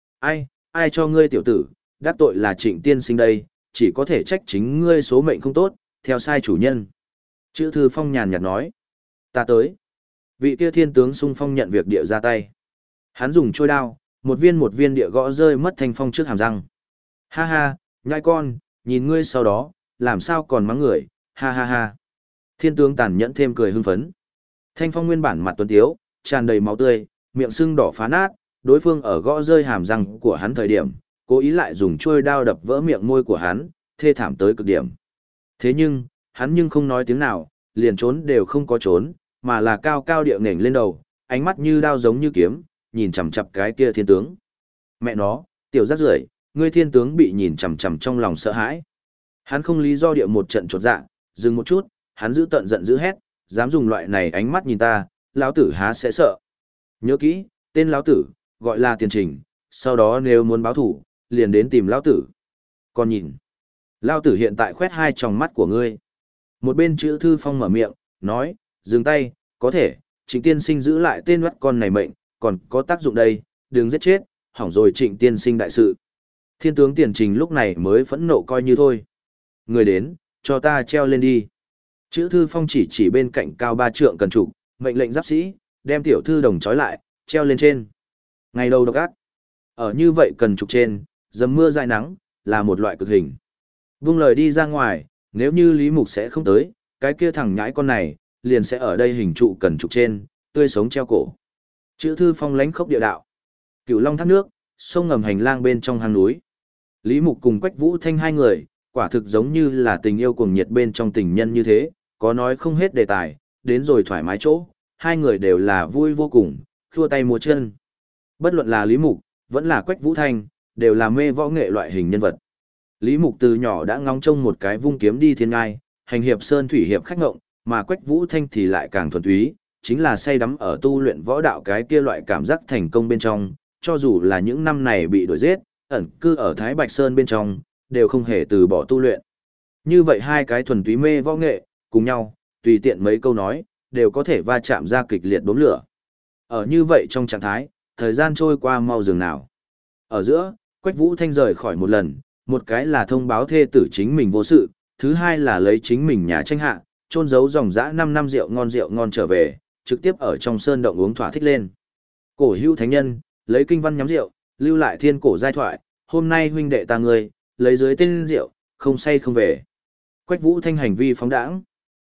Ai cho ngươi tiểu tử, đắc tội là Trịnh tiên sinh đây, chỉ có thể trách chính ngươi số mệnh không tốt, theo sai chủ nhân. Chữ thư phong nhàn nhạt nói. Ta tới. Vị kia thiên tướng xung phong nhận việc địa ra tay. Hắn dùng trôi đao, một viên địa gõ rơi mất Thanh Phong trước hàm răng. Ha ha, nhai con, nhìn ngươi sau đó, làm sao còn mắng người, ha ha ha. Thiên tướng tàn nhẫn thêm cười hưng phấn. Thanh Phong nguyên bản mặt tuấn tiếu, tràn đầy máu tươi, miệng sưng đỏ phá nát, đối phương ở gõ rơi hàm răng của hắn thời điểm, cố ý lại dùng trôi đao đập vỡ miệng môi của hắn, thê thảm tới cực điểm. Thế nhưng, hắn không nói tiếng nào, liền trốn đều không có trốn, mà là cao cao địa nghển lên đầu, ánh mắt như đao giống như kiếm, nhìn chằm chằm cái kia thiên tướng. Mẹ nó, tiểu rác rưởi, ngươi thiên tướng bị nhìn chằm chằm trong lòng sợ hãi. Hắn không lý do địa một trận chột dạ, dừng một chút, hắn giữ tận giận dữ hét, dám dùng loại này ánh mắt nhìn ta, lão tử há sẽ sợ. Nhớ kỹ, tên lão tử, gọi là Tiền Trình, sau đó nếu muốn báo thủ, liền đến tìm lão tử. Còn nhìn, lão tử hiện tại khoét hai tròng mắt của ngươi. Một bên chữ thư phong mở miệng, nói, dừng tay, có thể, Trịnh tiên sinh giữ lại tên oắt con này mệnh, còn có tác dụng đây, đừng giết chết, hỏng rồi Trịnh tiên sinh đại sự. Thiên tướng Tiền Trình lúc này mới phẫn nộ coi như thôi. Người đến, cho ta treo lên đi. Chữ thư phong chỉ bên cạnh cao 3 trượng cần trụ, mệnh lệnh giáp sĩ, đem tiểu thư đồng trói lại, treo lên trên. Ngày đầu độc ác. Ở như vậy cần trục trên, dầm mưa dại nắng, là một loại cực hình. Vung lời đi ra ngoài, nếu như Lý Mục sẽ không tới, cái kia thằng nhãi con này, liền sẽ ở đây hình trụ cần trục trên, tươi sống treo cổ. Chữ thư phong lánh khốc địa đạo. Cửu Long thác nước, sông ngầm hành lang bên trong hang núi. Lý Mục cùng Quách Vũ Thanh hai người, quả thực giống như là tình yêu cuồng nhiệt bên trong tình nhân như thế, có nói không hết đề tài, đến rồi thoải mái chỗ, hai người đều là vui vô cùng, khua tay múa chân. Bất luận là Lý Mục, vẫn là Quách Vũ Thanh, đều là mê võ nghệ loại hình nhân vật. Lý Mục từ nhỏ đã ngóng trông một cái vung kiếm đi thiên ngai, hành hiệp sơn thủy hiệp khách ngộng, mà Quách Vũ Thanh thì lại càng thuần túy, chính là say đắm ở tu luyện võ đạo cái kia loại cảm giác thành công bên trong, cho dù là những năm này bị đuổi giết, ẩn cư ở Thái Bạch Sơn bên trong, đều không hề từ bỏ tu luyện. Như vậy hai cái thuần túy mê võ nghệ, cùng nhau, tùy tiện mấy câu nói, đều có thể va chạm ra kịch liệt đốm lửa. Ở như vậy trong trạng thái, thời gian trôi qua mau dường nào. Ở giữa, Quách Vũ Thanh rời khỏi một lần, một cái là thông báo thê tử chính mình vô sự, thứ hai là lấy chính mình nhà tranh hạ, trôn giấu dòng dã 5 năm rượu ngon trở về, trực tiếp ở trong sơn động uống thỏa thích lên. Cổ hưu thánh nhân, lấy kinh văn nhắm rượu, lưu lại thiên cổ giai thoại, hôm nay huynh đệ ta ngươi, lấy dưới tên rượu, không say không về. Quách Vũ Thanh hành vi phóng đãng.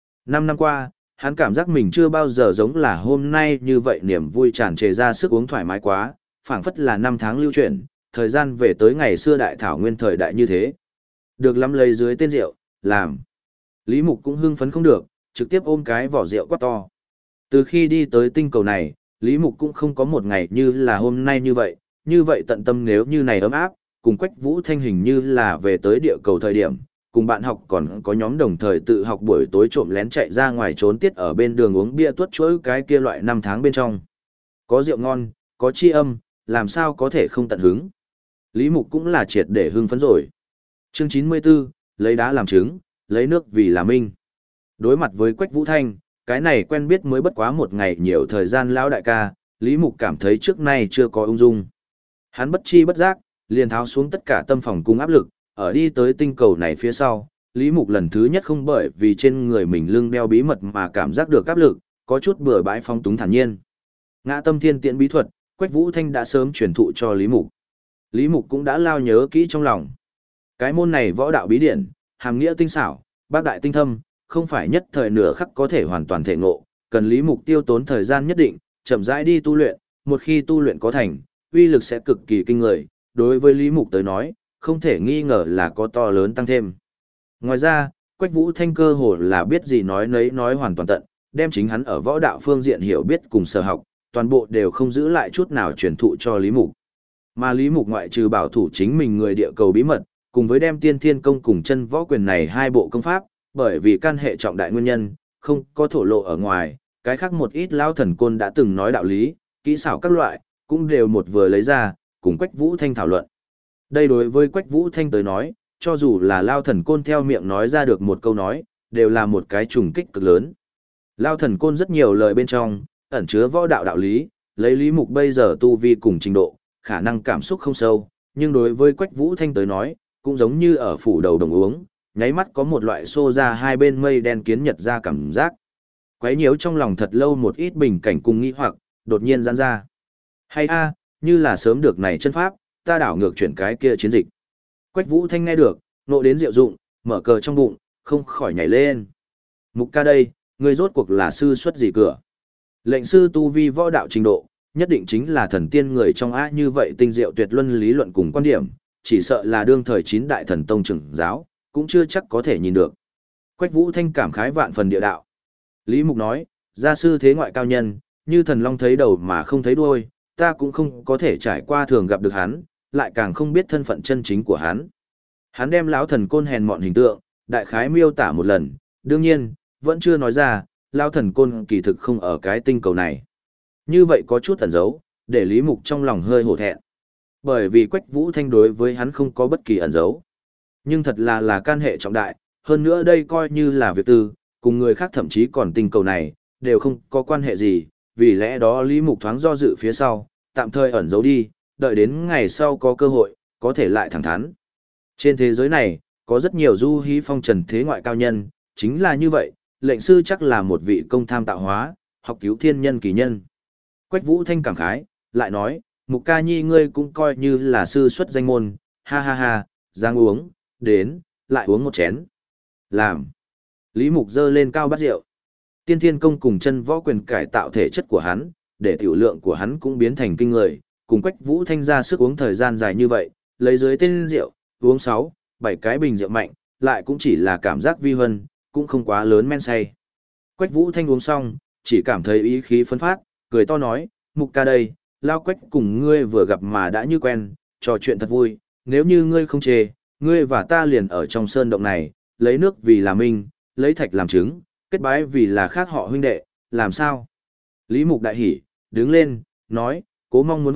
5 năm qua, hắn cảm giác mình chưa bao giờ giống là hôm nay như vậy, niềm vui tràn trề ra sức uống thoải mái quá, phảng phất là 5 tháng lưu chuyển, thời gian về tới ngày xưa đại thảo nguyên thời đại như thế. Được lắm lấy dưới tên rượu, làm. Lý Mục cũng hưng phấn không được, trực tiếp ôm cái vỏ rượu quát to. Từ khi đi tới tinh cầu này, Lý Mục cũng không có một ngày như là hôm nay như vậy tận tâm nếu như này ấm áp, cùng Quách Vũ Thanh hình như là về tới địa cầu thời điểm, cùng bạn học còn có nhóm đồng thời tự học buổi tối trộm lén chạy ra ngoài trốn tiết ở bên đường uống bia tuốt chuỗi cái kia loại 5 tháng bên trong. Có rượu ngon, có chi âm, làm sao có thể không tận hứng. Lý Mục cũng là triệt để hưng phấn rồi. Chương 94, lấy đá làm trứng, lấy nước vì là minh. Đối mặt với Quách Vũ Thanh, cái này quen biết mới bất quá một ngày nhiều thời gian lão đại ca, Lý Mục cảm thấy trước nay chưa có ung dung. Hắn bất chi bất giác, liền tháo xuống tất cả tâm phòng cung áp lực, ở đi tới tinh cầu này phía sau, Lý Mục lần thứ nhất không bởi vì trên người mình lưng đeo bí mật mà cảm giác được áp lực, có chút bừa bãi phong túng thản nhiên. Ngã tâm thiên tiễn bí thuật, Quách Vũ Thanh đã sớm truyền thụ cho Lý Mục. Lý Mục cũng đã lao nhớ kỹ trong lòng. Cái môn này võ đạo bí điển, hàm nghĩa tinh xảo, bác đại tinh thâm, không phải nhất thời nửa khắc có thể hoàn toàn thể ngộ, cần Lý Mục tiêu tốn thời gian nhất định, chậm rãi đi tu luyện, một khi tu luyện có thành, uy lực sẽ cực kỳ kinh người, đối với Lý Mục tới nói, không thể nghi ngờ là có to lớn tăng thêm. Ngoài ra, Quách Vũ Thanh cơ hồ là biết gì nói nấy nói hoàn toàn tận, đem chính hắn ở võ đạo phương diện hiểu biết cùng sở học, toàn bộ đều không giữ lại chút nào truyền thụ cho Lý Mục. Mà Lý Mục ngoại trừ bảo thủ chính mình người địa cầu bí mật, cùng với đem tiên thiên công cùng chân võ quyền này hai bộ công pháp, bởi vì căn hệ trọng đại nguyên nhân, không có thổ lộ ở ngoài, cái khác một ít lao thần côn đã từng nói đạo lý, kỹ xảo các loại, cũng đều một vừa lấy ra, cùng Quách Vũ Thanh thảo luận. Đây đối với Quách Vũ Thanh tới nói, cho dù là lao thần côn theo miệng nói ra được một câu nói, đều là một cái trùng kích cực lớn. Lao thần côn rất nhiều lời bên trong, ẩn chứa võ đạo đạo lý, lấy Lý Mục bây giờ tu vi cùng trình độ, khả năng cảm xúc không sâu, nhưng đối với Quách Vũ Thanh tới nói, cũng giống như ở phủ đầu đồng uống, nháy mắt có một loại xô ra hai bên mây đen kiến nhật ra cảm giác. Quấy nhiễu trong lòng thật lâu một ít bình cảnh cùng nghi hoặc, đột nhiên giãn ra. Hay a, như là sớm được này chân pháp, ta đảo ngược chuyển cái kia chiến dịch. Quách Vũ Thanh nghe được, nộ đến diệu dụng, mở cờ trong bụng, không khỏi nhảy lên. Mục ca đây, ngươi rốt cuộc là sư xuất gì cửa? Lệnh sư tu vi võ đạo trình độ, nhất định chính là thần tiên người trong á, như vậy tinh diệu tuyệt luân lý luận cùng quan điểm, chỉ sợ là đương thời 9 đại thần tông trưởng giáo, cũng chưa chắc có thể nhìn được. Quách Vũ Thanh cảm khái vạn phần địa đạo. Lý Mục nói, gia sư thế ngoại cao nhân, như thần long thấy đầu mà không thấy đuôi, ta cũng không có thể trải qua thường gặp được hắn, lại càng không biết thân phận chân chính của hắn. Hắn đem lão thần côn hèn mọn hình tượng, đại khái miêu tả một lần, đương nhiên, vẫn chưa nói ra, lão thần côn kỳ thực không ở cái tinh cầu này. Như vậy có chút ẩn giấu, để Lý Mục trong lòng hơi hổ thẹn. Bởi vì Quách Vũ Thanh đối với hắn không có bất kỳ ẩn giấu. Nhưng thật là can hệ trọng đại, hơn nữa đây coi như là việc tư, cùng người khác thậm chí còn tinh cầu này, đều không có quan hệ gì, vì lẽ đó Lý Mục thoáng do dự phía sau, tạm thời ẩn giấu đi, đợi đến ngày sau có cơ hội, có thể lại thẳng thắn. Trên thế giới này, có rất nhiều du hí phong trần thế ngoại cao nhân, chính là như vậy, lệnh sư chắc là một vị công tham tạo hóa, học cứu thiên nhân kỳ nhân. Quách Vũ Thanh cảm khái, lại nói, Mục ca nhi ngươi cũng coi như là sư xuất danh môn, ha ha ha, giang uống, đến, lại uống một chén. Làm. Lý Mục dơ lên cao bát rượu. Tiên thiên công cùng chân võ quyền cải tạo thể chất của hắn, để tiểu lượng của hắn cũng biến thành kinh người, cùng Quách Vũ Thanh ra sức uống thời gian dài như vậy, lấy dưới tên rượu, uống 6, 7 cái bình rượu mạnh, lại cũng chỉ là cảm giác vi huân, cũng không quá lớn men say. Quách Vũ Thanh uống xong, chỉ cảm thấy ý khí phấn phát, cười to nói, Mục ca đây, lao Quách cùng ngươi vừa gặp mà đã như quen, trò chuyện thật vui, nếu như ngươi không chê, ngươi và ta liền ở trong sơn động này, lấy nước vì là minh, lấy thạch làm trứng, kết bái vì là khác họ huynh đệ, làm sao? Lý Mục đại hỉ, đứng lên, nói, cố mong muốn vậy,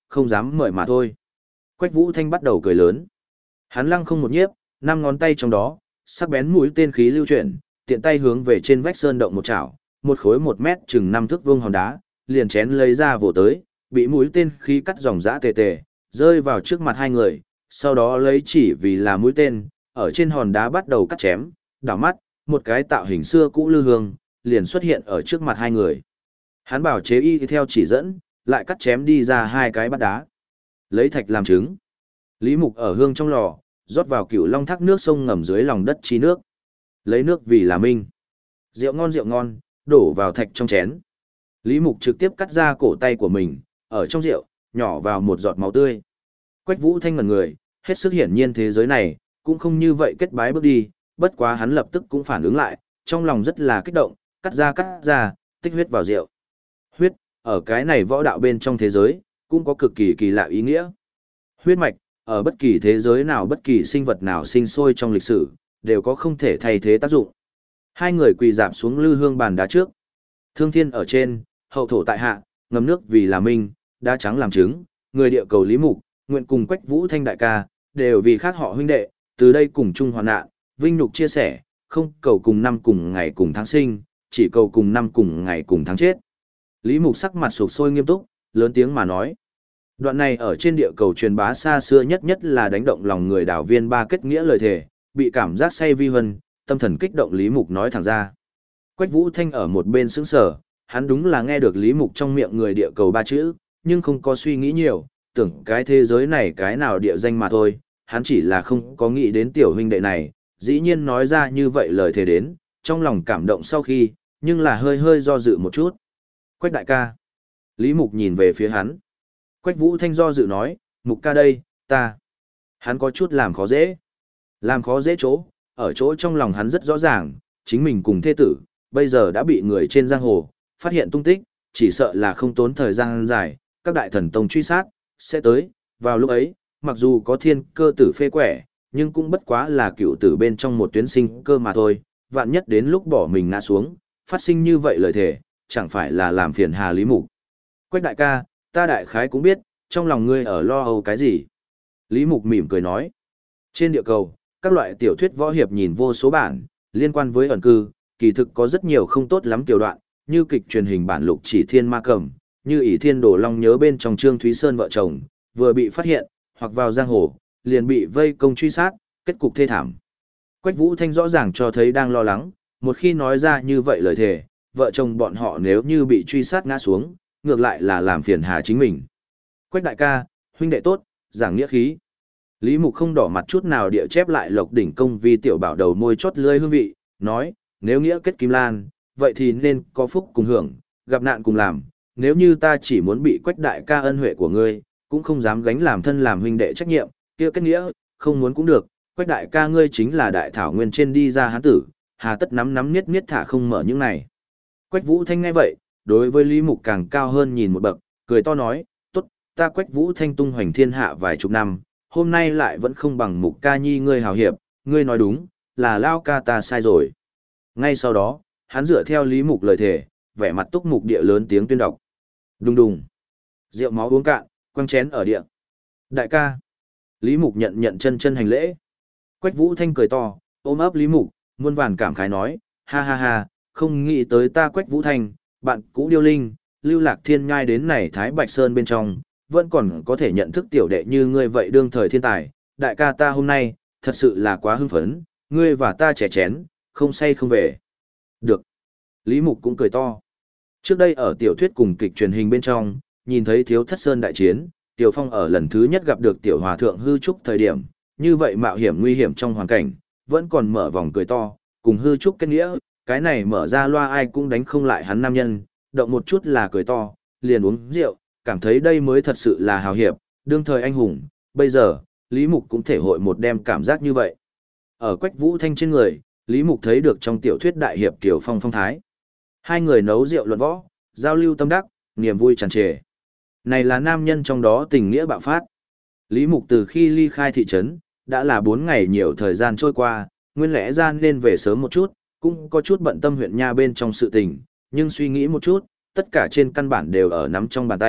không dám mời mà thôi. Quách Vũ Thanh bắt đầu cười lớn. Hắn lăng không một nhiếp, 5 ngón tay trong đó, sắc bén mũi tên khí lưu chuyển, tiện tay hướng về trên vách sơn động một chảo, một khối 1 mét chừng 5 thước vuông hòn đá, liền chén lấy ra vồ tới, bị mũi tên khí cắt dòng dã tề tề, rơi vào trước mặt hai người, sau đó lấy chỉ vì là mũi tên, ở trên hòn đá bắt đầu cắt chém, đảo mắt, một cái tạo hình xưa cũ lư hương, liền xuất hiện ở trước mặt hai người. Hắn bảo chế y theo chỉ dẫn, lại cắt chém đi ra 2 cái bát đá. Lấy thạch làm trứng. Lý Mục ở hương trong lò, rót vào Cửu Long thác nước sông ngầm dưới lòng đất chi nước. Lấy nước vì là minh. Rượu ngon, đổ vào thạch trong chén. Lý Mục trực tiếp cắt ra cổ tay của mình, ở trong rượu, nhỏ vào một giọt máu tươi. Quách Vũ Thanh ngẩn người, hết sức hiển nhiên thế giới này, cũng không như vậy kết bái bước đi, bất quá hắn lập tức cũng phản ứng lại, trong lòng rất là kích động, cắt ra, tích huyết vào rượu. Huyết, ở cái này võ đạo bên trong thế giới, cũng có cực kỳ kỳ lạ ý nghĩa. Huyết mạch, ở bất kỳ thế giới nào bất kỳ sinh vật nào sinh sôi trong lịch sử, đều có không thể thay thế tác dụng. Hai người quỳ dạp xuống lư hương bàn đá trước. Thương thiên ở trên, hậu thổ tại hạ, ngầm nước vì là minh, đá trắng làm trứng, người địa cầu Lý Mục, nguyện cùng Quách Vũ Thanh đại ca, đều vì khác họ huynh đệ, từ đây cùng chung hoạn nạn, vinh nhục chia sẻ, không cầu cùng năm cùng ngày cùng tháng sinh, chỉ cầu cùng năm cùng ngày cùng tháng chết. Lý Mục sắc mặt sụp sôi nghiêm túc, lớn tiếng mà nói. Đoạn này ở trên địa cầu truyền bá xa xưa nhất là đánh động lòng người đảo viên ba kết nghĩa lời thề, bị cảm giác say vi hân, tâm thần kích động Lý Mục nói thẳng ra. Quách Vũ Thanh ở một bên sững sờ, hắn đúng là nghe được Lý Mục trong miệng người địa cầu ba chữ, nhưng không có suy nghĩ nhiều, tưởng cái thế giới này cái nào địa danh mà thôi, hắn chỉ là không có nghĩ đến tiểu huynh đệ này, dĩ nhiên nói ra như vậy lời thề đến, trong lòng cảm động sau khi, nhưng là hơi do dự một chút. Quách đại ca. Lý Mục nhìn về phía hắn. Quách Vũ Thanh do dự nói, Mục ca đây, ta. Hắn có chút làm khó dễ. Làm khó dễ chỗ, ở chỗ trong lòng hắn rất rõ ràng, chính mình cùng thê tử, bây giờ đã bị người trên giang hồ, phát hiện tung tích, chỉ sợ là không tốn thời gian dài, các đại thần tông truy sát, sẽ tới, vào lúc ấy, mặc dù có thiên cơ tử phê quẻ, nhưng cũng bất quá là cựu tử bên trong một tuyến sinh cơ mà thôi, vạn nhất đến lúc bỏ mình ngã xuống, phát sinh như vậy lời thề, chẳng phải là làm phiền hà Lý Mục. Quách đại ca, ta đại khái cũng biết, trong lòng ngươi ở lo âu cái gì. Lý Mục mỉm cười nói, trên địa cầu, các loại tiểu thuyết võ hiệp nhìn vô số bản, liên quan với ẩn cư, kỳ thực có rất nhiều không tốt lắm tiểu đoạn, như kịch truyền hình bản Lục Chỉ Thiên Ma Cầm, như ỷ Thiên Đồ Long nhớ bên trong Trương Thúy Sơn vợ chồng, vừa bị phát hiện, hoặc vào giang hồ, liền bị vây công truy sát, kết cục thê thảm. Quách Vũ Thanh rõ ràng cho thấy đang lo lắng, một khi nói ra như vậy lời thề, vợ chồng bọn họ nếu như bị truy sát ngã xuống, ngược lại là làm phiền hà chính mình. Quách đại ca, huynh đệ tốt, giảng nghĩa khí. Lý Mục không đỏ mặt chút nào địa chép lại Lộc Đỉnh Công vì tiểu bảo đầu môi chót lưỡi hương vị, nói, nếu nghĩa kết kim lan, vậy thì nên có phúc cùng hưởng, gặp nạn cùng làm, nếu như ta chỉ muốn bị Quách đại ca ân huệ của ngươi, cũng không dám gánh làm thân làm huynh đệ trách nhiệm, kia kết nghĩa, không muốn cũng được, Quách đại ca ngươi chính là đại thảo nguyên trên đi ra hán tử, hà tất nắm niết thả không mở những này. Quách Vũ Thanh nghe vậy, đối với Lý Mục càng cao hơn nhìn một bậc, cười to nói, tốt, ta Quách Vũ Thanh tung hoành thiên hạ vài chục năm, hôm nay lại vẫn không bằng Mục ca nhi ngươi hào hiệp, ngươi nói đúng, là lao ca ta sai rồi. Ngay sau đó, hắn dựa theo Lý Mục lời thề, vẻ mặt túc mục địa lớn tiếng tuyên đọc. Đùng đùng. Rượu máu uống cạn, quăng chén ở địa. Đại ca. Lý Mục nhận chân hành lễ. Quách Vũ Thanh cười to, ôm ấp Lý Mục, muôn vàn cảm khái nói, ha ha ha, không nghĩ tới ta Quách Vũ Thanh, bạn cũ điêu linh, lưu lạc thiên nhai đến này Thái Bạch Sơn bên trong, vẫn còn có thể nhận thức tiểu đệ như ngươi vậy đương thời thiên tài. Đại ca ta hôm nay, thật sự là quá hưng phấn, ngươi và ta chè chén, không say không về. Được. Lý Mục cũng cười to. Trước đây ở tiểu thuyết cùng kịch truyền hình bên trong, nhìn thấy Thiếu Thất Sơn đại chiến, Tiểu Phong ở lần thứ nhất gặp được Tiểu Hòa Thượng Hư Trúc thời điểm, như vậy mạo hiểm nguy hiểm trong hoàn cảnh, vẫn còn mở vòng cười to, cùng Hư Trúc kết nghĩa, cái này mở ra loa ai cũng đánh không lại hắn nam nhân, động một chút là cười to, liền uống rượu, cảm thấy đây mới thật sự là hào hiệp, đương thời anh hùng, bây giờ, Lý Mục cũng thể hội một đêm cảm giác như vậy. Ở Quách Vũ Thanh trên người, Lý Mục thấy được trong tiểu thuyết đại hiệp Tiểu Phong phong thái. Hai người nấu rượu luận võ, giao lưu tâm đắc, niềm vui tràn trề. Này là nam nhân trong đó tình nghĩa bạo phát. Lý Mục từ khi ly khai thị trấn, đã là 4 ngày nhiều thời gian trôi qua, nguyên lẽ ra nên về sớm một chút, cũng có chút bận tâm huyện nha bên trong sự tình, nhưng suy nghĩ một chút, tất cả trên căn bản đều ở nắm trong bàn tay,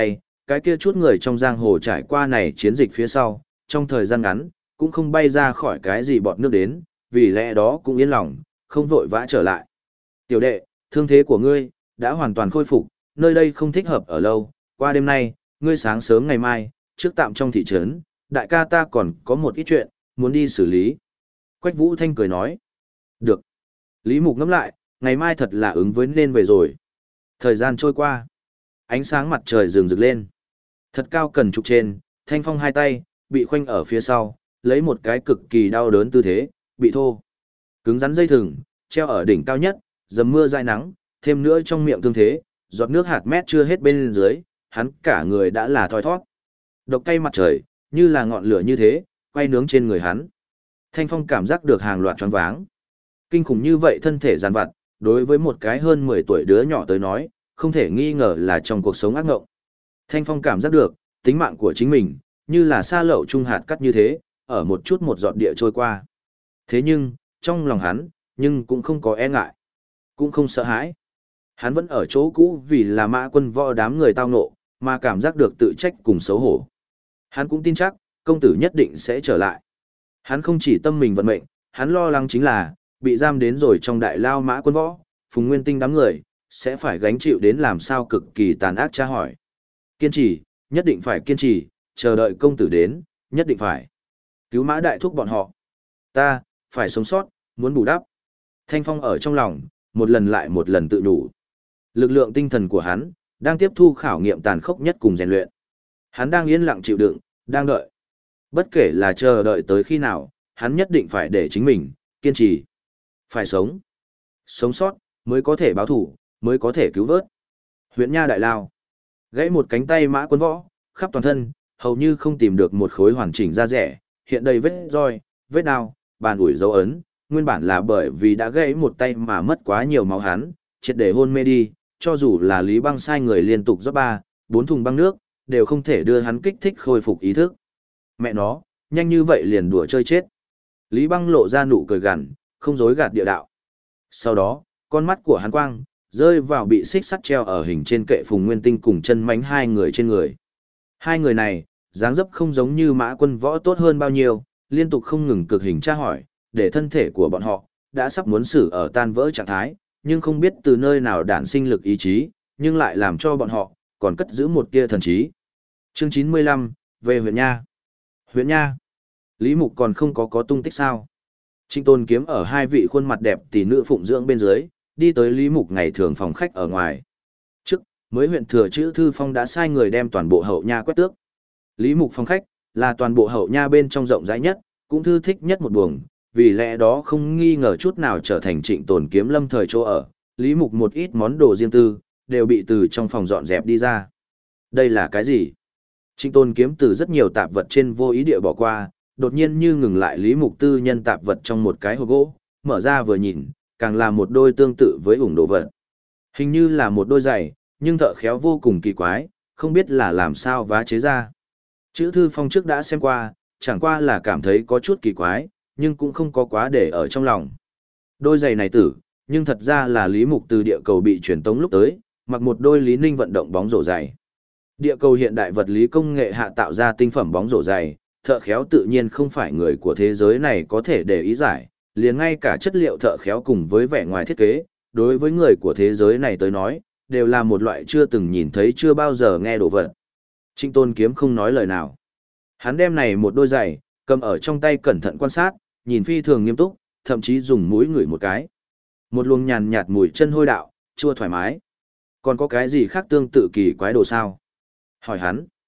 cái kia chút người trong giang hồ trải qua này chiến dịch phía sau, trong thời gian ngắn, cũng không bay ra khỏi cái gì bọt nước đến, vì lẽ đó cũng yên lòng, không vội vã trở lại. Tiểu đệ, thương thế của ngươi, đã hoàn toàn khôi phục, nơi đây không thích hợp ở lâu, qua đêm nay, ngươi sáng sớm ngày mai, trước tạm trong thị trấn, đại ca ta còn có một ít chuyện, muốn đi xử lý. Quách Vũ Thanh cười nói. Được. Lý Mục ngẫm lại, ngày mai thật là ứng với nên về rồi. Thời gian trôi qua. Ánh sáng mặt trời rừng rực lên. Thật cao cần trục trên, Thanh Phong hai tay, bị khoanh ở phía sau, lấy một cái cực kỳ đau đớn tư thế, bị thô. Cứng rắn dây thừng, treo ở đỉnh cao nhất, dầm mưa dãi nắng, thêm nữa trong miệng thương thế, giọt nước hạt mét chưa hết bên dưới, hắn cả người đã là thoi thoát. Độc cay mặt trời, như là ngọn lửa như thế, quay nướng trên người hắn. Thanh Phong cảm giác được hàng loạt choáng váng. Kinh khủng như vậy thân thể giàn vặt, đối với một cái hơn 10 tuổi đứa nhỏ tới nói, không thể nghi ngờ là trong cuộc sống ác ngộng. Thanh Phong cảm giác được, tính mạng của chính mình, như là sa lậu trung hạt cắt như thế, ở một chút một giọt địa trôi qua. Thế nhưng, trong lòng hắn, nhưng cũng không có e ngại, cũng không sợ hãi. Hắn vẫn ở chỗ cũ vì là Mã Quân Võ đám người tao ngộ, mà cảm giác được tự trách cùng xấu hổ. Hắn cũng tin chắc, công tử nhất định sẽ trở lại. Hắn không chỉ tâm mình vận mệnh, hắn lo lắng chính là, bị giam đến rồi trong đại lao Mã Quân Võ, Phùng Nguyên Tinh đám người, sẽ phải gánh chịu đến làm sao cực kỳ tàn ác tra hỏi. Kiên trì, nhất định phải kiên trì, chờ đợi công tử đến, nhất định phải. Cứu Mã Đại Thúc bọn họ. Ta, phải sống sót, muốn bù đắp. Thanh Phong ở trong lòng, một lần lại một lần tự đủ. Lực lượng tinh thần của hắn, đang tiếp thu khảo nghiệm tàn khốc nhất cùng rèn luyện. Hắn đang yên lặng chịu đựng, đang đợi. Bất kể là chờ đợi tới khi nào, hắn nhất định phải để chính mình, kiên trì. Phải sống. Sống sót, mới có thể báo thủ, mới có thể cứu vớt. Huyện Nha Đại Lao. Gãy một cánh tay Mã Quân Võ, khắp toàn thân, hầu như không tìm được một khối hoàn chỉnh da rẻ, hiện đầy vết roi, vết đao, bàn ủi dấu ấn, nguyên bản là bởi vì đã gãy một tay mà mất quá nhiều máu hắn, triệt để hôn mê đi, cho dù là Lý Băng sai người liên tục rót 4 thùng băng nước, đều không thể đưa hắn kích thích khôi phục ý thức. Mẹ nó, nhanh như vậy liền đùa chơi chết. Lý Băng lộ ra nụ cười gằn, không dối gạt địa đạo. Sau đó, con mắt của hắn quang, rơi vào bị xích sắt treo ở hình trên kệ Phùng Nguyên Tinh cùng chân mánh hai người trên người. Hai người này, dáng dấp không giống như Mã Quân Võ tốt hơn bao nhiêu, liên tục không ngừng cực hình tra hỏi, để thân thể của bọn họ, đã sắp muốn xử ở tan vỡ trạng thái, nhưng không biết từ nơi nào đản sinh lực ý chí, nhưng lại làm cho bọn họ, còn cất giữ một tia thần trí. Chương 95, về huyện Nha. Huyện Nha. Lý Mục còn không có tung tích sao. Trịnh Tôn Kiếm ở hai vị khuôn mặt đẹp tỷ nữ phụng dưỡng bên dưới, đi tới Lý Mục ngày thường phòng khách ở ngoài. Trước, mới huyện thừa chữ Thư Phong đã sai người đem toàn bộ hậu nha quét tước. Lý Mục phòng khách, là toàn bộ hậu nha bên trong rộng rãi nhất, cũng thư thích nhất một buồng, vì lẽ đó không nghi ngờ chút nào trở thành Trịnh Tôn Kiếm lâm thời chỗ ở. Lý Mục một ít món đồ riêng tư, đều bị từ trong phòng dọn dẹp đi ra. Đây là cái gì? Trịnh Tôn Kiếm từ rất nhiều tạp vật trên vô ý địa bỏ qua, đột nhiên như ngừng lại Lý Mục tư nhân tạp vật trong một cái hộp gỗ, mở ra vừa nhìn, càng là một đôi tương tự với ủng đồ vật. Hình như là một đôi giày, nhưng thợ khéo vô cùng kỳ quái, không biết là làm sao vá chế ra. Chữ Thư Phong trước đã xem qua, chẳng qua là cảm thấy có chút kỳ quái, nhưng cũng không có quá để ở trong lòng. Đôi giày này tử, nhưng thật ra là Lý Mục từ địa cầu bị truyền tống lúc tới, mặc một đôi Lý Ninh vận động bóng rổ giày. Địa cầu hiện đại vật lý công nghệ hạ tạo ra tinh phẩm bóng rổ giày, thợ khéo tự nhiên không phải người của thế giới này có thể để ý giải, liền ngay cả chất liệu thợ khéo cùng với vẻ ngoài thiết kế, đối với người của thế giới này tới nói, đều là một loại chưa từng nhìn thấy chưa bao giờ nghe đồ vật. Trịnh Tôn Kiếm không nói lời nào. Hắn đem này một đôi giày, cầm ở trong tay cẩn thận quan sát, nhìn phi thường nghiêm túc, thậm chí dùng mũi ngửi một cái. Một luồng nhàn nhạt mùi chân hôi đạo, chua thoải mái. Còn có cái gì khác tương tự kỳ quái đồ sao? Hỏi hắn.